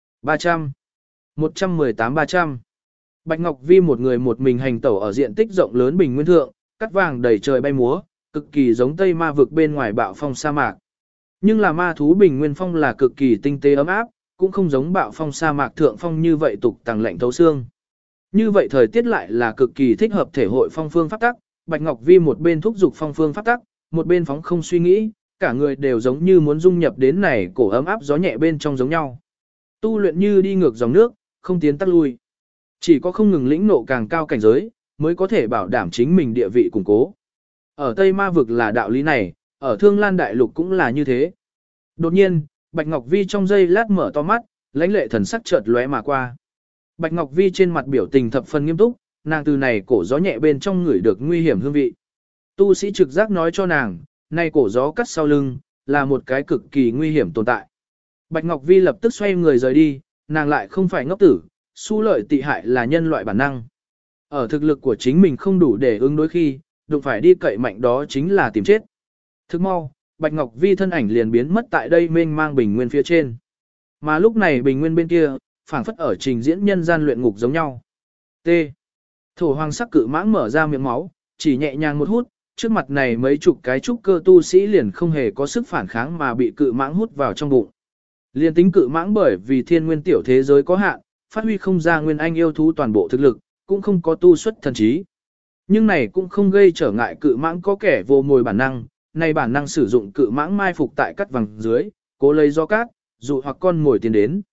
300, 118-300. Bạch Ngọc Vi một người một mình hành tẩu ở diện tích rộng lớn bình nguyên thượng, cắt vàng đầy trời bay múa, cực kỳ giống Tây Ma vực bên ngoài bạo phong sa mạc. Nhưng là ma thú bình nguyên phong là cực kỳ tinh tế ấm áp, cũng không giống bạo phong sa mạc thượng phong như vậy tục tàng lạnh thấu xương. Như vậy thời tiết lại là cực kỳ thích hợp thể hội phong phương pháp tắc, Bạch Ngọc Vi một bên thúc giục phong phương pháp tắc, một bên phóng không suy nghĩ, cả người đều giống như muốn dung nhập đến này cổ ấm áp gió nhẹ bên trong giống nhau. Tu luyện như đi ngược dòng nước, không tiến tắc lui. Chỉ có không ngừng lĩnh nộ càng cao cảnh giới, mới có thể bảo đảm chính mình địa vị củng cố. Ở Tây Ma vực là đạo lý này, ở Thương Lan Đại Lục cũng là như thế. Đột nhiên, Bạch Ngọc Vi trong giây lát mở to mắt, lãnh lệ thần sắc chợt lóe mà qua. Bạch Ngọc Vi trên mặt biểu tình thập phần nghiêm túc, nàng từ này cổ gió nhẹ bên trong ngửi được nguy hiểm hương vị. Tu sĩ trực giác nói cho nàng, này cổ gió cắt sau lưng, là một cái cực kỳ nguy hiểm tồn tại. Bạch Ngọc Vi lập tức xoay người rời đi, nàng lại không phải ngốc tử, su lợi tị hại là nhân loại bản năng. Ở thực lực của chính mình không đủ để ứng đối khi, đụng phải đi cậy mạnh đó chính là tìm chết. Thức mau, Bạch Ngọc Vi thân ảnh liền biến mất tại đây mênh mang bình nguyên phía trên. Mà lúc này bình nguyên bên kia, phảng phất ở trình diễn nhân gian luyện ngục giống nhau. T. Thổ hoàng sắc cự mãng mở ra miệng máu, chỉ nhẹ nhàng một hút, trước mặt này mấy chục cái trúc cơ tu sĩ liền không hề có sức phản kháng mà bị cự mãng hút vào trong bụng. Liên tính cự mãng bởi vì thiên nguyên tiểu thế giới có hạn, phát huy không ra nguyên anh yêu thú toàn bộ thực lực, cũng không có tu xuất thần trí. Nhưng này cũng không gây trở ngại cự mãng có kẻ vô mồi bản năng, này bản năng sử dụng cự mãng mai phục tại cắt vàng dưới, cố lấy gió cát, dụ hoặc con ngồi tiến đến.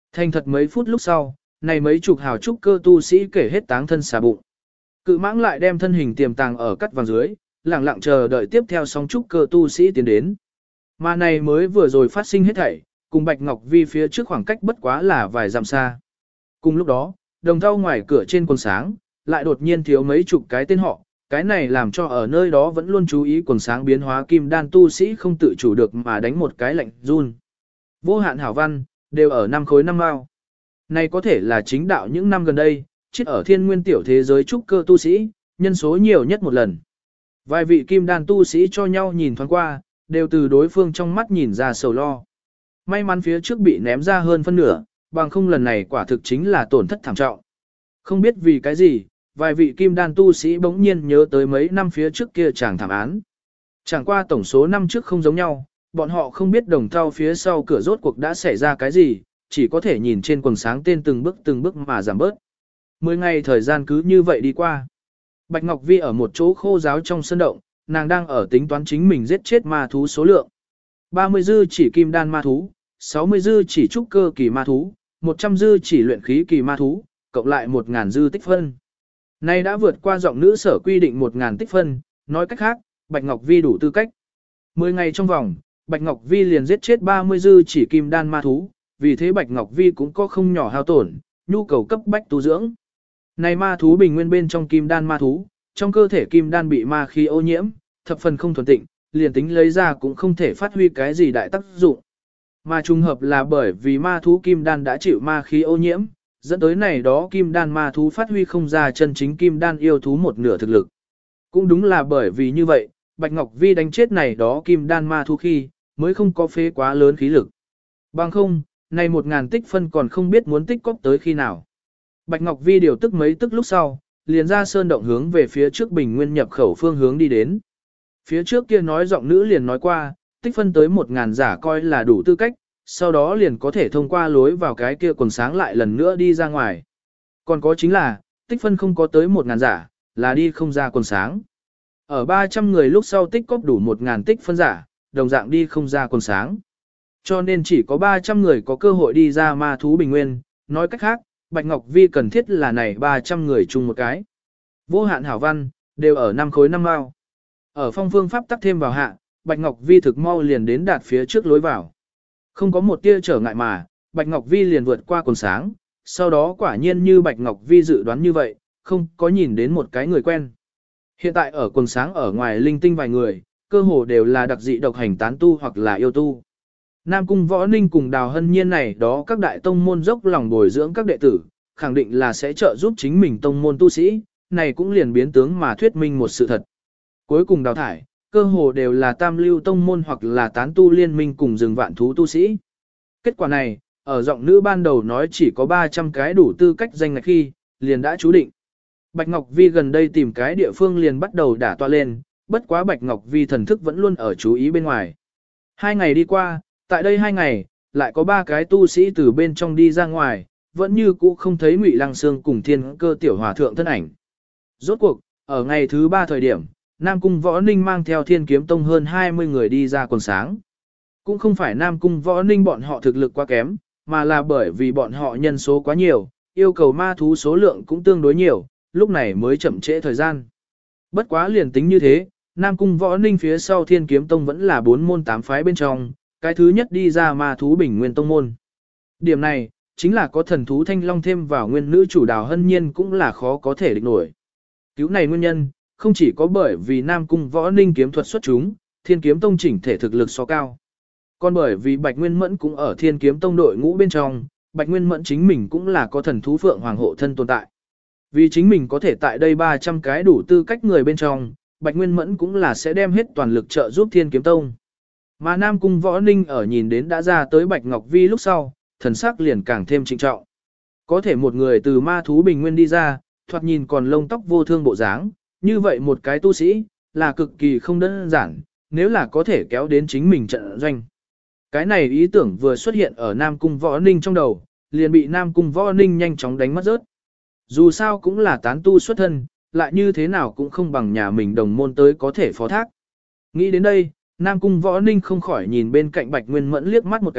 Thành thật mấy phút lúc sau, này mấy chục hào trúc cơ tu sĩ kể hết táng thân xà bụng. Cự mãng lại đem thân hình tiềm tàng ở cắt vàng dưới, lặng lặng chờ đợi tiếp theo sóng trúc cơ tu sĩ tiến đến. Mà này mới vừa rồi phát sinh hết thảy, cùng Bạch Ngọc Vi phía trước khoảng cách bất quá là vài dặm xa. Cùng lúc đó, đồng thau ngoài cửa trên quần sáng, lại đột nhiên thiếu mấy chục cái tên họ, cái này làm cho ở nơi đó vẫn luôn chú ý quần sáng biến hóa kim đan tu sĩ không tự chủ được mà đánh một cái lạnh run. Vô hạn hảo văn, đều ở 5 khối 5 mao. Này có thể là chính đạo những năm gần đây, chết ở thiên nguyên tiểu thế giới trúc cơ tu sĩ, nhân số nhiều nhất một lần. Vài vị kim đan tu sĩ cho nhau nhìn thoáng qua, đều từ đối phương trong mắt nhìn ra sầu lo. May mắn phía trước bị ném ra hơn phân nửa, bằng không lần này quả thực chính là tổn thất thảm trọng. Không biết vì cái gì, vài vị kim đan tu sĩ bỗng nhiên nhớ tới mấy năm phía trước kia chàng thảm án. Chẳng qua tổng số năm trước không giống nhau, bọn họ không biết đồng thau phía sau cửa rốt cuộc đã xảy ra cái gì, chỉ có thể nhìn trên quần sáng tên từng bước mà giảm bớt. 10 ngày thời gian cứ như vậy đi qua. Bạch Ngọc Vi ở một chỗ khô giáo trong sân động, nàng đang ở tính toán chính mình giết chết ma thú số lượng. 30 dư chỉ kim đan ma thú, 60 dư chỉ trúc cơ kỳ ma thú, 100 dư chỉ luyện khí kỳ ma thú, cộng lại 1000 dư tích phân. Nay đã vượt qua giọng nữ sở quy định 1000 tích phân, nói cách khác, Bạch Ngọc Vi đủ tư cách. 10 ngày trong vòng, Bạch Ngọc Vi liền giết chết 30 dư chỉ kim đan ma thú, vì thế Bạch Ngọc Vi cũng có không nhỏ hao tổn, nhu cầu cấp bách tu dưỡng. Này ma thú bình nguyên bên trong kim đan ma thú, trong cơ thể kim đan bị ma khí ô nhiễm, thập phần không thuần tịnh, liền tính lấy ra cũng không thể phát huy cái gì đại tác dụng. Mà trùng hợp là bởi vì ma thú kim đan đã chịu ma khí ô nhiễm, dẫn tới này đó kim đan ma thú phát huy không ra chân chính kim đan yêu thú một nửa thực lực. Cũng đúng là bởi vì như vậy, Bạch Ngọc Vi đánh chết này đó kim đan ma thú khi, mới không có phế quá lớn khí lực. Bằng không, này 1000 tích phân còn không biết muốn tích cóp tới khi nào. Bạch Ngọc Vi điều tức mấy tức lúc sau, liền ra sơn động hướng về phía trước bình nguyên nhập khẩu phương hướng đi đến. Phía trước kia nói giọng nữ liền nói qua, tích phân tới 1000 giả coi là đủ tư cách, sau đó liền có thể thông qua lối vào cái kia quần sáng lại lần nữa đi ra ngoài. Còn có chính là, tích phân không có tới 1000 giả, là đi không ra quần sáng. Ở 300 người lúc sau tích cóp đủ 1000 tích phân giả, đồng dạng đi không ra quần sáng. Cho nên chỉ có 300 người có cơ hội đi ra ma thú bình nguyên, nói cách khác, Bạch Ngọc Vi cần thiết là này 300 người chung một cái. Vô hạn hảo văn, đều ở 5 khối 5 mao. Ở phong phương pháp tắc thêm vào hạ, Bạch Ngọc Vi thực mau liền đến đạt phía trước lối vào. Không có một tia trở ngại mà, Bạch Ngọc Vi liền vượt qua quần sáng, sau đó quả nhiên như Bạch Ngọc Vi dự đoán như vậy, không có nhìn đến một cái người quen. Hiện tại ở quần sáng ở ngoài linh tinh vài người, cơ hồ đều là đặc dị độc hành tán tu hoặc là yêu tu. Nam Cung Võ Ninh cùng Đào Hân Nhiên này đó các đại tông môn dốc lòng bồi dưỡng các đệ tử, khẳng định là sẽ trợ giúp chính mình tông môn tu sĩ, này cũng liền biến tướng mà thuyết minh một sự thật. Cuối cùng đào thải, cơ hồ đều là tam lưu tông môn hoặc là tán tu liên minh cùng rừng vạn thú tu sĩ. Kết quả này, ở giọng nữ ban đầu nói chỉ có 300 cái đủ tư cách danh ngạch khi, liền đã chú định. Bạch Ngọc Vi gần đây tìm cái địa phương liền bắt đầu đả toa lên, bất quá Bạch Ngọc Vi thần thức vẫn luôn ở chú ý bên ngoài. 2 ngày đi qua, tại đây 2 ngày, lại có 3 cái tu sĩ từ bên trong đi ra ngoài, vẫn như cũ không thấy Ngụy Lăng Sương cùng Thiên Cơ tiểu hòa thượng thân ảnh. Rốt cuộc, ở ngày thứ 3 thời điểm, Nam Cung Võ Ninh mang theo Thiên Kiếm Tông hơn 20 người đi ra quần sáng. Cũng không phải Nam Cung Võ Ninh bọn họ thực lực quá kém, mà là bởi vì bọn họ nhân số quá nhiều, yêu cầu ma thú số lượng cũng tương đối nhiều, lúc này mới chậm trễ thời gian. Bất quá liền tính như thế, Nam Cung Võ Ninh phía sau Thiên Kiếm Tông vẫn là 4 môn 8 phái bên trong, cái thứ nhất đi ra ma thú Bình Nguyên Tông môn. Điểm này, chính là có thần thú Thanh Long thêm vào nguyên nữ chủ Đào Hân Nhiên cũng là khó có thể địch nổi. Cứu này nguyên nhân, không chỉ có bởi vì Nam Cung Võ Ninh kiếm thuật xuất chúng, Thiên Kiếm Tông chỉnh thể thực lực so cao. Còn bởi vì Bạch Nguyên Mẫn cũng ở Thiên Kiếm Tông đội ngũ bên trong, Bạch Nguyên Mẫn chính mình cũng là có thần thú Phượng Hoàng hộ thân tồn tại. Vì chính mình có thể tại đây 300 cái đủ tư cách người bên trong, Bạch Nguyên Mẫn cũng là sẽ đem hết toàn lực trợ giúp Thiên Kiếm Tông. Mà Nam Cung Võ Ninh ở nhìn đến đã ra tới Bạch Ngọc Vi lúc sau, thần sắc liền càng thêm trịnh trọng. Có thể một người từ ma thú bình nguyên đi ra, thoạt nhìn còn lông tóc vô thương bộ dáng, như vậy một cái tu sĩ, là cực kỳ không đơn giản, nếu là có thể kéo đến chính mình trận doanh. Cái này ý tưởng vừa xuất hiện ở Nam Cung Võ Ninh trong đầu, liền bị Nam Cung Võ Ninh nhanh chóng đánh mất rớt. Dù sao cũng là tán tu xuất thân, lại như thế nào cũng không bằng nhà mình đồng môn tới có thể phó thác. Nghĩ đến đây, Nam Cung Võ Ninh không khỏi nhìn bên cạnh Bạch Nguyên Mẫn liếc mắt một cái,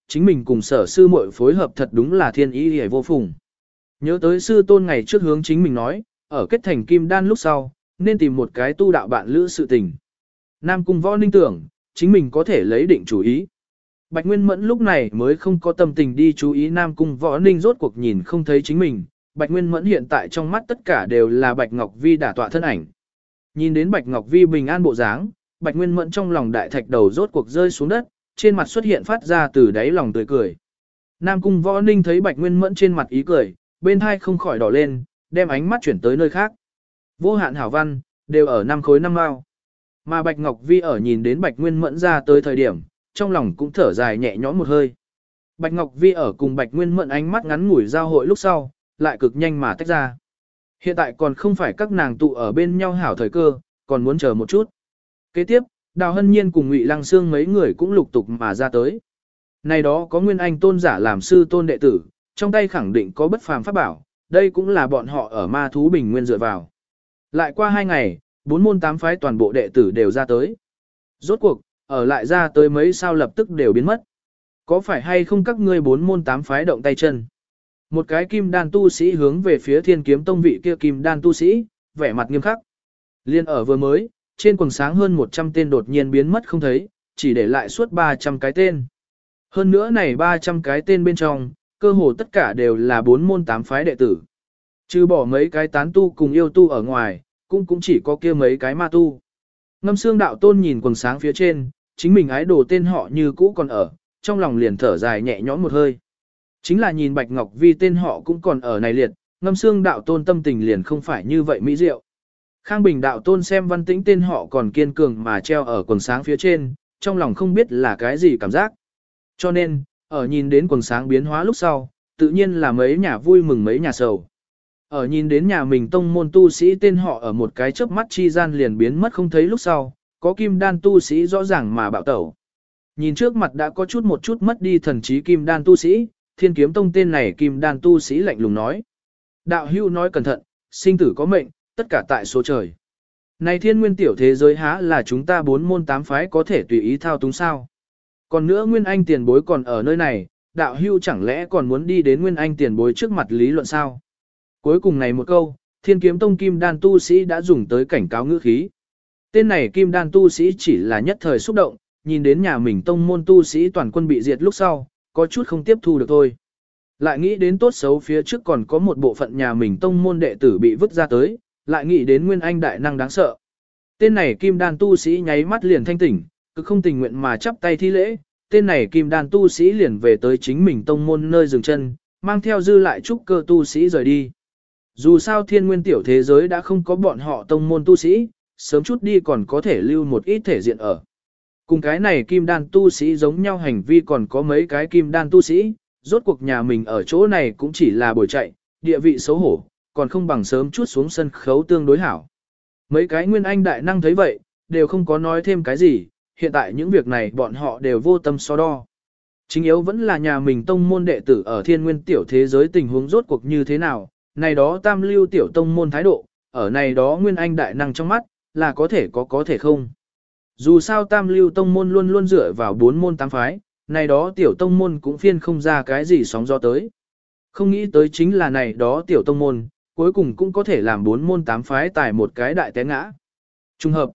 chính mình cùng sở sư muội phối hợp thật đúng là thiên ý hề vô phùng. Nhớ tới sư tôn ngày trước hướng chính mình nói, ở kết thành kim đan lúc sau, nên tìm một cái tu đạo bạn lữ sự tình. Nam Cung Võ Ninh tưởng, chính mình có thể lấy định chủ ý. Bạch Nguyên Mẫn lúc này mới không có tâm tình đi chú ý Nam Cung Võ Ninh rốt cuộc nhìn không thấy chính mình. Bạch Nguyên Mẫn hiện tại trong mắt tất cả đều là Bạch Ngọc Vi đả tọa thân ảnh. Nhìn đến Bạch Ngọc Vi bình an bộ dáng, Bạch Nguyên Mẫn trong lòng đại thạch đầu rốt cuộc rơi xuống đất, trên mặt xuất hiện phát ra từ đáy lòng tươi cười. Nam Cung Võ Ninh thấy Bạch Nguyên Mẫn trên mặt ý cười, bên hai không khỏi đỏ lên, đem ánh mắt chuyển tới nơi khác. Vô hạn hảo văn, đều ở 5 khối 5 mao. Mà Bạch Ngọc Vi ở nhìn đến Bạch Nguyên Mẫn ra tới thời điểm, trong lòng cũng thở dài nhẹ nhõm một hơi. Bạch Ngọc Vi ở cùng Bạch Nguyên Mẫn ánh mắt ngắn ngủi giao hội lúc sau, lại cực nhanh mà tách ra. Hiện tại còn không phải các nàng tụ ở bên nhau hảo thời cơ, còn muốn chờ một chút. Kế tiếp, Đào Hân Nhiên cùng Ngụy Lăng Sương mấy người cũng lục tục mà ra tới. Này đó có Nguyên Anh tôn giả làm sư tôn đệ tử, trong tay khẳng định có bất phàm pháp bảo, đây cũng là bọn họ ở ma thú bình nguyên dựa vào. Lại qua 2 ngày, 4 môn 8 phái toàn bộ đệ tử đều ra tới. Rốt cuộc, ở lại ra tới mấy sao lập tức đều biến mất. Có phải hay không các ngươi 4 môn 8 phái động tay chân? Một cái kim đan tu sĩ hướng về phía Thiên Kiếm Tông vị kia kim đan tu sĩ, vẻ mặt nghiêm khắc. Liên ở vừa mới, trên quần sáng hơn 100 tên đột nhiên biến mất không thấy, chỉ để lại suốt 300 cái tên. Hơn nữa này 300 cái tên bên trong, cơ hồ tất cả đều là 4 môn 8 phái đệ tử. Trừ bỏ mấy cái tán tu cùng yêu tu ở ngoài, cũng chỉ có kia mấy cái ma tu. Ngâm Xương đạo tôn nhìn quần sáng phía trên, chính mình ái đồ tên họ như cũ còn ở, trong lòng liền thở dài nhẹ nhõm một hơi. Chính là nhìn Bạch Ngọc Vi tên họ cũng còn ở này liệt, Ngâm Xương đạo tôn tâm tình liền không phải như vậy mỹ diệu. Khang Bình đạo tôn xem Văn Tĩnh tên họ còn kiên cường mà treo ở quần sáng phía trên, trong lòng không biết là cái gì cảm giác. Cho nên, ở nhìn đến quần sáng biến hóa lúc sau, tự nhiên là mấy nhà vui mừng mấy nhà sầu. Ở nhìn đến nhà mình tông môn tu sĩ tên họ ở một cái chớp mắt chi gian liền biến mất không thấy lúc sau, có kim đan tu sĩ rõ ràng mà bạo tẩu. Nhìn trước mặt đã có một chút mất đi thần trí kim đan tu sĩ, Thiên Kiếm Tông tên này kim đan tu sĩ lạnh lùng nói. Đạo hữu nói cẩn thận, sinh tử có mệnh, tất cả tại số trời. Này thiên nguyên tiểu thế giới há là chúng ta 4 môn 8 phái có thể tùy ý thao túng sao? Còn nữa Nguyên Anh tiền bối còn ở nơi này, đạo hữu chẳng lẽ còn muốn đi đến Nguyên Anh tiền bối trước mặt lý luận sao? Cuối cùng này một câu, Thiên Kiếm Tông kim đan tu sĩ đã dùng tới cảnh cáo ngữ khí. Tên này kim đan tu sĩ chỉ là nhất thời xúc động, nhìn đến nhà mình tông môn tu sĩ toàn quân bị diệt lúc sau, có chút không tiếp thu được thôi. Lại nghĩ đến tốt xấu phía trước còn có một bộ phận nhà mình tông môn đệ tử bị vứt ra tới, lại nghĩ đến Nguyên Anh đại năng đáng sợ. Tên này kim đan tu sĩ nháy mắt liền thanh tỉnh, cứ không tình nguyện mà chắp tay thi lễ, tên này kim đan tu sĩ liền về tới chính mình tông môn nơi dừng chân, mang theo dư lại trúc cơ tu sĩ rời đi. Dù sao thiên nguyên tiểu thế giới đã không có bọn họ tông môn tu sĩ, sớm chút đi còn có thể lưu một ít thể diện ở. Cùng cái này kim đan tu sĩ giống nhau hành vi còn có mấy cái kim đan tu sĩ, rốt cuộc nhà mình ở chỗ này cũng chỉ là bồi chạy, địa vị xấu hổ, còn không bằng sớm chút xuống sân khấu tương đối hảo. Mấy cái nguyên anh đại năng thấy vậy, đều không có nói thêm cái gì, hiện tại những việc này bọn họ đều vô tâm so đo. Chính yếu vẫn là nhà mình tông môn đệ tử ở thiên nguyên tiểu thế giới tình huống rốt cuộc như thế nào, này đó tam lưu tiểu tông môn thái độ, ở này đó nguyên anh đại năng trong mắt, là có thể không. Dù sao tam lưu tông môn luôn luôn dựa vào 4 môn 8 phái, này đó tiểu tông môn cũng phiên không ra cái gì sóng gió tới. Không nghĩ tới chính là này đó tiểu tông môn, cuối cùng cũng có thể làm 4 môn 8 phái tài một cái đại té ngã. Trùng hợp.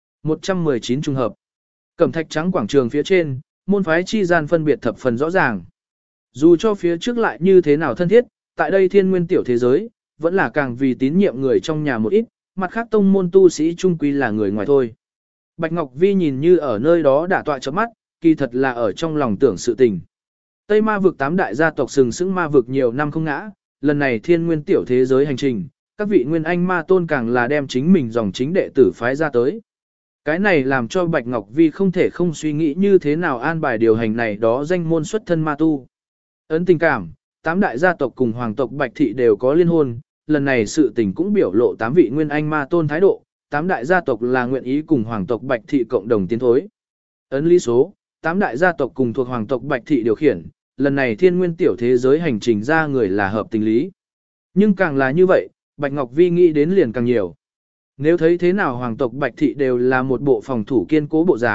119 trùng hợp. Cẩm thạch trắng quảng trường phía trên, môn phái chi gian phân biệt thập phần rõ ràng. Dù cho phía trước lại như thế nào thân thiết, tại đây thiên nguyên tiểu thế giới, vẫn là càng vì tín nhiệm người trong nhà một ít, mặt khác tông môn tu sĩ trung quy là người ngoài thôi. Bạch Ngọc Vi nhìn như ở nơi đó đã tọa chớp mắt, kỳ thật là ở trong lòng tưởng sự tình. Tây ma vực 8 đại gia tộc sừng sững ma vực nhiều năm không ngã, lần này thiên nguyên tiểu thế giới hành trình, các vị nguyên anh ma tôn càng là đem chính mình dòng chính đệ tử phái ra tới. Cái này làm cho Bạch Ngọc Vi không thể không suy nghĩ như thế nào an bài điều hành này đó danh môn xuất thân ma tu. Ấn tình cảm, 8 đại gia tộc cùng hoàng tộc Bạch Thị đều có liên hôn, lần này sự tình cũng biểu lộ 8 vị nguyên anh ma tôn thái độ, 8 đại gia tộc là nguyện ý cùng hoàng tộc Bạch Thị cộng đồng tiến thối. Ấn lý số, 8 đại gia tộc cùng thuộc hoàng tộc Bạch Thị điều khiển, lần này thiên nguyên tiểu thế giới hành trình ra người là hợp tình lý. Nhưng càng là như vậy, Bạch Ngọc Vi nghĩ đến liền càng nhiều. Nếu thấy thế nào hoàng tộc Bạch Thị đều là một bộ phòng thủ kiên cố bộ dáng,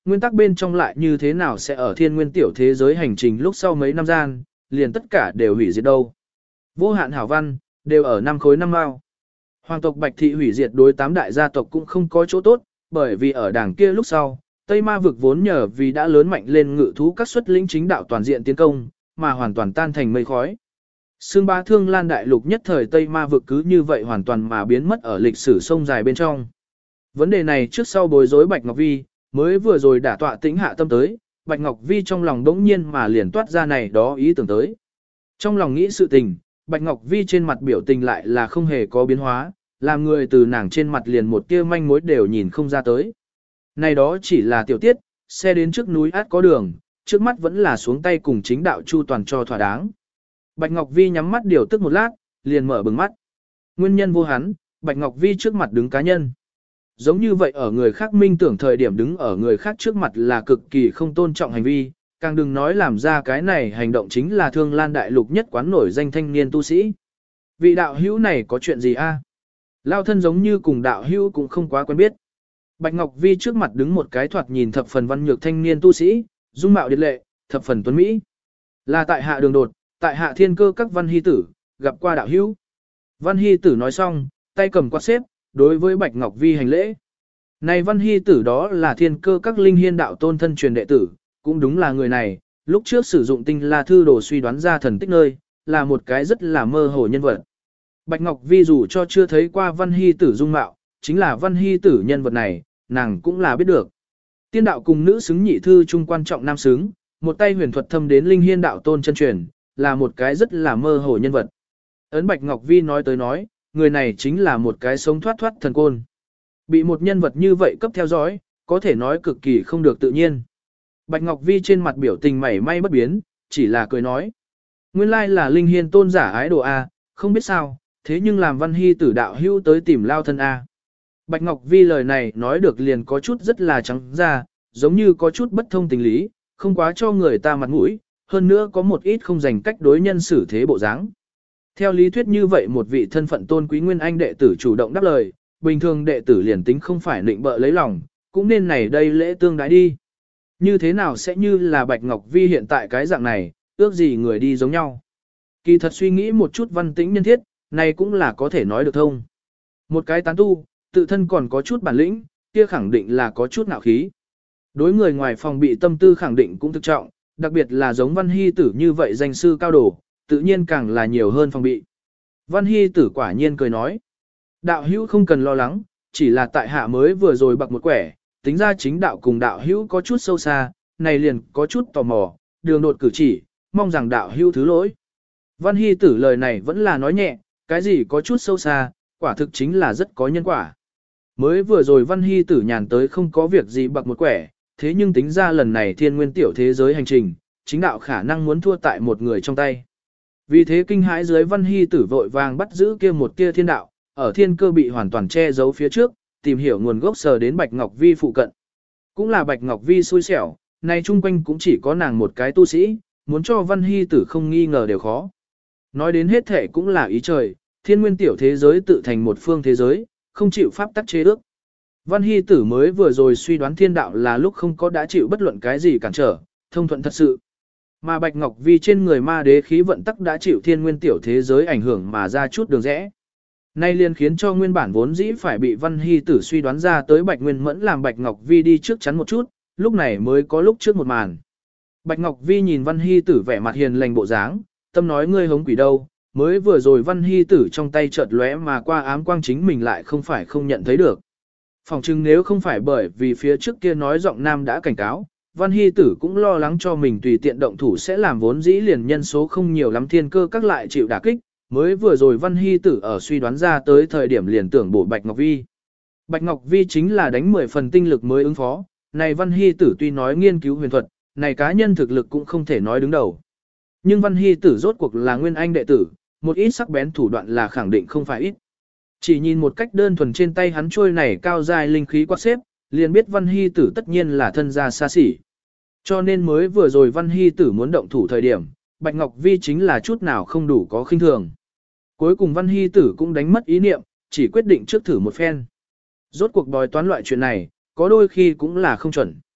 nguyên tắc bên trong lại như thế nào sẽ ở thiên nguyên tiểu thế giới hành trình lúc sau mấy năm gian, liền tất cả đều hủy diệt đâu. Vô hạn hảo văn, đều ở 5 khối 5 mao. Hoàng tộc Bạch Thị hủy diệt đối 8 đại gia tộc cũng không có chỗ tốt, bởi vì ở đảng kia lúc sau, Tây Ma vực vốn nhờ vì đã lớn mạnh lên ngự thú các xuất lĩnh chính đạo toàn diện tiến công, mà hoàn toàn tan thành mây khói. Sương bá thương lan đại lục nhất thời Tây Ma vực cứ như vậy hoàn toàn mà biến mất ở lịch sử sông dài bên trong. Vấn đề này trước sau bối rối Bạch Ngọc Vi, mới vừa rồi đả tọa tĩnh hạ tâm tới, Bạch Ngọc Vi trong lòng đống nhiên mà liền toát ra này đó ý tưởng tới. Trong lòng nghĩ sự tình, Bạch Ngọc Vi trên mặt biểu tình lại là không hề có biến hóa, làm người từ nàng trên mặt liền một tia manh mối đều nhìn không ra tới. Này đó chỉ là tiểu tiết, xe đến trước núi át có đường, trước mắt vẫn là xuống tay cùng chính đạo chu toàn cho thỏa đáng. Bạch Ngọc Vi nhắm mắt điều tức một lát, liền mở bừng mắt. Nguyên nhân vô hắn, Bạch Ngọc Vi trước mặt đứng cá nhân. Giống như vậy ở người khác minh tưởng thời điểm đứng ở người khác trước mặt là cực kỳ không tôn trọng hành vi, càng đừng nói làm ra cái này hành động chính là Thương Lan đại lục nhất quán nổi danh thanh niên tu sĩ. Vị đạo hữu này có chuyện gì a? Lao thân giống như cùng đạo hữu cũng không quá quen biết. Bạch Ngọc Vi trước mặt đứng một cái thoạt nhìn thập phần văn nhược thanh niên tu sĩ, dung mạo điệt lệ, thập phần tuấn mỹ. Là tại hạ đường đột, tại hạ thiên cơ các Văn Hy Tử, gặp qua đạo hữu. Văn Hy Tử nói xong, tay cầm quạt xếp, đối với Bạch Ngọc Vi hành lễ. Này Văn Hy Tử đó là thiên cơ các linh hiên đạo tôn thân truyền đệ tử, cũng đúng là người này, lúc trước sử dụng tinh la thư đồ suy đoán ra thần tích nơi, là một cái rất là mơ hồ nhân vật. Bạch Ngọc Vi dù cho chưa thấy qua Văn Hy Tử dung mạo, chính là Văn Hy Tử nhân vật này, nàng cũng là biết được. Tiên đạo cùng nữ xứng nhị thư trung quan trọng nam xứng, một tay huyền thuật thâm đến linh hiên đạo tôn chân truyền, là một cái rất là mơ hồ nhân vật. Ấn Bạch Ngọc Vi nói tới nói, người này chính là một cái sống thoát thoát thần côn. Bị một nhân vật như vậy cấp theo dõi, có thể nói cực kỳ không được tự nhiên. Bạch Ngọc Vi trên mặt biểu tình mảy may bất biến, chỉ là cười nói. Nguyên lai là linh hiên tôn giả ái đồ A, không biết sao, thế nhưng làm Văn Hy Tử đạo hữu tới tìm lao thân A. Bạch Ngọc Vi lời này nói được liền có chút rất là trắng ra, giống như có chút bất thông tình lý, không quá cho người ta mặt mũi, hơn nữa có một ít không dành cách đối nhân xử thế bộ dáng. Theo lý thuyết như vậy một vị thân phận tôn quý nguyên anh đệ tử chủ động đáp lời, bình thường đệ tử liền tính không phải định bợ lấy lòng, cũng nên này đây lễ tương đái đi. Như thế nào sẽ như là Bạch Ngọc Vi hiện tại cái dạng này, ước gì người đi giống nhau. Kỳ thật suy nghĩ một chút văn tĩnh nhân thiết, này cũng là có thể nói được thông. Một cái tán tu, tự thân còn có chút bản lĩnh, kia khẳng định là có chút nạo khí. Đối người ngoài phòng bị tâm tư khẳng định cũng thực trọng, đặc biệt là giống Văn Hy Tử như vậy danh sư cao đồ, tự nhiên càng là nhiều hơn phòng bị. Văn Hy Tử quả nhiên cười nói. Đạo hữu không cần lo lắng, chỉ là tại hạ mới vừa rồi bậc một quẻ, tính ra chính đạo cùng đạo hữu có chút sâu xa, này liền có chút tò mò, đường đột cử chỉ, mong rằng đạo hữu thứ lỗi. Văn Hy Tử lời này vẫn là nói nhẹ, cái gì có chút sâu xa, quả thực chính là rất có nhân quả. Mới vừa rồi Văn Hy Tử nhàn tới không có việc gì bậc một quẻ, thế nhưng tính ra lần này thiên nguyên tiểu thế giới hành trình, chính đạo khả năng muốn thua tại một người trong tay. Vì thế kinh hãi dưới Văn Hy Tử vội vàng bắt giữ kia một kia thiên đạo, ở thiên cơ bị hoàn toàn che giấu phía trước, tìm hiểu nguồn gốc sờ đến Bạch Ngọc Vi phụ cận. Cũng là Bạch Ngọc Vi xui xẻo, nay chung quanh cũng chỉ có nàng một cái tu sĩ, muốn cho Văn Hy Tử không nghi ngờ đều khó. Nói đến hết thể cũng là ý trời, thiên nguyên tiểu thế giới tự thành một phương thế giới, không chịu pháp tắc chế ước. Văn Hy Tử mới vừa rồi suy đoán thiên đạo là lúc không có đã chịu bất luận cái gì cản trở, thông thuận thật sự. Mà Bạch Ngọc Vi trên người ma đế khí vận tắc đã chịu thiên nguyên tiểu thế giới ảnh hưởng mà ra chút đường rẽ. Nay liền khiến cho nguyên bản vốn dĩ phải bị Văn Hy Tử suy đoán ra tới Bạch Nguyên Mẫn làm Bạch Ngọc Vi đi trước chắn một chút, lúc này mới có lúc trước một màn. Bạch Ngọc Vi nhìn Văn Hy Tử vẻ mặt hiền lành bộ dáng, tâm nói ngươi hống quỷ đâu, mới vừa rồi Văn Hy Tử trong tay chợt lóe mà qua ám quang chính mình lại không phải không nhận thấy được. Phòng chừng nếu không phải bởi vì phía trước kia nói giọng nam đã cảnh cáo, Văn Hy Tử cũng lo lắng cho mình tùy tiện động thủ sẽ làm vốn dĩ liền nhân số không nhiều lắm thiên cơ các lại chịu đả kích, mới vừa rồi Văn Hy Tử ở suy đoán ra tới thời điểm liền tưởng bổ Bạch Ngọc Vi. Bạch Ngọc Vi chính là đánh 10 phần tinh lực mới ứng phó, này Văn Hy Tử tuy nói nghiên cứu huyền thuật, này cá nhân thực lực cũng không thể nói đứng đầu. Nhưng Văn Hy Tử rốt cuộc là nguyên anh đệ tử, một ít sắc bén thủ đoạn là khẳng định không phải ít. Chỉ nhìn một cách đơn thuần trên tay hắn trôi này cao dài linh khí quát xếp, liền biết Văn Hy Tử tất nhiên là thân gia xa xỉ. Cho nên mới vừa rồi Văn Hy Tử muốn động thủ thời điểm, Bạch Ngọc Vi chính là chút nào không đủ có khinh thường. Cuối cùng Văn Hy Tử cũng đánh mất ý niệm, chỉ quyết định trước thử một phen. Rốt cuộc bói toán loại chuyện này, có đôi khi cũng là không chuẩn.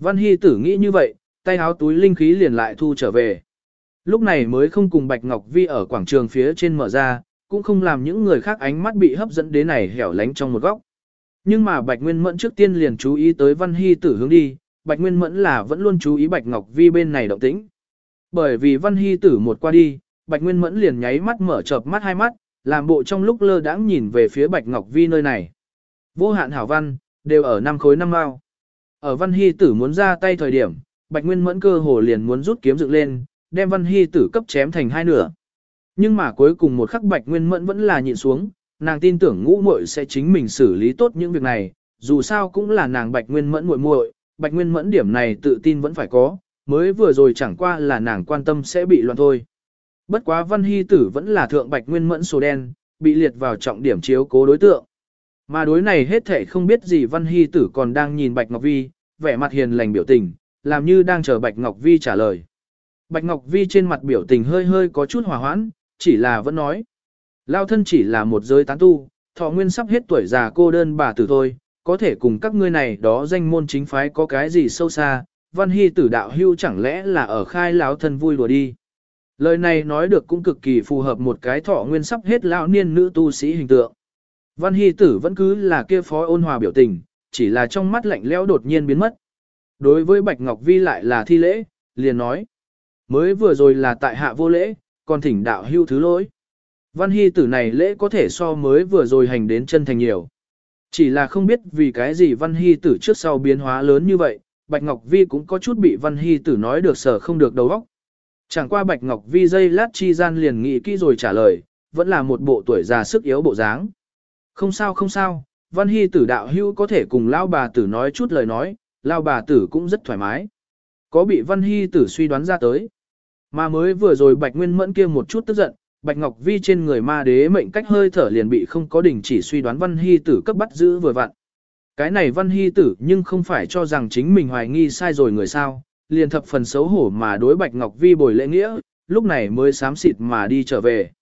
Văn Hy Tử nghĩ như vậy, tay háo túi linh khí liền lại thu trở về. Lúc này mới không cùng Bạch Ngọc Vi ở quảng trường phía trên mở ra, cũng không làm những người khác ánh mắt bị hấp dẫn đến này hẻo lánh trong một góc. Nhưng mà Bạch Nguyên Mẫn trước tiên liền chú ý tới Văn Hy Tử hướng đi, Bạch Nguyên Mẫn là vẫn luôn chú ý Bạch Ngọc Vi bên này động tĩnh. Bởi vì Văn Hy Tử một qua đi, Bạch Nguyên Mẫn liền nháy mắt mở chợp mắt hai mắt, làm bộ trong lúc lơ đãng nhìn về phía Bạch Ngọc Vi nơi này. Vô hạn hảo văn, đều ở 5 khối 5 mao. Ở Văn Hy Tử muốn ra tay thời điểm, Bạch Nguyên Mẫn cơ hồ liền muốn rút kiếm dựng lên, đem Văn Hy Tử cấp chém thành hai nửa. Nhưng mà cuối cùng một khắc Bạch Nguyên Mẫn vẫn là nhịn xuống, nàng tin tưởng Ngũ muội sẽ chính mình xử lý tốt những việc này, dù sao cũng là nàng Bạch Nguyên Mẫn muội muội, Bạch Nguyên Mẫn điểm này tự tin vẫn phải có, mới vừa rồi chẳng qua là nàng quan tâm sẽ bị loạn thôi. Bất quá Văn Hy Tử vẫn là thượng Bạch Nguyên Mẫn số đen, bị liệt vào trọng điểm chiếu cố đối tượng. Mà đối này hết thể không biết gì Văn Hy Tử còn đang nhìn Bạch Ngọc Vi, vẻ mặt hiền lành biểu tình, làm như đang chờ Bạch Ngọc Vi trả lời. Bạch Ngọc Vi trên mặt biểu tình hơi hơi có chút hòa hoãn, chỉ là vẫn nói. Lao thân chỉ là một giới tán tu, thọ nguyên sắp hết tuổi già cô đơn bà tử thôi, có thể cùng các ngươi này đó danh môn chính phái có cái gì sâu xa, Văn Hy Tử đạo hưu chẳng lẽ là ở khai lão thân vui đùa đi. Lời này nói được cũng cực kỳ phù hợp một cái thọ nguyên sắp hết lão niên nữ tu sĩ hình tượng. Văn Hy Tử vẫn cứ là kia phó ôn hòa biểu tình, chỉ là trong mắt lạnh lẽo đột nhiên biến mất. Đối với Bạch Ngọc Vi lại là thi lễ, liền nói. Mới vừa rồi là tại hạ vô lễ, còn thỉnh đạo hưu thứ lỗi. Văn Hy Tử này lễ có thể so mới vừa rồi hành đến chân thành nhiều. Chỉ là không biết vì cái gì Văn Hy Tử trước sau biến hóa lớn như vậy, Bạch Ngọc Vi cũng có chút bị Văn Hy Tử nói được sở không được đầu óc. Chẳng qua Bạch Ngọc Vi dây lát chi gian liền nghĩ kỹ rồi trả lời, vẫn là một bộ tuổi già sức yếu bộ dáng. Không sao không sao, Văn Hy Tử đạo hưu có thể cùng Lao bà tử nói chút lời nói, Lao bà tử cũng rất thoải mái. Có bị Văn Hy Tử suy đoán ra tới. Mà mới vừa rồi Bạch Nguyên Mẫn kia một chút tức giận, Bạch Ngọc Vi trên người ma đế mệnh cách hơi thở liền bị không có đình chỉ suy đoán Văn Hy Tử cấp bắt giữ vừa vặn. Cái này Văn Hy Tử nhưng không phải cho rằng chính mình hoài nghi sai rồi người sao, liền thập phần xấu hổ mà đối Bạch Ngọc Vi bồi lễ nghĩa, lúc này mới xám xịt mà đi trở về.